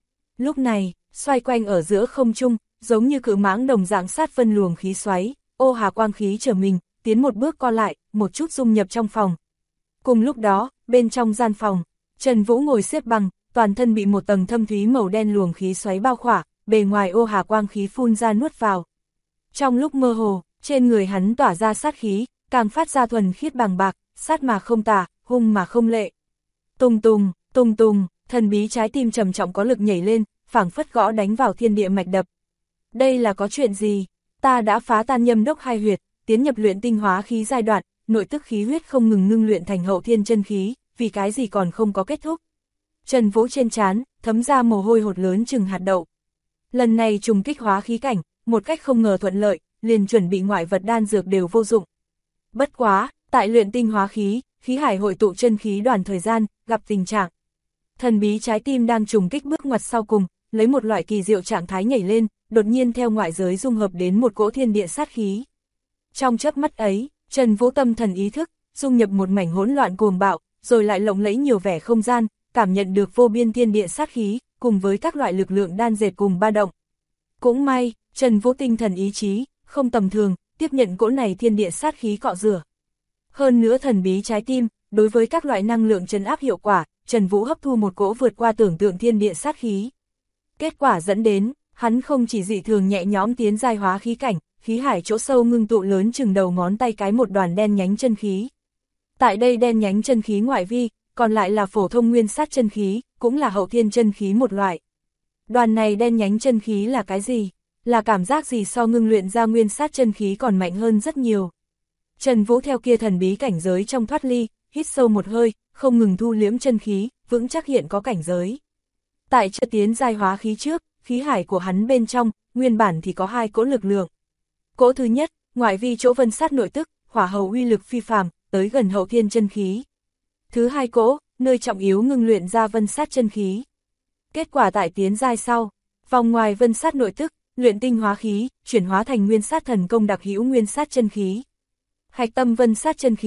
Lúc này, xoay quanh ở giữa không trung, giống như cự mãng đồng dạng sát phân luồng khí xoáy, ô hà quang khí trở mình, tiến một bước co lại, một chút dung nhập trong phòng. Cùng lúc đó, bên trong gian phòng, Trần Vũ ngồi xếp bằng, toàn thân bị một tầng thâm thúy màu đen luồng khí xoáy bao khỏa, bề ngoài ô hà quang khí phun ra nuốt vào. Trong lúc mơ hồ, trên người hắn tỏa ra sát khí, càng phát ra thuần khiết bằng bạc, sát mà không tà, hung mà không lệ. Tùng tùng, thần bí trái tim trầm trọng có lực nhảy lên, phảng phất gõ đánh vào thiên địa mạch đập. Đây là có chuyện gì? Ta đã phá tan nhâm đốc hai huyệt, tiến nhập luyện tinh hóa khí giai đoạn, nội tức khí huyết không ngừng ngưng luyện thành hậu thiên chân khí, vì cái gì còn không có kết thúc. Trần Vũ trên trán, thấm ra mồ hôi hột lớn chừng hạt đậu. Lần này trùng kích hóa khí cảnh, một cách không ngờ thuận lợi, liền chuẩn bị ngoại vật đan dược đều vô dụng. Bất quá, tại luyện tinh hóa khí, khí hải hội tụ chân khí đoàn thời gian, gặp tình trạng. Thần bí trái tim đang trùng kích bước ngoặt sau cùng, lấy một loại kỳ diệu trạng thái nhảy lên, đột nhiên theo ngoại giới dung hợp đến một cỗ thiên địa sát khí. Trong chớp mắt ấy, Trần Vũ tâm thần ý thức, dung nhập một mảnh hỗn loạn cuồng bạo, rồi lại lộng lẫy nhiều vẻ không gian, cảm nhận được vô biên thiên địa sát khí, cùng với các loại lực lượng đan dệt cùng ba động. Cũng may, Trần Vũ tinh thần ý chí, không tầm thường, tiếp nhận cỗ này thiên địa sát khí cọ rửa. Hơn nữa thần bí trái tim, đối với các loại năng lượng trấn áp hiệu quả, Trần Vũ hấp thu một cỗ vượt qua tưởng tượng thiên địa sát khí. Kết quả dẫn đến, hắn không chỉ dị thường nhẹ nhõm tiến giai hóa khí cảnh, khí hải chỗ sâu ngưng tụ lớn chừng đầu ngón tay cái một đoàn đen nhánh chân khí. Tại đây đen nhánh chân khí ngoại vi, còn lại là phổ thông nguyên sát chân khí, cũng là hậu thiên chân khí một loại. Đoàn này đen nhánh chân khí là cái gì? Là cảm giác gì so ngưng luyện ra nguyên sát chân khí còn mạnh hơn rất nhiều. Trần Vũ theo kia thần bí cảnh giới trong thoát ly, hít sâu một hơi, không ngừng thu liễm chân khí, vững chắc hiện có cảnh giới. Tại chưa tiến giai hóa khí trước, khí hải của hắn bên trong, nguyên bản thì có hai cỗ lực lượng. Cỗ thứ nhất, ngoại vi chỗ vân sát nội tức, hỏa hầu uy lực phi phàm, tới gần hậu thiên chân khí. Thứ hai cỗ, nơi trọng yếu ngưng luyện ra vân sát chân khí. Kết quả tại tiến giai sau, vòng ngoài vân sát nội tức, luyện tinh hóa khí, chuyển hóa thành nguyên sát thần công đặc hữu nguyên sát chân khí. Hạch tâm vân sát chân khí,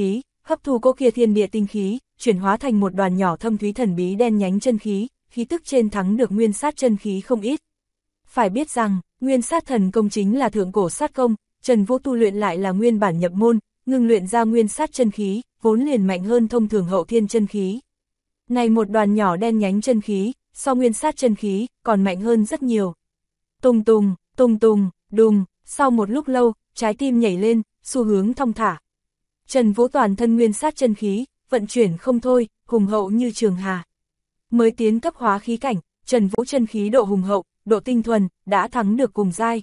hấp thu cỗ kia thiên địa tinh khí, chuyển hóa thành một đoàn nhỏ thâm thúy thần bí đen nhánh chân khí, khí tức trên thắng được nguyên sát chân khí không ít. Phải biết rằng, nguyên sát thần công chính là thượng cổ sát công, Trần Vũ tu luyện lại là nguyên bản nhập môn, ngưng luyện ra nguyên sát chân khí, vốn liền mạnh hơn thông thường hậu thiên chân khí. Này một đoàn nhỏ đen nhánh chân khí, so nguyên sát chân khí, còn mạnh hơn rất nhiều. Tùng tùng, tùng tùng, đùng, sau một lúc lâu, trái tim nhảy lên, xu hướng thong thả. Trần Vũ toàn thân nguyên sát chân khí, vận chuyển không thôi, hùng hậu như trường hà. Mới tiến cấp hóa khí cảnh, Trần Vũ chân khí độ hùng hậu, độ tinh thuần, đã thắng được cùng giai.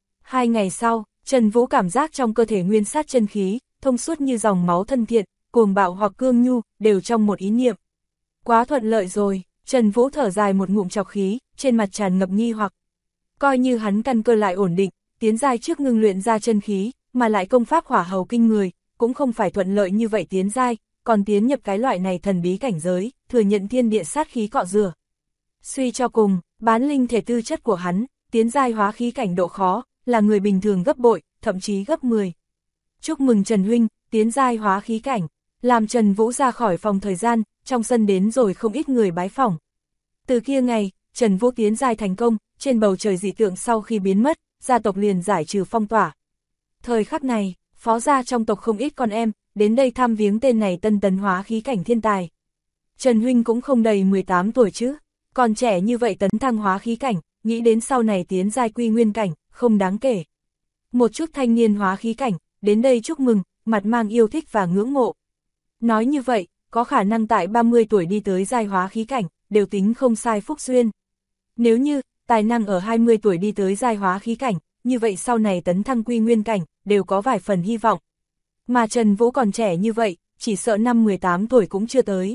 2 ngày sau, Trần Vũ cảm giác trong cơ thể nguyên sát chân khí, thông suốt như dòng máu thân thiện, cuồng bạo hoặc cương nhu, đều trong một ý niệm. Quá thuận lợi rồi, Trần Vũ thở dài một ngụm trọc khí, trên mặt tràn ngập nghi hoặc. Coi như hắn căn cơ lại ổn định, tiến giai trước ngưng luyện ra chân khí, mà lại công pháp hỏa hầu kinh người, cũng không phải thuận lợi như vậy tiến giai, còn tiến nhập cái loại này thần bí cảnh giới, thừa nhận thiên địa sát khí cọ rửa. Suy cho cùng, bán linh thể tư chất của hắn, tiến giai hóa khí cảnh độ khó, là người bình thường gấp bội, thậm chí gấp 10. Chúc mừng Trần huynh, tiến giai hóa khí cảnh, làm Trần Vũ ra khỏi phòng thời gian, trong sân đến rồi không ít người bái phỏng. Từ kia ngày, Trần Vũ tiến giai thành công, trên bầu trời dị tượng sau khi biến mất, gia tộc liền giải trừ phong tỏa. Thời khắc này, phó gia trong tộc không ít con em, đến đây thăm viếng tên này tân tấn hóa khí cảnh thiên tài. Trần huynh cũng không đầy 18 tuổi chứ, còn trẻ như vậy tấn thăng hóa khí cảnh, nghĩ đến sau này tiến giai quy nguyên cảnh, không đáng kể. Một chút thanh niên hóa khí cảnh, đến đây chúc mừng, mặt mang yêu thích và ngưỡng mộ. Nói như vậy, có khả năng tại 30 tuổi đi tới giai hóa khí cảnh, đều tính không sai phúc duyên. Nếu như, tài năng ở 20 tuổi đi tới giai hóa khí cảnh, như vậy sau này tấn thăng quy nguyên cảnh, đều có vài phần hy vọng. Mà Trần Vũ còn trẻ như vậy, chỉ sợ năm 18 tuổi cũng chưa tới.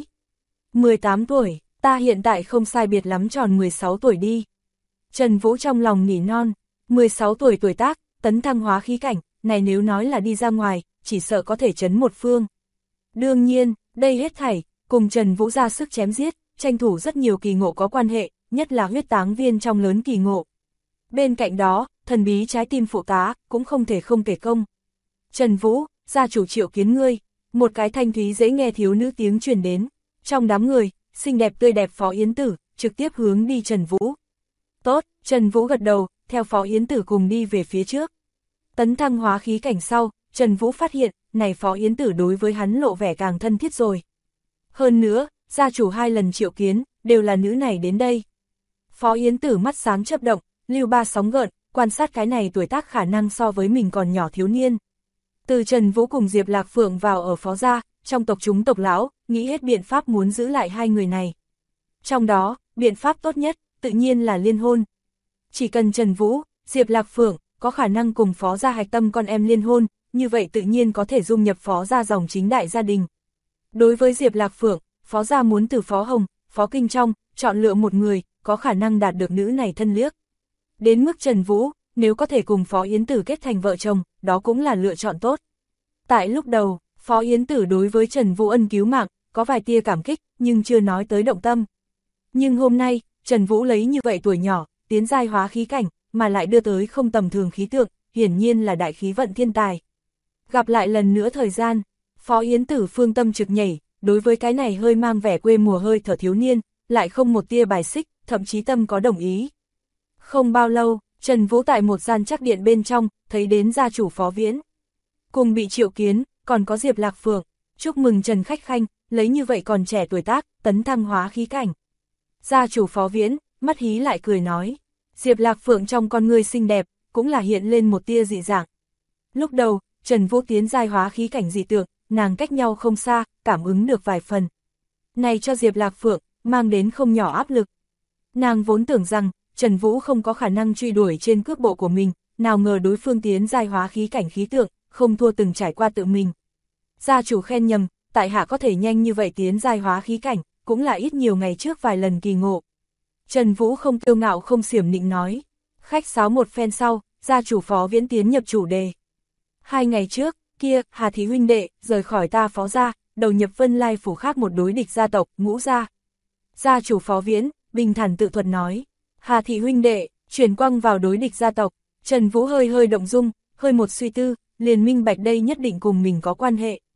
18 tuổi, ta hiện tại không sai biệt lắm tròn 16 tuổi đi. Trần Vũ trong lòng nỉ non, 16 tuổi tuổi tác, tấn thăng hóa khí cảnh, này nếu nói là đi ra ngoài, chỉ sợ có thể chấn một phương. Đương nhiên, đây hết thảy, cùng Trần Vũ ra sức chém giết, tranh thủ rất nhiều kỳ ngộ có quan hệ, nhất là huyết táng viên trong lớn kỳ ngộ. Bên cạnh đó, thần bí trái tim phụ tá, cũng không thể không kể công. Trần Vũ, gia chủ triệu kiến ngươi, một cái thanh thúy dễ nghe thiếu nữ tiếng truyền đến. Trong đám người, xinh đẹp tươi đẹp Phó Yến Tử, trực tiếp hướng đi Trần Vũ. Tốt, Trần Vũ gật đầu, theo Phó Yến Tử cùng đi về phía trước. Tấn thăng hóa khí cảnh sau, Trần Vũ phát hiện, này Phó Yến Tử đối với hắn lộ vẻ càng thân thiết rồi. Hơn nữa, gia chủ 2 lần triệu kiến, đều là nữ này đến đây. Phó Yến Tử mắt sáng chớp động, lưu ba sóng gợn, quan sát cái này tuổi tác khả năng so với mình còn nhỏ thiếu niên. Từ Trần Vũ cùng Diệp Lạc Phượng vào ở Phó gia, trong tộc chúng tộc lão, nghĩ hết biện pháp muốn giữ lại 2 người này. Trong đó, biện pháp tốt nhất, tự nhiên là liên hôn. Chỉ cần Trần Vũ, Diệp Lạc Phượng, có khả năng cùng Phó gia hạch tâm con em liên hôn, như vậy tự nhiên có thể dung nhập Phó gia dòng chính đại gia đình. Đối với Diệp Lạc Phượng, Phó gia muốn từ Phó Hồng, Phó Kinh Trong, chọn lựa một người, có khả năng đạt được nữ này thân liếc. Đến mức Trần Vũ, nếu có thể cùng Phó Yến Tử kết thành vợ chồng, đó cũng là lựa chọn tốt. Tại lúc đầu, Phó Yến Tử đối với Trần Vũ ân cứu mạng, có vài tia cảm kích, nhưng chưa nói tới động tâm. Nhưng hôm nay, Trần Vũ lấy như vậy tuổi nhỏ, tiến giai hóa khí cảnh, mà lại đưa tới không tầm thường khí tượng, hiển nhiên là đại khí vận thiên tài. Gặp lại lần nữa thời gian, Phó Yến Tử phương tâm trực nhảy, đối với cái này hơi mang vẻ quê mùa hơi thở thiếu niên, lại không một tia bài xích, thậm chí tâm có đồng ý. Không bao lâu, Trần Vũ tại một gian chắc điện bên trong, thấy đến gia chủ Phó Viễn. Cùng bị triệu kiến, còn có Diệp Lạc Phượng, chúc mừng Trần Khách Khanh, lấy như vậy còn trẻ tuổi tác, tấn thăng hóa khí cảnh. Gia chủ Phó Viễn, mắt hí lại cười nói, Diệp Lạc Phượng trong con ngươi xinh đẹp, cũng là hiện lên một tia dị dạng. Lúc đầu, Trần Vũ tiến giai hóa khí cảnh dị tượng, nàng cách nhau không xa, cảm ứng được vài phần. Này cho Diệp Lạc Phượng, mang đến không nhỏ áp lực. Nàng vốn tưởng rằng, Trần Vũ không có khả năng truy đuổi trên cước bộ của mình, nào ngờ đối phương tiến giai hóa khí cảnh khí tượng, không thua từng trải qua tự mình. Gia chủ khen nhầm, tại hạ có thể nhanh như vậy tiến giai hóa khí cảnh, cũng là ít nhiều ngày trước vài lần kỳ ngộ. Trần Vũ không kiêu ngạo không xiểm nịnh nói. Khách sáo một phen sau, gia chủ Phó Viễn tiến nhập chủ đề. 2 ngày trước, kia, Hà Thị huynh đệ, rời khỏi ta Phó gia, đầu nhập Vân Lai phủ khác một đối địch gia tộc, Ngũ gia. Gia chủ Phó Viễn, bình thản tự thuật nói. Hà Thị huynh đệ, chuyển quăng vào đối địch gia tộc. Trần Vũ hơi động dung, hơi một suy tư, liền minh bạch đây nhất định cùng mình có quan hệ.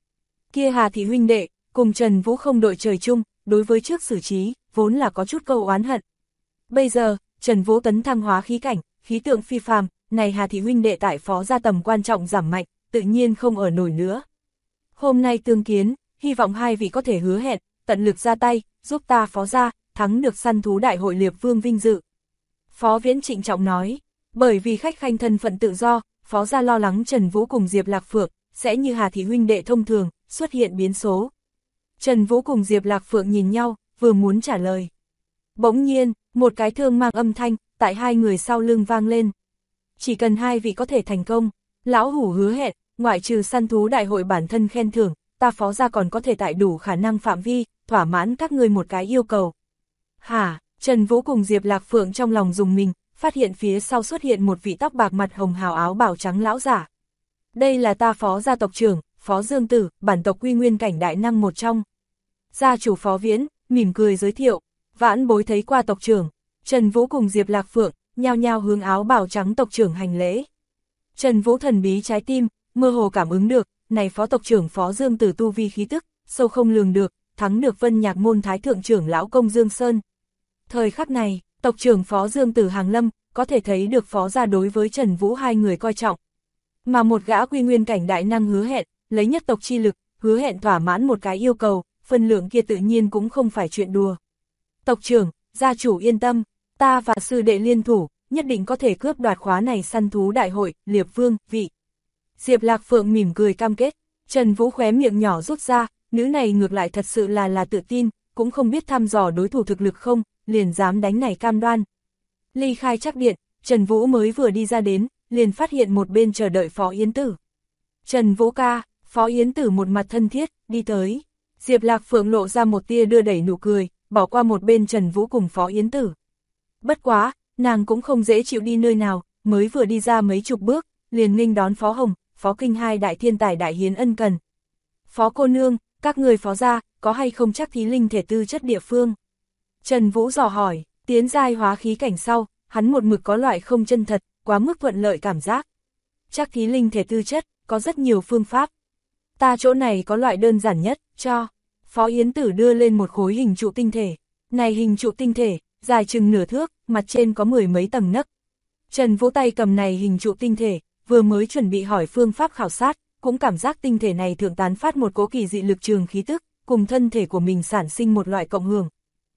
Kia Hà thị huynh đệ, cùng Trần Vũ không đội trời chung, đối với trước xử trí, vốn là có chút câu oán hận. Bây giờ, Trần Vũ tấn thăng hóa khí cảnh, khí tượng phi phàm, này Hà thị huynh đệ tại phó gia tầm quan trọng giảm mạnh, tự nhiên không ở nổi nữa. Hôm nay tương kiến, hy vọng hai vị có thể hứa hẹn, tận lực ra tay, giúp ta phó gia, thắng được săn thú đại hội Liệp Vương vinh dự. Phó Viễn trịnh trọng nói, bởi vì khách khanh thân phận tự do, phó gia lo lắng Trần Vũ cùng Diệp Lạc Phượng, sẽ như Hà thị huynh đệ thông thường, xuất hiện biến số. Trần Vũ cùng Diệp Lạc Phượng nhìn nhau, vừa muốn trả lời. Bỗng nhiên, một cái thương mang âm thanh, tại hai người sau lưng vang lên. Chỉ cần hai vị có thể thành công, lão hủ hứa hẹn, ngoại trừ săn thú đại hội bản thân khen thưởng, ta phó gia còn có thể tại đủ khả năng phạm vi, thỏa mãn các ngươi một cái yêu cầu. Hả, Trần Vũ cùng Diệp Lạc Phượng trong lòng dùng mình, phát hiện phía sau xuất hiện một vị tóc bạc mặt hồng hào áo bào trắng lão giả. Đây là ta phó gia tộc trưởng, Phó Dương Tử, bản tộc quy nguyên cảnh đại năng một trong. Gia chủ Phó Viễn, mỉm cười giới thiệu, vãn bối thấy qua tộc trưởng. Trần Vũ cùng Diệp Lạc Phượng, nhao nhao hướng áo bào trắng tộc trưởng hành lễ. Trần Vũ thần bí trái tim, mơ hồ cảm ứng được, này phó tộc trưởng Phó Dương Tử tu vi khí tức, sâu không lường được, thắng được Vân Nhạc môn thái thượng trưởng lão công Dương Sơn. Thời khắc này, tộc trưởng Phó Dương Tử hàng lâm, có thể thấy được phó gia đối với Trần Vũ hai người coi trọng. Mà một gã quy nguyên cảnh đại năng hứa hẹn, lấy nhất tộc chi lực, hứa hẹn thỏa mãn một cái yêu cầu, phân lượng kia tự nhiên cũng không phải chuyện đùa. Tộc trưởng, gia chủ yên tâm, ta và sư đệ liên thủ, nhất định có thể cướp đoạt khóa này săn thú đại hội, Liệp Vương, vị. Diệp Lạc Phượng mỉm cười cam kết, Trần Vũ khóe miệng nhỏ rút ra, nữ này ngược lại thật sự là tự tin, cũng không biết thăm dò đối thủ thực lực không, liền dám đánh này cam đoan. Ly khai chắc điện, Trần Vũ mới vừa đi ra đến, liền phát hiện một bên chờ đợi Phó Yến Tử. Trần Vũ ca, Phó Yến Tử một mặt thân thiết, đi tới. Diệp Lạc Phượng lộ ra một tia đưa đẩy nụ cười, bỏ qua một bên Trần Vũ cùng Phó Yến Tử. Bất quá, nàng cũng không dễ chịu đi nơi nào, mới vừa đi ra mấy chục bước, liền nghênh đón Phó Hồng, Phó Kinh hai đại thiên tài đại hiến ân cần. Phó cô nương, các người phó gia, có hay không chắc thí linh thể tư chất địa phương? Trần Vũ dò hỏi, tiến giai hóa khí cảnh sau, hắn một mực có loại không chân thật, quá mức thuận lợi cảm giác. Chắc thí linh thể tư chất, có rất nhiều phương pháp. Ta chỗ này có loại đơn giản nhất, cho. Phó Yến Tử đưa lên một khối hình trụ tinh thể. Này hình trụ tinh thể, dài chừng nửa thước, mặt trên có 10 mấy tầng nấc. Trần Vũ tay cầm này hình trụ tinh thể, vừa mới chuẩn bị hỏi phương pháp khảo sát, cũng cảm giác tinh thể này thượng tán phát một cỗ kỳ dị lực trường khí tức, cùng thân thể của mình sản sinh một loại cộng hưởng.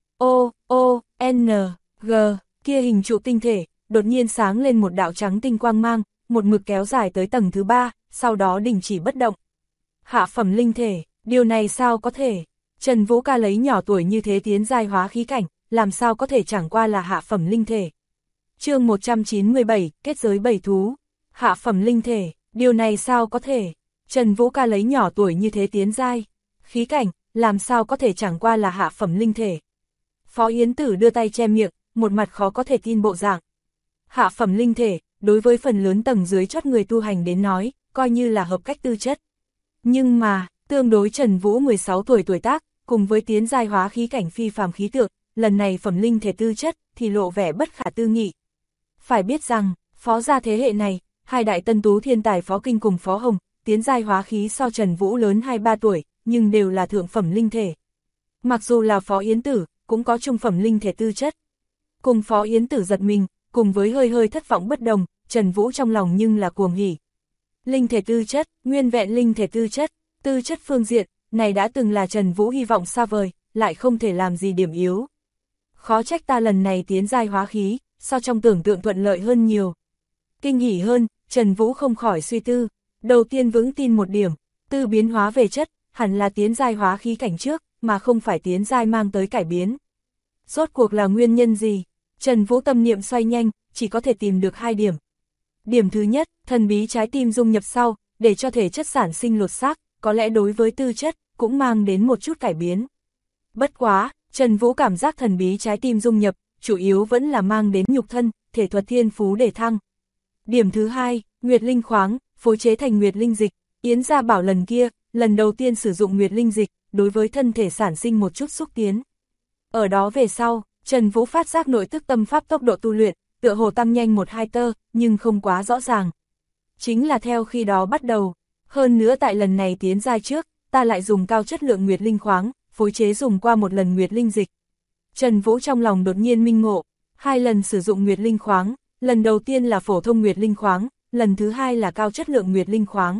N, G, kia hình trụ tinh thể, đột nhiên sáng lên một đạo trắng tinh quang mang, một mực kéo dài tới tầng thứ 3, sau đó đình chỉ bất động. Hạ phẩm linh thể, điều này sao có thể? Trần Vũ ca lấy nhỏ tuổi như thế tiến giai hóa khí cảnh, làm sao có thể chẳng qua là hạ phẩm linh thể. Chương 197, kết giới bảy thú. Hạ phẩm linh thể, điều này sao có thể? Trần Vũ ca lấy nhỏ tuổi như thế tiến giai khí cảnh, làm sao có thể chẳng qua là hạ phẩm linh thể. Phó Yến Tử đưa tay che miệng, một mặt khó có thể tin bộ dạng. Hạ phẩm linh thể, đối với phần lớn tầng dưới chót người tu hành đến nói, coi như là hợp cách tư chất. Nhưng mà, tương đối Trần Vũ 16 tuổi tuổi tác, cùng với tiến giai hóa khí cảnh phi phàm khí tượng, lần này phẩm linh thể tư chất thì lộ vẻ bất khả tư nghị. Phải biết rằng, phó gia thế hệ này, hai đại tân tú thiên tài Phó Kinh cùng Phó Hồng, tiến giai hóa khí so Trần Vũ lớn 2-3 tuổi, nhưng đều là thượng phẩm linh thể. Mặc dù là Phó Yến Tử, cũng có trung phẩm linh thể tư chất. Cùng Phó Yến Tử giật mình, cùng với hơi hơi thất vọng bất đồng, Trần Vũ trong lòng nhưng là cuồng hỉ. Linh thể tư chất, nguyên vẹn linh thể tư chất phương diện, này đã từng là Trần Vũ hy vọng xa vời, lại không thể làm gì điểm yếu. Khó trách ta lần này tiến giai hóa khí, so trong tưởng tượng thuận lợi hơn nhiều. Kinh hỉ hơn, Trần Vũ không khỏi suy tư, đầu tiên vững tin một điểm, tư biến hóa về chất, hẳn là tiến giai hóa khí cảnh trước, mà không phải tiến giai mang tới cải biến. Rốt cuộc là nguyên nhân gì? Trần Vũ tâm niệm xoay nhanh, chỉ có thể tìm được 2 điểm. Điểm thứ nhất, thần bí trái tim dung nhập sau, để cho thể chất sản sinh lột xác, có lẽ đối với tư chất, cũng mang đến một chút cải biến. Bất quá, Trần Vũ cảm giác thần bí trái tim dung nhập, chủ yếu vẫn là mang đến nhục thân, thể thuật thiên phú để thăng. Điểm thứ hai, Nguyệt Linh khoáng, phối chế thành Nguyệt Linh dịch, Yến gia bảo lần kia, lần đầu tiên sử dụng Nguyệt Linh dịch, đối với thân thể sản sinh một chút xúc tiến. Ở đó về sau, Trần Vũ phát giác nội tức tâm pháp tốc độ tu luyện, tựa hồ tăng nhanh 1-2 tơ, nhưng không quá rõ ràng. Chính là theo khi đó bắt đầu, hơn nữa tại lần này tiến giai trước, ta lại dùng cao chất lượng nguyệt linh khoáng, phối chế dùng qua một lần nguyệt linh dịch. Trần Vũ trong lòng đột nhiên minh ngộ, 2 lần sử dụng nguyệt linh khoáng, lần đầu tiên là phổ thông nguyệt linh khoáng, lần thứ hai là cao chất lượng nguyệt linh khoáng.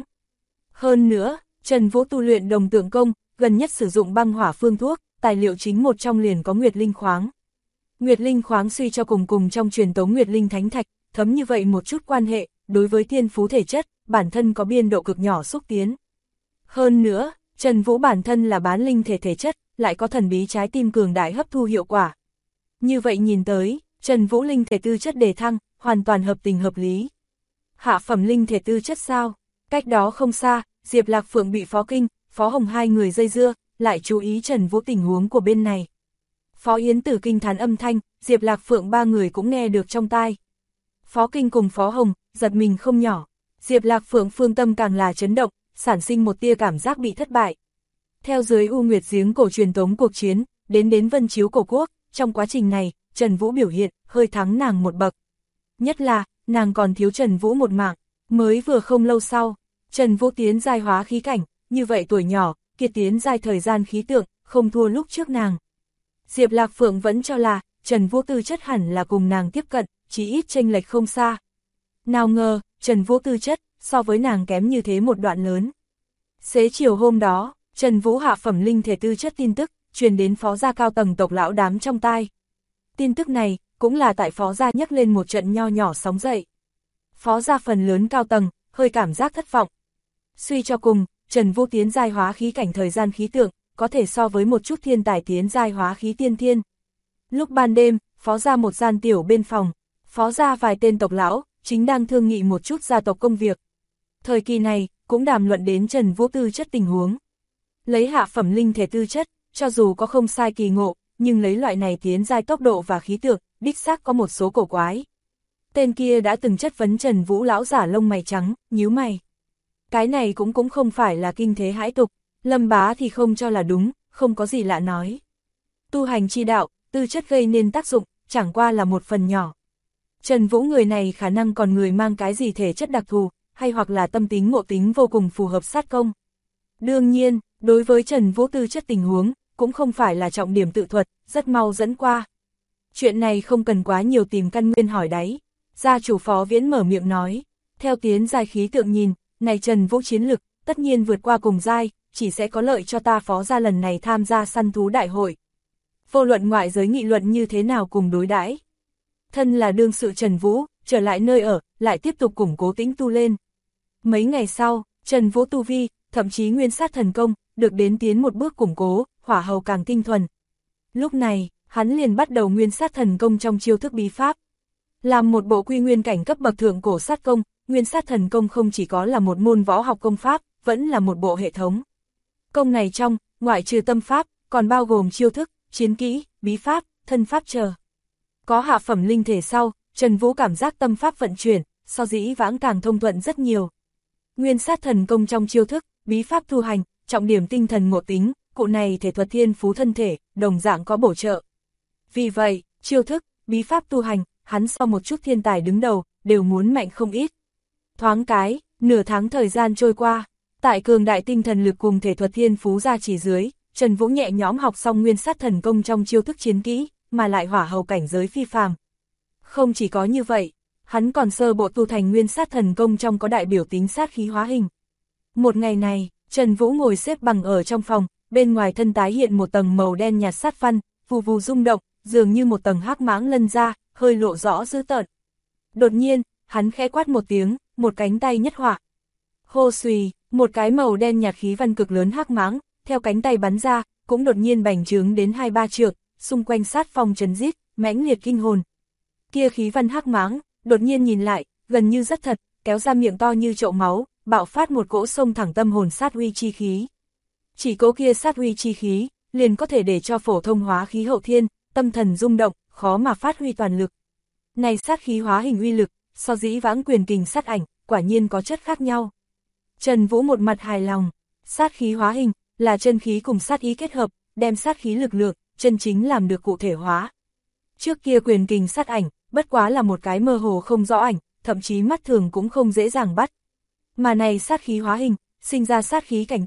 Hơn nữa, Trần Vũ tu luyện đồng tượng công, gần nhất sử dụng băng hỏa phương thuốc, tài liệu chính một trong liền có nguyệt linh khoáng. Nguyệt linh khoáng suy cho cùng trong truyền tống nguyệt linh thánh thạch, thấm như vậy một chút quan hệ, đối với thiên phú thể chất, bản thân có biên độ cực nhỏ xúc tiến. Hơn nữa, Trần Vũ bản thân là bán linh thể chất, lại có thần bí trái tim cường đại hấp thu hiệu quả. Như vậy nhìn tới, Trần Vũ linh thể tư chất đề thăng, hoàn toàn hợp tình hợp lý. Hạ phẩm linh thể tư chất sao? Cách đó không xa, Diệp Lạc Phượng bị Phó Kinh, Phó Hồng hai người dây dưa, lại chú ý Trần Vũ tình huống của bên này. Phó Yến Tử kinh thán âm thanh, Diệp Lạc Phượng ba người cũng nghe được trong tai. Phó Kinh cùng Phó Hồng, giật mình không nhỏ. Diệp Lạc Phượng phương tâm càng là chấn động, sản sinh một tia cảm giác bị thất bại. Theo dưới U Nguyệt giếng cổ truyền tống cuộc chiến, đến Vân Chiếu cổ quốc, trong quá trình này, Trần Vũ biểu hiện, hơi thắng nàng một bậc. Nhất là, nàng còn thiếu Trần Vũ một mạng, mới vừa không lâu sau, Trần Vũ tiến giai hóa khí cảnh, như vậy tuổi nhỏ, kiệt tiến giai thời gian khí tượng, không thua lúc trước nàng. Diệp Lạc Phượng vẫn cho là, Trần Vũ tư chất hẳn là cùng nàng tiếp cận, chỉ ít chênh lệch không xa. Nào ngờ, Trần Vũ tư chất, so với nàng kém như thế một đoạn lớn. Xế chiều hôm đó, Trần Vũ hạ phẩm linh thể tư chất tin tức, truyền đến Phó gia cao tầng tộc lão đám trong tai. Tin tức này, cũng là tại Phó gia nhắc lên một trận nho nhỏ sóng dậy. Phó gia phần lớn cao tầng, hơi cảm giác thất vọng. Suy cho cùng, Trần Vũ tiến giai hóa khí cảnh thời gian khí tượng, có thể so với một chút thiên tài tiến giai hóa khí tiên thiên. Lúc ban đêm, Phó gia một gian tiểu bên phòng, Phó gia vài tên tộc lão, chính đang thương nghị một chút gia tộc công việc. Thời kỳ này, cũng đàm luận đến Trần Vũ tư chất tình huống. Lấy hạ phẩm linh thể tư chất, cho dù có không sai kỳ ngộ, nhưng lấy loại này tiến giai tốc độ và khí tượng, đích xác có một số cổ quái. Tên kia đã từng chất vấn Trần Vũ lão giả lông mày trắng, nhíu mày. Cái này cũng không phải là kinh thế hãi tục, Lâm Bá thì không cho là đúng, không có gì lạ nói. Tu hành chi đạo, tư chất gây nên tác dụng, chẳng qua là một phần nhỏ. Trần Vũ người này khả năng còn người mang cái gì thể chất đặc thù, hay hoặc là tâm tính ngộ tính vô cùng phù hợp sát công. Đương nhiên, đối với Trần Vũ tư chất tình huống, cũng không phải là trọng điểm tự thuật, rất mau dẫn qua. Chuyện này không cần quá nhiều tìm căn nguyên hỏi đáy. Gia chủ Phó Viễn mở miệng nói, theo tiến giai khí tượng nhìn, này Trần Vũ chiến lực, tất nhiên vượt qua cùng giai, chỉ sẽ có lợi cho ta Phó gia lần này tham gia săn thú đại hội. Vô luận ngoại giới nghị luận như thế nào cùng đối đãi. Thân là đương sự Trần Vũ, trở lại nơi ở, lại tiếp tục củng cố tĩnh tu lên. Mấy ngày sau, Trần Vũ tu vi, thậm chí nguyên sát thần công, được đến tiến một bước củng cố, hỏa hầu càng tinh thuần. Lúc này, hắn liền bắt đầu nguyên sát thần công trong chiêu thức bí pháp. Làm một bộ quy nguyên cảnh cấp bậc thượng cổ sát công, nguyên sát thần công không chỉ có là một môn võ học công pháp, vẫn là một bộ hệ thống. Công này trong, ngoại trừ tâm pháp, còn bao gồm chiêu thức, chiến kỹ, bí pháp, thân pháp chờ. Có hạ phẩm linh thể sau, Trần Vũ cảm giác tâm pháp vận chuyển, so dĩ vãng càng thông thuận rất nhiều. Nguyên sát thần công trong chiêu thức, bí pháp tu hành, trọng điểm tinh thần ngộ tính, cụ này thể thuật thiên phú thân thể, đồng dạng có bổ trợ. Vì vậy, chiêu thức, bí pháp tu hành, hắn so một chút thiên tài đứng đầu, đều muốn mạnh không ít. Thoáng cái, nửa tháng thời gian trôi qua, tại cường đại tinh thần lực cùng thể thuật thiên phú ra chỉ dưới, Trần Vũ nhẹ nhõm học xong nguyên sát thần công trong chiêu thức chiến kỹ, mà lại hỏa hầu cảnh giới phi phàm. Không chỉ có như vậy, hắn còn sơ bộ tu thành nguyên sát thần công trong có đại biểu tính sát khí hóa hình. Một ngày này, Trần Vũ ngồi xếp bằng ở trong phòng, bên ngoài thân tái hiện một tầng màu đen nhạt sát văn, vù vù rung động, dường như một tầng hắc mãng lân ra, hơi lộ rõ dữ tợn. Đột nhiên, hắn khẽ quát một tiếng, một cánh tay nhất hỏa. Hô xùy, một cái màu đen nhạt khí văn cực lớn hắc mãng, theo cánh tay bắn ra, cũng đột nhiên bành trướng đến 2-3 trượng, xung quanh sát phong chấn rít, mãnh liệt kinh hồn. Kia khí văn hắc mãng, đột nhiên nhìn lại, gần như rất thật, kéo ra miệng to như chậu máu, bạo phát một cỗ sông thẳng tâm hồn sát uy chi khí. Chỉ cỗ kia sát uy chi khí, liền có thể để cho phổ thông hóa khí hậu thiên, tâm thần rung động, khó mà phát huy toàn lực. Này sát khí hóa hình uy lực, so dĩ vãng quyền kình sát ảnh, quả nhiên có chất khác nhau. Trần Vũ một mặt hài lòng, sát khí hóa hình, là chân khí cùng sát ý kết hợp, đem sát khí lực lượng, chân chính làm được cụ thể hóa. Trước kia quyền kình sát ảnh, bất quá là một cái mơ hồ không rõ ảnh, thậm chí mắt thường cũng không dễ dàng bắt. Mà này sát khí hóa hình, sinh ra sát khí cảnh tượng,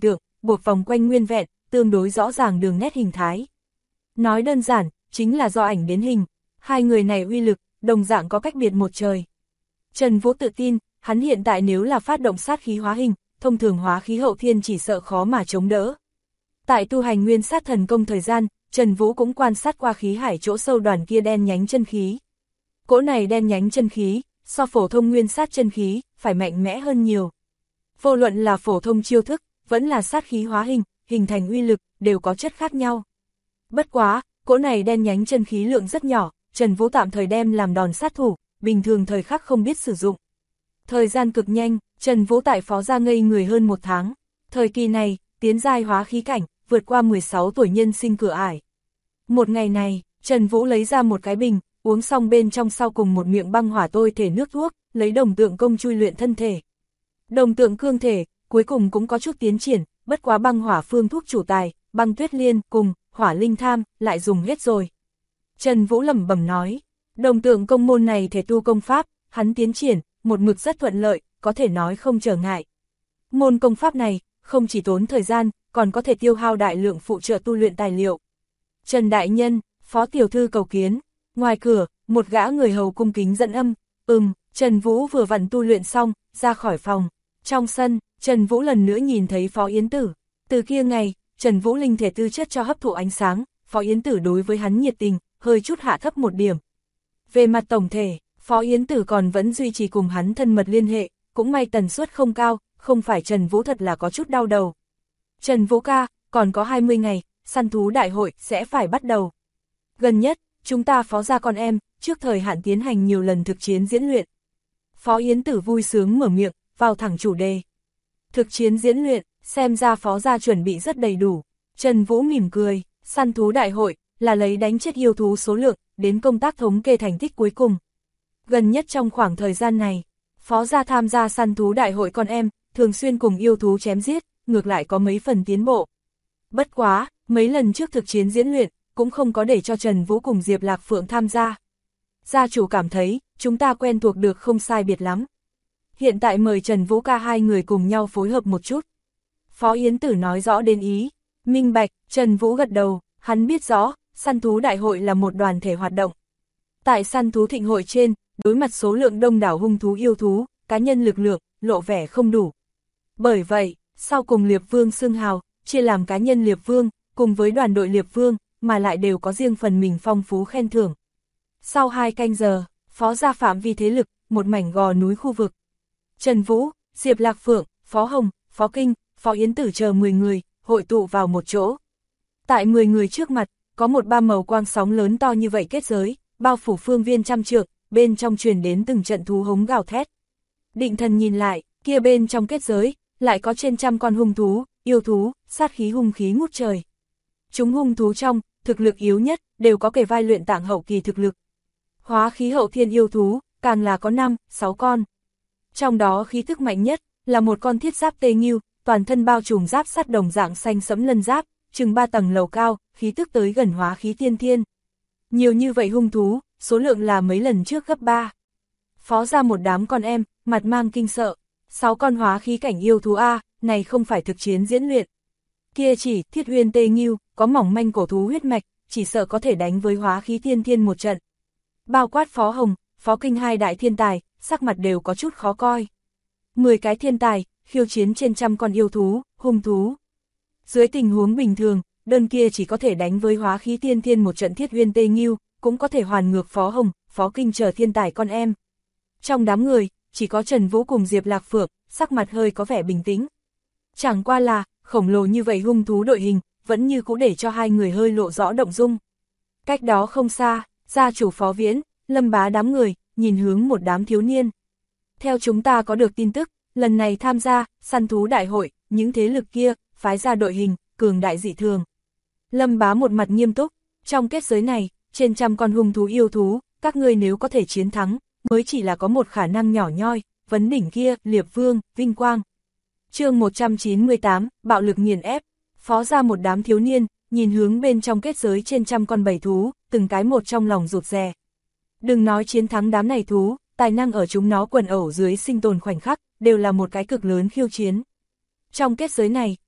buộc vòng quanh nguyên vẹn, tương đối rõ ràng đường nét hình thái. Nói đơn giản, chính là do ảnh đến hình, hai người này uy lực, đồng dạng có cách biệt một trời. Trần Vũ tự tin, hắn hiện tại nếu là phát động sát khí hóa hình, thông thường hóa khí hậu thiên chỉ sợ khó mà chống đỡ. Tại tu hành nguyên sát thần công thời gian, Trần Vũ cũng quan sát qua khí hải chỗ sâu đoàn kia đen nhánh chân khí. Cỗ này đen nhánh chân khí, so phổ thông nguyên sát chân khí, phải mạnh mẽ hơn nhiều. Vô luận là phổ thông chiêu thức, vẫn là sát khí hóa hình, hình thành uy lực, đều có chất khác nhau. Bất quá, cỗ này đen nhánh chân khí lượng rất nhỏ, Trần Vũ tạm thời đem làm đòn sát thủ, bình thường thời khắc không biết sử dụng. Thời gian cực nhanh, Trần Vũ tại Phó Gia ngây người hơn 1 tháng. Thời kỳ này, tiến giai hóa khí cảnh, vượt qua 16 tuổi nhân sinh cửa ải. Một ngày này, Trần Vũ lấy ra một cái bình, uống xong bên trong sau cùng một miệng băng hỏa tôi thể nước thuốc, lấy đồng tượng công chui luyện thân thể. Đồng tượng cương thể, cuối cùng cũng có chút tiến triển, bất quá băng hỏa phương thuốc chủ tài, băng tuyết liên cùng hỏa linh tham, lại dùng hết rồi. Trần Vũ lẩm bẩm nói, đồng tượng công môn này thể tu công pháp, hắn tiến triển, một mực rất thuận lợi, có thể nói không trở ngại. Môn công pháp này, không chỉ tốn thời gian, còn có thể tiêu hao đại lượng phụ trợ tu luyện tài liệu. Trần Đại Nhân, Phó Tiểu Thư cầu kiến. Ngoài cửa, một gã người hầu cung kính dẫn âm, Trần Vũ vừa vặn tu luyện xong, ra khỏi phòng. Trong sân, Trần Vũ lần nữa nhìn thấy Phó Yến Tử. Từ kia ngày, Trần Vũ linh thể tư chất cho hấp thụ ánh sáng, Phó Yến Tử đối với hắn nhiệt tình, hơi chút hạ thấp một điểm. Về mặt tổng thể, Phó Yến Tử còn vẫn duy trì cùng hắn thân mật liên hệ, cũng may tần suất không cao, không phải Trần Vũ thật là có chút đau đầu. Trần Vũ ca, còn có 20 ngày, săn thú đại hội sẽ phải bắt đầu. Gần nhất, chúng ta Phó Gia con em, trước thời hạn tiến hành nhiều lần thực chiến diễn luyện. Phó Yến Tử vui sướng mở miệng, vào thẳng chủ đề. Thực chiến diễn luyện, xem ra Phó Gia chuẩn bị rất đầy đủ. Trần Vũ mỉm cười, săn thú đại hội, là lấy đánh chết yêu thú số lượng, đến công tác thống kê thành tích cuối cùng. Gần nhất trong khoảng thời gian này, Phó Gia tham gia săn thú đại hội con em, thường xuyên cùng yêu thú chém giết, ngược lại có mấy phần tiến bộ. Bất quá, mấy lần trước thực chiến diễn luyện, cũng không có để cho Trần Vũ cùng Diệp Lạc Phượng tham gia. Gia chủ cảm thấy, chúng ta quen thuộc được không sai biệt lắm. Hiện tại mời Trần Vũ ca hai người cùng nhau phối hợp một chút. Phó Yến Tử nói rõ đến ý, minh bạch, Trần Vũ gật đầu, hắn biết rõ, săn thú đại hội là một đoàn thể hoạt động. Tại săn thú thịnh hội trên, đối mặt số lượng đông đảo hung thú yêu thú, cá nhân lực lượng, lộ vẻ không đủ. Bởi vậy, sau cùng Liệp Vương xưng hào, chia làm cá nhân Liệp Vương, cùng với đoàn đội Liệp Vương, mà lại đều có riêng phần mình phong phú khen thưởng. Sau 2 canh giờ, Phó Gia phạm vi thế lực, một mảnh gò núi khu vực. Trần Vũ, Diệp Lạc Phượng, Phó Hồng, Phó Kinh, Phó Yến Tử chờ 10 người, hội tụ vào một chỗ. Tại 10 người trước mặt, có một ba màu quang sóng lớn to như vậy kết giới, bao phủ phương viên trăm trượng, bên trong truyền đến từng trận thú hống gào thét. Định Thần nhìn lại, kia bên trong kết giới, lại có trên trăm con hung thú, yêu thú, sát khí hung khí ngút trời. Chúng hung thú trong, thực lực yếu nhất, đều có kề vai luyện tạng hậu kỳ thực lực. Hóa khí hậu thiên yêu thú, càng là có 5, 6 con. Trong đó khí thức mạnh nhất, là một con thiết giáp tê nghiêu, toàn thân bao trùm giáp sắt đồng dạng xanh sẫm lân giáp, chừng 3 tầng lầu cao, khí tức tới gần hóa khí tiên thiên. Nhiều như vậy hung thú, số lượng là mấy lần trước gấp 3. Phó Gia một đám con em, mặt mang kinh sợ. 6 con hóa khí cảnh yêu thú A, này không phải thực chiến diễn luyện. Kia chỉ, Thiết Uyên Tê Nghiêu, có mỏng manh cổ thú huyết mạch, chỉ sợ có thể đánh với hóa khí tiên thiên một trận. Bao quát Phó Hồng, Phó Kinh hai đại thiên tài, sắc mặt đều có chút khó coi. 10 cái thiên tài, khiêu chiến trên trăm con yêu thú, hung thú. Dưới tình huống bình thường, đơn kia chỉ có thể đánh với hóa khí tiên thiên một trận Thiết Uyên Tê Nghiêu, cũng có thể hoàn ngược Phó Hồng, Phó Kinh chờ thiên tài con em. Trong đám người, chỉ có Trần Vũ cùng Diệp Lạc Phượng, sắc mặt hơi có vẻ bình tĩnh. Chẳng qua là, khổng lồ như vậy hung thú đội hình, vẫn như cũ để cho hai người hơi lộ rõ động dung. Cách đó không xa, gia chủ Phó Viễn, Lâm Bá đám người, nhìn hướng một đám thiếu niên. Theo chúng ta có được tin tức, lần này tham gia, săn thú đại hội, những thế lực kia, phái ra đội hình, cường đại dị thường. Lâm Bá một mặt nghiêm túc, trong kết giới này, trên trăm con hung thú yêu thú, các ngươi nếu có thể chiến thắng, mới chỉ là có một khả năng nhỏ nhoi, vấn đỉnh kia, Liệp Vương, vinh quang. Chương 198, bạo lực nghiền ép. Phó Gia một đám thiếu niên, nhìn hướng bên trong kết giới trên trăm con bầy thú, từng cái một trong lòng rụt rè. Đừng nói chiến thắng đám này thú, tài năng ở chúng nó quần ẩu dưới sinh tồn khoảnh khắc, đều là một cái cực lớn khiêu chiến. Trong kết giới này,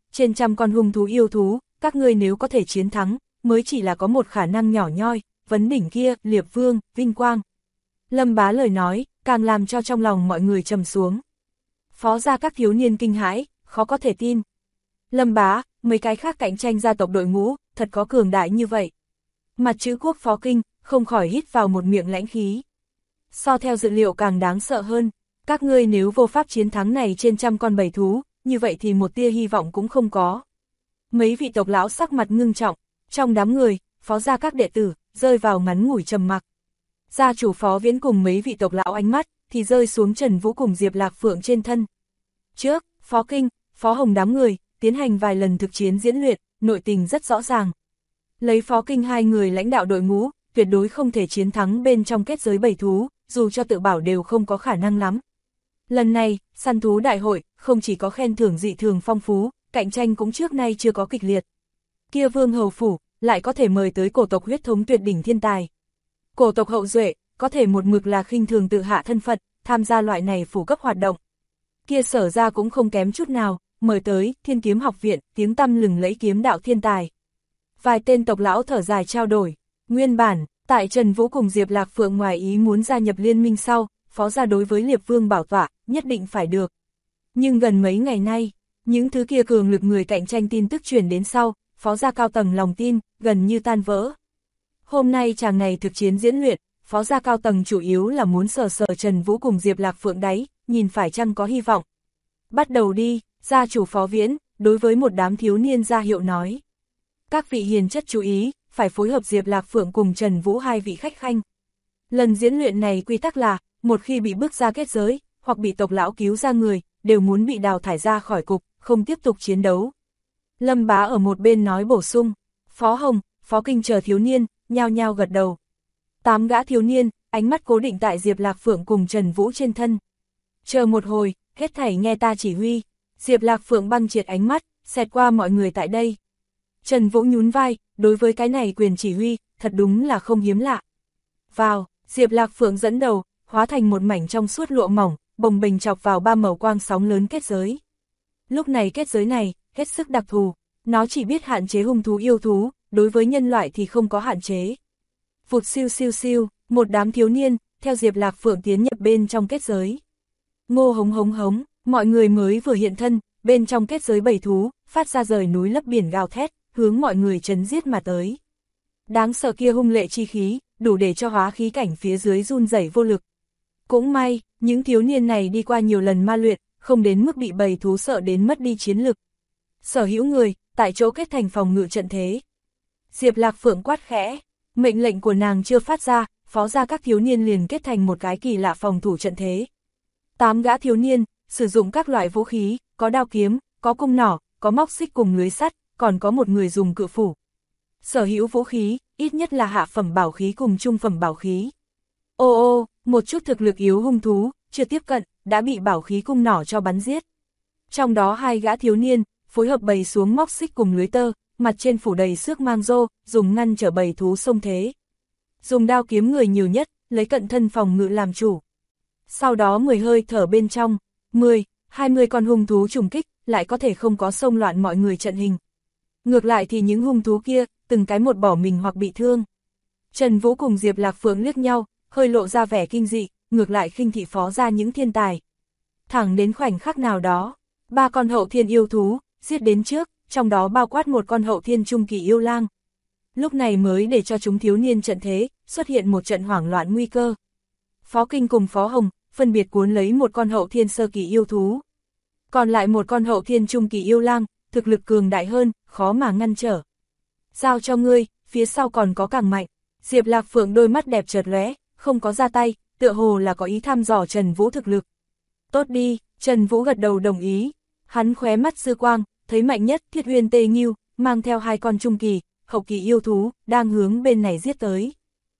trên trăm con hung thú yêu thú, các ngươi nếu có thể chiến thắng, mới chỉ là có một khả năng nhỏ nhoi, vấn đỉnh kia, Liệp Vương, vinh quang. Lâm Bá lời nói, càng làm cho trong lòng mọi người trầm xuống. Phó gia các thiếu niên kinh hãi, khó có thể tin. Lâm Bá, mấy cái khác cạnh tranh gia tộc đội ngũ, thật có cường đại như vậy. Mặt chữ Quốc Phó Kinh, không khỏi hít vào một miệng lãnh khí. So theo dự liệu càng đáng sợ hơn, các ngươi nếu vô pháp chiến thắng này trên trăm con bầy thú, như vậy thì một tia hy vọng cũng không có. Mấy vị tộc lão sắc mặt ngưng trọng, trong đám người, phó gia các đệ tử, rơi vào ngắn ngủi trầm mặc. Gia chủ Phó Viễn cùng mấy vị tộc lão ánh mắt, thì rơi xuống Trần Vũ cùng Diệp Lạc Phượng trên thân. Trước, Phó Kinh, Phó Hồng đám người, tiến hành vài lần thực chiến diễn luyện, nội tình rất rõ ràng. Lấy Phó Kinh hai người lãnh đạo đội ngũ, tuyệt đối không thể chiến thắng bên trong kết giới bầy thú, dù cho tự bảo đều không có khả năng lắm. Lần này, săn thú đại hội, không chỉ có khen thưởng dị thường phong phú, cạnh tranh cũng trước nay chưa có kịch liệt. Kia Vương Hầu Phủ, lại có thể mời tới cổ tộc huyết thống tuyệt đỉnh thiên tài. Cổ tộc hậu duệ, có thể một mực là khinh thường tự hạ thân phận, tham gia loại này phủ cấp hoạt động. Kia Sở ra cũng không kém chút nào, mời tới Thiên Kiếm Học Viện, tiếng tăm lừng lẫy kiếm đạo thiên tài. Vài tên tộc lão thở dài trao đổi, nguyên bản, tại Trần Vũ cùng Diệp Lạc Phượng ngoài ý muốn gia nhập liên minh sau, phó gia đối với Liệp Vương bảo tọa, nhất định phải được. Nhưng gần mấy ngày nay, những thứ kia cường lực người cạnh tranh tin tức truyền đến sau, phó gia cao tầng lòng tin, gần như tan vỡ. Hôm nay chàng này thực chiến diễn luyện, phó gia cao tầng chủ yếu là muốn sờ sờ Trần Vũ cùng Diệp Lạc Phượng đáy, nhìn phải chăng có hy vọng. Bắt đầu đi, gia chủ Phó Viễn, đối với một đám thiếu niên ra hiệu nói. Các vị hiền chất chú ý, phải phối hợp Diệp Lạc Phượng cùng Trần Vũ hai vị khách khanh. Lần diễn luyện này quy tắc là, một khi bị bước ra kết giới, hoặc bị tộc lão cứu ra người, đều muốn bị đào thải ra khỏi cục, không tiếp tục chiến đấu. Lâm Bá ở một bên nói bổ sung, Phó Hồng, Phó Kinh chờ thiếu niên, nhao nhao gật đầu. 8 gã thiếu niên, ánh mắt cố định tại Diệp Lạc Phượng cùng Trần Vũ trên thân. Chờ một hồi, hết thảy nghe ta chỉ huy. Diệp Lạc Phượng băng triệt ánh mắt, xẹt qua mọi người tại đây. Trần Vũ nhún vai, đối với cái này quyền chỉ huy, thật đúng là không hiếm lạ. Vào, Diệp Lạc Phượng dẫn đầu, hóa thành một mảnh trong suốt lụa mỏng, bồng bềnh chọc vào 3 màu quang sóng lớn kết giới. Lúc này kết giới này, hết sức đặc thù, nó chỉ biết hạn chế hung thú yêu thú, đối với nhân loại thì không có hạn chế. Vụt siêu siêu siêu, một đám thiếu niên, theo Diệp Lạc Phượng tiến nhập bên trong kết giới. Ngô hống hống hống, mọi người mới vừa hiện thân, bên trong kết giới bầy thú, phát ra rời núi lấp biển gào thét, hướng mọi người trấn giết mà tới. Đáng sợ kia hung lệ chi khí, đủ để cho hóa khí cảnh phía dưới run rẩy vô lực. Cũng may, những thiếu niên này đi qua nhiều lần ma luyện, không đến mức bị bầy thú sợ đến mất đi chiến lực. Sở hữu người, tại chỗ kết thành phòng ngự trận thế. Diệp Lạc Phượng quát khẽ, mệnh lệnh của nàng chưa phát ra, phó gia các thiếu niên liền kết thành một cái kỳ lạ phòng thủ trận thế. 8 gã thiếu niên, sử dụng các loại vũ khí, có đao kiếm, có cung nỏ, có móc xích cùng lưới sắt, còn có một người dùng cự phủ. Sở hữu vũ khí, ít nhất là hạ phẩm bảo khí cùng trung phẩm bảo khí. Ô ô, một chút thực lực yếu hung thú, chưa tiếp cận, đã bị bảo khí cung nỏ cho bắn giết. Trong đó 2 gã thiếu niên, phối hợp bày xuống móc xích cùng lưới tơ, mặt trên phủ đầy xước mang rô, dùng ngăn trở bầy thú xông thế. Dùng đao kiếm người nhiều nhất, lấy cận thân phòng ngự làm chủ. Sau đó 10 hơi thở bên trong, 10, 20 con hung thú trùng kích, lại có thể không có xông loạn mọi người trận hình. Ngược lại thì những hung thú kia, từng cái một bỏ mình hoặc bị thương. Trần Vũ cùng Diệp Lạc Phượng liếc nhau, hơi lộ ra vẻ kinh dị, ngược lại khinh thị phó ra những thiên tài. Thẳng đến khoảnh khắc nào đó, 3 con hậu thiên yêu thú, giết đến trước, trong đó bao quát một con hậu thiên trung kỳ yêu lang. Lúc này mới để cho chúng thiếu niên trận thế, xuất hiện một trận hoảng loạn nguy cơ. Phó Kinh cùng Phó Hồng, phân biệt cuốn lấy một con hậu thiên sơ kỳ yêu thú. Còn lại một con hậu thiên trung kỳ yêu lang, thực lực cường đại hơn, khó mà ngăn trở. Giao cho ngươi, phía sau còn có càng mạnh. Diệp Lạc Phượng đôi mắt đẹp chợt lóe, không có ra tay, tựa hồ là có ý thăm dò Trần Vũ thực lực. Tốt đi, Trần Vũ gật đầu đồng ý. Hắn khóe mắt dư quang, thấy mạnh nhất Thiết Huyên Tê Nghiêu, mang theo 2 con trung kỳ, hậu kỳ yêu thú, đang hướng bên này giết tới.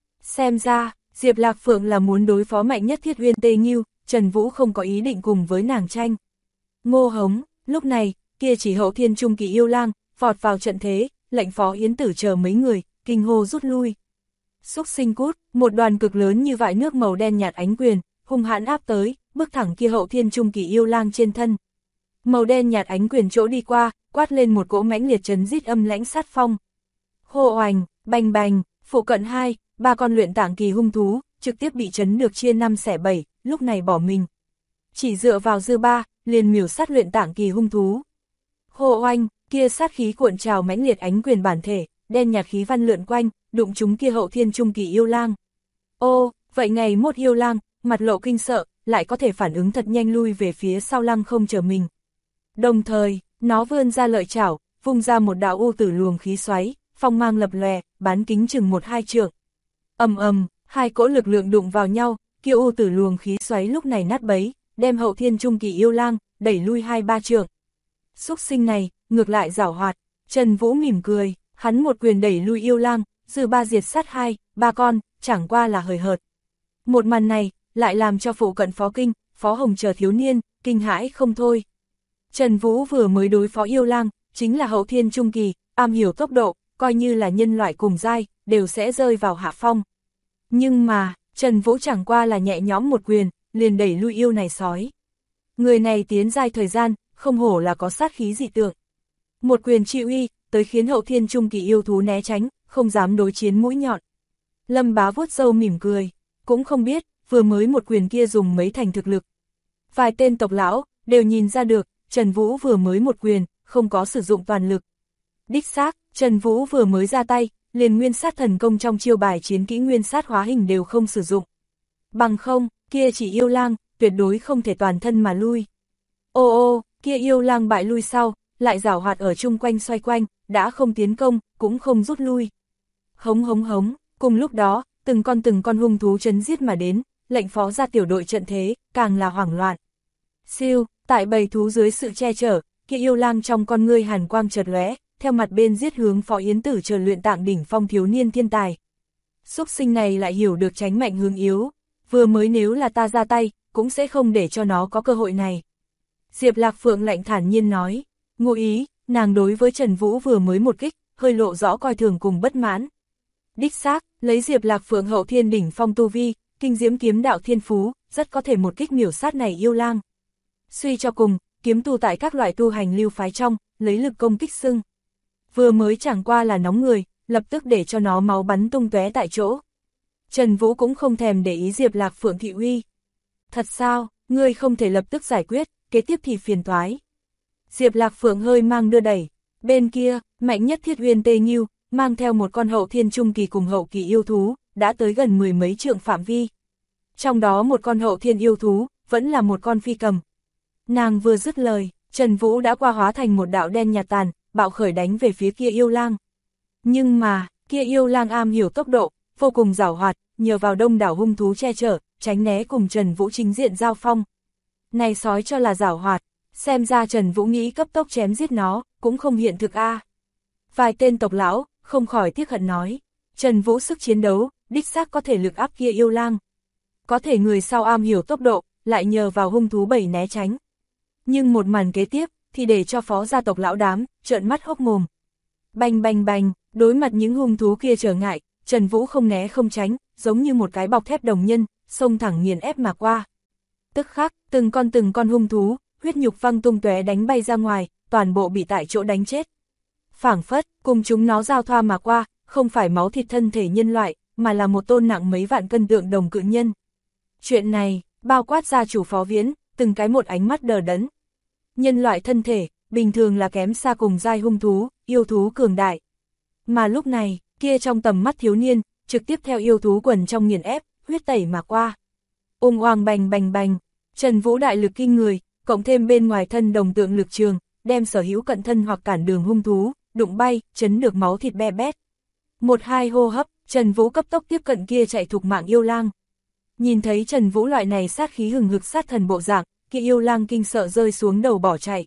Xem ra, Diệp Lạc Phượng là muốn đối phó mạnh nhất Thiết Huyên Tê Nghiêu, Trần Vũ không có ý định cùng với nàng tranh. Ngô hống, lúc này, kia chỉ hậu thiên trung kỳ yêu lang, vọt vào trận thế, lệnh Phó Yến Tử chờ mấy người, kinh hô rút lui. Xúc sinh cút, một đoàn cực lớn như vại nước màu đen nhạt ánh quyền, hung hãn áp tới, bước thẳng kia hậu thiên trung kỳ yêu lang trên thân. Màu đen nhạt ánh quyền chỗ đi qua, quát lên một cỗ mãnh liệt chấn rít âm lãnh sát phong. Hô oành, bành bành, phụ cận 2, 3 con luyện tạng kỳ hung thú, trực tiếp bị chấn được chia 5 xẻ 7, lúc này bỏ mình. Chỉ dựa vào dư ba, liền miểu sát luyện tạng kỳ hung thú. Hô oanh, kia sát khí cuộn trào mãnh liệt ánh quyền bản thể, đen nhạt khí văn lượn quanh, đụng chúng kia hậu thiên trung kỳ yêu lang. Ô, vậy ngày một yêu lang, mặt lộ kinh sợ, lại có thể phản ứng thật nhanh lui về phía sau lăng không chờ mình. Đồng thời, nó vươn ra lợi chảo, vung ra một đạo u tử luồng khí xoáy, phong mang lập lòe, bán kính chừng 1-2 trượng. Ầm ầm, hai cỗ lực lượng đụng vào nhau, kia u tử luồng khí xoáy lúc này nát bấy, đem hậu thiên trung kỳ yêu lang đẩy lui 2-3 trượng. Xúc sinh này, ngược lại giảo hoạt, Trần Vũ mỉm cười, hắn một quyền đẩy lui yêu lang, dư ba diệt sát 2-3 con, chẳng qua là hời hợt. Một màn này, lại làm cho phụ cận Phó Kinh, Phó Hồng chờ thiếu niên, kinh hãi không thôi. Trần Vũ vừa mới đối phó yêu lang, chính là hậu thiên trung kỳ, am hiểu tốc độ, coi như là nhân loại cùng giai, đều sẽ rơi vào hạ phong. Nhưng mà, Trần Vũ chẳng qua là nhẹ nhõm một quyền, liền đẩy lui yêu này sói. Người này tiến giai thời gian, không hổ là có sát khí dị tượng. Một quyền chi uy, tới khiến hậu thiên trung kỳ yêu thú né tránh, không dám đối chiến mũi nhọn. Lâm Bá vuốt râu mỉm cười, cũng không biết, vừa mới một quyền kia dùng mấy thành thực lực. Vài tên tộc lão, đều nhìn ra được, Trần Vũ vừa mới một quyền, không có sử dụng toàn lực. Đích xác, Trần Vũ vừa mới ra tay, liền nguyên sát thần công trong chiêu bài chiến kỹ nguyên sát hóa hình đều không sử dụng. Bằng không, kia chỉ yêu lang, tuyệt đối không thể toàn thân mà lui. Ô ô, kia yêu lang bại lui sau, lại giảo hoạt ở chung quanh xoay quanh, đã không tiến công, cũng không rút lui. Hống hống hống, cùng lúc đó, từng con hung thú chấn giết mà đến, lệnh phó ra tiểu đội trận thế, càng là hoảng loạn. Siêu, tại bầy thú dưới sự che chở, kia yêu lang trong con ngươi hàn quang chợt lóe, theo mặt bên giết hướng Phó Yến Tử chờ luyện tạng đỉnh phong thiếu niên thiên tài. Xúc sinh này lại hiểu được tránh mạnh hướng yếu, vừa mới nếu là ta ra tay, cũng sẽ không để cho nó có cơ hội này. Diệp Lạc Phượng lạnh thản nhiên nói, ngụ ý, nàng đối với Trần Vũ vừa mới một kích, hơi lộ rõ coi thường cùng bất mãn. Đích xác, lấy Diệp Lạc Phượng hậu thiên đỉnh phong tu vi, kinh diễm kiếm đạo thiên phú, rất có thể một kích miểu sát này yêu lang. Suy cho cùng, kiếm tu tại các loại tu hành lưu phái trong, lấy lực công kích xưng. Vừa mới chẳng qua là nóng người, lập tức để cho nó máu bắn tung tóe tại chỗ. Trần Vũ cũng không thèm để ý Diệp Lạc Phượng thị uy. Thật sao, ngươi không thể lập tức giải quyết, kế tiếp thì phiền toái. Diệp Lạc Phượng hơi mang đưa đẩy, bên kia, mạnh nhất Thiết Uyên Tê Nghiêu, mang theo một con hậu thiên trung kỳ cùng hậu kỳ yêu thú, đã tới gần 10 mấy trượng phạm vi. Trong đó một con hậu thiên yêu thú, vẫn là một con phi cầm. Nàng vừa dứt lời, Trần Vũ đã qua hóa thành một đạo đen nhạt tàn, bạo khởi đánh về phía kia yêu lang. Nhưng mà, kia yêu lang am hiểu tốc độ, vô cùng giảo hoạt, nhờ vào đông đảo hung thú che chở, tránh né cùng Trần Vũ chính diện giao phong. Này sói cho là giảo hoạt, xem ra Trần Vũ nghĩ cấp tốc chém giết nó, cũng không hiện thực a. Vài tên tộc lão, không khỏi tiếc hận nói, Trần Vũ sức chiến đấu, đích xác có thể lực áp kia yêu lang. Có thể người sau am hiểu tốc độ, lại nhờ vào hung thú bầy né tránh. Nhưng một màn kế tiếp, thì để cho phó gia tộc lão đám, trợn mắt hốc mồm. Bành bành bành, đối mặt những hung thú kia trở ngại, Trần Vũ không né không tránh, giống như một cái bọc thép đồng nhân, xông thẳng nghiền ép mà qua. Tức khắc, từng con hung thú, huyết nhục văng tung tóe đánh bay ra ngoài, toàn bộ bị tại chỗ đánh chết. Phảng phất, cùng chúng nó giao thoa mà qua, không phải máu thịt thân thể nhân loại, mà là một tôn nặng mấy vạn cân tượng đồng cự nhân. Chuyện này, bao quát gia chủ Phó Viễn, từng cái một ánh mắt đờ đẫn. Nhân loại thân thể, bình thường là kém xa cùng giai hung thú, yêu thú cường đại. Mà lúc này, kia trong tầm mắt thiếu niên, trực tiếp theo yêu thú quần trong nghiền ép, huyết tẩy mà qua. Oang bành bành bành, Trần Vũ đại lực kinh người, cộng thêm bên ngoài thân đồng tượng lực trường, đem sở hữu cận thân hoặc cản đường hung thú, đụng bay, chấn được máu thịt be bét. 1-2 hô hấp, Trần Vũ cấp tốc tiếp cận kia chạy thục mạng yêu lang. Nhìn thấy Trần Vũ loại này sát khí hừng hực sát thần bộ dạng, kia yêu lang kinh sợ rơi xuống đầu bỏ chạy.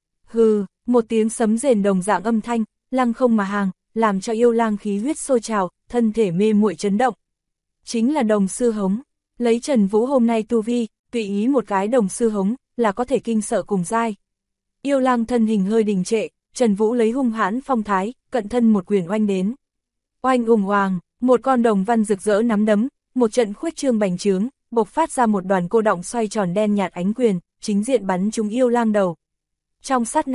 Hừ, một tiếng sấm rền đồng dạng âm thanh, lăng không mà hàng, làm cho yêu lang khí huyết sôi trào, thân thể mê muội chấn động. Chính là đồng sư hống, lấy Trần Vũ hôm nay tu vi, tùy ý một cái đồng sư hống, là có thể kinh sợ cùng giai. Yêu lang thân hình hơi đình trệ, Trần Vũ lấy hung hãn phong thái, cận thân một quyền oanh đến. Oanh hoàng, một con đồng văn rực rỡ nắm đấm, một trận khuếch trương bành trướng, bộc phát ra một đoàn cô động xoay tròn đen nhạt ánh quyền, chính diện bắn trúng yêu lang đầu. Trong sát na,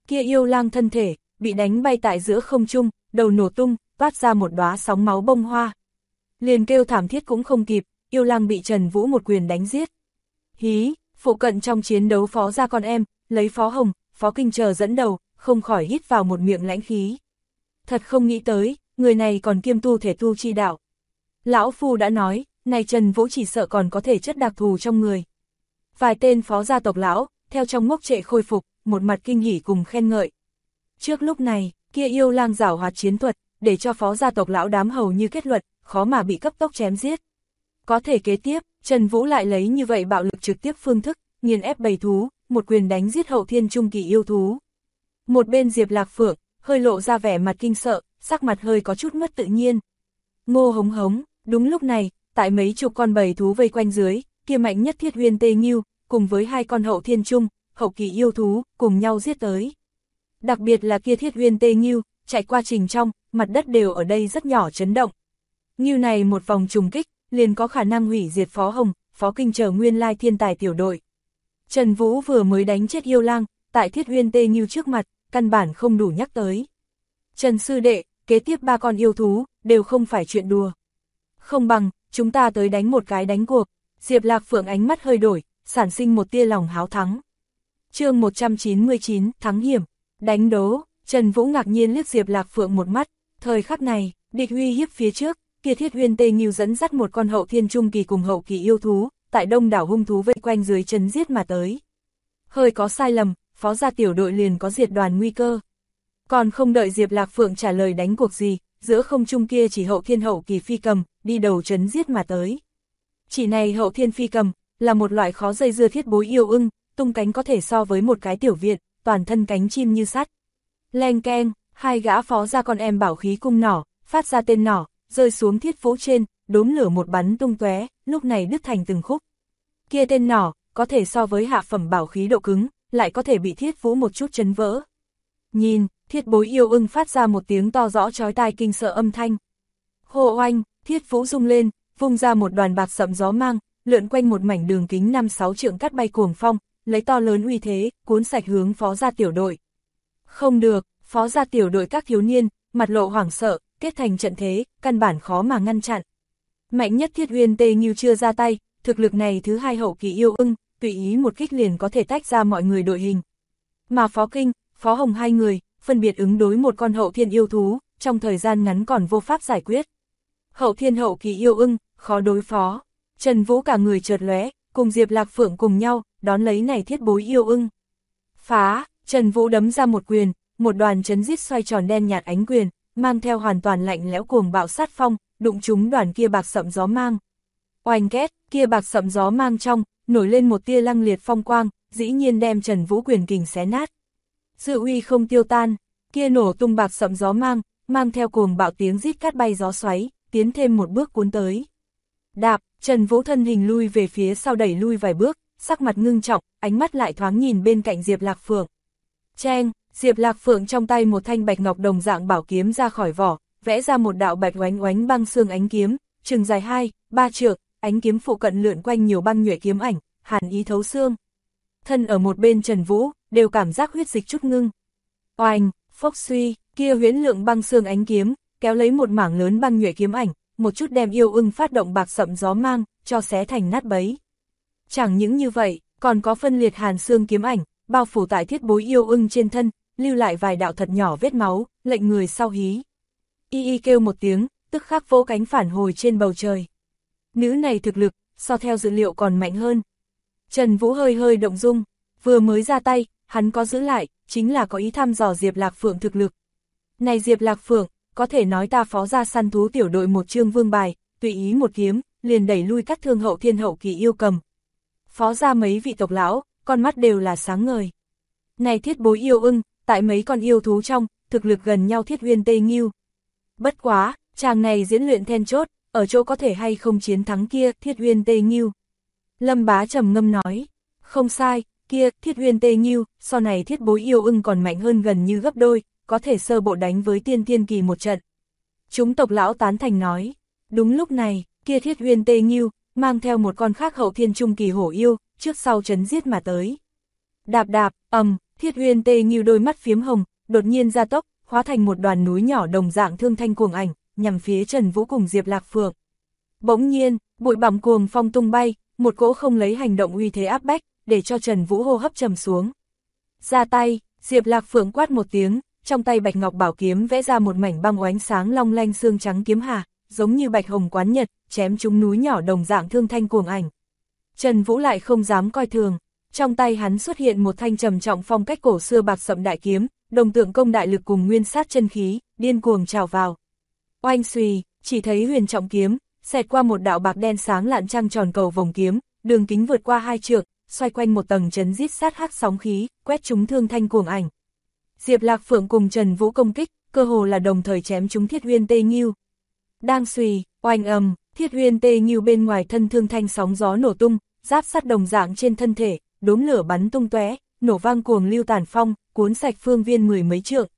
kia yêu lang thân thể, bị đánh bay tại giữa không trung, đầu nổ tung, toát ra một đóa sóng máu bông hoa. Liền kêu thảm thiết cũng không kịp, yêu lang bị Trần Vũ một quyền đánh giết. Hí, phụ cận trong chiến đấu Phó gia con em, lấy Phó Hồng, Phó Kinh chờ dẫn đầu, không khỏi hít vào một miệng lãnh khí. Thật không nghĩ tới, người này còn kiêm tu thể tu chi đạo. Lão Phu đã nói, này Trần Vũ chỉ sợ còn có thể chất đặc thù trong người. Vài tên Phó gia tộc lão, theo trong ngốc trệ khôi phục, một mặt kinh hỉ cùng khen ngợi. Trước lúc này, kia yêu lang giảo hoạt chiến thuật, để cho Phó gia tộc lão đám hầu như kết luận, khó mà bị cấp tốc chém giết. Có thể kế tiếp, Trần Vũ lại lấy như vậy bạo lực trực tiếp phương thức, nghiền ép bầy thú, một quyền đánh giết hậu thiên trung kỳ yêu thú. Một bên Diệp Lạc Phượng, hơi lộ ra vẻ mặt kinh sợ, sắc mặt hơi có chút mất tự nhiên. Ngô hống hống, đúng lúc này, tại mấy chục con bầy thú vây quanh dưới, kia mạnh nhất Thiết Huyên Tê Ngưu, cùng với hai con hậu thiên trung, hậu kỳ yêu thú, cùng nhau giết tới. Đặc biệt là kia Thiết Huyên Tê Ngưu, chạy qua trình trong, mặt đất đều ở đây rất nhỏ chấn động. Ngưu này một vòng trùng kích, liền có khả năng hủy diệt Phó Hồng, Phó Kinh chờ nguyên lai thiên tài tiểu đội. Trần Vũ vừa mới đánh chết yêu lang, tại Thiết Huyên Tê Ngưu trước mặt, căn bản không đủ nhắc tới. Trần sư đệ, kế tiếp 3 con yêu thú, đều không phải chuyện đùa. Không bằng, chúng ta tới đánh một cái đánh cuộc. Diệp Lạc Phượng ánh mắt hơi đổi, sản sinh một tia lòng háo thắng. Chương 199, thắng hiểm, đánh đố. Trần Vũ ngạc nhiên liếc Diệp Lạc Phượng một mắt, thời khắc này, địch uy hiếp phía trước, kia Thiết Huyên Tê Ngưu dẫn dắt một con hậu thiên trung kỳ cùng hậu kỳ yêu thú, tại đông đảo hung thú vây quanh dưới chân giết mà tới. Hơi có sai lầm, Phó gia tiểu đội liền có diệt đoàn nguy cơ. Còn không đợi Diệp Lạc Phượng trả lời đánh cuộc gì, giữa không trung kia chỉ hậu thiên hậu kỳ phi cầm, đi đầu trấn giết mà tới. Chỉ này hậu thiên phi cầm, là một loại khó dây dưa thiết bối yêu ưng, tung cánh có thể so với một cái tiểu viện, toàn thân cánh chim như sắt. Leng keng, hai gã Phó gia con em bảo khí cung nỏ, phát ra tên nỏ, rơi xuống thiết phố trên, đốm lửa một bắn tung tóe, lúc này đứt thành từng khúc. Kia tên nỏ, có thể so với hạ phẩm bảo khí độ cứng, lại có thể bị thiết vũ một chút chấn vỡ. Nhìn, thiết bối yêu ưng phát ra một tiếng to rõ chói tai kinh sợ âm thanh. Hô oanh, thiết vũ rung lên, vung ra một đoàn bạc sậm gió mang, lượn quanh một mảnh đường kính 5-6 trượng cắt bay cuồng phong, lấy to lớn uy thế, cuốn sạch hướng Phó gia tiểu đội. Không được, Phó gia tiểu đội các thiếu niên, mặt lộ hoảng sợ, kết thành trận thế, căn bản khó mà ngăn chặn. Mạnh nhất Thiết Huyên Tê Ngưu chưa ra tay, thực lực này thứ hai hậu kỳ yêu ưng, tùy ý một kích liền có thể tách ra mọi người đội hình. Mà Phó Kinh, Phó Hồng hai người, phân biệt ứng đối một con hậu thiên yêu thú, trong thời gian ngắn còn vô pháp giải quyết. Hậu thiên hậu kỳ yêu ưng, khó đối phó. Trần Vũ cả người chợt lóe, cùng Diệp Lạc Phượng cùng nhau, đón lấy này thiết bối yêu ưng. Phá, Trần Vũ đấm ra một quyền, một đoàn chấn giết xoay tròn đen nhạt ánh quyền, mang theo hoàn toàn lạnh lẽo cuồng bạo sát phong, đụng trúng đoàn kia bạc sậm gió mang. Oanh két, kia bạc sậm gió mang trong, nổi lên một tia lăng liệt phong quang, dĩ nhiên đem Trần Vũ quyền kình xé nát. Sự uy không tiêu tan, kia nổ tung bạc sậm gió mang, mang theo cuồng bạo tiếng rít cát bay gió xoáy, tiến thêm một bước cuốn tới. Đạp, Trần Vũ thân hình lui về phía sau đẩy lui vài bước, sắc mặt ngưng trọng, ánh mắt lại thoáng nhìn bên cạnh Diệp Lạc Phượng. Cheng, Diệp Lạc Phượng trong tay một thanh bạch ngọc đồng dạng bảo kiếm ra khỏi vỏ, vẽ ra một đạo bạch oánh oánh băng xương ánh kiếm, chừng dài 2-3 trượng, ánh kiếm phụ cận lượn quanh nhiều băng nhuệ kiếm ảnh, hàn ý thấu xương. Thân ở một bên Trần Vũ, đều cảm giác huyết dịch chút ngưng. Oanh, phốc suy, kia huyễn lượng băng xương ánh kiếm, kéo lấy một mảng lớn băng nhuệ kiếm ảnh, một chút đem yêu ưng phát động bạc sậm gió mang, cho xé thành nát bấy. Chẳng những như vậy, còn có phân liệt hàn xương kiếm ảnh, bao phủ tại thiết bối yêu ưng trên thân, lưu lại vài đạo thật nhỏ vết máu, lệnh người sau hí. Y y kêu một tiếng, tức khắc vỗ cánh phản hồi trên bầu trời. Nữ này thực lực, so theo dữ liệu còn mạnh hơn. Trần Vũ hơi hơi động dung, vừa mới ra tay, hắn có giữ lại, chính là có ý thăm dò Diệp Lạc Phượng thực lực. Này Diệp Lạc Phượng, có thể nói ta Phó gia săn thú tiểu đội một chương vương bài, tùy ý một kiếm, liền đẩy lui cắt thương hậu thiên hậu kỳ yêu cầm. Phó gia mấy vị tộc lão, con mắt đều là sáng ngời. Này thiết bối yêu ưng, tại mấy con yêu thú trong, thực lực gần nhau Thiết Huyên Tê Ngưu. Bất quá, chàng này diễn luyện then chốt, ở chỗ có thể hay không chiến thắng kia Thiết Huyên Tê Ngưu. Lâm Bá trầm ngâm nói, không sai, kia Thiết Huyên Tê Ngưu, sau này thiết bối yêu ưng còn mạnh hơn gần như gấp đôi, có thể sơ bộ đánh với tiên thiên kỳ một trận. Chúng tộc lão tán thành nói, đúng lúc này, kia Thiết Huyên Tê Ngưu, mang theo một con khác hậu thiên trung kỳ hổ yêu, trước sau chấn giết mà tới. Đạp đạp, Thiết Huyên Tê Ngưu đôi mắt phiếm hồng, đột nhiên gia tốc, hóa thành một đoàn núi nhỏ đồng dạng thương thanh cuồng ảnh, nhằm phía Trần Vũ cùng Diệp Lạc Phượng. Bỗng nhiên, bụi bặm cuồng phong tung bay, một cỗ không lấy hành động uy thế áp bách, để cho Trần Vũ hô hấp trầm xuống. Ra tay, Diệp Lạc Phượng quát một tiếng, trong tay bạch ngọc bảo kiếm vẽ ra một mảnh băng oánh sáng long lanh xương trắng kiếm hà, giống như bạch hồng quán nhật, chém trúng núi nhỏ đồng dạng thương thanh cuồng ảnh. Trần Vũ lại không dám coi thường, trong tay hắn xuất hiện một thanh trầm trọng phong cách cổ xưa bạc sậm đại kiếm, đồng tượng công đại lực cùng nguyên sát chân khí, điên cuồng trào vào. Oanh xùy, chỉ thấy huyền trọng kiếm, xẹt qua một đạo bạc đen sáng lạn trăng tròn cầu vòng kiếm, đường kính vượt qua 2 trượng, xoay quanh một tầng chấn rít sát hắc sóng khí, quét trúng thương thanh cuồng ảnh. Diệp Lạc Phượng cùng Trần Vũ công kích, cơ hồ là đồng thời chém trúng Thiết Huyên Tê Ngưu. Đang xùy, oanh ầm, Thiết Huyên Tê Ngưu bên ngoài thân thương thanh sóng gió nổ tung, giáp sắt đồng dạng trên thân thể, đốm lửa bắn tung tóe, nổ vang cuồng lưu tàn phong, cuốn sạch phương viên mười mấy trượng.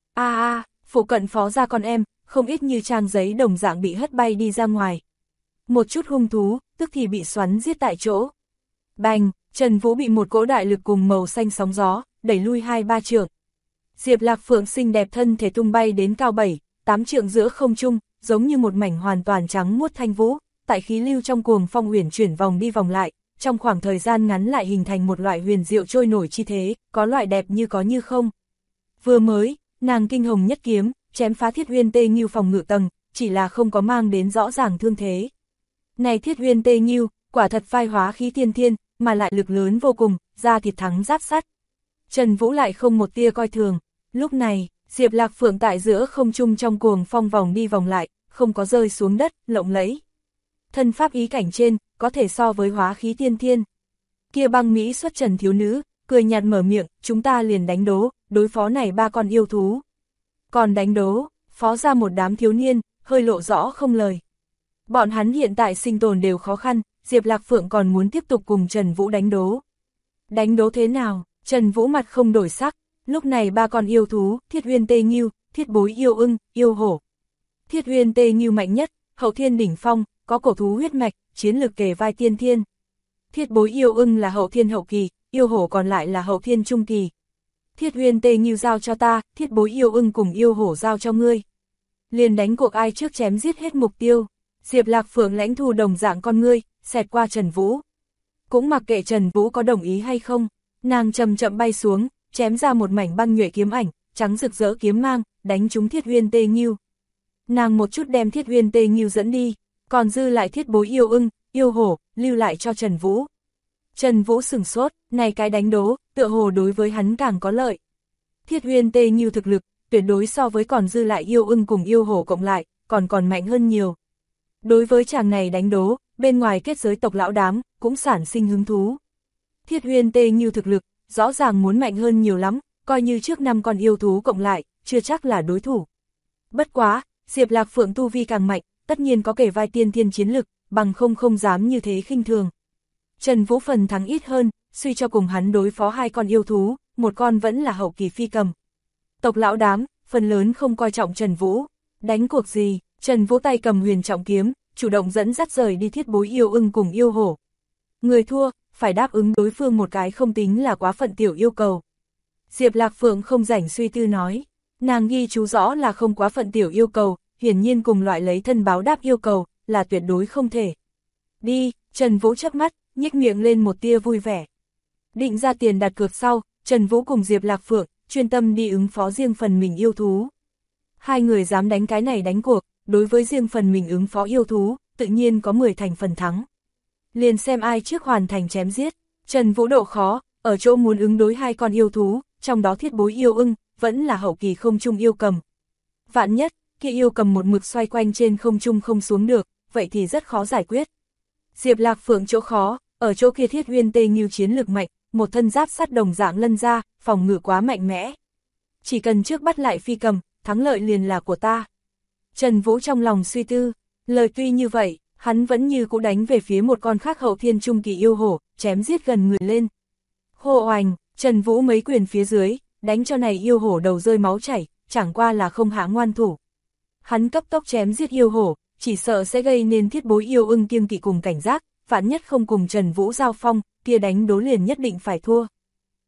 Phụ cận phó ra con em, không ít như trang giấy đồng dạng bị hất bay đi ra ngoài. Một chút hung thú, tức thì bị xoắn giết tại chỗ. Bành, Trần Vũ bị một cỗ đại lực cùng màu xanh sóng gió, đẩy lui 2-3 trượng. Diệp Lạc Phượng xinh đẹp thân thể tung bay đến cao 7-8 trượng giữa không trung, giống như một mảnh hoàn toàn trắng muốt thanh vũ, tại khí lưu trong cuồng phong uyển chuyển vòng đi vòng lại, trong khoảng thời gian ngắn lại hình thành một loại huyền diệu trôi nổi chi thế, có loại đẹp như có như không. Vừa mới, nàng kinh hồng nhất kiếm, chém phá Thiết Huyên Tê Ngưu phòng ngự tầng, chỉ là không có mang đến rõ ràng thương thế. Này Thiết Huyên Tê Ngưu, quả thật vai hóa khí tiên thiên, mà lại lực lớn vô cùng, da thịt thắng giáp sắt. Trần Vũ lại không một tia coi thường. Lúc này, Diệp Lạc Phượng tại giữa không trung trong cuồng phong vòng đi vòng lại, không có rơi xuống đất, lộng lẫy. Thân pháp ý cảnh trên, có thể so với hóa khí tiên thiên. Kia băng Mỹ xuất trần thiếu nữ, cười nhạt mở miệng, chúng ta liền đánh đố, đối phó này 3 con yêu thú. Còn đánh đố, phó ra một đám thiếu niên, hơi lộ rõ không lời. Bọn hắn hiện tại sinh tồn đều khó khăn, Diệp Lạc Phượng còn muốn tiếp tục cùng Trần Vũ đánh đố. Đánh đố thế nào? Trần Vũ mặt không đổi sắc, lúc này 3 con yêu thú, Thiết Huyên Tê Ngưu, Thiết Bối Yêu Ưng, Yêu Hổ. Thiết Huyên Tê Ngưu mạnh nhất, hậu thiên đỉnh phong, có cổ thú huyết mạch, chiến lực kề vai tiên thiên. Thiết Bối Yêu Ưng là hậu thiên hậu kỳ, Yêu Hổ còn lại là hậu thiên trung kỳ. Thiết Huyên Tê Ngưu giao cho ta, Thiết Bối Yêu Ưng cùng Yêu Hổ giao cho ngươi. Liền đánh cuộc ai trước chém giết hết mục tiêu. Diệp Lạc Phượng lãnh thu đồng dạng con ngươi, xẹt qua Trần Vũ. Cũng mặc kệ Trần Vũ có đồng ý hay không, nàng chậm chậm bay xuống, chém ra một mảnh băng nhuệ kiếm ảnh, trắng rực rỡ kiếm mang, đánh trúng Thiết Huyên Tê Ngưu. Nàng một chút đem Thiết Huyên Tê Ngưu dẫn đi, còn dư lại Thiết Bối Yêu Ưng, Yêu Hổ, lưu lại cho Trần Vũ. Trần Vũ sửng sốt, này cái đánh đố, tựa hồ đối với hắn càng có lợi. Thiết Huyên Tê Ngưu thực lực, tuyệt đối so với còn dư lại Yêu Ưng cùng Yêu Hổ cộng lại, còn mạnh hơn nhiều. Đối với chàng này đánh đố, bên ngoài kết giới tộc lão đám, cũng sản sinh hứng thú. Thiết Huyên Tê Ngưu thực lực, rõ ràng muốn mạnh hơn nhiều lắm, coi như trước 5 con yêu thú cộng lại, chưa chắc là đối thủ. Bất quá, Diệp Lạc Phượng tu vi càng mạnh, tất nhiên có kể vai tiên thiên chiến lực, bằng không dám như thế khinh thường. Trần Vũ phần thắng ít hơn, suy cho cùng hắn đối phó 2 con yêu thú, một con vẫn là hậu kỳ phi cầm. Tộc lão đám, phần lớn không coi trọng Trần Vũ. Đánh cuộc gì? Trần Vũ tay cầm huyền trọng kiếm, chủ động dẫn dắt rời đi Thiết Bối Yêu Ưng cùng Yêu Hổ. Người thua, phải đáp ứng đối phương một cái không tính là quá phận tiểu yêu cầu. Diệp Lạc Phượng không rảnh suy tư nói, nàng ghi chú rõ là không quá phận tiểu yêu cầu, hiển nhiên cùng loại lấy thân báo đáp yêu cầu, là tuyệt đối không thể. Đi, Trần Vũ chớp mắt, nhếch miệng lên một tia vui vẻ. Định ra tiền đặt cược sau, Trần Vũ cùng Diệp Lạc Phượng, chuyên tâm đi ứng phó riêng phần mình yêu thú. Hai người dám đánh cái này đánh cuộc, đối với riêng phần mình ứng phó yêu thú, tự nhiên có 10 thành phần thắng. Liền xem ai trước hoàn thành chém giết. Trần Vũ độ khó, ở chỗ muốn ứng đối 2 con yêu thú, trong đó Thiết Bối Yêu Ưng, vẫn là hậu kỳ không trung yêu cầm. Vạn nhất, kia yêu cầm một mực xoay quanh trên không trung không xuống được, vậy thì rất khó giải quyết. Diệp Lạc Phượng chỗ khó, ở chỗ kia Thiết Huyên Tê Ngưu chiến lực mạnh, một thân giáp sắt đồng dạng lân ra, phòng ngự quá mạnh mẽ. Chỉ cần trước bắt lại phi cầm, thắng lợi liền là của ta. Trần Vũ trong lòng suy tư, lời tuy như vậy, hắn vẫn như cũ đánh về phía một con khác hậu thiên trung kỳ yêu hổ, chém giết gần người lên. Hô oành, Trần Vũ mấy quyền phía dưới, đánh cho này yêu hổ đầu rơi máu chảy, chẳng qua là không hạ ngoan thủ. Hắn cấp tốc chém giết yêu hổ, chỉ sợ sẽ gây nên Thiết Bối Yêu Ưng kiêng kỵ cùng cảnh giác, vạn nhất không cùng Trần Vũ giao phong, kia đánh đố liền nhất định phải thua.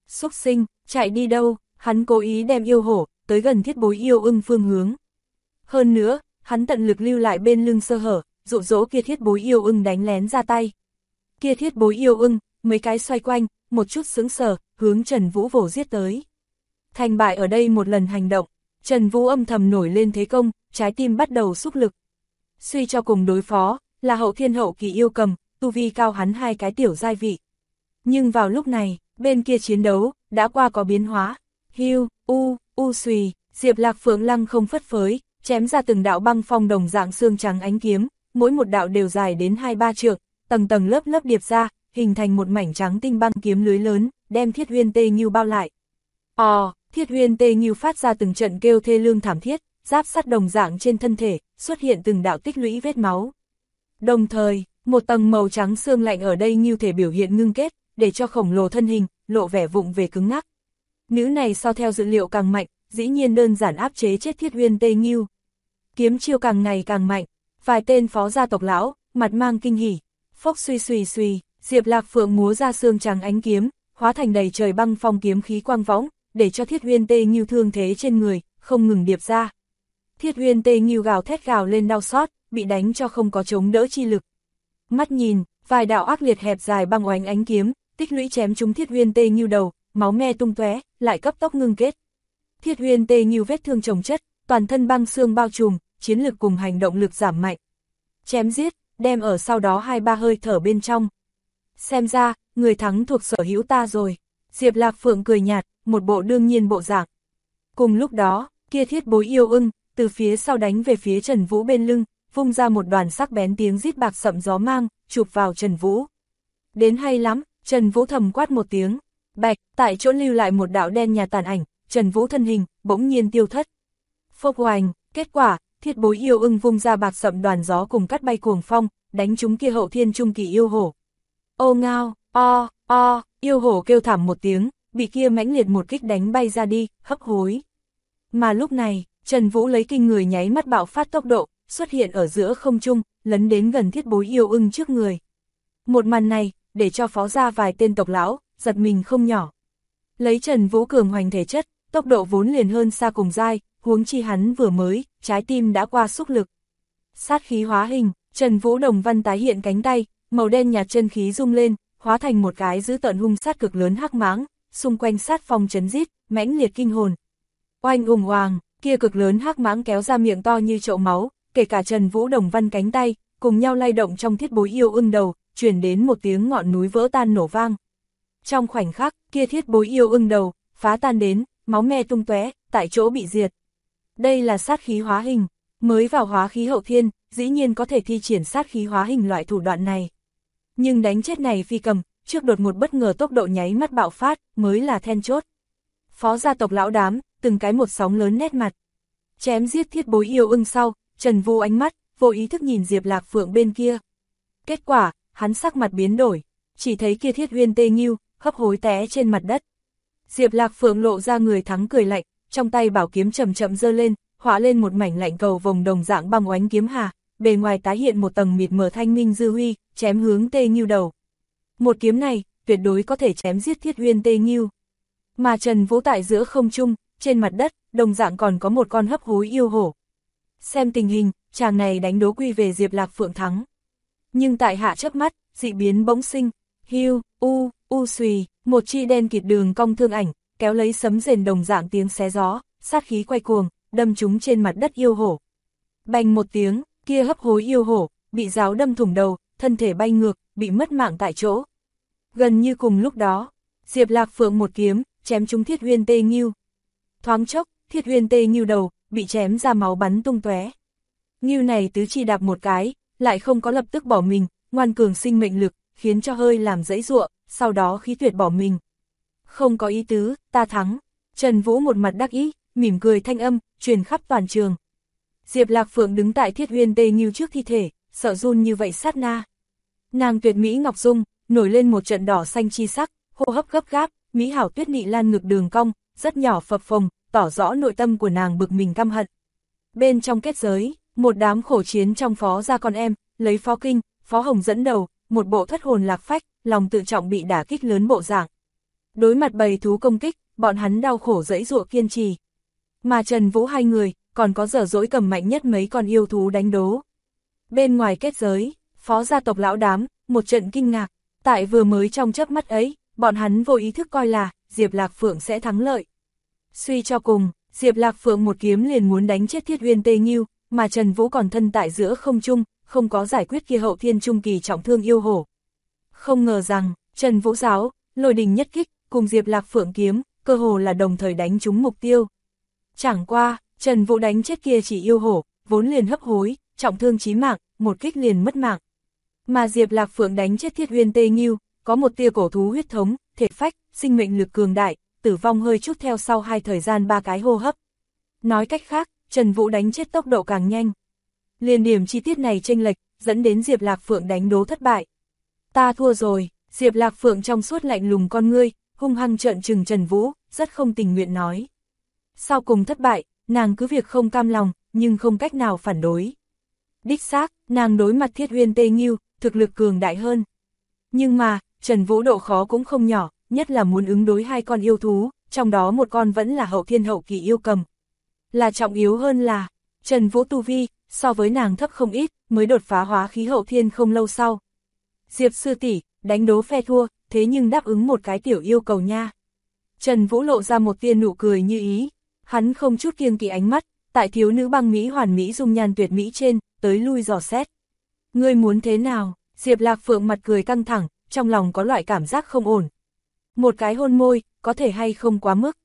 Xúc sinh, chạy đi đâu, hắn cố ý đem yêu hổ, tới gần Thiết Bối Yêu Ưng phương hướng. Hơn nữa, hắn tận lực lưu lại bên lưng sơ hở, dụ dỗ kia Thiết Bối Yêu Ưng đánh lén ra tay. Kia Thiết Bối Yêu Ưng, mấy cái xoay quanh, một chút sững sờ, hướng Trần Vũ vồ giết tới. Thành bại ở đây một lần hành động, Trần Vũ âm thầm nổi lên thế công, trái tim bắt đầu xúc lực. Suy cho cùng đối phó, là hậu thiên hậu kỳ yêu cầm, tu vi cao hắn 2 cái tiểu giai vị. Nhưng vào lúc này, bên kia chiến đấu, đã qua có biến hóa. Hiu, xùy, Diệp Lạc Phượng lăng không phất phới, chém ra từng đạo băng phong đồng dạng xương trắng ánh kiếm, mỗi một đạo đều dài đến 2-3 trượng, tầng tầng lớp lớp điệp ra, hình thành một mảnh trắng tinh băng kiếm lưới lớn, đem Thiết Huyên Tê Nghiêu bao lại. Thiết Huyên Tê Nghiêu phát ra từng trận kêu thê lương thảm thiết, giáp sắt đồng dạng trên thân thể, xuất hiện từng đạo tích lũy vết máu. Đồng thời, một tầng màu trắng xương lạnh ở đây Nghiêu thể biểu hiện ngưng kết, để cho khổng lồ thân hình, lộ vẻ vụng về cứng ngắc. Nữ này so theo dữ liệu càng mạnh, dĩ nhiên đơn giản áp chế chết Thiết Huyên Tê Nghiêu. Kiếm chiêu càng ngày càng mạnh, vài tên phó gia tộc lão, mặt mang kinh hỉ. Phốc suy suy suy, Diệp Lạc Phượng múa ra xương trắng ánh kiếm, hóa thành đầy trời băng phong kiếm khí quang võng, để cho Thiết Huyên Tê Nghiêu thương thế trên người, không ngừng điệp ra. Thiết Huyên Tê Nghiêu gào thét gào lên đau xót, bị đánh cho không có chống đỡ chi lực. Mắt nhìn, vài đạo ác liệt hẹp dài băng oánh ánh kiếm, tích lũy chém trúng Thiết Huyên Tê Nghiêu đầu, máu me tung tóe, lại cấp tốc ngưng kết. Thiết Huyên Tê Nghiêu vết thương chồng chất, toàn thân băng xương bao trùm, chiến lực cùng hành động lực giảm mạnh. Chém giết, đem ở sau đó 2-3 hơi thở bên trong. Xem ra, người thắng thuộc sở hữu ta rồi. Diệp Lạc Phượng cười nhạt, một bộ đương nhiên bộ dạng. Cùng lúc đó, kia Thiết Bối Yêu Ưng, từ phía sau đánh về phía Trần Vũ bên lưng, vung ra một đoàn sắc bén tiếng rít bạc sậm gió mang, chụp vào Trần Vũ. Đến hay lắm, Trần Vũ thầm quát một tiếng. Bạch, tại chỗ lưu lại một đạo đen nhà tàn ảnh, Trần Vũ thân hình, bỗng nhiên tiêu thất. Phốc hoành, kết quả, Thiết Bối Yêu Ưng vung ra bạc sậm đoàn gió cùng cắt bay cuồng phong, đánh trúng kia hậu thiên trung kỳ yêu hổ. Ô ngao, yêu hổ kêu thảm một tiếng, bị kia mãnh liệt một kích đánh bay ra đi, hấp hối. Mà lúc này, Trần Vũ lấy kinh người nháy mắt bạo phát tốc độ, xuất hiện ở giữa không trung, lấn đến gần Thiết Bối Yêu Ưng trước người. Một màn này, để cho phó gia vài tên tộc lão, giật mình không nhỏ. Lấy Trần Vũ cường hoành thể chất, tốc độ vốn liền hơn xa cùng giai, huống chi hắn vừa mới, trái tim đã qua xúc lực. Sát khí hóa hình, Trần Vũ đồng văn tái hiện cánh tay, màu đen nhạt chân khí rung lên, hóa thành một cái dữ tợn hung sát cực lớn hắc mãng, xung quanh sát phong chấn rít, mãnh liệt kinh hồn. Oanh ùng oàng, kia cực lớn hắc mãng kéo ra miệng to như chậu máu, kể cả Trần Vũ đồng văn cánh tay, cùng nhau lay động trong Thiết Bối Yêu Ưng đầu, truyền đến một tiếng ngọn núi vỡ tan nổ vang. Trong khoảnh khắc, kia Thiết Bối Yêu Ưng đầu, phá tan đến, máu me tung tóe, tại chỗ bị diệt. Đây là sát khí hóa hình, mới vào hóa khí hậu thiên, dĩ nhiên có thể thi triển sát khí hóa hình loại thủ đoạn này. Nhưng đánh chết này phi cầm, trước đột một bất ngờ tốc độ nháy mắt bạo phát, mới là then chốt. Phó gia tộc lão đám, từng cái một sóng lớn nét mặt. Chém giết Thiết Bối Yêu Ưng sau, Trần Vũ ánh mắt, vô ý thức nhìn Diệp Lạc Phượng bên kia. Kết quả, hắn sắc mặt biến đổi, chỉ thấy kia Thiết Huyên Tê Nghiêu, hấp hối té trên mặt đất. Diệp Lạc Phượng lộ ra người thắng cười lạnh, trong tay bảo kiếm chậm chậm giơ lên, hóa lên một mảnh lạnh cầu vồng đồng dạng băng oánh kiếm hà, bề ngoài tái hiện một tầng mịt mờ thanh minh dư huy, chém hướng Tê Nghiêu đầu. Một kiếm này, tuyệt đối có thể chém giết Thiết Huyên Tê Nghiêu. Mà Trần Vũ tại giữa không trung, trên mặt đất, đồng dạng còn có một con hấp hối yêu hổ. Xem tình hình, chàng này đánh đố quy về Diệp Lạc Phượng thắng. Nhưng tại hạ chớp mắt, dị biến bỗng sinh, hiu, xùy, một chi đen kịt đường cong thương ảnh, kéo lấy sấm rền đồng dạng tiếng xé gió, sát khí quay cuồng, đâm trúng trên mặt đất yêu hổ. Bành một tiếng, kia hấp hối yêu hổ, bị giáo đâm thủng đầu, thân thể bay ngược, bị mất mạng tại chỗ. Gần như cùng lúc đó, Diệp Lạc Phượng một kiếm, chém trúng Thiết Huyên Tê Nghiêu. Thoáng chốc, Thiết Huyên Tê Nghiêu đầu, bị chém ra máu bắn tung tóe. Nghiêu này tứ chi đạp một cái, lại không có lập tức bỏ mình, ngoan cường sinh mệnh lực, khiến cho hơi làm dãy giụa, sau đó khí tuyệt bỏ mình. Không có ý tứ, ta thắng. Trần Vũ một mặt đắc ý, mỉm cười thanh âm, truyền khắp toàn trường. Diệp Lạc Phượng đứng tại Thiết Huyên Tê Nghiêu trước thi thể, sợ run như vậy sát na. Nàng tuyệt mỹ ngọc dung, nổi lên một trận đỏ xanh chi sắc, hô hấp gấp gáp, mỹ hảo tuyết nị lan ngực đường cong, rất nhỏ phập phồng, tỏ rõ nội tâm của nàng bực mình căm hận. Bên trong kết giới, một đám khổ chiến trong phó gia con em, lấy Phó Kinh, Phó Hồng dẫn đầu, một bộ thất hồn lạc phách, lòng tự trọng bị đả kích lớn bộ dạng. Đối mặt bầy thú công kích, bọn hắn đau khổ giãy giụa kiên trì. Mà Trần Vũ hai người, còn có dở dỗi cầm mạnh nhất mấy con yêu thú đánh đố. Bên ngoài kết giới, phó gia tộc lão đám, một trận kinh ngạc, tại vừa mới trong chớp mắt ấy, bọn hắn vô ý thức coi là, Diệp Lạc Phượng sẽ thắng lợi. Suy cho cùng, Diệp Lạc Phượng một kiếm liền muốn đánh chết Thiết Uyên Tê Nghiêu, mà Trần Vũ còn thân tại giữa không trung, không có giải quyết kia hậu thiên trung kỳ trọng thương yêu hổ. Không ngờ rằng, Trần Vũ giáo, lôi đình nhất kích, cùng Diệp Lạc Phượng kiếm, cơ hồ là đồng thời đánh trúng mục tiêu. Chẳng qua, Trần Vũ đánh chết kia chỉ yêu hổ, vốn liền hấp hối, trọng thương chí mạng, một kích liền mất mạng. Mà Diệp Lạc Phượng đánh chết Thiết Uyên Tê Nghiêu, có một tia cổ thú huyết thống, thể phách, sinh mệnh lực cường đại, tử vong hơi chút theo sau thời gian 3 cái hô hấp. Nói cách khác, Trần Vũ đánh chết tốc độ càng nhanh. Liên điểm chi tiết này chênh lệch, dẫn đến Diệp Lạc Phượng đánh đố thất bại. Ta thua rồi, Diệp Lạc Phượng trong suốt lạnh lùng con ngươi, hung hăng trợn trừng Trần Vũ, rất không tình nguyện nói. Sau cùng thất bại, nàng cứ việc không cam lòng, nhưng không cách nào phản đối. Đích xác, nàng đối mặt Thiết Uyên Tê Nghiêu, thực lực cường đại hơn. Nhưng mà, Trần Vũ độ khó cũng không nhỏ, nhất là muốn ứng đối 2 con yêu thú, trong đó một con vẫn là hậu thiên hậu kỳ yêu cầm. Là trọng yếu hơn là, Trần Vũ tu vi, so với nàng thấp không ít, mới đột phá hóa khí hậu thiên không lâu sau. Diệp sư tỷ, đánh đố phe thua, thế nhưng đáp ứng một cái tiểu yêu cầu nha. Trần Vũ lộ ra một tia nụ cười như ý, hắn không chút kiêng kỵ ánh mắt, tại thiếu nữ băng mỹ hoàn mỹ dung nhan tuyệt mỹ trên, tới lui dò xét. Ngươi muốn thế nào? Diệp Lạc Phượng mặt cười căng thẳng, trong lòng có loại cảm giác không ổn. Một cái hôn môi, có thể hay không quá mức.